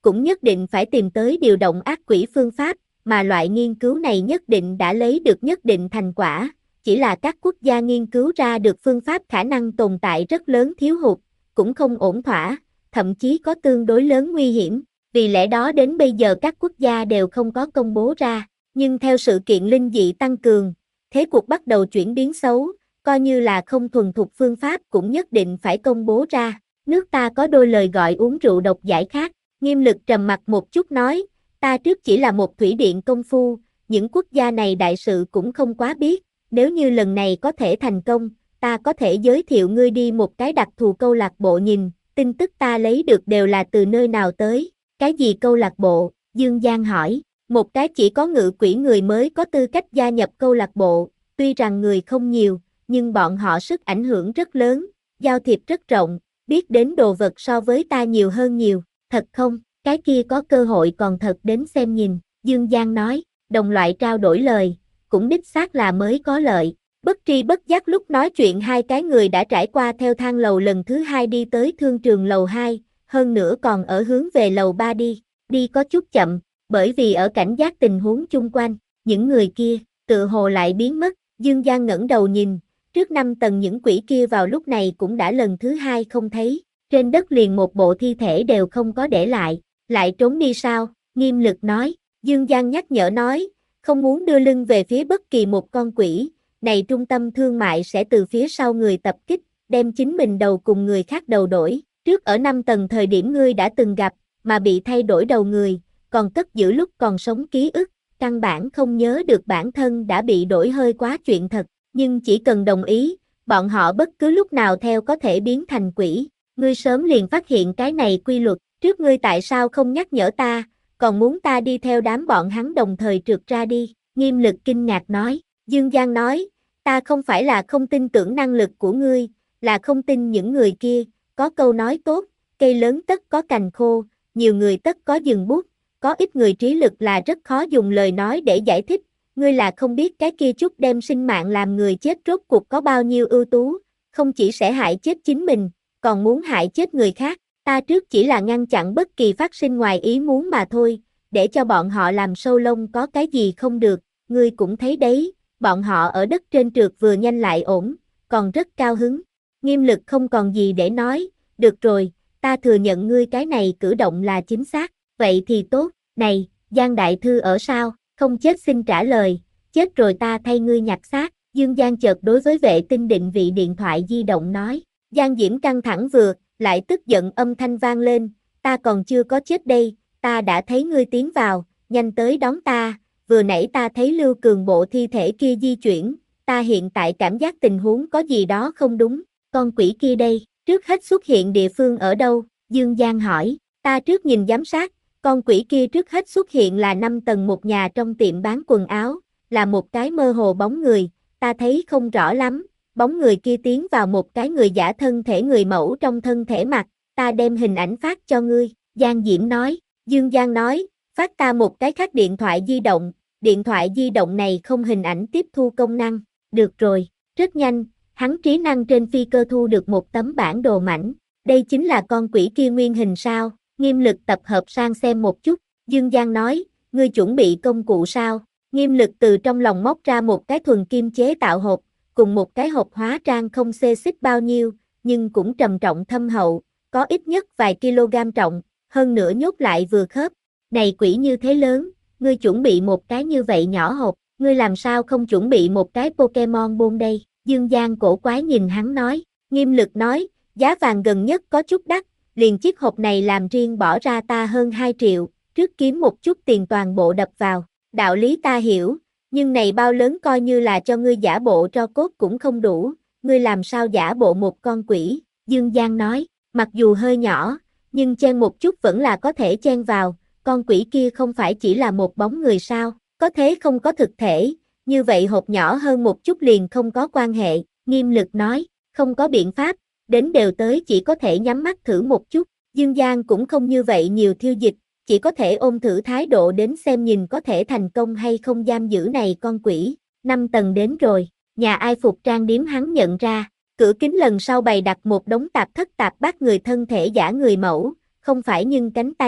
cũng nhất định phải tìm tới điều động ác quỷ phương pháp, mà loại nghiên cứu này nhất định đã lấy được nhất định thành quả, chỉ là các quốc gia nghiên cứu ra được phương pháp khả năng tồn tại rất lớn thiếu hụt, cũng không ổn thỏa, thậm chí có tương đối lớn nguy hiểm, vì lẽ đó đến bây giờ các quốc gia đều không có công bố ra, nhưng theo sự kiện linh dị tăng cường, thế cuộc bắt đầu chuyển biến xấu, coi như là không thuần thục phương pháp cũng nhất định phải công bố ra. Nước ta có đôi lời gọi uống rượu độc giải khát, Nghiêm Lực trầm mặt một chút nói, ta trước chỉ là một thủy điện công phu, những quốc gia này đại sự cũng không quá biết, nếu như lần này có thể thành công, ta có thể giới thiệu ngươi đi một cái đặc thù câu lạc bộ nhìn, tin tức ta lấy được đều là từ nơi nào tới, cái gì câu lạc bộ, Dương Giang hỏi, một cái chỉ có ngự quỷ người mới có tư cách gia nhập câu lạc bộ, tuy rằng người không nhiều, nhưng bọn họ sức ảnh hưởng rất lớn, giao thiệp rất rộng, biết đến đồ vật so với ta nhiều hơn nhiều, thật không, cái kia có cơ hội còn thật đến xem nhìn, Dương Giang nói, đồng loại trao đổi lời, cũng đích xác là mới có lợi, bất tri bất giác lúc nói chuyện hai cái người đã trải qua theo thang lầu lần thứ hai đi tới thương trường lầu hai, hơn nữa còn ở hướng về lầu ba đi, đi có chút chậm, bởi vì ở cảnh giác tình huống chung quanh, những người kia, tự hồ lại biến mất, Dương Giang ngẩng đầu nhìn, trước năm tầng những quỷ kia vào lúc này cũng đã lần thứ hai không thấy, trên đất liền một bộ thi thể đều không có để lại, lại trốn đi sao, Nghiêm Lực nói, Dương Giang nhắc nhở nói, không muốn đưa lưng về phía bất kỳ một con quỷ, này trung tâm thương mại sẽ từ phía sau người tập kích, đem chính mình đầu cùng người khác đầu đổi, trước ở năm tầng thời điểm ngươi đã từng gặp, mà bị thay đổi đầu người, còn cất giữ lúc còn sống ký ức, căn bản không nhớ được bản thân đã bị đổi hơi quá chuyện thật, nhưng chỉ cần đồng ý, bọn họ bất cứ lúc nào theo có thể biến thành quỷ, ngươi sớm liền phát hiện cái này quy luật, trước ngươi tại sao không nhắc nhở ta, còn muốn ta đi theo đám bọn hắn đồng thời trượt ra đi, Nghiêm Lực kinh ngạc nói, Dương Giang nói, ta không phải là không tin tưởng năng lực của ngươi, là không tin những người kia, có câu nói tốt, cây lớn tất có cành khô, nhiều người tất có dừng bút, có ít người trí lực là rất khó dùng lời nói để giải thích, ngươi là không biết cái kia chút đem sinh mạng làm người chết rốt cuộc có bao nhiêu ưu tú, không chỉ sẽ hại chết chính mình, còn muốn hại chết người khác, ta trước chỉ là ngăn chặn bất kỳ phát sinh ngoài ý muốn mà thôi, để cho bọn họ làm sâu lông có cái gì không được, ngươi cũng thấy đấy, bọn họ ở đất trên trượt vừa nhanh lại ổn, còn rất cao hứng. Nghiêm Lực không còn gì để nói, được rồi, ta thừa nhận ngươi cái này cử động là chính xác, vậy thì tốt, này, Giang Đại Thư ở sao, không chết xin trả lời, chết rồi ta thay ngươi nhặt xác, Dương Giang chợt đối với vệ tinh định vị điện thoại di động nói, Giang Diễm căng thẳng vừa, lại tức giận âm thanh vang lên, ta còn chưa có chết đây, ta đã thấy ngươi tiến vào, nhanh tới đón ta, vừa nãy ta thấy Lưu Cường bộ thi thể kia di chuyển, ta hiện tại cảm giác tình huống có gì đó không đúng, con quỷ kia đây, trước hết xuất hiện địa phương ở đâu, Dương Giang hỏi, ta trước nhìn giám sát, con quỷ kia trước hết xuất hiện là năm tầng một nhà trong tiệm bán quần áo, là một cái mơ hồ bóng người, ta thấy không rõ lắm, bóng người kia tiến vào một cái người giả thân thể người mẫu trong thân thể mặt, ta đem hình ảnh phát cho ngươi, Giang Diễm nói, Dương Giang nói, phát ta một cái khác điện thoại di động, điện thoại di động này không hình ảnh tiếp thu công năng, được rồi, rất nhanh, hắn trí năng trên phi cơ thu được một tấm bản đồ mảnh, đây chính là con quỷ kia nguyên hình sao, Nghiêm Lực tập hợp sang xem một chút, Dương Giang nói, ngươi chuẩn bị công cụ sao, Nghiêm Lực từ trong lòng móc ra một cái thuần kim chế tạo hộp, cùng một cái hộp hóa trang không xê xích bao nhiêu, nhưng cũng trầm trọng thâm hậu, có ít nhất vài kg trọng, hơn nữa nhốt lại vừa khớp, này quỷ như thế lớn, ngươi chuẩn bị một cái như vậy nhỏ hộp, ngươi làm sao không chuẩn bị một cái Pokemon Ball đây, Dương Giang cổ quái nhìn hắn nói, Nghiêm Lực nói, giá vàng gần nhất có chút đắt, liền chiếc hộp này làm riêng bỏ ra ta hơn hai triệu, trước kiếm một chút tiền toàn bộ đập vào, đạo lý ta hiểu, nhưng này bao lớn coi như là cho ngươi giả bộ tro cốt cũng không đủ, ngươi làm sao giả bộ một con quỷ, Dương Giang nói, mặc dù hơi nhỏ, nhưng chen một chút vẫn là có thể chen vào, con quỷ kia không phải chỉ là một bóng người sao, có thế không có thực thể, như vậy hộp nhỏ hơn một chút liền không có quan hệ, Nghiêm Lực nói, không có biện pháp, đến đều tới chỉ có thể nhắm mắt thử một chút, Dương Giang cũng không như vậy nhiều thiêu dịch, chỉ có thể ôm thử thái độ đến xem nhìn có thể thành công hay không giam giữ này con quỷ, năm tầng đến rồi, nhà ai phục trang điếm hắn nhận ra, cửa kính lần sau bày đặt một đống tạp thất tạp bát người thân thể giả người mẫu, không phải nhưng cánh tay,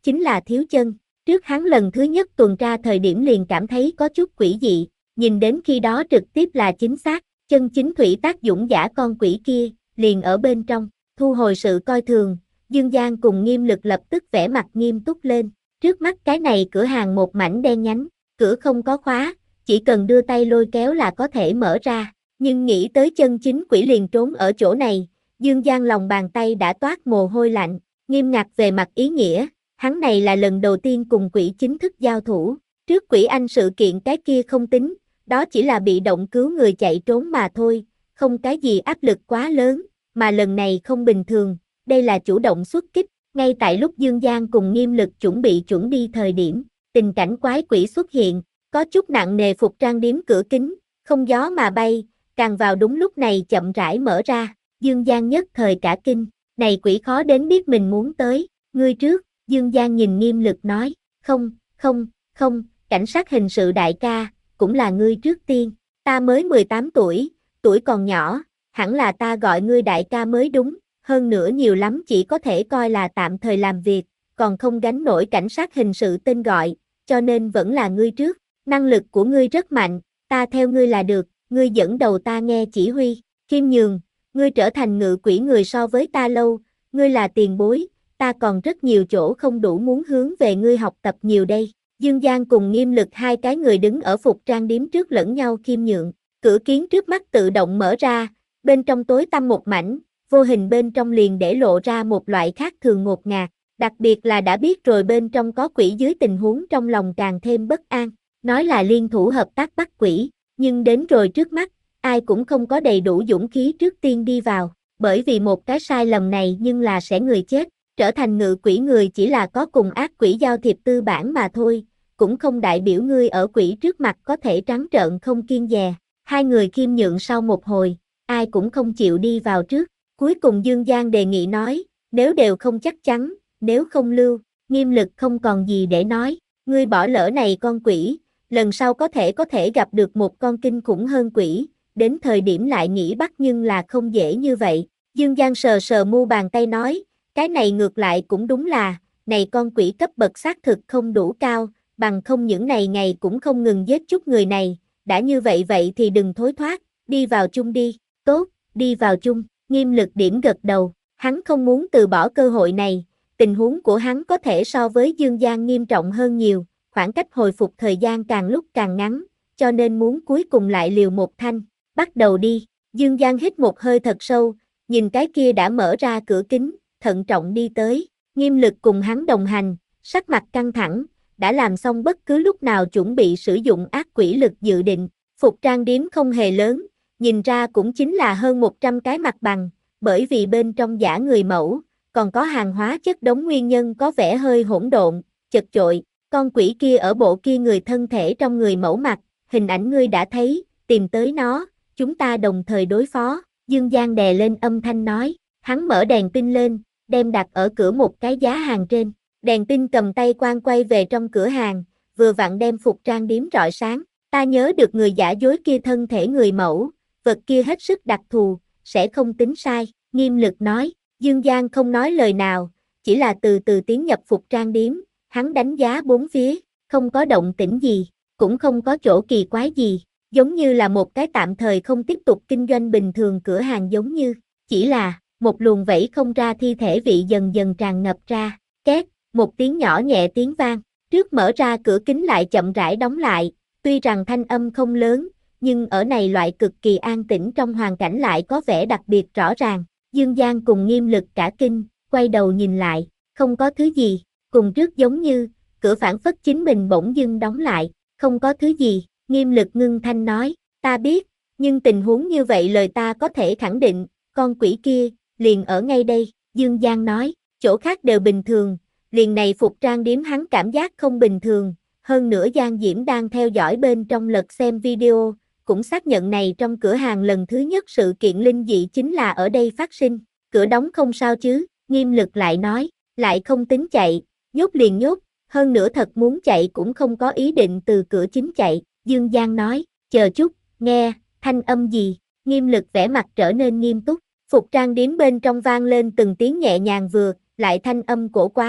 chính là thiếu chân. Trước hắn lần thứ nhất tuần tra thời điểm liền cảm thấy có chút quỷ dị, nhìn đến khi đó trực tiếp là chính xác, chân chính thủy tác dũng giả con quỷ kia, liền ở bên trong, thu hồi sự coi thường, Dương Giang cùng Nghiêm Lực lập tức vẻ mặt nghiêm túc lên, trước mắt cái này cửa hàng một mảnh đen nhánh, cửa không có khóa, chỉ cần đưa tay lôi kéo là có thể mở ra, nhưng nghĩ tới chân chính quỷ liền trốn ở chỗ này, Dương Giang lòng bàn tay đã toát mồ hôi lạnh, nghiêm ngặt về mặt ý nghĩa, hắn này là lần đầu tiên cùng quỷ chính thức giao thủ, trước quỷ anh sự kiện cái kia không tính, đó chỉ là bị động cứu người chạy trốn mà thôi, không cái gì áp lực quá lớn, mà lần này không bình thường, đây là chủ động xuất kích, ngay tại lúc Dương Giang cùng Nghiêm Lực chuẩn bị chuẩn đi thời điểm, tình cảnh quái quỷ xuất hiện, có chút nặng nề phục trang điếm cửa kính, không gió mà bay, càng vào đúng lúc này chậm rãi mở ra, Dương Giang nhất thời cả kinh, này quỷ khó đến biết mình muốn tới, ngươi trước, Dương Giang nhìn Nghiêm Lực nói, không, không, không, cảnh sát hình sự đại ca, cũng là ngươi trước tiên, ta mới mười tám tuổi, tuổi còn nhỏ, hẳn là ta gọi ngươi đại ca mới đúng, hơn nữa nhiều lắm chỉ có thể coi là tạm thời làm việc, còn không gánh nổi cảnh sát hình sự tên gọi, cho nên vẫn là ngươi trước, năng lực của ngươi rất mạnh, ta theo ngươi là được, ngươi dẫn đầu ta nghe chỉ huy, khiêm nhường, ngươi trở thành ngự quỷ người so với ta lâu, ngươi là tiền bối, ta còn rất nhiều chỗ không đủ muốn hướng về ngươi học tập nhiều đây. Dương Giang cùng Nghiêm Lực hai cái người đứng ở phục trang điếm trước lẫn nhau khiêm nhượng, cửa kiến trước mắt tự động mở ra, bên trong tối tăm một mảnh, vô hình bên trong liền để lộ ra một loại khác thường ngột ngạt, đặc biệt là đã biết rồi bên trong có quỷ dưới tình huống trong lòng càng thêm bất an, nói là liên thủ hợp tác bắt quỷ, nhưng đến rồi trước mắt, ai cũng không có đầy đủ dũng khí trước tiên đi vào, bởi vì một cái sai lầm này nhưng là sẽ người chết, trở thành ngự quỷ người chỉ là có cùng ác quỷ giao thiệp tư bản mà thôi, cũng không đại biểu ngươi ở quỷ trước mặt có thể trắng trợn không kiêng dè. Hai người khiêm nhượng sau một hồi, ai cũng không chịu đi vào trước, cuối cùng Dương Giang đề nghị nói, nếu đều không chắc chắn, nếu không lưu, Nghiêm Lực không còn gì để nói, ngươi bỏ lỡ này con quỷ, lần sau có thể có thể gặp được một con kinh khủng hơn quỷ, đến thời điểm lại nghĩ bắt nhưng là không dễ như vậy. Dương Giang sờ sờ mu bàn tay nói, cái này ngược lại cũng đúng là, này con quỷ cấp bậc xác thực không đủ cao, bằng không những này ngày cũng không ngừng giết chút người này, đã như vậy vậy thì đừng thối thoát, đi vào chung đi, tốt, đi vào chung, Nghiêm Lực điểm gật đầu, hắn không muốn từ bỏ cơ hội này, tình huống của hắn có thể so với Dương Giang nghiêm trọng hơn nhiều, khoảng cách hồi phục thời gian càng lúc càng ngắn, cho nên muốn cuối cùng lại liều một thanh, bắt đầu đi, Dương Giang hít một hơi thật sâu, nhìn cái kia đã mở ra cửa kính, thận trọng đi tới, Nghiêm Lực cùng hắn đồng hành, sắc mặt căng thẳng, đã làm xong bất cứ lúc nào chuẩn bị sử dụng ác quỷ lực dự định, phục trang điếm không hề lớn, nhìn ra cũng chính là hơn một trăm cái mặt bằng, bởi vì bên trong giả người mẫu, còn có hàng hóa chất đống nguyên nhân có vẻ hơi hỗn độn, chật chội, con quỷ kia ở bộ kia người thân thể trong người mẫu mặt, hình ảnh ngươi đã thấy, tìm tới nó, chúng ta đồng thời đối phó, Dương Giang đè lên âm thanh nói, hắn mở đèn pin lên, đem đặt ở cửa một cái giá hàng trên, đèn pin cầm tay quang quay về trong cửa hàng, vừa vặn đem phục trang điếm rọi sáng, ta nhớ được người giả dối kia thân thể người mẫu, vật kia hết sức đặc thù, sẽ không tính sai, Nghiêm Lực nói, Dương Giang không nói lời nào, chỉ là từ từ tiến nhập phục trang điếm, hắn đánh giá bốn phía, không có động tĩnh gì, cũng không có chỗ kỳ quái gì, giống như là một cái tạm thời không tiếp tục kinh doanh bình thường cửa hàng giống như, chỉ là, một luồng vẫy không ra thi thể vị dần dần tràn ngập ra, két, một tiếng nhỏ nhẹ tiếng vang, trước mở ra cửa kính lại chậm rãi đóng lại, tuy rằng thanh âm không lớn, nhưng ở này loại cực kỳ an tĩnh trong hoàn cảnh lại có vẻ đặc biệt rõ ràng, Dương Giang cùng Nghiêm Lực cả kinh, quay đầu nhìn lại, không có thứ gì, cùng trước giống như, cửa phảng phất chính mình bỗng dưng đóng lại, không có thứ gì, Nghiêm Lực ngưng thanh nói, ta biết, nhưng tình huống như vậy lời ta có thể khẳng định, con quỷ kia, liền ở ngay đây, Dương Giang nói, chỗ khác đều bình thường, liền này phục trang điếm hắn cảm giác không bình thường, hơn nữa Giang Diễm đang theo dõi bên trong lật xem video, cũng xác nhận này trong cửa hàng lần thứ nhất sự kiện linh dị chính là ở đây phát sinh, cửa đóng không sao chứ, Nghiêm Lực lại nói, lại không tính chạy, nhốt liền nhốt, hơn nữa thật muốn chạy cũng không có ý định từ cửa chính chạy, Dương Giang nói, chờ chút, nghe, thanh âm gì, Nghiêm Lực vẻ mặt trở nên nghiêm túc, phục trang điếm bên trong vang lên từng tiếng nhẹ nhàng vừa, lại thanh âm cổ quái,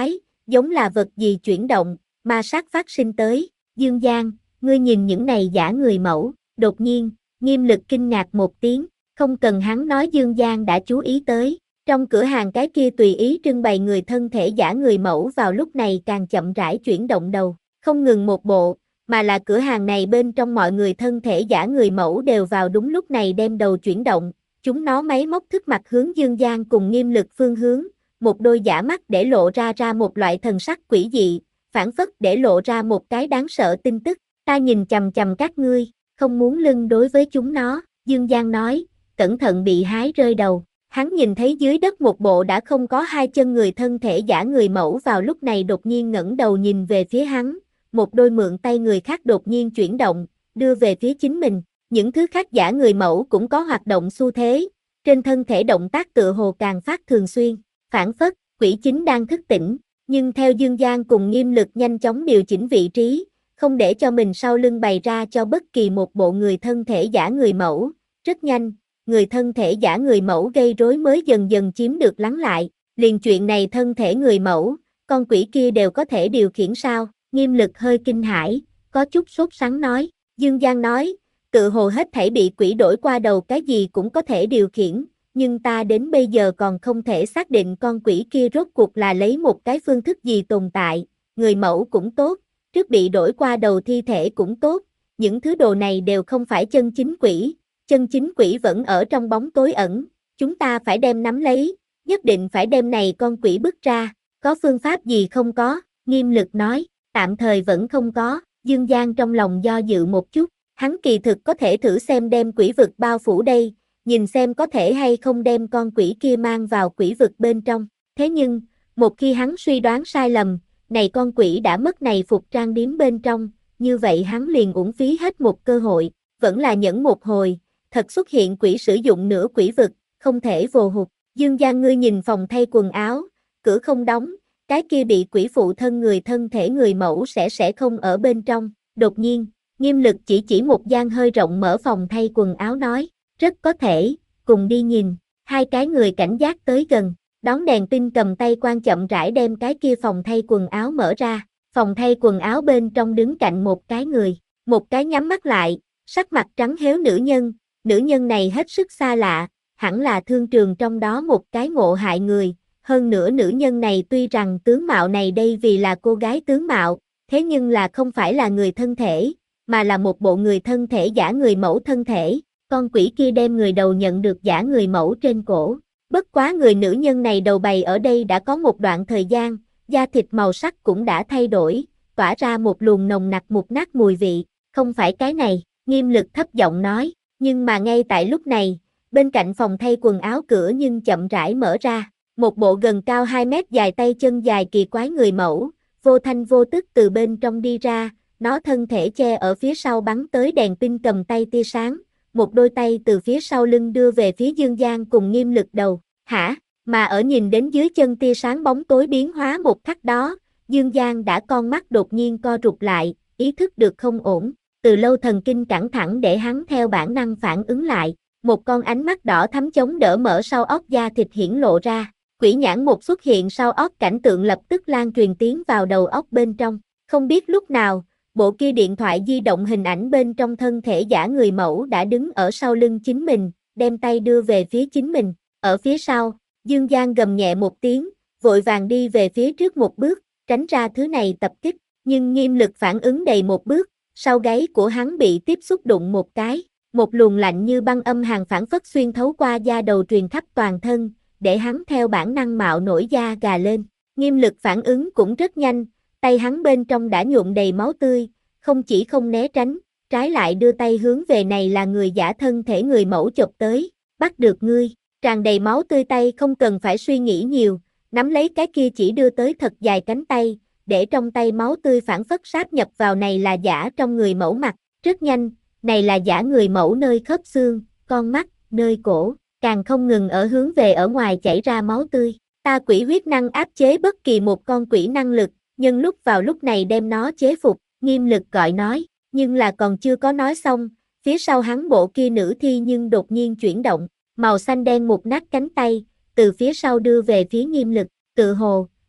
giống là vật gì chuyển động, ma sát phát sinh tới. Dương Giang, ngươi nhìn những này giả người mẫu. Đột nhiên, Nghiêm Lực kinh ngạc một tiếng, không cần hắn nói Dương Giang đã chú ý tới. Trong cửa hàng cái kia tùy ý trưng bày người thân thể giả người mẫu vào lúc này càng chậm rãi chuyển động đầu, không ngừng một bộ, mà là cửa hàng này bên trong mọi người thân thể giả người mẫu đều vào đúng lúc này đem đầu chuyển động, chúng nó máy móc thức mặt hướng Dương Giang cùng Nghiêm Lực phương hướng, một đôi giả mắt để lộ ra ra một loại thần sắc quỷ dị, phản phất để lộ ra một cái đáng sợ tin tức, ta nhìn chằm chằm các ngươi, không muốn lưng đối với chúng nó, Dương Giang nói, cẩn thận bị hái rơi đầu. Hắn nhìn thấy dưới đất một bộ đã không có hai chân người thân thể giả người mẫu vào lúc này đột nhiên ngẩng đầu nhìn về phía hắn, một đôi mượn tay người khác đột nhiên chuyển động, đưa về phía chính mình, những thứ khác giả người mẫu cũng có hoạt động xu thế, trên thân thể động tác tựa hồ càng phát thường xuyên, phản phất, quỷ chính đang thức tỉnh, nhưng theo Dương Giang cùng Nghiêm Lực nhanh chóng điều chỉnh vị trí, không để cho mình sau lưng bày ra cho bất kỳ một bộ người thân thể giả người mẫu, rất nhanh. Người thân thể giả người mẫu gây rối mới dần dần chiếm được lắng lại, liền chuyện này thân thể người mẫu, con quỷ kia đều có thể điều khiển sao, Nghiêm Lực hơi kinh hãi, có chút sốt sắng nói, Dương Giang nói, tự hồ hết thảy bị quỷ đổi qua đầu cái gì cũng có thể điều khiển, nhưng ta đến bây giờ còn không thể xác định con quỷ kia rốt cuộc là lấy một cái phương thức gì tồn tại, người mẫu cũng tốt, trước bị đổi qua đầu thi thể cũng tốt, những thứ đồ này đều không phải chân chính quỷ. Chân chính quỷ vẫn ở trong bóng tối ẩn, chúng ta phải đem nắm lấy, nhất định phải đem này con quỷ bức ra, có phương pháp gì không có, Nghiêm Lực nói, tạm thời vẫn không có, Dương Giang trong lòng do dự một chút, hắn kỳ thực có thể thử xem đem quỷ vực bao phủ đây, nhìn xem có thể hay không đem con quỷ kia mang vào quỷ vực bên trong, thế nhưng, một khi hắn suy đoán sai lầm, này con quỷ đã mất này phục trang điếm bên trong, như vậy hắn liền uổng phí hết một cơ hội, vẫn là nhẫn một hồi. Thật xuất hiện quỷ sử dụng nửa quỷ vực, không thể vồ hụt. Dương Giang ngươi nhìn phòng thay quần áo, cửa không đóng, cái kia bị quỷ phụ thân người thân thể người mẫu sẽ sẽ không ở bên trong. Đột nhiên, Nghiêm Lực chỉ chỉ một gian hơi rộng mở phòng thay quần áo nói, rất có thể, cùng đi nhìn. Hai cái người cảnh giác tới gần, đón đèn pin cầm tay quan chậm rãi đem cái kia phòng thay quần áo mở ra. Phòng thay quần áo bên trong đứng cạnh một cái người, một cái nhắm mắt lại, sắc mặt trắng héo nữ nhân. Nữ nhân này hết sức xa lạ, hẳn là thương trường trong đó một cái ngộ hại người, hơn nữa nữ nhân này tuy rằng tướng mạo này đây vì là cô gái tướng mạo, thế nhưng là không phải là người thân thể, mà là một bộ người thân thể giả người mẫu thân thể, con quỷ kia đem người đầu nhận được giả người mẫu trên cổ, bất quá người nữ nhân này đầu bày ở đây đã có một đoạn thời gian, da thịt màu sắc cũng đã thay đổi, tỏa ra một luồng nồng nặc mục nát mùi vị, không phải cái này, Nghiêm Lực thấp giọng nói. Nhưng mà ngay tại lúc này, bên cạnh phòng thay quần áo cửa nhưng chậm rãi mở ra, một bộ gần cao hai mét dài tay chân dài kỳ quái người mẫu, vô thanh vô tức từ bên trong đi ra, nó thân thể che ở phía sau bắn tới đèn pin cầm tay tia sáng, một đôi tay từ phía sau lưng đưa về phía Dương Giang cùng Nghiêm Lực đầu, hả, mà ở nhìn đến dưới chân tia sáng bóng tối biến hóa một khắc đó, Dương Giang đã con mắt đột nhiên co rụt lại, ý thức được không ổn. Từ lâu thần kinh căng thẳng để hắn theo bản năng phản ứng lại, một con ánh mắt đỏ thắm chống đỡ mở sau óc da thịt hiển lộ ra, quỷ nhãn một xuất hiện sau óc cảnh tượng lập tức lan truyền tiến vào đầu óc bên trong, không biết lúc nào, bộ kia điện thoại di động hình ảnh bên trong thân thể giả người mẫu đã đứng ở sau lưng chính mình, đem tay đưa về phía chính mình, ở phía sau, Dương Giang gầm nhẹ một tiếng, vội vàng đi về phía trước một bước, tránh ra thứ này tập kích, nhưng Nghiêm Lực phản ứng đầy một bước. Sau gáy của hắn bị tiếp xúc đụng một cái, một luồng lạnh như băng âm hàn phảng phất xuyên thấu qua da đầu truyền khắp toàn thân, để hắn theo bản năng mạo nổi da gà lên. Nghiêm Lực phản ứng cũng rất nhanh, tay hắn bên trong đã nhuộm đầy máu tươi, không chỉ không né tránh, trái lại đưa tay hướng về này là người giả thân thể người mẫu chộp tới, bắt được ngươi, tràn đầy máu tươi tay không cần phải suy nghĩ nhiều, nắm lấy cái kia chỉ đưa tới thật dài cánh tay. Để trong tay máu tươi phản phất sáp nhập vào này là giả trong người mẫu mặt, rất nhanh, này là giả người mẫu nơi khớp xương, con mắt, nơi cổ, càng không ngừng ở hướng về ở ngoài chảy ra máu tươi. Ta quỷ huyết năng áp chế bất kỳ một con quỷ năng lực, nhân lúc vào lúc này đem nó chế phục, Nghiêm Lực gọi nói, nhưng là còn chưa có nói xong, phía sau hắn bộ kia nữ thi nhưng đột nhiên chuyển động, màu xanh đen một nát cánh tay, từ phía sau đưa về phía Nghiêm Lực, tự hồ.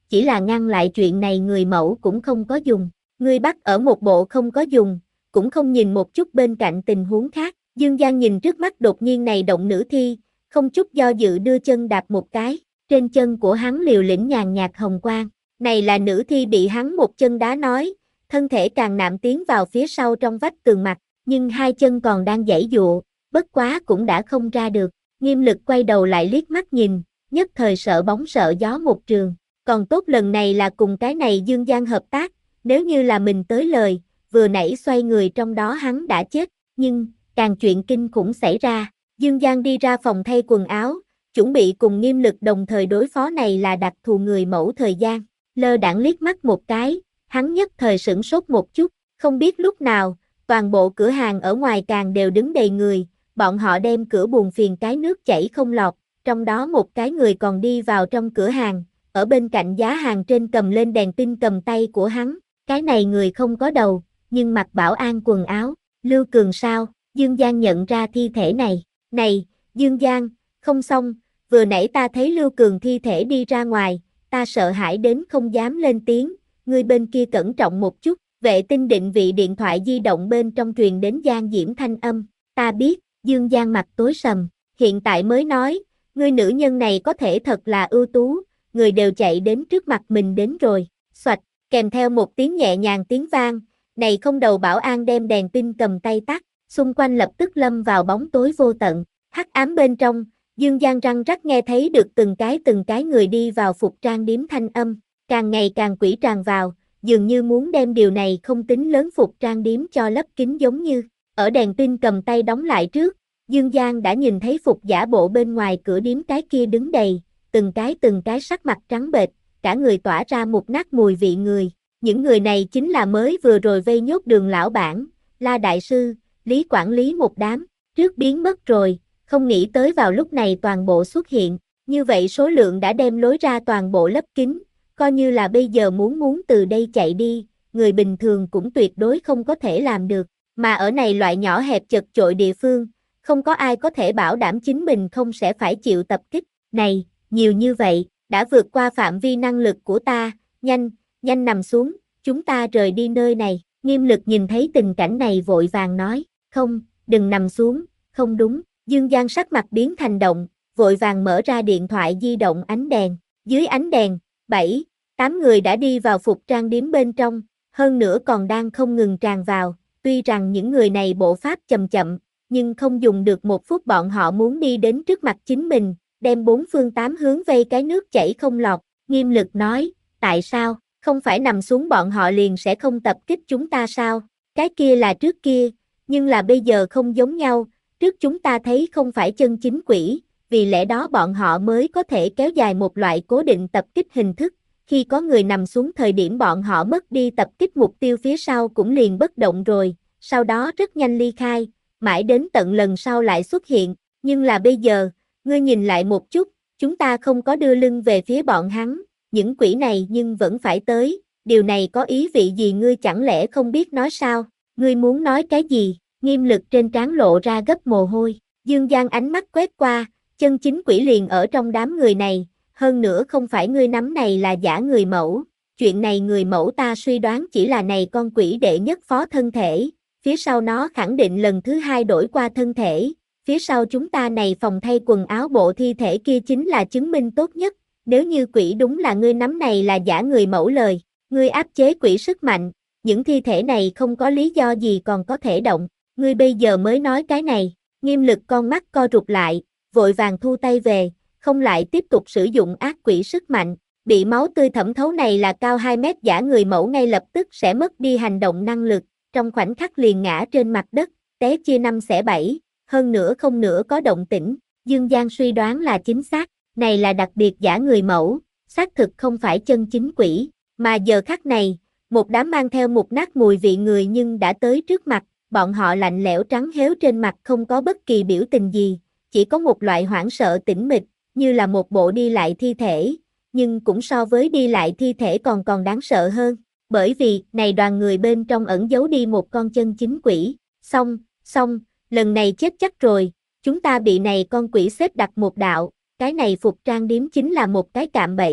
chỉ là ngăn lại chuyện này người mẫu cũng không có dùng. Ngươi bắt ở một bộ không có dùng, cũng không nhìn một chút bên cạnh tình huống khác. Dương Giang nhìn trước mắt đột nhiên này động nữ thi, không chút do dự đưa chân đạp một cái, trên chân của hắn liều lĩnh nhàn nhạt hồng quang. Này là nữ thi bị hắn một chân đá nói, thân thể càng nạm tiến vào phía sau trong vách tường mặt, nhưng hai chân còn đang giãy giụa, bất quá cũng đã không ra được. Nghiêm Lực quay đầu lại liếc mắt nhìn, nhất thời sợ bóng sợ gió một trường. Còn tốt lần này là cùng cái này Dương Giang hợp tác, nếu như là mình tới lời, vừa nãy xoay người trong đó hắn đã chết, nhưng, càng chuyện kinh khủng xảy ra. Dương Giang đi ra phòng thay quần áo, chuẩn bị cùng Nghiêm Lực đồng thời đối phó này là đặc thù người mẫu thời gian. Lơ đãng liếc mắt một cái, hắn nhất thời sửng sốt một chút, không biết lúc nào, toàn bộ cửa hàng ở ngoài càng đều đứng đầy người, bọn họ đem cửa buồn phiền cái nước chảy không lọt, trong đó một cái người còn đi vào trong cửa hàng, ở bên cạnh giá hàng trên cầm lên đèn pin cầm tay của hắn, cái này người không có đầu, nhưng mặc bảo an quần áo, Lưu Cường sao? Dương Giang nhận ra thi thể này, này, Dương Giang, không xong, vừa nãy ta thấy Lưu Cường thi thể đi ra ngoài, ta sợ hãi đến không dám lên tiếng, ngươi bên kia cẩn trọng một chút. Vệ tinh định vị điện thoại di động bên trong truyền đến Giang Diễm thanh âm, ta biết. Dương Giang mặt tối sầm, hiện tại mới nói, ngươi nữ nhân này có thể thật là ưu tú, người đều chạy đến trước mặt mình đến rồi, xoạch, kèm theo một tiếng nhẹ nhàng tiếng vang, này không đầu bảo an đem đèn pin cầm tay tắt, xung quanh lập tức lâm vào bóng tối vô tận, hắc ám bên trong, Dương Giang răng rắc nghe thấy được từng cái từng cái người đi vào phục trang điếm thanh âm, càng ngày càng quỷ tràn vào, dường như muốn đem điều này không tính lớn phục trang điếm cho lấp kín giống như. Ở đèn pin cầm tay đóng lại trước, Dương Giang đã nhìn thấy phục giả bộ bên ngoài cửa điếm cái kia đứng đầy, từng cái từng cái sắc mặt trắng bệch, cả người tỏa ra một nát mùi vị người. Những người này chính là mới vừa rồi vây nhốt Đường lão bản, La đại sư, Lý quản lý một đám, trước biến mất rồi, không nghĩ tới vào lúc này toàn bộ xuất hiện, như vậy số lượng đã đem lối ra toàn bộ lấp kín, coi như là bây giờ muốn muốn từ đây chạy đi, người bình thường cũng tuyệt đối không có thể làm được. Mà ở này loại nhỏ hẹp chật chội địa phương, không có ai có thể bảo đảm chính mình không sẽ phải chịu tập kích. Này, nhiều như vậy, đã vượt qua phạm vi năng lực của ta, nhanh, nhanh nằm xuống, chúng ta rời đi nơi này. Nghiêm Lực nhìn thấy tình cảnh này vội vàng nói, không, đừng nằm xuống, không đúng. Dương Giang sắc mặt biến thành động, vội vàng mở ra điện thoại di động ánh đèn. Dưới ánh đèn, bảy, tám người đã đi vào phục trang điếm bên trong, hơn nữa còn đang không ngừng tràn vào. Tuy rằng những người này bộ pháp chậm chậm, nhưng không dùng được một phút bọn họ muốn đi đến trước mặt chính mình, đem bốn phương tám hướng vây cái nước chảy không lọt. Nghiêm Lực nói, tại sao, không phải nằm xuống bọn họ liền sẽ không tập kích chúng ta sao? Cái kia là trước kia, nhưng là bây giờ không giống nhau, trước chúng ta thấy không phải chân chính quỷ, vì lẽ đó bọn họ mới có thể kéo dài một loại cố định tập kích hình thức. Khi có người nằm xuống thời điểm bọn họ mất đi tập kích mục tiêu phía sau cũng liền bất động rồi, sau đó rất nhanh ly khai, mãi đến tận lần sau lại xuất hiện, nhưng là bây giờ, ngươi nhìn lại một chút, chúng ta không có đưa lưng về phía bọn hắn, những quỷ này nhưng vẫn phải tới, điều này có ý vị gì ngươi chẳng lẽ không biết nói sao, ngươi muốn nói cái gì? Nghiêm Lực trên trán lộ ra gấp mồ hôi, Dương Giang ánh mắt quét qua, chân chính quỷ liền ở trong đám người này. Hơn nữa không phải ngươi nắm này là giả người mẫu, chuyện này người mẫu ta suy đoán chỉ là này con quỷ đệ nhất phó thân thể, phía sau nó khẳng định lần thứ hai đổi qua thân thể, phía sau chúng ta này phòng thay quần áo bộ thi thể kia chính là chứng minh tốt nhất, nếu như quỷ đúng là ngươi nắm này là giả người mẫu lời, ngươi áp chế quỷ sức mạnh, những thi thể này không có lý do gì còn có thể động, ngươi bây giờ mới nói cái này. Nghiêm Lực con mắt co rụt lại, vội vàng thu tay về, không lại tiếp tục sử dụng ác quỷ sức mạnh, bị máu tươi thẩm thấu này là cao hai mét giả người mẫu ngay lập tức sẽ mất đi hành động năng lực, trong khoảnh khắc liền ngã trên mặt đất, té chia năm xẻ bảy, hơn nữa không nữa có động tĩnh. Dương Giang suy đoán là chính xác, này là đặc biệt giả người mẫu, xác thực không phải chân chính quỷ, mà giờ khắc này, một đám mang theo một nát mùi vị người nhưng đã tới trước mặt, bọn họ lạnh lẽo trắng héo trên mặt không có bất kỳ biểu tình gì, chỉ có một loại hoảng sợ tĩnh mịch, như là một bộ đi lại thi thể, nhưng cũng so với đi lại thi thể còn còn đáng sợ hơn, bởi vì này đoàn người bên trong ẩn giấu đi một con chân chính quỷ, xong, xong, lần này chết chắc rồi, chúng ta bị này con quỷ xếp đặt một đạo, cái này phục trang điếm chính là một cái cạm bẫy,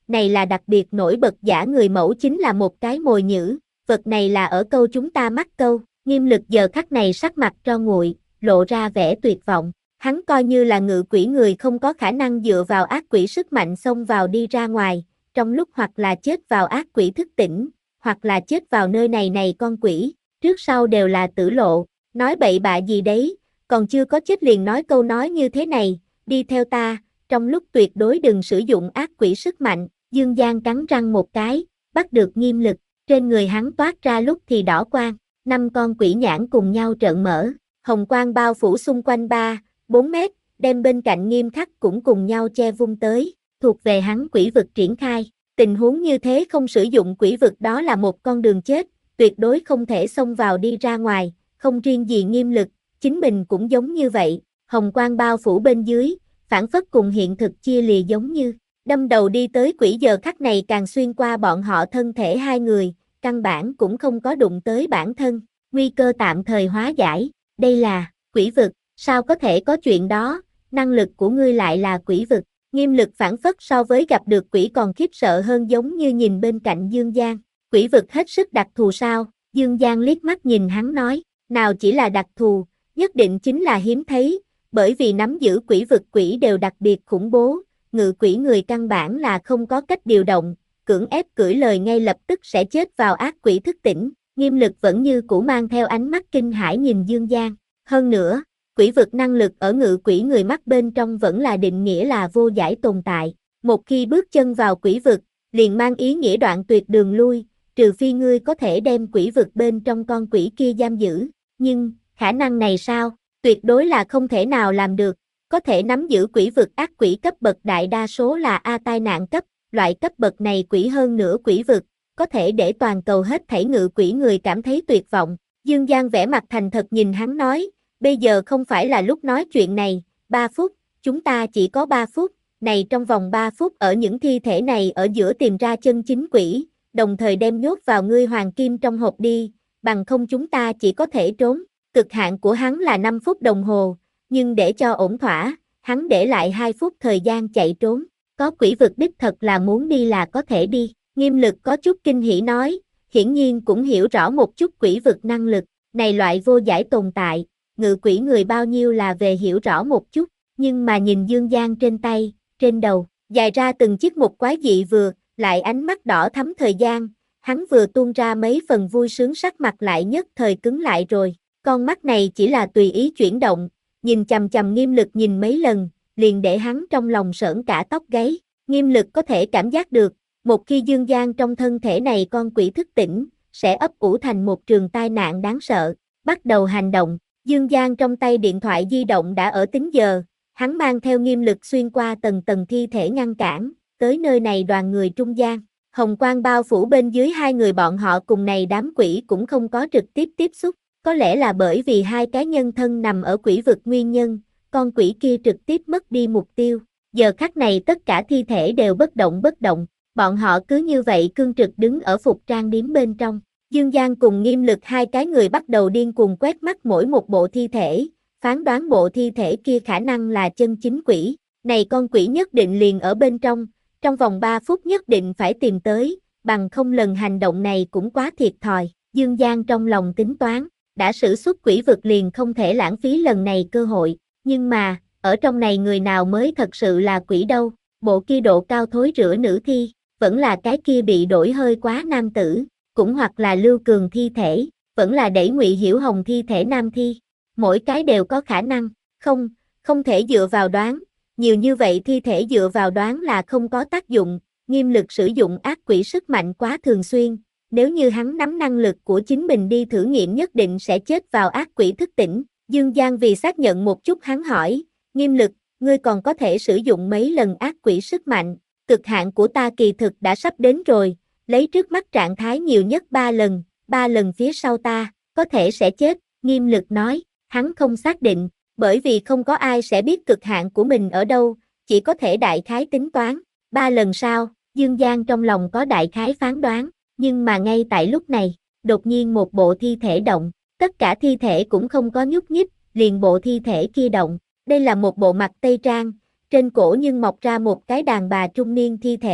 này là đặc biệt nổi bật giả người mẫu chính là một cái mồi nhử, vật này là ở câu chúng ta mắc câu, Nghiêm Lực giờ khắc này sắc mặt tro nguội, lộ ra vẻ tuyệt vọng, hắn coi như là ngự quỷ người không có khả năng dựa vào ác quỷ sức mạnh xông vào đi ra ngoài, trong lúc hoặc là chết vào ác quỷ thức tỉnh, hoặc là chết vào nơi này này con quỷ, trước sau đều là tử lộ, nói bậy bạ gì đấy, còn chưa có chết liền nói câu nói như thế này, đi theo ta, trong lúc tuyệt đối đừng sử dụng ác quỷ sức mạnh, Dương Giang cắn răng một cái, bắt được Nghiêm Lực, trên người hắn toát ra lúc thì đỏ quang, năm con quỷ nhãn cùng nhau trợn mở, hồng quang bao phủ xung quanh ba, bốn mét, đem bên cạnh Nghiêm Khắc cũng cùng nhau che vung tới, thuộc về hắn quỷ vực triển khai, tình huống như thế không sử dụng quỷ vực đó là một con đường chết, tuyệt đối không thể xông vào đi ra ngoài, không riêng gì Nghiêm Lực, chính mình cũng giống như vậy, hồng quang bao phủ bên dưới, phản phất cùng hiện thực chia lìa giống như, đâm đầu đi tới quỷ giờ khắc này càng xuyên qua bọn họ thân thể hai người, căn bản cũng không có đụng tới bản thân, nguy cơ tạm thời hóa giải, đây là, quỷ vực, sao có thể có chuyện đó, năng lực của ngươi lại là quỷ vực, Nghiêm Lực phản phất so với gặp được quỷ còn khiếp sợ hơn giống như nhìn bên cạnh Dương Giang, quỷ vực hết sức đặc thù sao, Dương Giang liếc mắt nhìn hắn nói, nào chỉ là đặc thù, nhất định chính là hiếm thấy, bởi vì nắm giữ quỷ vực quỷ đều đặc biệt khủng bố, ngự quỷ người căn bản là không có cách điều động, cưỡng ép cưỡi lời ngay lập tức sẽ chết vào ác quỷ thức tỉnh, Nghiêm Lực vẫn như cũ mang theo ánh mắt kinh hãi nhìn Dương Giang, hơn nữa, quỷ vực năng lực ở ngự quỷ người mắt bên trong vẫn là định nghĩa là vô giải tồn tại, một khi bước chân vào quỷ vực, liền mang ý nghĩa đoạn tuyệt đường lui, trừ phi ngươi có thể đem quỷ vực bên trong con quỷ kia giam giữ, nhưng, khả năng này sao? Tuyệt đối là không thể nào làm được, có thể nắm giữ quỷ vực ác quỷ cấp bậc đại đa số là A tai nạn cấp, loại cấp bậc này quỷ hơn nữa quỷ vực, có thể để toàn cầu hết thảy ngự quỷ người cảm thấy tuyệt vọng. Dương Giang vẽ mặt thành thật nhìn hắn nói, bây giờ không phải là lúc nói chuyện này, ba phút, chúng ta chỉ có ba phút, này trong vòng ba phút ở những thi thể này ở giữa tìm ra chân chính quỷ, đồng thời đem nhốt vào ngươi hoàng kim trong hộp đi, bằng không chúng ta chỉ có thể trốn. Cực hạn của hắn là năm phút đồng hồ, nhưng để cho ổn thỏa, hắn để lại hai phút thời gian chạy trốn, có quỷ vực đích thật là muốn đi là có thể đi, Nghiêm Lực có chút kinh hỉ nói, hiển nhiên cũng hiểu rõ một chút quỷ vực năng lực, này loại vô giải tồn tại, ngự quỷ người bao nhiêu là về hiểu rõ một chút, nhưng mà nhìn Dương Giang trên tay, trên đầu, dài ra từng chiếc một quái dị vừa, lại ánh mắt đỏ thắm thời gian, hắn vừa tuôn ra mấy phần vui sướng sắc mặt lại nhất thời cứng lại rồi. Con mắt này chỉ là tùy ý chuyển động, nhìn chằm chằm Nghiêm Lực nhìn mấy lần, liền để hắn trong lòng sởn cả tóc gáy. Nghiêm Lực có thể cảm giác được, một khi Dương Giang trong thân thể này con quỷ thức tỉnh, sẽ ấp ủ thành một trường tai nạn đáng sợ. Bắt đầu hành động, Dương Giang trong tay điện thoại di động đã ở tính giờ, hắn mang theo Nghiêm Lực xuyên qua tầng tầng thi thể ngăn cản, tới nơi này đoàn người trung gian. Hồng quang bao phủ bên dưới hai người bọn họ cùng này đám quỷ cũng không có trực tiếp tiếp xúc. Có lẽ là bởi vì hai cái nhân thân nằm ở quỷ vực nguyên nhân, con quỷ kia trực tiếp mất đi mục tiêu. Giờ khắc này tất cả thi thể đều bất động bất động, bọn họ cứ như vậy cương trực đứng ở phục trang điếm bên trong. Dương Giang cùng Nghiêm Lực hai cái người bắt đầu điên cuồng quét mắt mỗi một bộ thi thể, phán đoán bộ thi thể kia khả năng là chân chính quỷ. Này con quỷ nhất định liền ở bên trong, trong vòng ba phút nhất định phải tìm tới, bằng không lần hành động này cũng quá thiệt thòi. Dương Giang trong lòng tính toán. Đã sử xuất quỷ vực liền không thể lãng phí lần này cơ hội, nhưng mà, ở trong này người nào mới thật sự là quỷ đâu, bộ kia độ cao thối rữa nữ thi, vẫn là cái kia bị đổi hơi quá nam tử, cũng hoặc là Lưu Cường thi thể, vẫn là đẩy Ngụy Hiểu Hồng thi thể nam thi, mỗi cái đều có khả năng, không, không thể dựa vào đoán, nhiều như vậy thi thể dựa vào đoán là không có tác dụng, Nghiêm Lực sử dụng ác quỷ sức mạnh quá thường xuyên. Nếu như hắn nắm năng lực của chính mình đi thử nghiệm nhất định sẽ chết vào ác quỷ thức tỉnh. Dương Giang vì xác nhận một chút hắn hỏi, Nghiêm Lực, ngươi còn có thể sử dụng mấy lần ác quỷ sức mạnh, cực hạn của ta kỳ thực đã sắp đến rồi, lấy trước mắt trạng thái nhiều nhất ba lần, ba lần phía sau ta, có thể sẽ chết, Nghiêm Lực nói, hắn không xác định, bởi vì không có ai sẽ biết cực hạn của mình ở đâu, chỉ có thể đại khái tính toán, ba lần sau, Dương Giang trong lòng có đại khái phán đoán. Nhưng mà ngay tại lúc này, đột nhiên một bộ thi thể động, tất cả thi thể cũng không có nhúc nhích, liền bộ thi thể kia động. Đây là một bộ mặt tây trang, trên cổ nhưng mọc ra một cái đàn bà trung niên thi thể.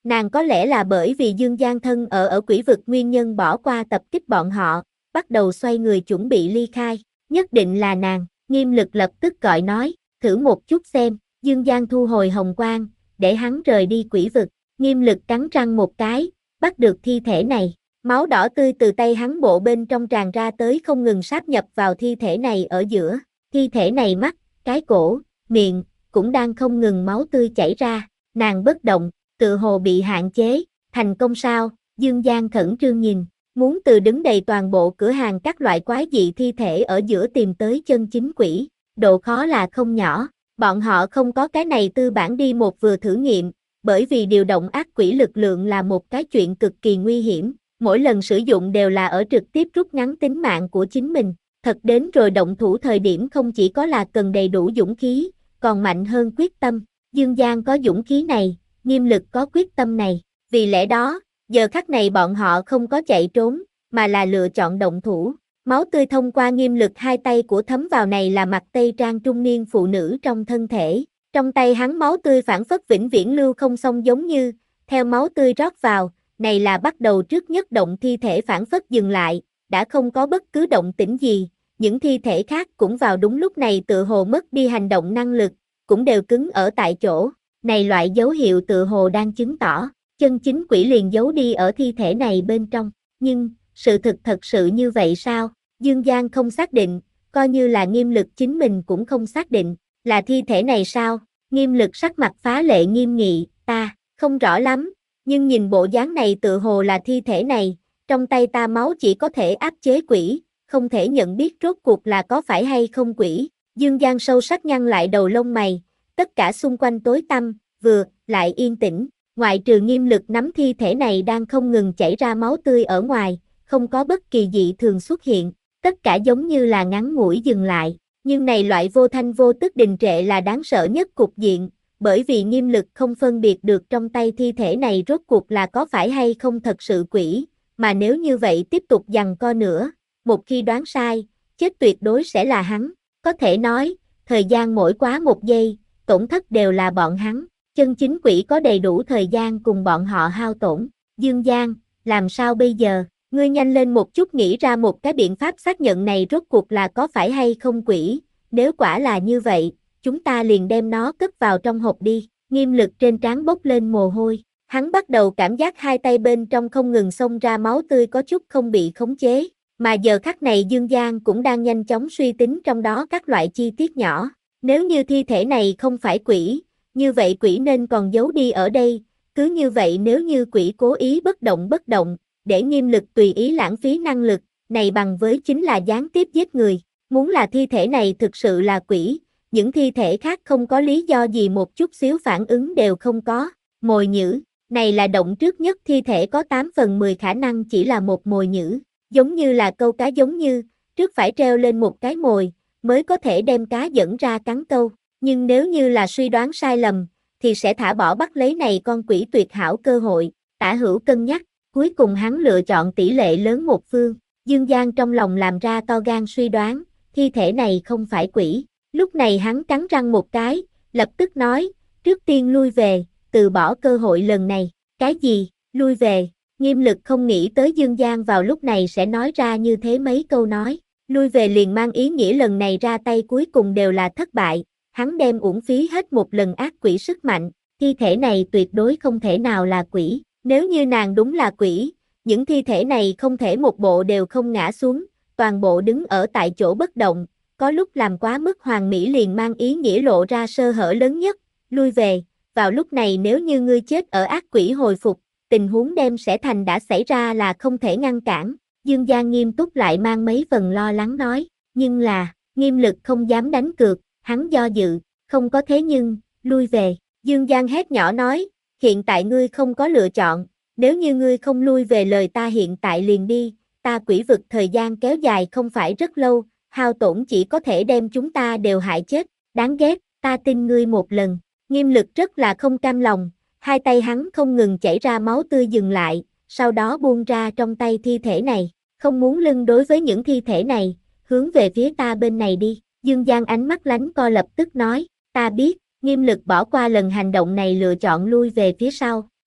Nàng có lẽ là bởi vì Dương Giang thân ở ở quỷ vực nguyên nhân bỏ qua tập kích bọn họ, bắt đầu xoay người chuẩn bị ly khai. Nhất định là nàng, Nghiêm Lực lập tức gọi nói, thử một chút xem. Dương Giang thu hồi hồng quang, để hắn rời đi quỷ vực. Nghiêm Lực cắn răng một cái, bắt được thi thể này. Máu đỏ tươi từ tay hắn bộ bên trong tràn ra tới không ngừng sáp nhập vào thi thể này ở giữa. Thi thể này mắt, cái cổ, miệng, cũng đang không ngừng máu tươi chảy ra. Nàng bất động, tự hồ bị hạn chế. Thành công sao? Dương Giang khẩn trương nhìn, muốn từ đứng đầy toàn bộ cửa hàng các loại quái dị thi thể ở giữa tìm tới chân chính quỷ. Độ khó là không nhỏ. Bọn họ không có cái này tư bản đi một vừa thử nghiệm, bởi vì điều động ác quỷ lực lượng là một cái chuyện cực kỳ nguy hiểm, mỗi lần sử dụng đều là ở trực tiếp rút ngắn tính mạng của chính mình, thật đến rồi động thủ thời điểm không chỉ có là cần đầy đủ dũng khí, còn mạnh hơn quyết tâm. Dương Giang có dũng khí này, Nghiêm Lực có quyết tâm này, vì lẽ đó, giờ khắc này bọn họ không có chạy trốn, mà là lựa chọn động thủ. Máu tươi thông qua Nghiêm Lực hai tay của thấm vào này là mặt tây trang trung niên phụ nữ trong thân thể. Trong tay hắn máu tươi phản phất vĩnh viễn lưu không xong giống như, theo máu tươi rót vào, này là bắt đầu trước nhất động thi thể phản phất dừng lại, đã không có bất cứ động tĩnh gì. Những thi thể khác cũng vào đúng lúc này tự hồ mất đi hành động năng lực, cũng đều cứng ở tại chỗ. Này loại dấu hiệu tự hồ đang chứng tỏ, chân chính quỷ liền giấu đi ở thi thể này bên trong. Nhưng, sự thực thật sự như vậy sao? Dương Giang không xác định, coi như là Nghiêm Lực chính mình cũng không xác định, là thi thể này sao? Nghiêm Lực sắc mặt phá lệ nghiêm nghị, ta, không rõ lắm, nhưng nhìn bộ dáng này tự hồ là thi thể này, trong tay ta máu chỉ có thể áp chế quỷ, không thể nhận biết rốt cuộc là có phải hay không quỷ. Dương Giang sâu sắc nhăn lại đầu lông mày, tất cả xung quanh tối tăm, vừa, lại yên tĩnh, ngoại trừ Nghiêm Lực nắm thi thể này đang không ngừng chảy ra máu tươi ở ngoài, không có bất kỳ dị thường xuất hiện, tất cả giống như là ngắn ngủi dừng lại, nhưng này loại vô thanh vô tức đình trệ là đáng sợ nhất cục diện, bởi vì Nghiêm Lực không phân biệt được trong tay thi thể này rốt cuộc là có phải hay không thật sự quỷ, mà nếu như vậy tiếp tục giằng co nữa, một khi đoán sai, chết tuyệt đối sẽ là hắn, có thể nói, thời gian mỗi quá một giây, tổn thất đều là bọn hắn, chân chính quỷ có đầy đủ thời gian cùng bọn họ hao tổn. Dương Giang, làm sao bây giờ? Ngươi nhanh lên một chút nghĩ ra một cái biện pháp xác nhận này rốt cuộc là có phải hay không quỷ, nếu quả là như vậy, chúng ta liền đem nó cất vào trong hộp đi. Nghiêm Lực trên trán bốc lên mồ hôi, hắn bắt đầu cảm giác hai tay bên trong không ngừng xông ra máu tươi có chút không bị khống chế, mà giờ khắc này Dương Giang cũng đang nhanh chóng suy tính trong đó các loại chi tiết nhỏ. Nếu như thi thể này không phải quỷ, như vậy quỷ nên còn giấu đi ở đây, cứ như vậy nếu như quỷ cố ý bất động bất động, để Nghiêm Lực tùy ý lãng phí năng lực, này bằng với chính là gián tiếp giết người. Muốn là thi thể này thực sự là quỷ, những thi thể khác không có lý do gì một chút xíu phản ứng đều không có. Mồi nhữ, này là động trước nhất thi thể có tám phần mười khả năng chỉ là một mồi nhữ, giống như là câu cá giống như, trước phải treo lên một cái mồi, mới có thể đem cá dẫn ra cắn câu. Nhưng nếu như là suy đoán sai lầm, thì sẽ thả bỏ bắt lấy này con quỷ tuyệt hảo cơ hội. Tả Hữu cân nhắc, cuối cùng hắn lựa chọn tỷ lệ lớn một phương. Dương Giang trong lòng làm ra to gan suy đoán, thi thể này không phải quỷ. Lúc này hắn cắn răng một cái, lập tức nói, trước tiên lui về, từ bỏ cơ hội lần này. Cái gì, lui về? Nghiêm Lực không nghĩ tới Dương Giang vào lúc này sẽ nói ra như thế mấy câu nói. Lui về liền mang ý nghĩa lần này ra tay cuối cùng đều là thất bại. Hắn đem uổng phí hết một lần ác quỷ sức mạnh, thi thể này tuyệt đối không thể nào là quỷ. Nếu như nàng đúng là quỷ, những thi thể này không thể một bộ đều không ngã xuống, toàn bộ đứng ở tại chỗ bất động, có lúc làm quá mức hoàn mỹ liền mang ý nghĩa lộ ra sơ hở lớn nhất. Lui về, vào lúc này nếu như ngươi chết ở ác quỷ hồi phục, tình huống đem sẽ thành đã xảy ra là không thể ngăn cản. Dương Giang nghiêm túc lại mang mấy phần lo lắng nói, nhưng là, Nghiêm Lực không dám đánh cược, hắn do dự, không có thế nhưng, lui về. Dương Giang hét nhỏ nói, hiện tại ngươi không có lựa chọn, nếu như ngươi không lui về lời ta hiện tại liền đi, ta quỷ vực thời gian kéo dài không phải rất lâu, hao tổn chỉ có thể đem chúng ta đều hại chết, đáng ghét, ta tin ngươi một lần. Nghiêm Lực rất là không cam lòng, hai tay hắn không ngừng chảy ra máu tươi dừng lại, sau đó buông ra trong tay thi thể này, không muốn lưng đối với những thi thể này, hướng về phía ta bên này đi. Dương Giang ánh mắt lánh co lập tức nói, ta biết. Nghiêm Lực bỏ qua lần hành động này lựa chọn lui về phía sau,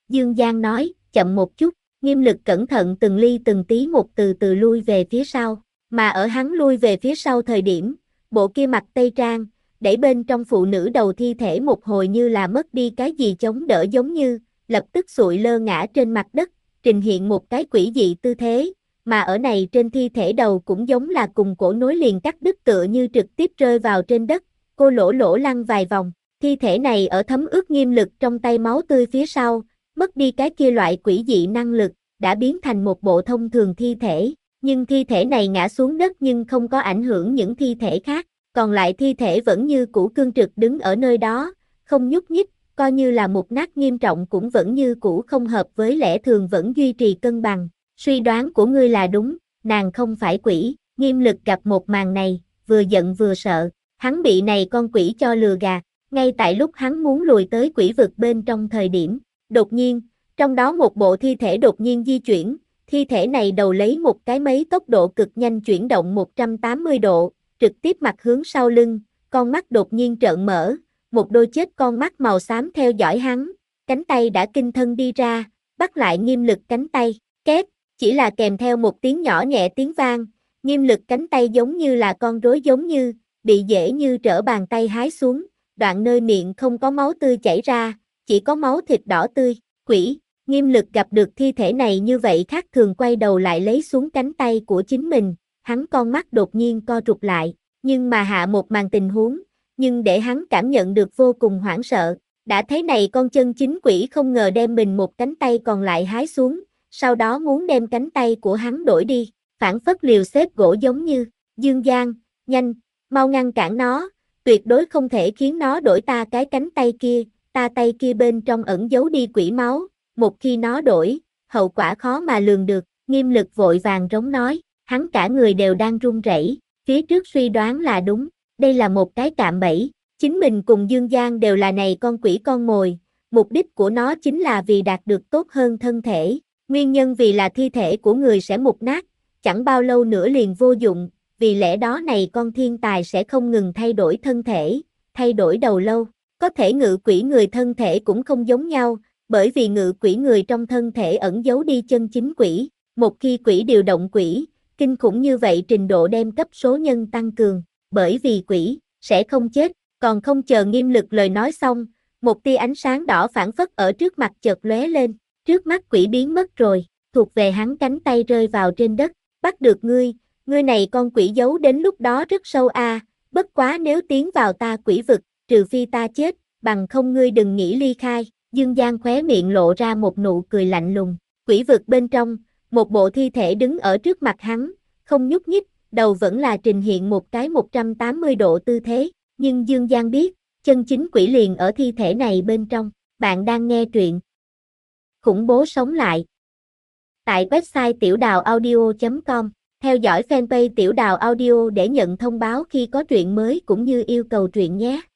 Dương Giang nói, chậm một chút, Nghiêm Lực cẩn thận từng ly từng tí một từ từ lui về phía sau, mà ở hắn lui về phía sau thời điểm, bộ kia mặc tây trang, để bên trong phụ nữ đầu thi thể một hồi như là mất đi cái gì chống đỡ giống như, lập tức sụi lơ ngã trên mặt đất, trình hiện một cái quỷ dị tư thế, mà ở này trên thi thể đầu cũng giống là cùng cổ nối liền cắt đứt tựa như trực tiếp rơi vào trên đất, cô lỗ lỗ lăn vài vòng, thi thể này ở thấm ướt Nghiêm Lực trong tay máu tươi phía sau, mất đi cái kia loại quỷ dị năng lực, đã biến thành một bộ thông thường thi thể, nhưng thi thể này ngã xuống đất nhưng không có ảnh hưởng những thi thể khác, còn lại thi thể vẫn như cũ cương trực đứng ở nơi đó, không nhúc nhích, coi như là một nát nghiêm trọng cũng vẫn như cũ không hợp với lẽ thường vẫn duy trì cân bằng. Suy đoán của ngươi là đúng, nàng không phải quỷ. Nghiêm Lực gặp một màn này, vừa giận vừa sợ, hắn bị này con quỷ cho lừa gạt, ngay tại lúc hắn muốn lùi tới quỷ vực bên trong thời điểm, đột nhiên, trong đó một bộ thi thể đột nhiên di chuyển, thi thể này đầu lấy một cái mấy tốc độ cực nhanh chuyển động một trăm tám mươi độ, trực tiếp mặt hướng sau lưng, con mắt đột nhiên trợn mở, một đôi chết con mắt màu xám theo dõi hắn, cánh tay đã kinh thân đi ra, bắt lại Nghiêm Lực cánh tay, két, chỉ là kèm theo một tiếng nhỏ nhẹ tiếng vang, Nghiêm Lực cánh tay giống như là con rối giống như, bị dễ như trở bàn tay hái xuống, đoạn nơi miệng không có máu tươi chảy ra, chỉ có máu thịt đỏ tươi, quỷ. Nghiêm Lực gặp được thi thể này như vậy khác thường quay đầu lại lấy xuống cánh tay của chính mình, hắn con mắt đột nhiên co rụt lại, nhưng mà hạ một màn tình huống, nhưng để hắn cảm nhận được vô cùng hoảng sợ, đã thấy này con chân chính quỷ không ngờ đem mình một cánh tay còn lại hái xuống, sau đó muốn đem cánh tay của hắn đổi đi, phản phất liều xếp gỗ giống như, Dương Giang, nhanh, mau ngăn cản nó, tuyệt đối không thể khiến nó đổi ta cái cánh tay kia, ta tay kia bên trong ẩn giấu đi quỷ máu. Một khi nó đổi, hậu quả khó mà lường được, Nghiêm Lực vội vàng rống nói, hắn cả người đều đang run rẩy, phía trước suy đoán là đúng, đây là một cái cạm bẫy, chính mình cùng Dương Giang đều là này con quỷ con mồi, mục đích của nó chính là vì đạt được tốt hơn thân thể, nguyên nhân vì là thi thể của người sẽ mục nát, chẳng bao lâu nữa liền vô dụng, vì lẽ đó này con thiên tài sẽ không ngừng thay đổi thân thể, thay đổi đầu lâu, có thể ngự quỷ người thân thể cũng không giống nhau, bởi vì ngự quỷ người trong thân thể ẩn giấu đi chân chính quỷ, một khi quỷ điều động quỷ, kinh khủng như vậy trình độ đem cấp số nhân tăng cường, bởi vì quỷ sẽ không chết, còn không chờ Nghiêm Lực lời nói xong, một tia ánh sáng đỏ phản phất ở trước mặt chợt lóe lên, trước mắt quỷ biến mất rồi, thuộc về hắn cánh tay rơi vào trên đất, bắt được ngươi, ngươi này con quỷ giấu đến lúc đó rất sâu a, à, bất quá nếu tiến vào ta quỷ vực, trừ phi ta chết, bằng không ngươi đừng nghĩ ly khai. Dương Giang khóe miệng lộ ra một nụ cười lạnh lùng, quỷ vực bên trong, một bộ thi thể đứng ở trước mặt hắn, không nhúc nhích, đầu vẫn là trình hiện một cái một trăm tám mươi độ tư thế, nhưng Dương Giang biết, chân chính quỷ liền ở thi thể này bên trong, bạn đang nghe truyện Khủng bố sống lại. Tại website tiểu đào audio chấm com, theo dõi fanpage Tiểu Đào Audio để nhận thông báo khi có truyện mới cũng như yêu cầu truyện nhé.